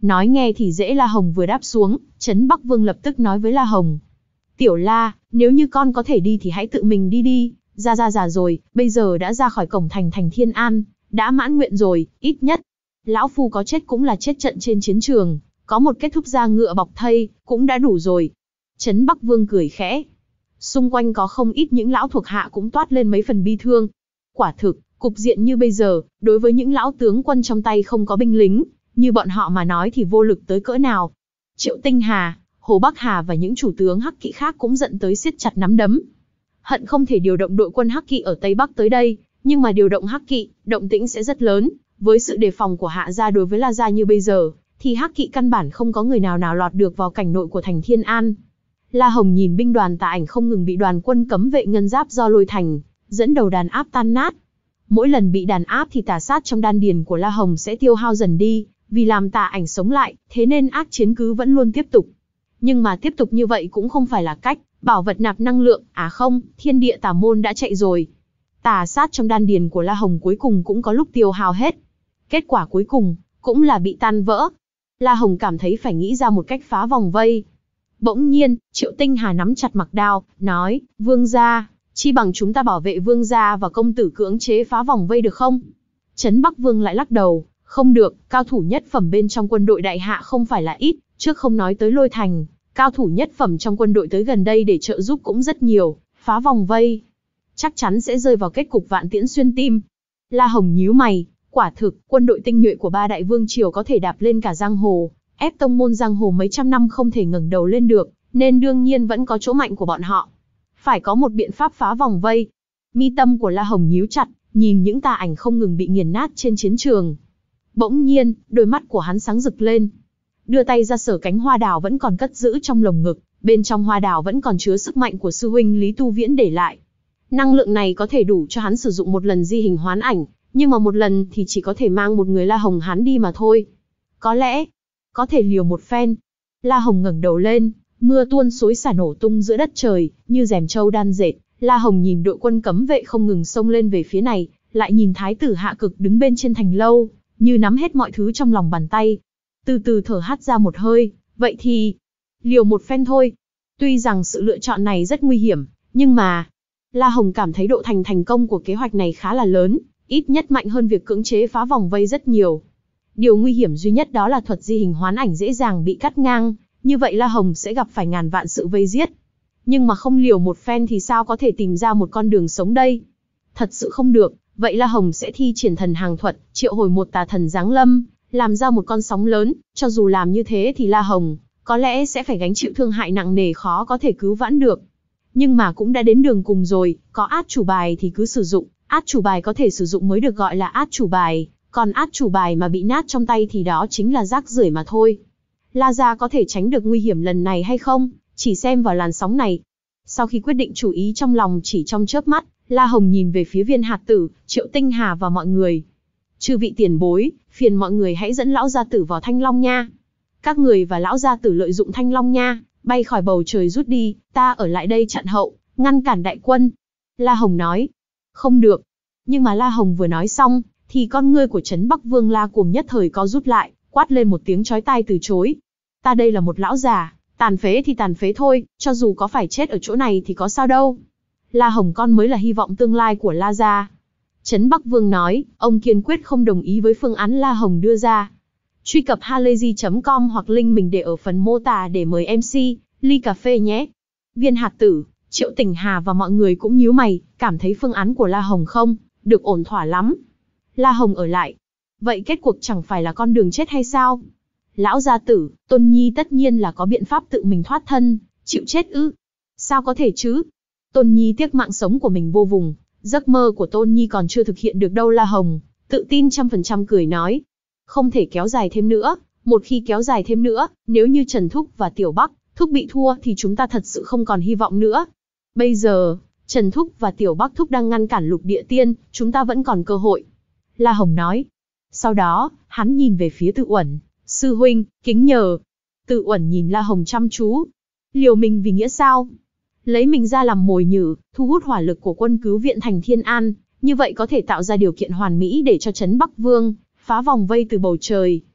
Nói nghe thì dễ, La Hồng vừa đáp xuống, Trấn Bắc Vương lập tức nói với La Hồng. Tiểu La, nếu như con có thể đi thì hãy tự mình đi đi, Gia Gia già rồi, bây giờ đã ra khỏi cổng thành thành Thiên An, đã mãn nguyện rồi, ít nhất. Lão Phu có chết cũng là chết trận trên chiến trường, có một kết thúc da ngựa bọc thây, cũng đã đủ rồi. Trấn Bắc Vương cười khẽ. Xung quanh có không ít những lão thuộc hạ cũng toát lên mấy phần bi thương. Quả thực, cục diện như bây giờ, đối với những lão tướng quân trong tay không có binh lính, như bọn họ mà nói thì vô lực tới cỡ nào. Triệu Tinh Hà, Hồ Bắc Hà và những chủ tướng Hắc Kỵ khác cũng giận tới siết chặt nắm đấm. Hận không thể điều động đội quân Hắc Kỵ ở Tây Bắc tới đây, nhưng mà điều động Hắc Kỵ, động tĩnh sẽ rất lớn, với sự đề phòng của Hạ gia đối với La gia như bây giờ, thì Hắc Kỵ căn bản không có người nào nào lọt được vào cảnh nội của thành Thiên An. La Hồng nhìn binh đoàn Tà Ảnh không ngừng bị đoàn quân cấm vệ ngân giáp do Lôi Thành dẫn đầu đàn áp tan nát. Mỗi lần bị đàn áp thì tà sát trong đan điền của La Hồng sẽ tiêu hao dần đi, vì làm Tà Ảnh sống lại, thế nên ác chiến cứ vẫn luôn tiếp tục. Nhưng mà tiếp tục như vậy cũng không phải là cách, bảo vật nạp năng lượng, à không, thiên địa tà môn đã chạy rồi. Tà sát trong đan điền của La Hồng cuối cùng cũng có lúc tiêu hao hết. Kết quả cuối cùng, cũng là bị tan vỡ. La Hồng cảm thấy phải nghĩ ra một cách phá vòng vây. Bỗng nhiên, Triệu Tinh Hà nắm chặt mặc đao, nói, Vương gia, chi bằng chúng ta bảo vệ Vương gia và công tử cưỡng chế phá vòng vây được không? Trấn Bắc Vương lại lắc đầu, không được, cao thủ nhất phẩm bên trong quân đội đại hạ không phải là ít, trước không nói tới Lôi Thành, cao thủ nhất phẩm trong quân đội tới gần đây để trợ giúp cũng rất nhiều, phá vòng vây, chắc chắn sẽ rơi vào kết cục vạn tiễn xuyên tim. La Hồng nhíu mày, quả thực, quân đội tinh nhuệ của ba đại vương triều có thể đạp lên cả giang hồ, ép tông môn giang hồ mấy trăm năm không thể ngẩng đầu lên được, nên đương nhiên vẫn có chỗ mạnh của bọn họ. Phải có một biện pháp phá vòng vây. Mi tâm của La Hồng nhíu chặt, nhìn những tà ảnh không ngừng bị nghiền nát trên chiến trường. Bỗng nhiên, đôi mắt của hắn sáng rực lên. Đưa tay ra sở cánh hoa đào vẫn còn cất giữ trong lồng ngực, bên trong hoa đào vẫn còn chứa sức mạnh của sư huynh Lý Tu Viễn để lại. Năng lượng này có thể đủ cho hắn sử dụng một lần di hình hoán ảnh, nhưng mà một lần thì chỉ có thể mang một người La Hồng hắn đi mà thôi. Có lẽ, có thể liều một phen. La Hồng ngẩng đầu lên, mưa tuôn xối xả nổ tung giữa đất trời, như rèm trâu đan dệt. La Hồng nhìn đội quân cấm vệ không ngừng xông lên về phía này, lại nhìn thái tử Hạ Cực đứng bên trên thành lâu, như nắm hết mọi thứ trong lòng bàn tay. Từ từ thở hắt ra một hơi, vậy thì, liều một phen thôi. Tuy rằng sự lựa chọn này rất nguy hiểm, nhưng mà, La Hồng cảm thấy độ thành thành công của kế hoạch này khá là lớn, ít nhất mạnh hơn việc cưỡng chế phá vòng vây rất nhiều. Điều nguy hiểm duy nhất đó là thuật di hình hoán ảnh dễ dàng bị cắt ngang, như vậy La Hồng sẽ gặp phải ngàn vạn sự vây giết. Nhưng mà không liều một phen thì sao có thể tìm ra một con đường sống đây? Thật sự không được, vậy La Hồng sẽ thi triển thần hàng thuật, triệu hồi một tà thần giáng lâm, làm ra một con sóng lớn, cho dù làm như thế thì La Hồng có lẽ sẽ phải gánh chịu thương hại nặng nề khó có thể cứu vãn được. Nhưng mà cũng đã đến đường cùng rồi, có át chủ bài thì cứ sử dụng, át chủ bài có thể sử dụng mới được gọi là át chủ bài, còn át chủ bài mà bị nát trong tay thì đó chính là rác rưởi mà thôi. La gia có thể tránh được nguy hiểm lần này hay không, chỉ xem vào làn sóng này. Sau khi quyết định chủ ý trong lòng chỉ trong chớp mắt, La Hồng nhìn về phía Viên Hạt Tử, Triệu Tinh Hà và mọi người. Chư vị tiền bối, phiền mọi người hãy dẫn lão gia tử vào Thanh Long Nha. Các người và lão gia tử lợi dụng Thanh Long Nha, bay khỏi bầu trời rút đi, ta ở lại đây chặn hậu, ngăn cản đại quân. La Hồng nói, không được. Nhưng mà La Hồng vừa nói xong, thì con ngươi của Trấn Bắc Vương La Cuồng nhất thời co rút lại, quát lên một tiếng chói tai từ chối. Ta đây là một lão già, tàn phế thì tàn phế thôi, cho dù có phải chết ở chỗ này thì có sao đâu. La Hồng con mới là hy vọng tương lai của La gia. Trấn Bắc Vương nói, ông kiên quyết không đồng ý với phương án La Hồng đưa ra. Truy cập halayzi chấm com hoặc link mình để ở phần mô tả để mời em xê, ly cà phê nhé. Viên Hạt Tử, Triệu Tỉnh Hà và mọi người cũng nhíu mày, cảm thấy phương án của La Hồng không được ổn thỏa lắm. La Hồng ở lại, vậy kết cuộc chẳng phải là con đường chết hay sao? Lão gia tử, Tôn Nhi tất nhiên là có biện pháp tự mình thoát thân, chịu chết ư? Sao có thể chứ? Tôn Nhi tiếc mạng sống của mình vô vùng, giấc mơ của Tôn Nhi còn chưa thực hiện được đâu. La Hồng tự tin trăm phần trăm cười nói. Không thể kéo dài thêm nữa, một khi kéo dài thêm nữa, nếu như Trần Thúc và Tiểu Bắc Thúc bị thua thì chúng ta thật sự không còn hy vọng nữa. Bây giờ, Trần Thúc và Tiểu Bắc Thúc đang ngăn cản Lục Địa Tiên, chúng ta vẫn còn cơ hội. La Hồng nói. Sau đó, hắn nhìn về phía Tự Uẩn. Sư huynh, kính nhờ. Tự Uẩn nhìn La Hồng chăm chú. Liều mình vì nghĩa sao? Lấy mình ra làm mồi nhử, thu hút hỏa lực của quân cứu viện thành Thiên An, như vậy có thể tạo ra điều kiện hoàn mỹ để cho Trấn Bắc Vương phá vòng vây từ bầu trời.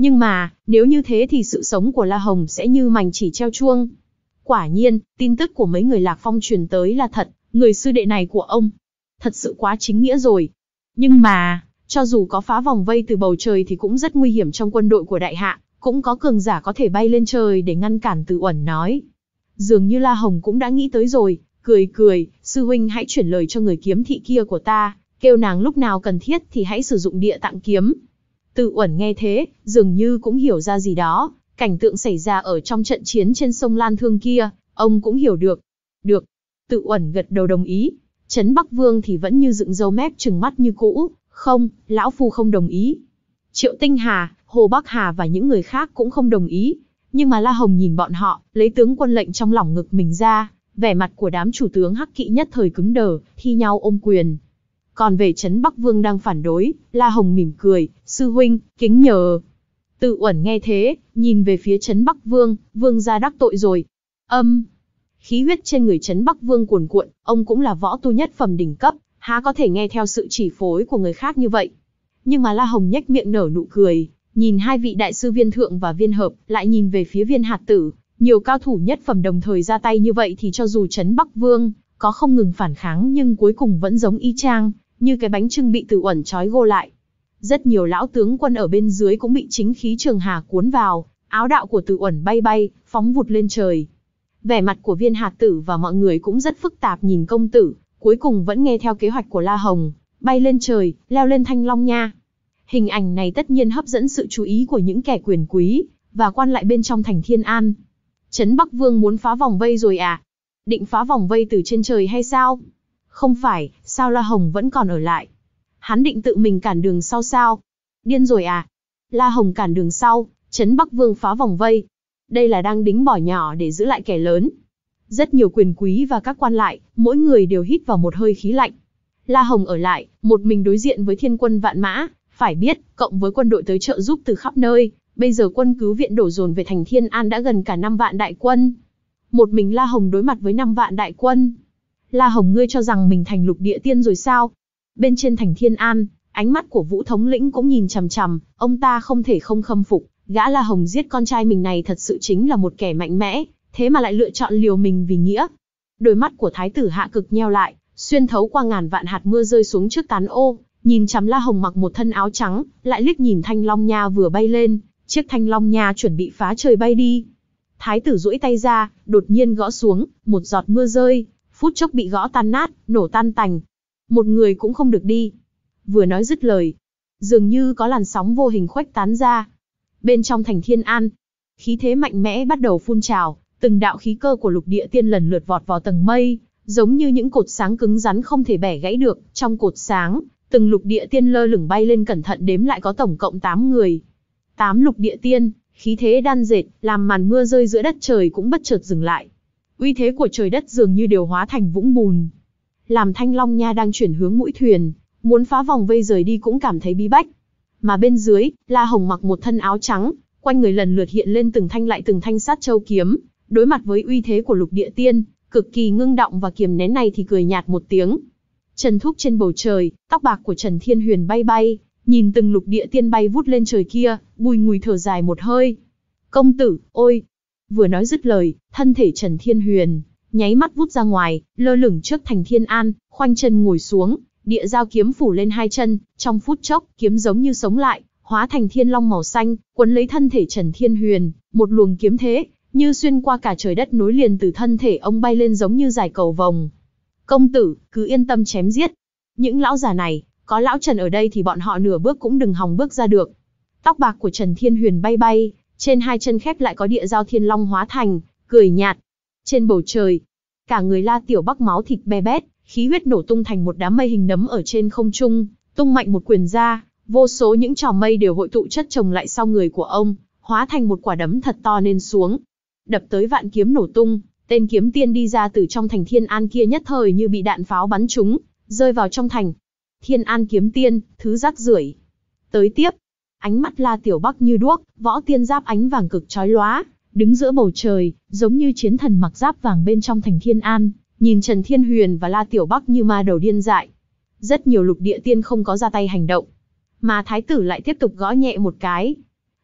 Nhưng mà, nếu như thế thì sự sống của La Hồng sẽ như mành chỉ treo chuông. Quả nhiên, tin tức của mấy người Lạc Phong truyền tới là thật, người sư đệ này của ông. Thật sự quá chính nghĩa rồi. Nhưng mà, cho dù có phá vòng vây từ bầu trời thì cũng rất nguy hiểm trong quân đội của đại hạ, cũng có cường giả có thể bay lên trời để ngăn cản. Từ Uẩn nói. Dường như La Hồng cũng đã nghĩ tới rồi, cười cười, sư huynh hãy chuyển lời cho người kiếm thị kia của ta, kêu nàng lúc nào cần thiết thì hãy sử dụng địa tạng kiếm. Từ Uẩn nghe thế, dường như cũng hiểu ra gì đó, cảnh tượng xảy ra ở trong trận chiến trên sông Lan Thương kia, ông cũng hiểu được. Được. Từ Uẩn gật đầu đồng ý. Trấn Bắc Vương thì vẫn như dựng râu mép trừng mắt như cũ, không, lão phu không đồng ý. Triệu Tinh Hà, Hồ Bắc Hà và những người khác cũng không đồng ý. Nhưng mà La Hồng nhìn bọn họ, lấy tướng quân lệnh trong lòng ngực mình ra, vẻ mặt của đám chủ tướng hắc kỵ nhất thời cứng đờ, thi nhau ôm quyền. Còn về Trấn Bắc Vương đang phản đối, La Hồng mỉm cười, sư huynh, kính nhờ. Từ Uẩn nghe thế, nhìn về phía Trấn Bắc Vương, vương gia đắc tội rồi. Âm, khí huyết trên người Trấn Bắc Vương cuồn cuộn, ông cũng là võ tu nhất phẩm đỉnh cấp, há có thể nghe theo sự chỉ phối của người khác như vậy. Nhưng mà La Hồng nhếch miệng nở nụ cười, nhìn hai vị đại sư Viên Thượng và Viên Hợp, lại nhìn về phía Viên Hạt Tử, nhiều cao thủ nhất phẩm đồng thời ra tay như vậy thì cho dù Trấn Bắc Vương có không ngừng phản kháng nhưng cuối cùng vẫn giống y chang, như cái bánh chưng bị Từ Uẩn trói gô lại. Rất nhiều lão tướng quân ở bên dưới cũng bị chính khí trường hà cuốn vào, áo đạo của Từ Uẩn bay bay, phóng vụt lên trời. Vẻ mặt của Viên Hạt Tử và mọi người cũng rất phức tạp nhìn công tử, cuối cùng vẫn nghe theo kế hoạch của La Hồng, bay lên trời, leo lên Thanh Long Nha. Hình ảnh này tất nhiên hấp dẫn sự chú ý của những kẻ quyền quý và quan lại bên trong thành Thiên An. Trấn Bắc Vương muốn phá vòng vây rồi à? Định phá vòng vây từ trên trời hay sao? Không phải, sao La Hồng vẫn còn ở lại? Hắn định tự mình cản đường sau sao? Điên rồi à? La Hồng cản đường sau, Trấn Bắc Vương phá vòng vây. Đây là đang đính bỏ nhỏ để giữ lại kẻ lớn. Rất nhiều quyền quý và các quan lại, mỗi người đều hít vào một hơi khí lạnh. La Hồng ở lại, một mình đối diện với thiên quân vạn mã, phải biết, cộng với quân đội tới trợ giúp từ khắp nơi, bây giờ quân cứu viện đổ dồn về thành Thiên An đã gần cả năm vạn đại quân. Một mình La Hồng đối mặt với năm vạn đại quân. La Hồng, ngươi cho rằng mình thành lục địa tiên rồi sao? Bên trên thành Thiên An, ánh mắt của Vũ thống lĩnh cũng nhìn chằm chằm, ông ta không thể không khâm phục, gã La Hồng giết con trai mình này thật sự chính là một kẻ mạnh mẽ, thế mà lại lựa chọn liều mình vì nghĩa. Đôi mắt của thái tử Hạ Cực nheo lại, xuyên thấu qua ngàn vạn hạt mưa rơi xuống trước tán ô, nhìn chằm La Hồng mặc một thân áo trắng, lại liếc nhìn Thanh Long Nha vừa bay lên, chiếc Thanh Long Nha chuẩn bị phá trời bay đi. Thái tử duỗi tay ra, đột nhiên gõ xuống, một giọt mưa rơi, phút chốc bị gõ tan nát, nổ tan tành. Một người cũng không được đi. Vừa nói dứt lời, dường như có làn sóng vô hình khuếch tán ra. Bên trong thành Thiên An, khí thế mạnh mẽ bắt đầu phun trào, từng đạo khí cơ của lục địa tiên lần lượt vọt vào tầng mây, giống như những cột sáng cứng rắn không thể bẻ gãy được. Trong cột sáng, từng lục địa tiên lơ lửng bay lên, cẩn thận đếm lại có tổng cộng tám người. Tám lục địa tiên, khí thế đan dệt, làm màn mưa rơi giữa đất trời cũng bất chợt dừng lại. Uy thế của trời đất dường như đều hóa thành vũng bùn. Làm Thanh Long Nha đang chuyển hướng mũi thuyền, muốn phá vòng vây rời đi cũng cảm thấy bí bách. Mà bên dưới, La Hồng mặc một thân áo trắng, quanh người lần lượt hiện lên từng thanh lại từng thanh sát châu kiếm, đối mặt với uy thế của lục địa tiên, cực kỳ ngưng động và kiềm nén này thì cười nhạt một tiếng. Trần thúc trên bầu trời, tóc bạc của Trần Thiên Huyền bay bay, nhìn từng lục địa tiên bay vút lên trời kia, bùi ngùi thở dài một hơi. Công tử, ôi! Vừa nói dứt lời, thân thể Trần Thiên Huyền nháy mắt vút ra ngoài, lơ lửng trước thành Thiên An, khoanh chân ngồi xuống, địa giao kiếm phủ lên hai chân, trong phút chốc, kiếm giống như sống lại, hóa thành thiên long màu xanh, quấn lấy thân thể Trần Thiên Huyền, một luồng kiếm thế, như xuyên qua cả trời đất nối liền từ thân thể ông bay lên giống như dải cầu vồng. Công tử, cứ yên tâm chém giết. Những lão già này, có lão Trần ở đây thì bọn họ nửa bước cũng đừng hòng bước ra được. Tóc bạc của Trần Thiên Huyền bay bay, trên hai chân khép lại có địa giao thiên long hóa thành, cười nhạt. Trên bầu trời, cả người La Tiểu Bắc máu thịt be bét, khí huyết nổ tung thành một đám mây hình nấm ở trên không trung, tung mạnh một quyền ra, vô số những trò mây đều hội tụ chất chồng lại sau người của ông, hóa thành một quả đấm thật to nên xuống, đập tới vạn kiếm nổ tung. Tên kiếm tiên đi ra từ trong thành Thiên An kia nhất thời như bị đạn pháo bắn trúng, rơi vào trong thành. Thiên An kiếm tiên, thứ rác rưởi. Tới tiếp, ánh mắt La Tiểu Bắc như đuốc, võ tiên giáp ánh vàng cực chói lóa, đứng giữa bầu trời, giống như chiến thần mặc giáp vàng bên trong thành Thiên An, nhìn Trần Thiên Huyền và La Tiểu Bắc như ma đầu điên dại. Rất nhiều lục địa tiên không có ra tay hành động, mà thái tử lại tiếp tục gõ nhẹ một cái.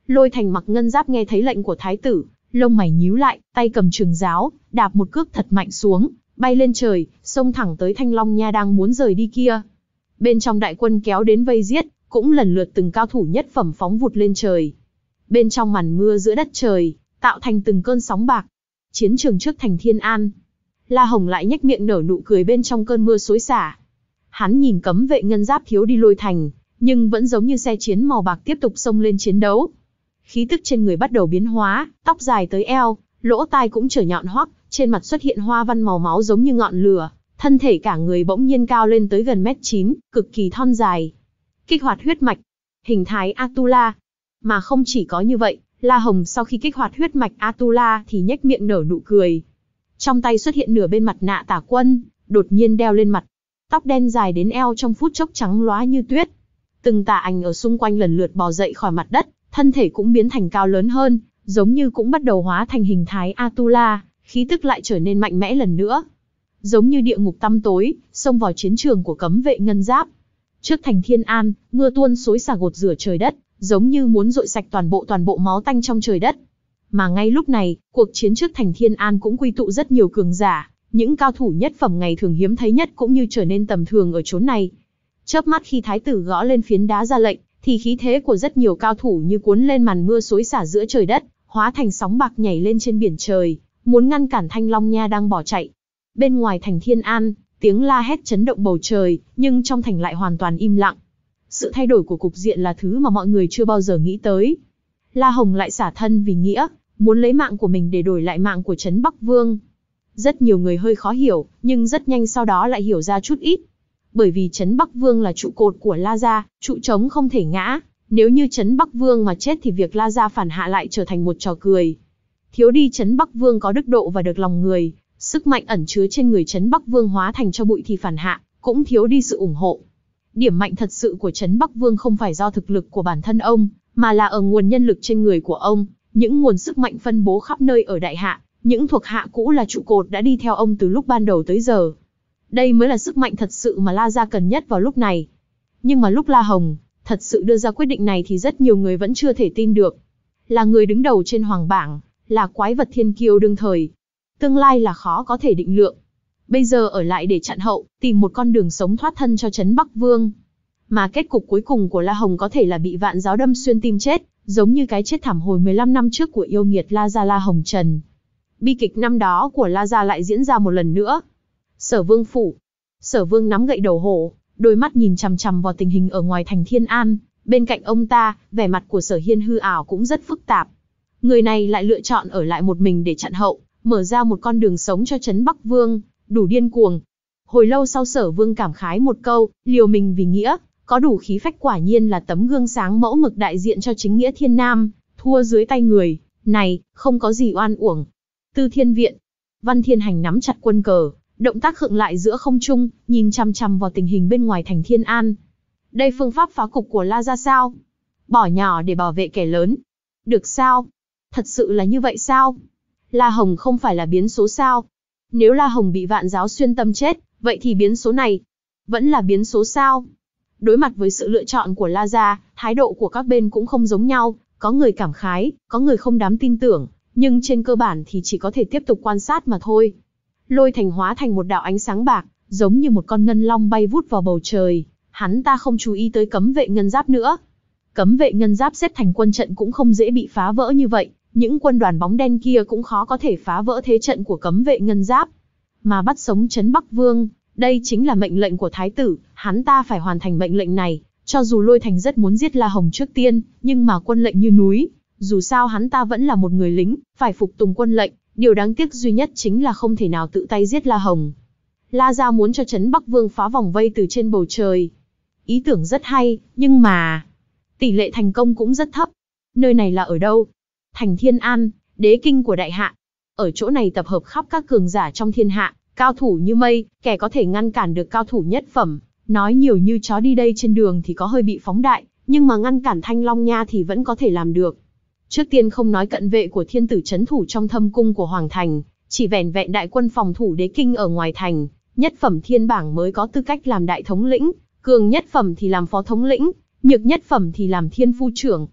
Lôi Thành mặc ngân giáp nghe thấy lệnh của thái tử, lông mày nhíu lại, tay cầm trường giáo, đạp một cước thật mạnh xuống, bay lên trời, xông thẳng tới Thanh Long Nha đang muốn rời đi kia. Bên trong đại quân kéo đến vây giết, cũng lần lượt từng cao thủ nhất phẩm phóng vụt lên trời. Bên trong màn mưa giữa đất trời, tạo thành từng cơn sóng bạc. Chiến trường trước thành Thiên An, La Hồng lại nhếch miệng nở nụ cười bên trong cơn mưa xối xả. Hắn nhìn cấm vệ ngân giáp thiếu đi Lôi Thành, nhưng vẫn giống như xe chiến màu bạc tiếp tục xông lên chiến đấu. Khí tức trên người bắt đầu biến hóa, tóc dài tới eo, lỗ tai cũng trở nhọn hoắt, trên mặt xuất hiện hoa văn màu máu giống như ngọn lửa, thân thể cả người bỗng nhiên cao lên tới gần mét chín, cực kỳ thon dài. Kích hoạt huyết mạch, hình thái Atula. Mà không chỉ có như vậy, La Hồng sau khi kích hoạt huyết mạch Atula thì nhếch miệng nở nụ cười. Trong tay xuất hiện nửa bên mặt nạ tả quân, đột nhiên đeo lên mặt. Tóc đen dài đến eo trong phút chốc trắng lóa như tuyết. Từng tà ảnh ở xung quanh lần lượt bò dậy khỏi mặt đất, thân thể cũng biến thành cao lớn hơn, giống như cũng bắt đầu hóa thành hình thái Atula, khí tức lại trở nên mạnh mẽ lần nữa. Giống như địa ngục tăm tối, xông vào chiến trường của cấm vệ ngân giáp. Trước thành Thiên An, mưa tuôn xối xả gột rửa trời đất, giống như muốn dội sạch toàn bộ toàn bộ máu tanh trong trời đất. Mà ngay lúc này, cuộc chiến trước thành Thiên An cũng quy tụ rất nhiều cường giả, những cao thủ nhất phẩm ngày thường hiếm thấy nhất cũng như trở nên tầm thường ở chốn này. Chớp mắt khi thái tử gõ lên phiến đá ra lệnh, thì khí thế của rất nhiều cao thủ như cuốn lên màn mưa xối xả giữa trời đất, hóa thành sóng bạc nhảy lên trên biển trời, muốn ngăn cản Thanh Long Nha đang bỏ chạy. Bên ngoài thành Thiên An, tiếng la hét chấn động bầu trời, nhưng trong thành lại hoàn toàn im lặng. Sự thay đổi của cục diện là thứ mà mọi người chưa bao giờ nghĩ tới. La Hồng lại xả thân vì nghĩa, muốn lấy mạng của mình để đổi lại mạng của Trấn Bắc Vương. Rất nhiều người hơi khó hiểu, nhưng rất nhanh sau đó lại hiểu ra chút ít. Bởi vì Trấn Bắc Vương là trụ cột của La gia, trụ trống không thể ngã. Nếu như Trấn Bắc Vương mà chết thì việc La gia phản hạ lại trở thành một trò cười. Thiếu đi Trấn Bắc Vương có đức độ và được lòng người, sức mạnh ẩn chứa trên người Trấn Bắc Vương hóa thành cho bụi thì phản hạ, cũng thiếu đi sự ủng hộ. Điểm mạnh thật sự của Trấn Bắc Vương không phải do thực lực của bản thân ông, mà là ở nguồn nhân lực trên người của ông, những nguồn sức mạnh phân bố khắp nơi ở đại hạ, những thuộc hạ cũ là trụ cột đã đi theo ông từ lúc ban đầu tới giờ. Đây mới là sức mạnh thật sự mà La gia cần nhất vào lúc này. Nhưng mà lúc La Hồng thật sự đưa ra quyết định này thì rất nhiều người vẫn chưa thể tin được. Là người đứng đầu trên hoàng bảng, là quái vật thiên kiêu đương thời. Tương lai là khó có thể định lượng. Bây giờ ở lại để chặn hậu, tìm một con đường sống thoát thân cho Trấn Bắc Vương. Mà kết cục cuối cùng của La Hồng có thể là bị vạn giáo đâm xuyên tim chết, giống như cái chết thảm hồi mười lăm năm trước của yêu nghiệt La gia La Hồng Trần. Bi kịch năm đó của La gia lại diễn ra một lần nữa. Sở Vương phủ. Sở Vương nắm gậy đầu hổ, đôi mắt nhìn chằm chằm vào tình hình ở ngoài thành Thiên An. Bên cạnh ông ta, vẻ mặt của Sở Hiên hư ảo cũng rất phức tạp. Người này lại lựa chọn ở lại một mình để chặn hậu, mở ra một con đường sống cho Trấn Bắc Vương, đủ điên cuồng. Hồi lâu sau Sở Vương cảm khái một câu, liều mình vì nghĩa, có đủ khí phách quả nhiên là tấm gương sáng mẫu mực đại diện cho chính nghĩa thiên nam, thua dưới tay người này, không có gì oan uổng. Tư Thiên Viện. Văn Thiên Hành nắm chặt quân cờ, động tác khựng lại giữa không trung, nhìn chằm chằm vào tình hình bên ngoài thành Thiên An. Đây phương pháp phá cục của La gia sao? Bỏ nhỏ để bảo vệ kẻ lớn. Được sao? Thật sự là như vậy sao? La Hồng không phải là biến số sao? Nếu La Hồng bị vạn giáo xuyên tâm chết, vậy thì biến số này vẫn là biến số sao? Đối mặt với sự lựa chọn của La gia, thái độ của các bên cũng không giống nhau, có người cảm khái, có người không dám tin tưởng, nhưng trên cơ bản thì chỉ có thể tiếp tục quan sát mà thôi. Lôi Thành hóa thành một đạo ánh sáng bạc, giống như một con ngân long bay vút vào bầu trời, hắn ta không chú ý tới cấm vệ ngân giáp nữa. Cấm vệ ngân giáp xếp thành quân trận cũng không dễ bị phá vỡ như vậy, những quân đoàn bóng đen kia cũng khó có thể phá vỡ thế trận của cấm vệ ngân giáp. Mà bắt sống Trấn Bắc Vương, đây chính là mệnh lệnh của thái tử, hắn ta phải hoàn thành mệnh lệnh này, cho dù Lôi Thành rất muốn giết La Hồng trước tiên, nhưng mà quân lệnh như núi, dù sao hắn ta vẫn là một người lính, phải phục tùng quân lệnh, điều đáng tiếc duy nhất chính là không thể nào tự tay giết La Hồng. La gia muốn cho Trấn Bắc Vương phá vòng vây từ trên bầu trời. Ý tưởng rất hay, nhưng mà tỷ lệ thành công cũng rất thấp. Nơi này là ở đâu? Thành Thiên An, đế kinh của đại hạ. Ở chỗ này tập hợp khắp các cường giả trong thiên hạ, cao thủ như mây, kẻ có thể ngăn cản được cao thủ nhất phẩm. Nói nhiều như chó đi đây trên đường thì có hơi bị phóng đại, nhưng mà ngăn cản Thanh Long Nha thì vẫn có thể làm được. Trước tiên không nói cận vệ của thiên tử trấn thủ trong thâm cung của Hoàng Thành, chỉ vẻn vẹn đại quân phòng thủ đế kinh ở ngoài thành, nhất phẩm thiên bảng mới có tư cách làm đại thống lĩnh, cường nhất phẩm thì làm phó thống lĩnh, nhược nhất phẩm thì làm thiên phu trưởng.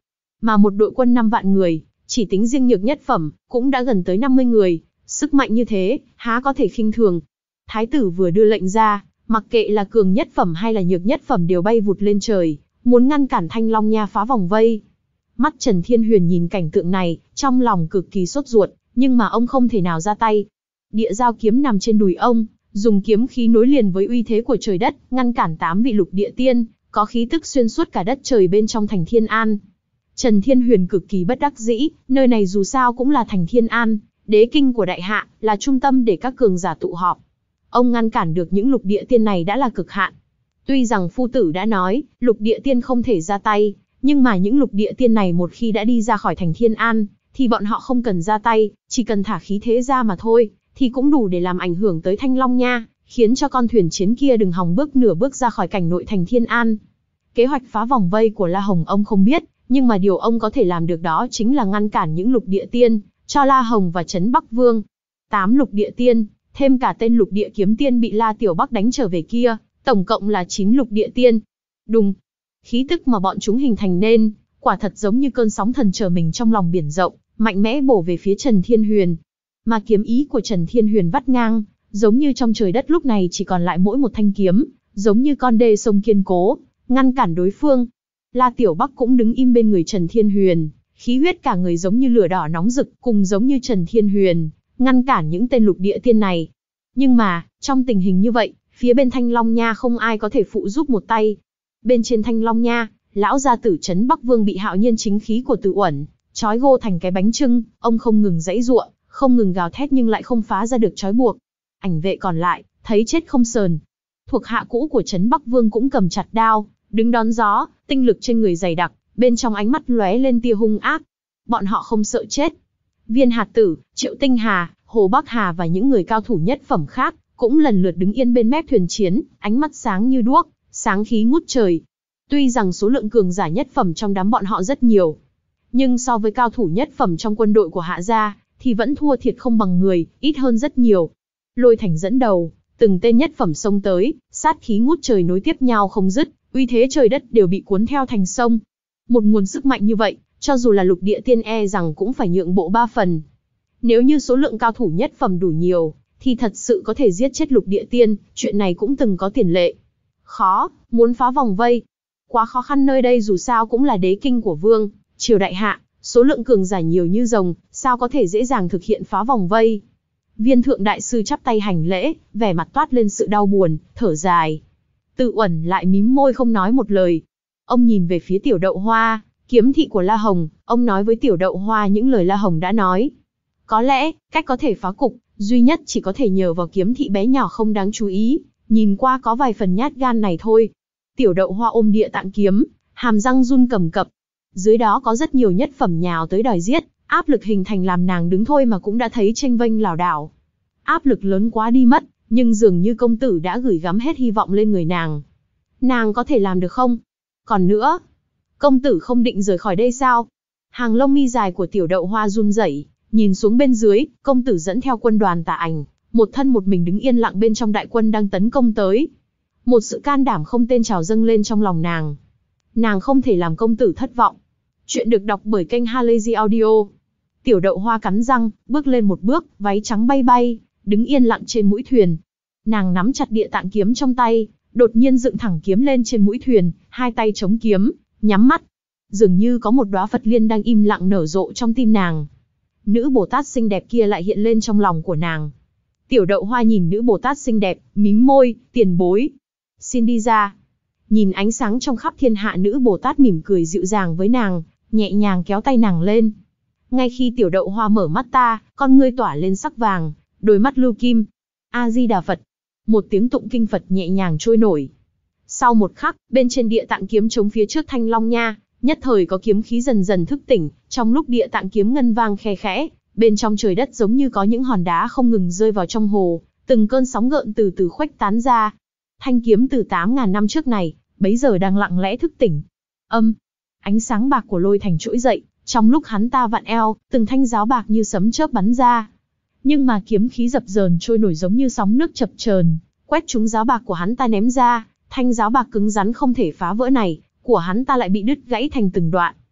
mà một đội quân năm vạn người, chỉ tính riêng nhược nhất phẩm, cũng đã gần tới năm mươi người, sức mạnh như thế, há có thể khinh thường. Thái tử vừa đưa lệnh ra, mặc kệ là cường nhất phẩm hay là nhược nhất phẩm đều bay vụt lên trời, muốn ngăn cản Thanh Long Nha phá vòng vây. Mắt Trần Thiên Huyền nhìn cảnh tượng này, trong lòng cực kỳ sốt ruột, nhưng mà ông không thể nào ra tay. Địa giao kiếm nằm trên đùi ông, dùng kiếm khí nối liền với uy thế của trời đất, ngăn cản tám vị lục địa tiên, có khí tức xuyên suốt cả đất trời bên trong thành Thiên An. Trần Thiên Huyền cực kỳ bất đắc dĩ, nơi này dù sao cũng là thành Thiên An, đế kinh của đại hạ, là trung tâm để các cường giả tụ họp. Ông ngăn cản được những lục địa tiên này đã là cực hạn. Tuy rằng phu tử đã nói, lục địa tiên không thể ra tay, nhưng mà những lục địa tiên này một khi đã đi ra khỏi thành Thiên An, thì bọn họ không cần ra tay, chỉ cần thả khí thế ra mà thôi, thì cũng đủ để làm ảnh hưởng tới Thanh Long Nha, khiến cho con thuyền chiến kia đừng hòng bước nửa bước ra khỏi cảnh nội thành Thiên An. Kế hoạch phá vòng vây của La Hồng ông không biết, nhưng mà điều ông có thể làm được đó chính là ngăn cản những lục địa tiên, cho La Hồng và Trấn Bắc Vương. Tám lục địa tiên, thêm cả tên lục địa kiếm tiên bị La Tiểu Bắc đánh trở về kia, tổng cộng là chín lục địa tiên. Đùng, khí tức mà bọn chúng hình thành nên, quả thật giống như cơn sóng thần trở mình trong lòng biển rộng, mạnh mẽ bổ về phía Trần Thiên Huyền. Mà kiếm ý của Trần Thiên Huyền vắt ngang, giống như trong trời đất lúc này chỉ còn lại mỗi một thanh kiếm, giống như con đê sông kiên cố, ngăn cản đối phương. La Tiểu Bắc cũng đứng im bên người Trần Thiên Huyền, khí huyết cả người giống như lửa đỏ nóng rực, cùng giống như Trần Thiên Huyền, ngăn cản những tên lục địa tiên này. Nhưng mà, trong tình hình như vậy, phía bên Thanh Long Nha không ai có thể phụ giúp một tay. Bên trên Thanh Long Nha, lão gia tử Trấn Bắc Vương bị Hạo Nhiên chính khí của Từ Uẩn trói gô thành cái bánh chưng, ông không ngừng giãy giụa, không ngừng gào thét nhưng lại không phá ra được trói buộc. Ảnh vệ còn lại, thấy chết không sờn. Thuộc hạ cũ của Trấn Bắc Vương cũng cầm chặt đao, đứng đón gió, tinh lực trên người dày đặc, bên trong ánh mắt lóe lên tia hung ác. Bọn họ không sợ chết. Viên Hạt Tử, Triệu Tinh Hà, Hồ Bắc Hà và những người cao thủ nhất phẩm khác, cũng lần lượt đứng yên bên mép thuyền chiến, ánh mắt sáng như đuốc, sáng khí ngút trời. Tuy rằng số lượng cường giả nhất phẩm trong đám bọn họ rất nhiều, nhưng so với cao thủ nhất phẩm trong quân đội của Hạ gia, thì vẫn thua thiệt không bằng người, ít hơn rất nhiều. Lôi Thành dẫn đầu, từng tên nhất phẩm xông tới, sát khí ngút trời nối tiếp nhau không dứt, uy thế trời đất đều bị cuốn theo thành sông. Một nguồn sức mạnh như vậy, cho dù là lục địa tiên e rằng cũng phải nhượng bộ ba phần. Nếu như số lượng cao thủ nhất phẩm đủ nhiều, thì thật sự có thể giết chết lục địa tiên, chuyện này cũng từng có tiền lệ. Khó, muốn phá vòng vây. Quá khó khăn, nơi đây dù sao cũng là đế kinh của vương, triều đại hạ, số lượng cường giả nhiều như rồng, sao có thể dễ dàng thực hiện phá vòng vây. Viên thượng đại sư chắp tay hành lễ, vẻ mặt toát lên sự đau buồn, thở dài. Từ Uẩn lại mím môi không nói một lời. Ông nhìn về phía Tiểu Đậu Hoa, kiếm thị của La Hồng, ông nói với Tiểu Đậu Hoa những lời La Hồng đã nói. Có lẽ, cách có thể phá cục, duy nhất chỉ có thể nhờ vào kiếm thị bé nhỏ không đáng chú ý, nhìn qua có vài phần nhát gan này thôi. Tiểu Đậu Hoa ôm địa tạng kiếm, hàm răng run cầm cập. Dưới đó có rất nhiều nhất phẩm nhào tới đòi giết, áp lực hình thành làm nàng đứng thôi mà cũng đã thấy chênh vênh lảo đảo. Áp lực lớn quá đi mất, nhưng dường như công tử đã gửi gắm hết hy vọng lên người nàng. Nàng có thể làm được không? Còn nữa, công tử không định rời khỏi đây sao? Hàng lông mi dài của Tiểu Đậu Hoa run rẩy, nhìn xuống bên dưới, công tử dẫn theo quân đoàn Tà Ảnh, một thân một mình đứng yên lặng bên trong đại quân đang tấn công tới. Một sự can đảm không tên trào dâng lên trong lòng nàng. Nàng không thể làm công tử thất vọng. Chuyện được đọc bởi kênh Halazy Audio. Tiểu Đậu Hoa cắn răng, bước lên một bước, váy trắng bay bay, đứng yên lặng trên mũi thuyền. Nàng nắm chặt địa tạng kiếm trong tay, đột nhiên dựng thẳng kiếm lên trên mũi thuyền, hai tay chống kiếm, nhắm mắt. Dường như có một đóa Phật liên đang im lặng nở rộ trong tim nàng. Nữ Bồ Tát xinh đẹp kia lại hiện lên trong lòng của nàng. Tiểu Đậu Hoa nhìn nữ Bồ Tát xinh đẹp, mím môi, tiền bối. Xin đi ra. Nhìn ánh sáng trong khắp thiên hạ, nữ Bồ Tát mỉm cười dịu dàng với nàng, nhẹ nhàng kéo tay nàng lên. Ngay khi Tiểu Đậu Hoa mở mắt ta, con ngươi tỏa lên sắc vàng, đôi mắt lưu kim. A-di-đà Phật. Một tiếng tụng kinh Phật nhẹ nhàng trôi nổi. Sau một khắc, bên trên địa tạng kiếm chống phía trước Thanh Long Nha, nhất thời có kiếm khí dần dần thức tỉnh, trong lúc địa tạng kiếm ngân vang khe khẽ, bên trong trời đất giống như có những hòn đá không ngừng rơi vào trong hồ, từng cơn sóng gợn từ từ khuếch tán ra. Thanh kiếm từ tám ngàn năm trước này, bấy giờ đang lặng lẽ thức tỉnh. Âm, ánh sáng bạc của Lôi Thành trỗi dậy, trong lúc hắn ta vặn eo, từng thanh giáo bạc như sấm chớp bắn ra. Nhưng mà kiếm khí dập dờn trôi nổi giống như sóng nước chập chờn, quét trúng giáo bạc của hắn ta ném ra, thanh giáo bạc cứng rắn không thể phá vỡ này, của hắn ta lại bị đứt gãy thành từng đoạn.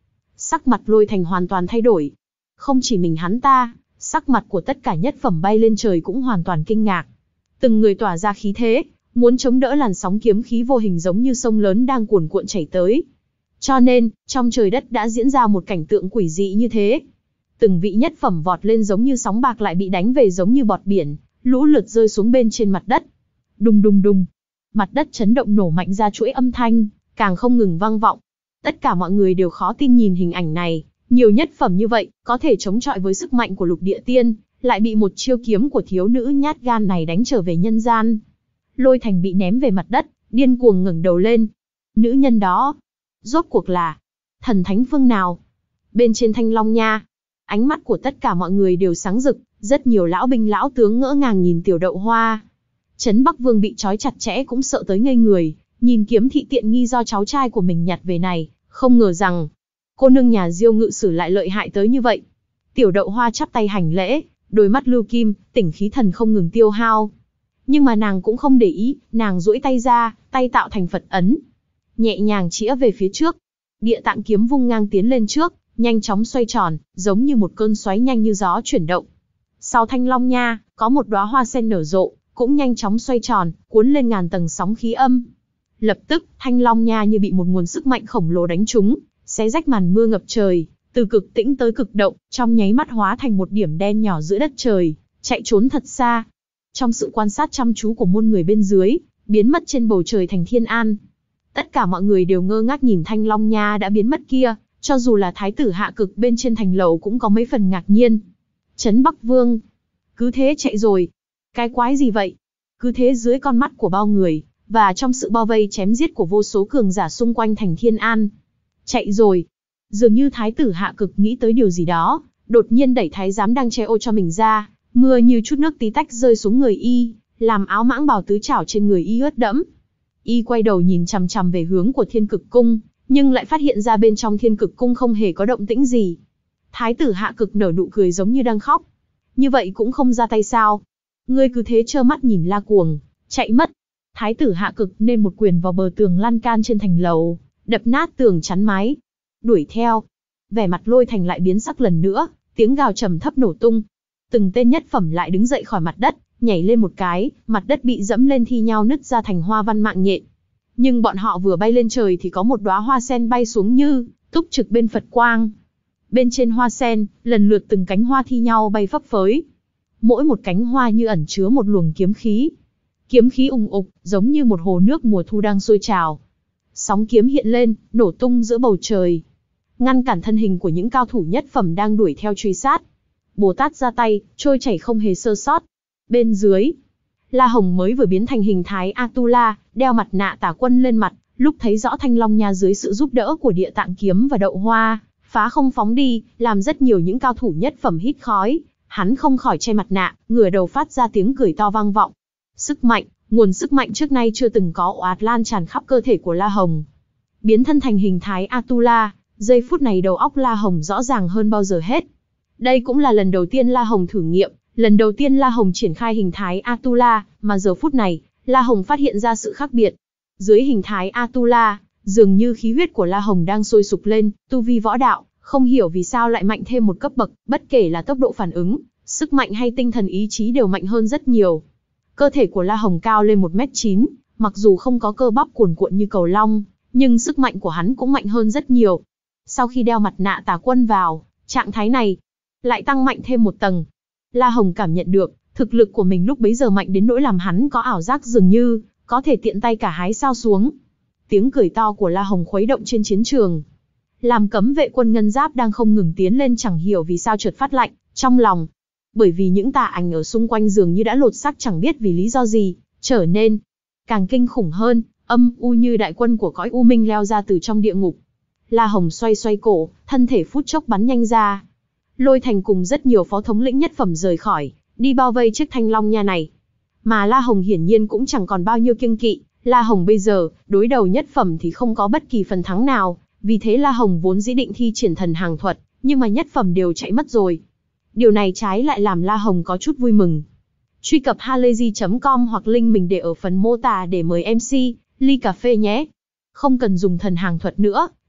Sắc mặt Lôi Thành hoàn toàn thay đổi. Không chỉ mình hắn ta, sắc mặt của tất cả nhất phẩm bay lên trời cũng hoàn toàn kinh ngạc. Từng người tỏa ra khí thế, muốn chống đỡ làn sóng kiếm khí vô hình giống như sông lớn đang cuồn cuộn chảy tới. Cho nên, trong trời đất đã diễn ra một cảnh tượng quỷ dị như thế. Từng vị nhất phẩm vọt lên giống như sóng bạc lại bị đánh về giống như bọt biển, lũ lượt rơi xuống bên trên mặt đất. Đùng đùng đùng, mặt đất chấn động nổ mạnh ra chuỗi âm thanh, càng không ngừng vang vọng. Tất cả mọi người đều khó tin nhìn hình ảnh này, nhiều nhất phẩm như vậy, có thể chống chọi với sức mạnh của lục địa tiên, lại bị một chiêu kiếm của thiếu nữ nhát gan này đánh trở về nhân gian. Lôi Thành bị ném về mặt đất, điên cuồng ngẩng đầu lên. Nữ nhân đó, rốt cuộc là thần thánh phương nào? Bên trên Thanh Long Nha, ánh mắt của tất cả mọi người đều sáng rực, rất nhiều lão binh lão tướng ngỡ ngàng nhìn Tiểu Đậu Hoa. Trấn Bắc Vương bị trói chặt chẽ cũng sợ tới ngây người, nhìn kiếm thị tiện nghi do cháu trai của mình nhặt về này, không ngờ rằng cô nương nhà Diêu Ngự Sử lại lợi hại tới như vậy. Tiểu Đậu Hoa chắp tay hành lễ, đôi mắt lưu kim, tỉnh khí thần không ngừng tiêu hao. Nhưng mà nàng cũng không để ý, nàng duỗi tay ra, tay tạo thành Phật ấn, nhẹ nhàng chĩa về phía trước. Địa Tạng kiếm vung ngang tiến lên trước, nhanh chóng xoay tròn, giống như một cơn xoáy nhanh như gió chuyển động. Sau Thanh Long Nha, có một đóa hoa sen nở rộ, cũng nhanh chóng xoay tròn, cuốn lên ngàn tầng sóng khí âm. Lập tức, Thanh Long Nha như bị một nguồn sức mạnh khổng lồ đánh trúng, xé rách màn mưa ngập trời, từ cực tĩnh tới cực động, trong nháy mắt hóa thành một điểm đen nhỏ giữa đất trời, chạy trốn thật xa. Trong sự quan sát chăm chú của muôn người bên dưới, biến mất trên bầu trời thành Thiên An. Tất cả mọi người đều ngơ ngác nhìn Thanh Long Nha đã biến mất kia, cho dù là thái tử Hạ Cực bên trên thành lầu cũng có mấy phần ngạc nhiên. Trấn Bắc Vương, cứ thế chạy rồi. Cái quái gì vậy? Cứ thế dưới con mắt của bao người, và trong sự bao vây chém giết của vô số cường giả xung quanh thành Thiên An. Chạy rồi. Dường như thái tử Hạ Cực nghĩ tới điều gì đó, đột nhiên đẩy thái giám đang che ô cho mình ra, mưa như chút nước tí tách rơi xuống người y, làm áo mãng bào tứ chảo trên người y ướt đẫm. Y quay đầu nhìn chằm chằm về hướng của Thiên Cực Cung, nhưng lại phát hiện ra bên trong Thiên Cực Cung không hề có động tĩnh gì. Thái tử Hạ Cực nở nụ cười giống như đang khóc. Như vậy cũng không ra tay sao? Ngươi cứ thế trơ mắt nhìn La Cuồng chạy mất. Thái tử Hạ Cực nên một quyền vào bờ tường lan can trên thành lầu, đập nát tường chắn mái. Đuổi theo. Vẻ mặt Lôi Thành lại biến sắc lần nữa, tiếng gào trầm thấp nổ tung. Từng tên nhất phẩm lại đứng dậy khỏi mặt đất, nhảy lên một cái, mặt đất bị dẫm lên thi nhau nứt ra thành hoa văn mạng nhện. Nhưng bọn họ vừa bay lên trời thì có một đóa hoa sen bay xuống như túc trực bên Phật quang. Bên trên hoa sen, lần lượt từng cánh hoa thi nhau bay phấp phới. Mỗi một cánh hoa như ẩn chứa một luồng kiếm khí. Kiếm khí ùng ục, giống như một hồ nước mùa thu đang sôi trào. Sóng kiếm hiện lên, nổ tung giữa bầu trời, ngăn cản thân hình của những cao thủ nhất phẩm đang đuổi theo truy sát. Bồ Tát ra tay, trôi chảy không hề sơ sót. Bên dưới, La Hồng mới vừa biến thành hình thái Atula, đeo mặt nạ tả quân lên mặt, lúc thấy rõ Thanh Long Nha dưới sự giúp đỡ của Địa Tạng kiếm và Đậu Hoa, phá không phóng đi, làm rất nhiều những cao thủ nhất phẩm hít khói. Hắn không khỏi che mặt nạ, ngửa đầu phát ra tiếng cười to vang vọng. Sức mạnh, nguồn sức mạnh trước nay chưa từng có oạt lan tràn khắp cơ thể của La Hồng. Biến thân thành hình thái Atula, giây phút này đầu óc La Hồng rõ ràng hơn bao giờ hết. Đây cũng là lần đầu tiên La Hồng thử nghiệm, lần đầu tiên La Hồng triển khai hình thái Atula, mà giờ phút này, La Hồng phát hiện ra sự khác biệt. Dưới hình thái Atula, dường như khí huyết của La Hồng đang sôi sục lên, tu vi võ đạo, không hiểu vì sao lại mạnh thêm một cấp bậc, bất kể là tốc độ phản ứng, sức mạnh hay tinh thần ý chí đều mạnh hơn rất nhiều. Cơ thể của La Hồng cao lên một mét chín, mặc dù không có cơ bắp cuồn cuộn như cầu long, nhưng sức mạnh của hắn cũng mạnh hơn rất nhiều. Sau khi đeo mặt nạ tà quân vào, trạng thái này lại tăng mạnh thêm một tầng. La Hồng cảm nhận được, thực lực của mình lúc bấy giờ mạnh đến nỗi làm hắn có ảo giác dường như có thể tiện tay cả hái sao xuống. Tiếng cười to của La Hồng khuấy động trên chiến trường, làm cấm vệ quân ngân giáp đang không ngừng tiến lên chẳng hiểu vì sao chợt phát lạnh trong lòng. Bởi vì những tà ảnh ở xung quanh dường như đã lột xác chẳng biết vì lý do gì, trở nên càng kinh khủng hơn, âm u như đại quân của cõi u minh leo ra từ trong địa ngục. La Hồng xoay xoay cổ, thân thể phút chốc bắn nhanh ra. Lôi Thành cùng rất nhiều phó thống lĩnh nhất phẩm rời khỏi, đi bao vây chiếc Thanh Long Nha này. Mà La Hồng hiển nhiên cũng chẳng còn bao nhiêu kiêng kỵ, La Hồng bây giờ, đối đầu nhất phẩm thì không có bất kỳ phần thắng nào, vì thế La Hồng vốn dĩ định thi triển thần hàng thuật, nhưng mà nhất phẩm đều chạy mất rồi. Điều này trái lại làm La Hồng có chút vui mừng. Truy cập halayzi chấm com hoặc link mình để ở phần mô tả để mời em xê, ly cà phê nhé. Không cần dùng thần hàng thuật nữa,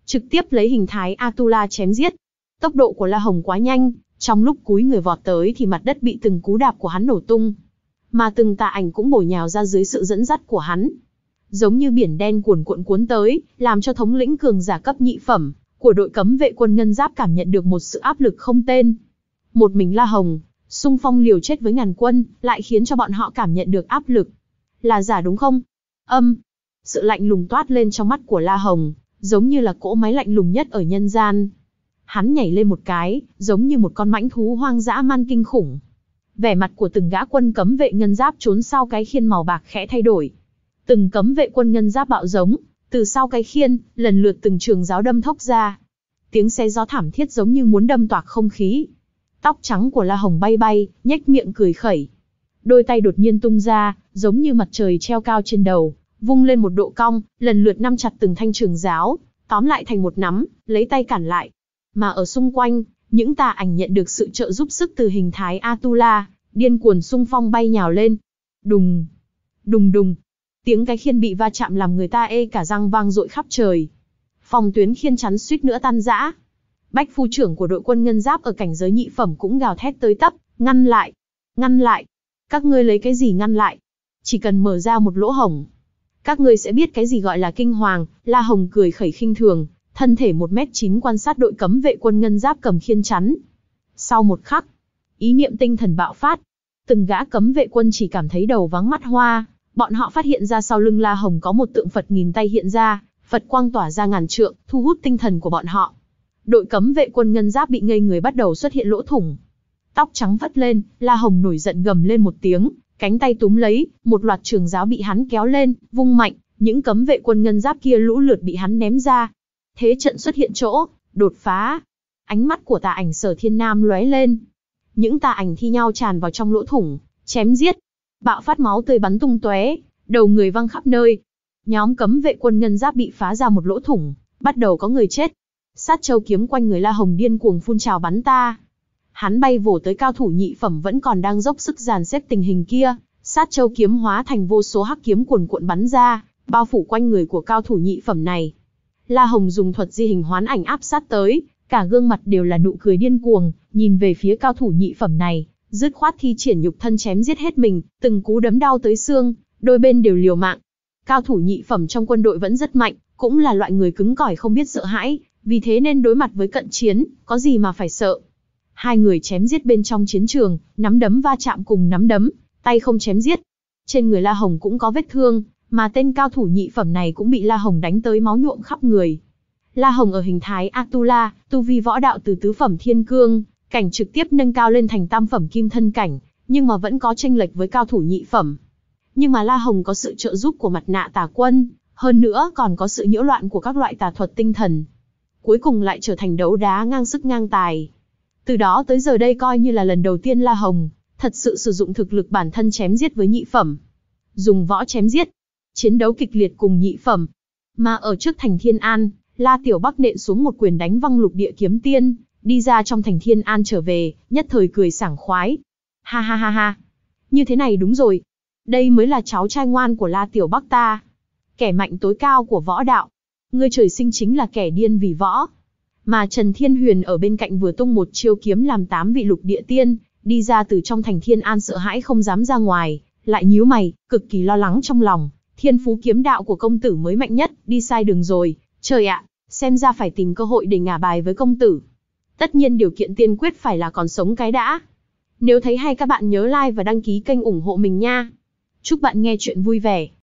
trực tiếp lấy hình thái Atula chém giết. Tốc độ của La Hồng quá nhanh, trong lúc cúi người vọt tới thì mặt đất bị từng cú đạp của hắn nổ tung. Mà từng tà ảnh cũng bổ nhào ra dưới sự dẫn dắt của hắn. Giống như biển đen cuồn cuộn cuốn tới, làm cho thống lĩnh cường giả cấp nhị phẩm của đội cấm vệ quân ngân giáp cảm nhận được một sự áp lực không tên. Một mình La Hồng, xung phong liều chết với ngàn quân, lại khiến cho bọn họ cảm nhận được áp lực. Là giả đúng không? Âm. Sự lạnh lùng toát lên trong mắt của La Hồng, giống như là cỗ máy lạnh lùng nhất ở nhân gian. Hắn nhảy lên một cái, giống như một con mãnh thú hoang dã man kinh khủng. Vẻ mặt của từng gã quân cấm vệ ngân giáp trốn sau cái khiên màu bạc khẽ thay đổi. Từng cấm vệ quân ngân giáp bạo giống, từ sau cái khiên, lần lượt từng trường giáo đâm thốc ra. Tiếng xé gió thảm thiết giống như muốn đâm toạc không khí. Tóc trắng của La Hồng bay bay, nhếch miệng cười khẩy. Đôi tay đột nhiên tung ra, giống như mặt trời treo cao trên đầu, vung lên một độ cong, lần lượt nắm chặt từng thanh trường giáo, tóm lại thành một nắm, lấy tay cản lại. Mà ở xung quanh, những tà ảnh nhận được sự trợ giúp sức từ hình thái Atula, điên cuồng xung phong bay nhào lên. Đùng, đùng đùng, tiếng cái khiên bị va chạm làm người ta ê cả răng vang dội khắp trời. Phòng tuyến khiên chắn suýt nữa tan rã. Bách phu trưởng của đội quân ngân giáp ở cảnh giới nhị phẩm cũng gào thét tới tấp, ngăn lại, ngăn lại. Các ngươi lấy cái gì ngăn lại? Chỉ cần mở ra một lỗ hổng, các ngươi sẽ biết cái gì gọi là kinh hoàng. La Hồng cười khẩy khinh thường, thân thể một mét chín quan sát đội cấm vệ quân ngân giáp cầm khiên chắn. Sau một khắc, ý niệm tinh thần bạo phát. Từng gã cấm vệ quân chỉ cảm thấy đầu váng mắt hoa, bọn họ phát hiện ra sau lưng La Hồng có một tượng Phật nghìn tay hiện ra, Phật quang tỏa ra ngàn trượng, thu hút tinh thần của bọn họ. Đội cấm vệ quân ngân giáp bị ngây người bắt đầu xuất hiện lỗ thủng. Tóc trắng phất lên, La Hồng nổi giận gầm lên một tiếng, cánh tay túm lấy, một loạt trường giáo bị hắn kéo lên, vung mạnh, những cấm vệ quân ngân giáp kia lũ lượt bị hắn ném ra. Thế trận xuất hiện chỗ, đột phá. Ánh mắt của tà ảnh Sở Thiên Nam lóe lên. Những tà ảnh thi nhau tràn vào trong lỗ thủng, chém giết. Bạo phát máu tươi bắn tung tóe, đầu người văng khắp nơi. Nhóm cấm vệ quân ngân giáp bị phá ra một lỗ thủng, bắt đầu có người chết. Sát châu kiếm quanh người La Hồng điên cuồng phun trào bắn ta. Hắn bay vồ tới cao thủ nhị phẩm vẫn còn đang dốc sức dàn xếp tình hình kia, sát châu kiếm hóa thành vô số hắc kiếm cuồn cuộn bắn ra, bao phủ quanh người của cao thủ nhị phẩm này. La Hồng dùng thuật di hình hoán ảnh áp sát tới, cả gương mặt đều là nụ cười điên cuồng, nhìn về phía cao thủ nhị phẩm này, dứt khoát thi triển nhục thân chém giết hết mình, từng cú đấm đau tới xương, đôi bên đều liều mạng. Cao thủ nhị phẩm trong quân đội vẫn rất mạnh, cũng là loại người cứng cỏi không biết sợ hãi, vì thế nên đối mặt với cận chiến, có gì mà phải sợ. Hai người chém giết bên trong chiến trường, nắm đấm va chạm cùng nắm đấm, tay không chém giết. Trên người La Hồng cũng có vết thương, mà tên cao thủ nhị phẩm này cũng bị La Hồng đánh tới máu nhuộm khắp người. La Hồng ở hình thái Atula, tu vi võ đạo từ tứ phẩm thiên cương, cảnh trực tiếp nâng cao lên thành tam phẩm kim thân cảnh, nhưng mà vẫn có chênh lệch với cao thủ nhị phẩm. Nhưng mà La Hồng có sự trợ giúp của mặt nạ tà quân, hơn nữa còn có sự nhiễu loạn của các loại tà thuật tinh thần. Cuối cùng lại trở thành đấu đá ngang sức ngang tài. Từ đó tới giờ đây coi như là lần đầu tiên La Hồng thật sự sử dụng thực lực bản thân chém giết với nhị phẩm. Dùng võ chém giết, chiến đấu kịch liệt cùng nhị phẩm. Mà ở trước thành Thiên An, La Tiểu Bắc nện xuống một quyền đánh văng lục địa kiếm tiên, đi ra trong thành Thiên An trở về, nhất thời cười sảng khoái. Ha ha ha ha, như thế này đúng rồi. Đây mới là cháu trai ngoan của La Tiểu Bắc ta. Kẻ mạnh tối cao của võ đạo. Ngươi trời sinh chính là kẻ điên vì võ. Mà Trần Thiên Huyền ở bên cạnh vừa tung một chiêu kiếm làm tám vị lục địa tiên, đi ra từ trong thành Thiên An sợ hãi không dám ra ngoài, lại nhíu mày, cực kỳ lo lắng trong lòng. Thiên phú kiếm đạo của công tử mới mạnh nhất, đi sai đường rồi. Trời ạ, xem ra phải tìm cơ hội để ngả bài với công tử. Tất nhiên điều kiện tiên quyết phải là còn sống cái đã. Nếu thấy hay các bạn nhớ like và đăng ký kênh ủng hộ mình nha. Chúc bạn nghe chuyện vui vẻ.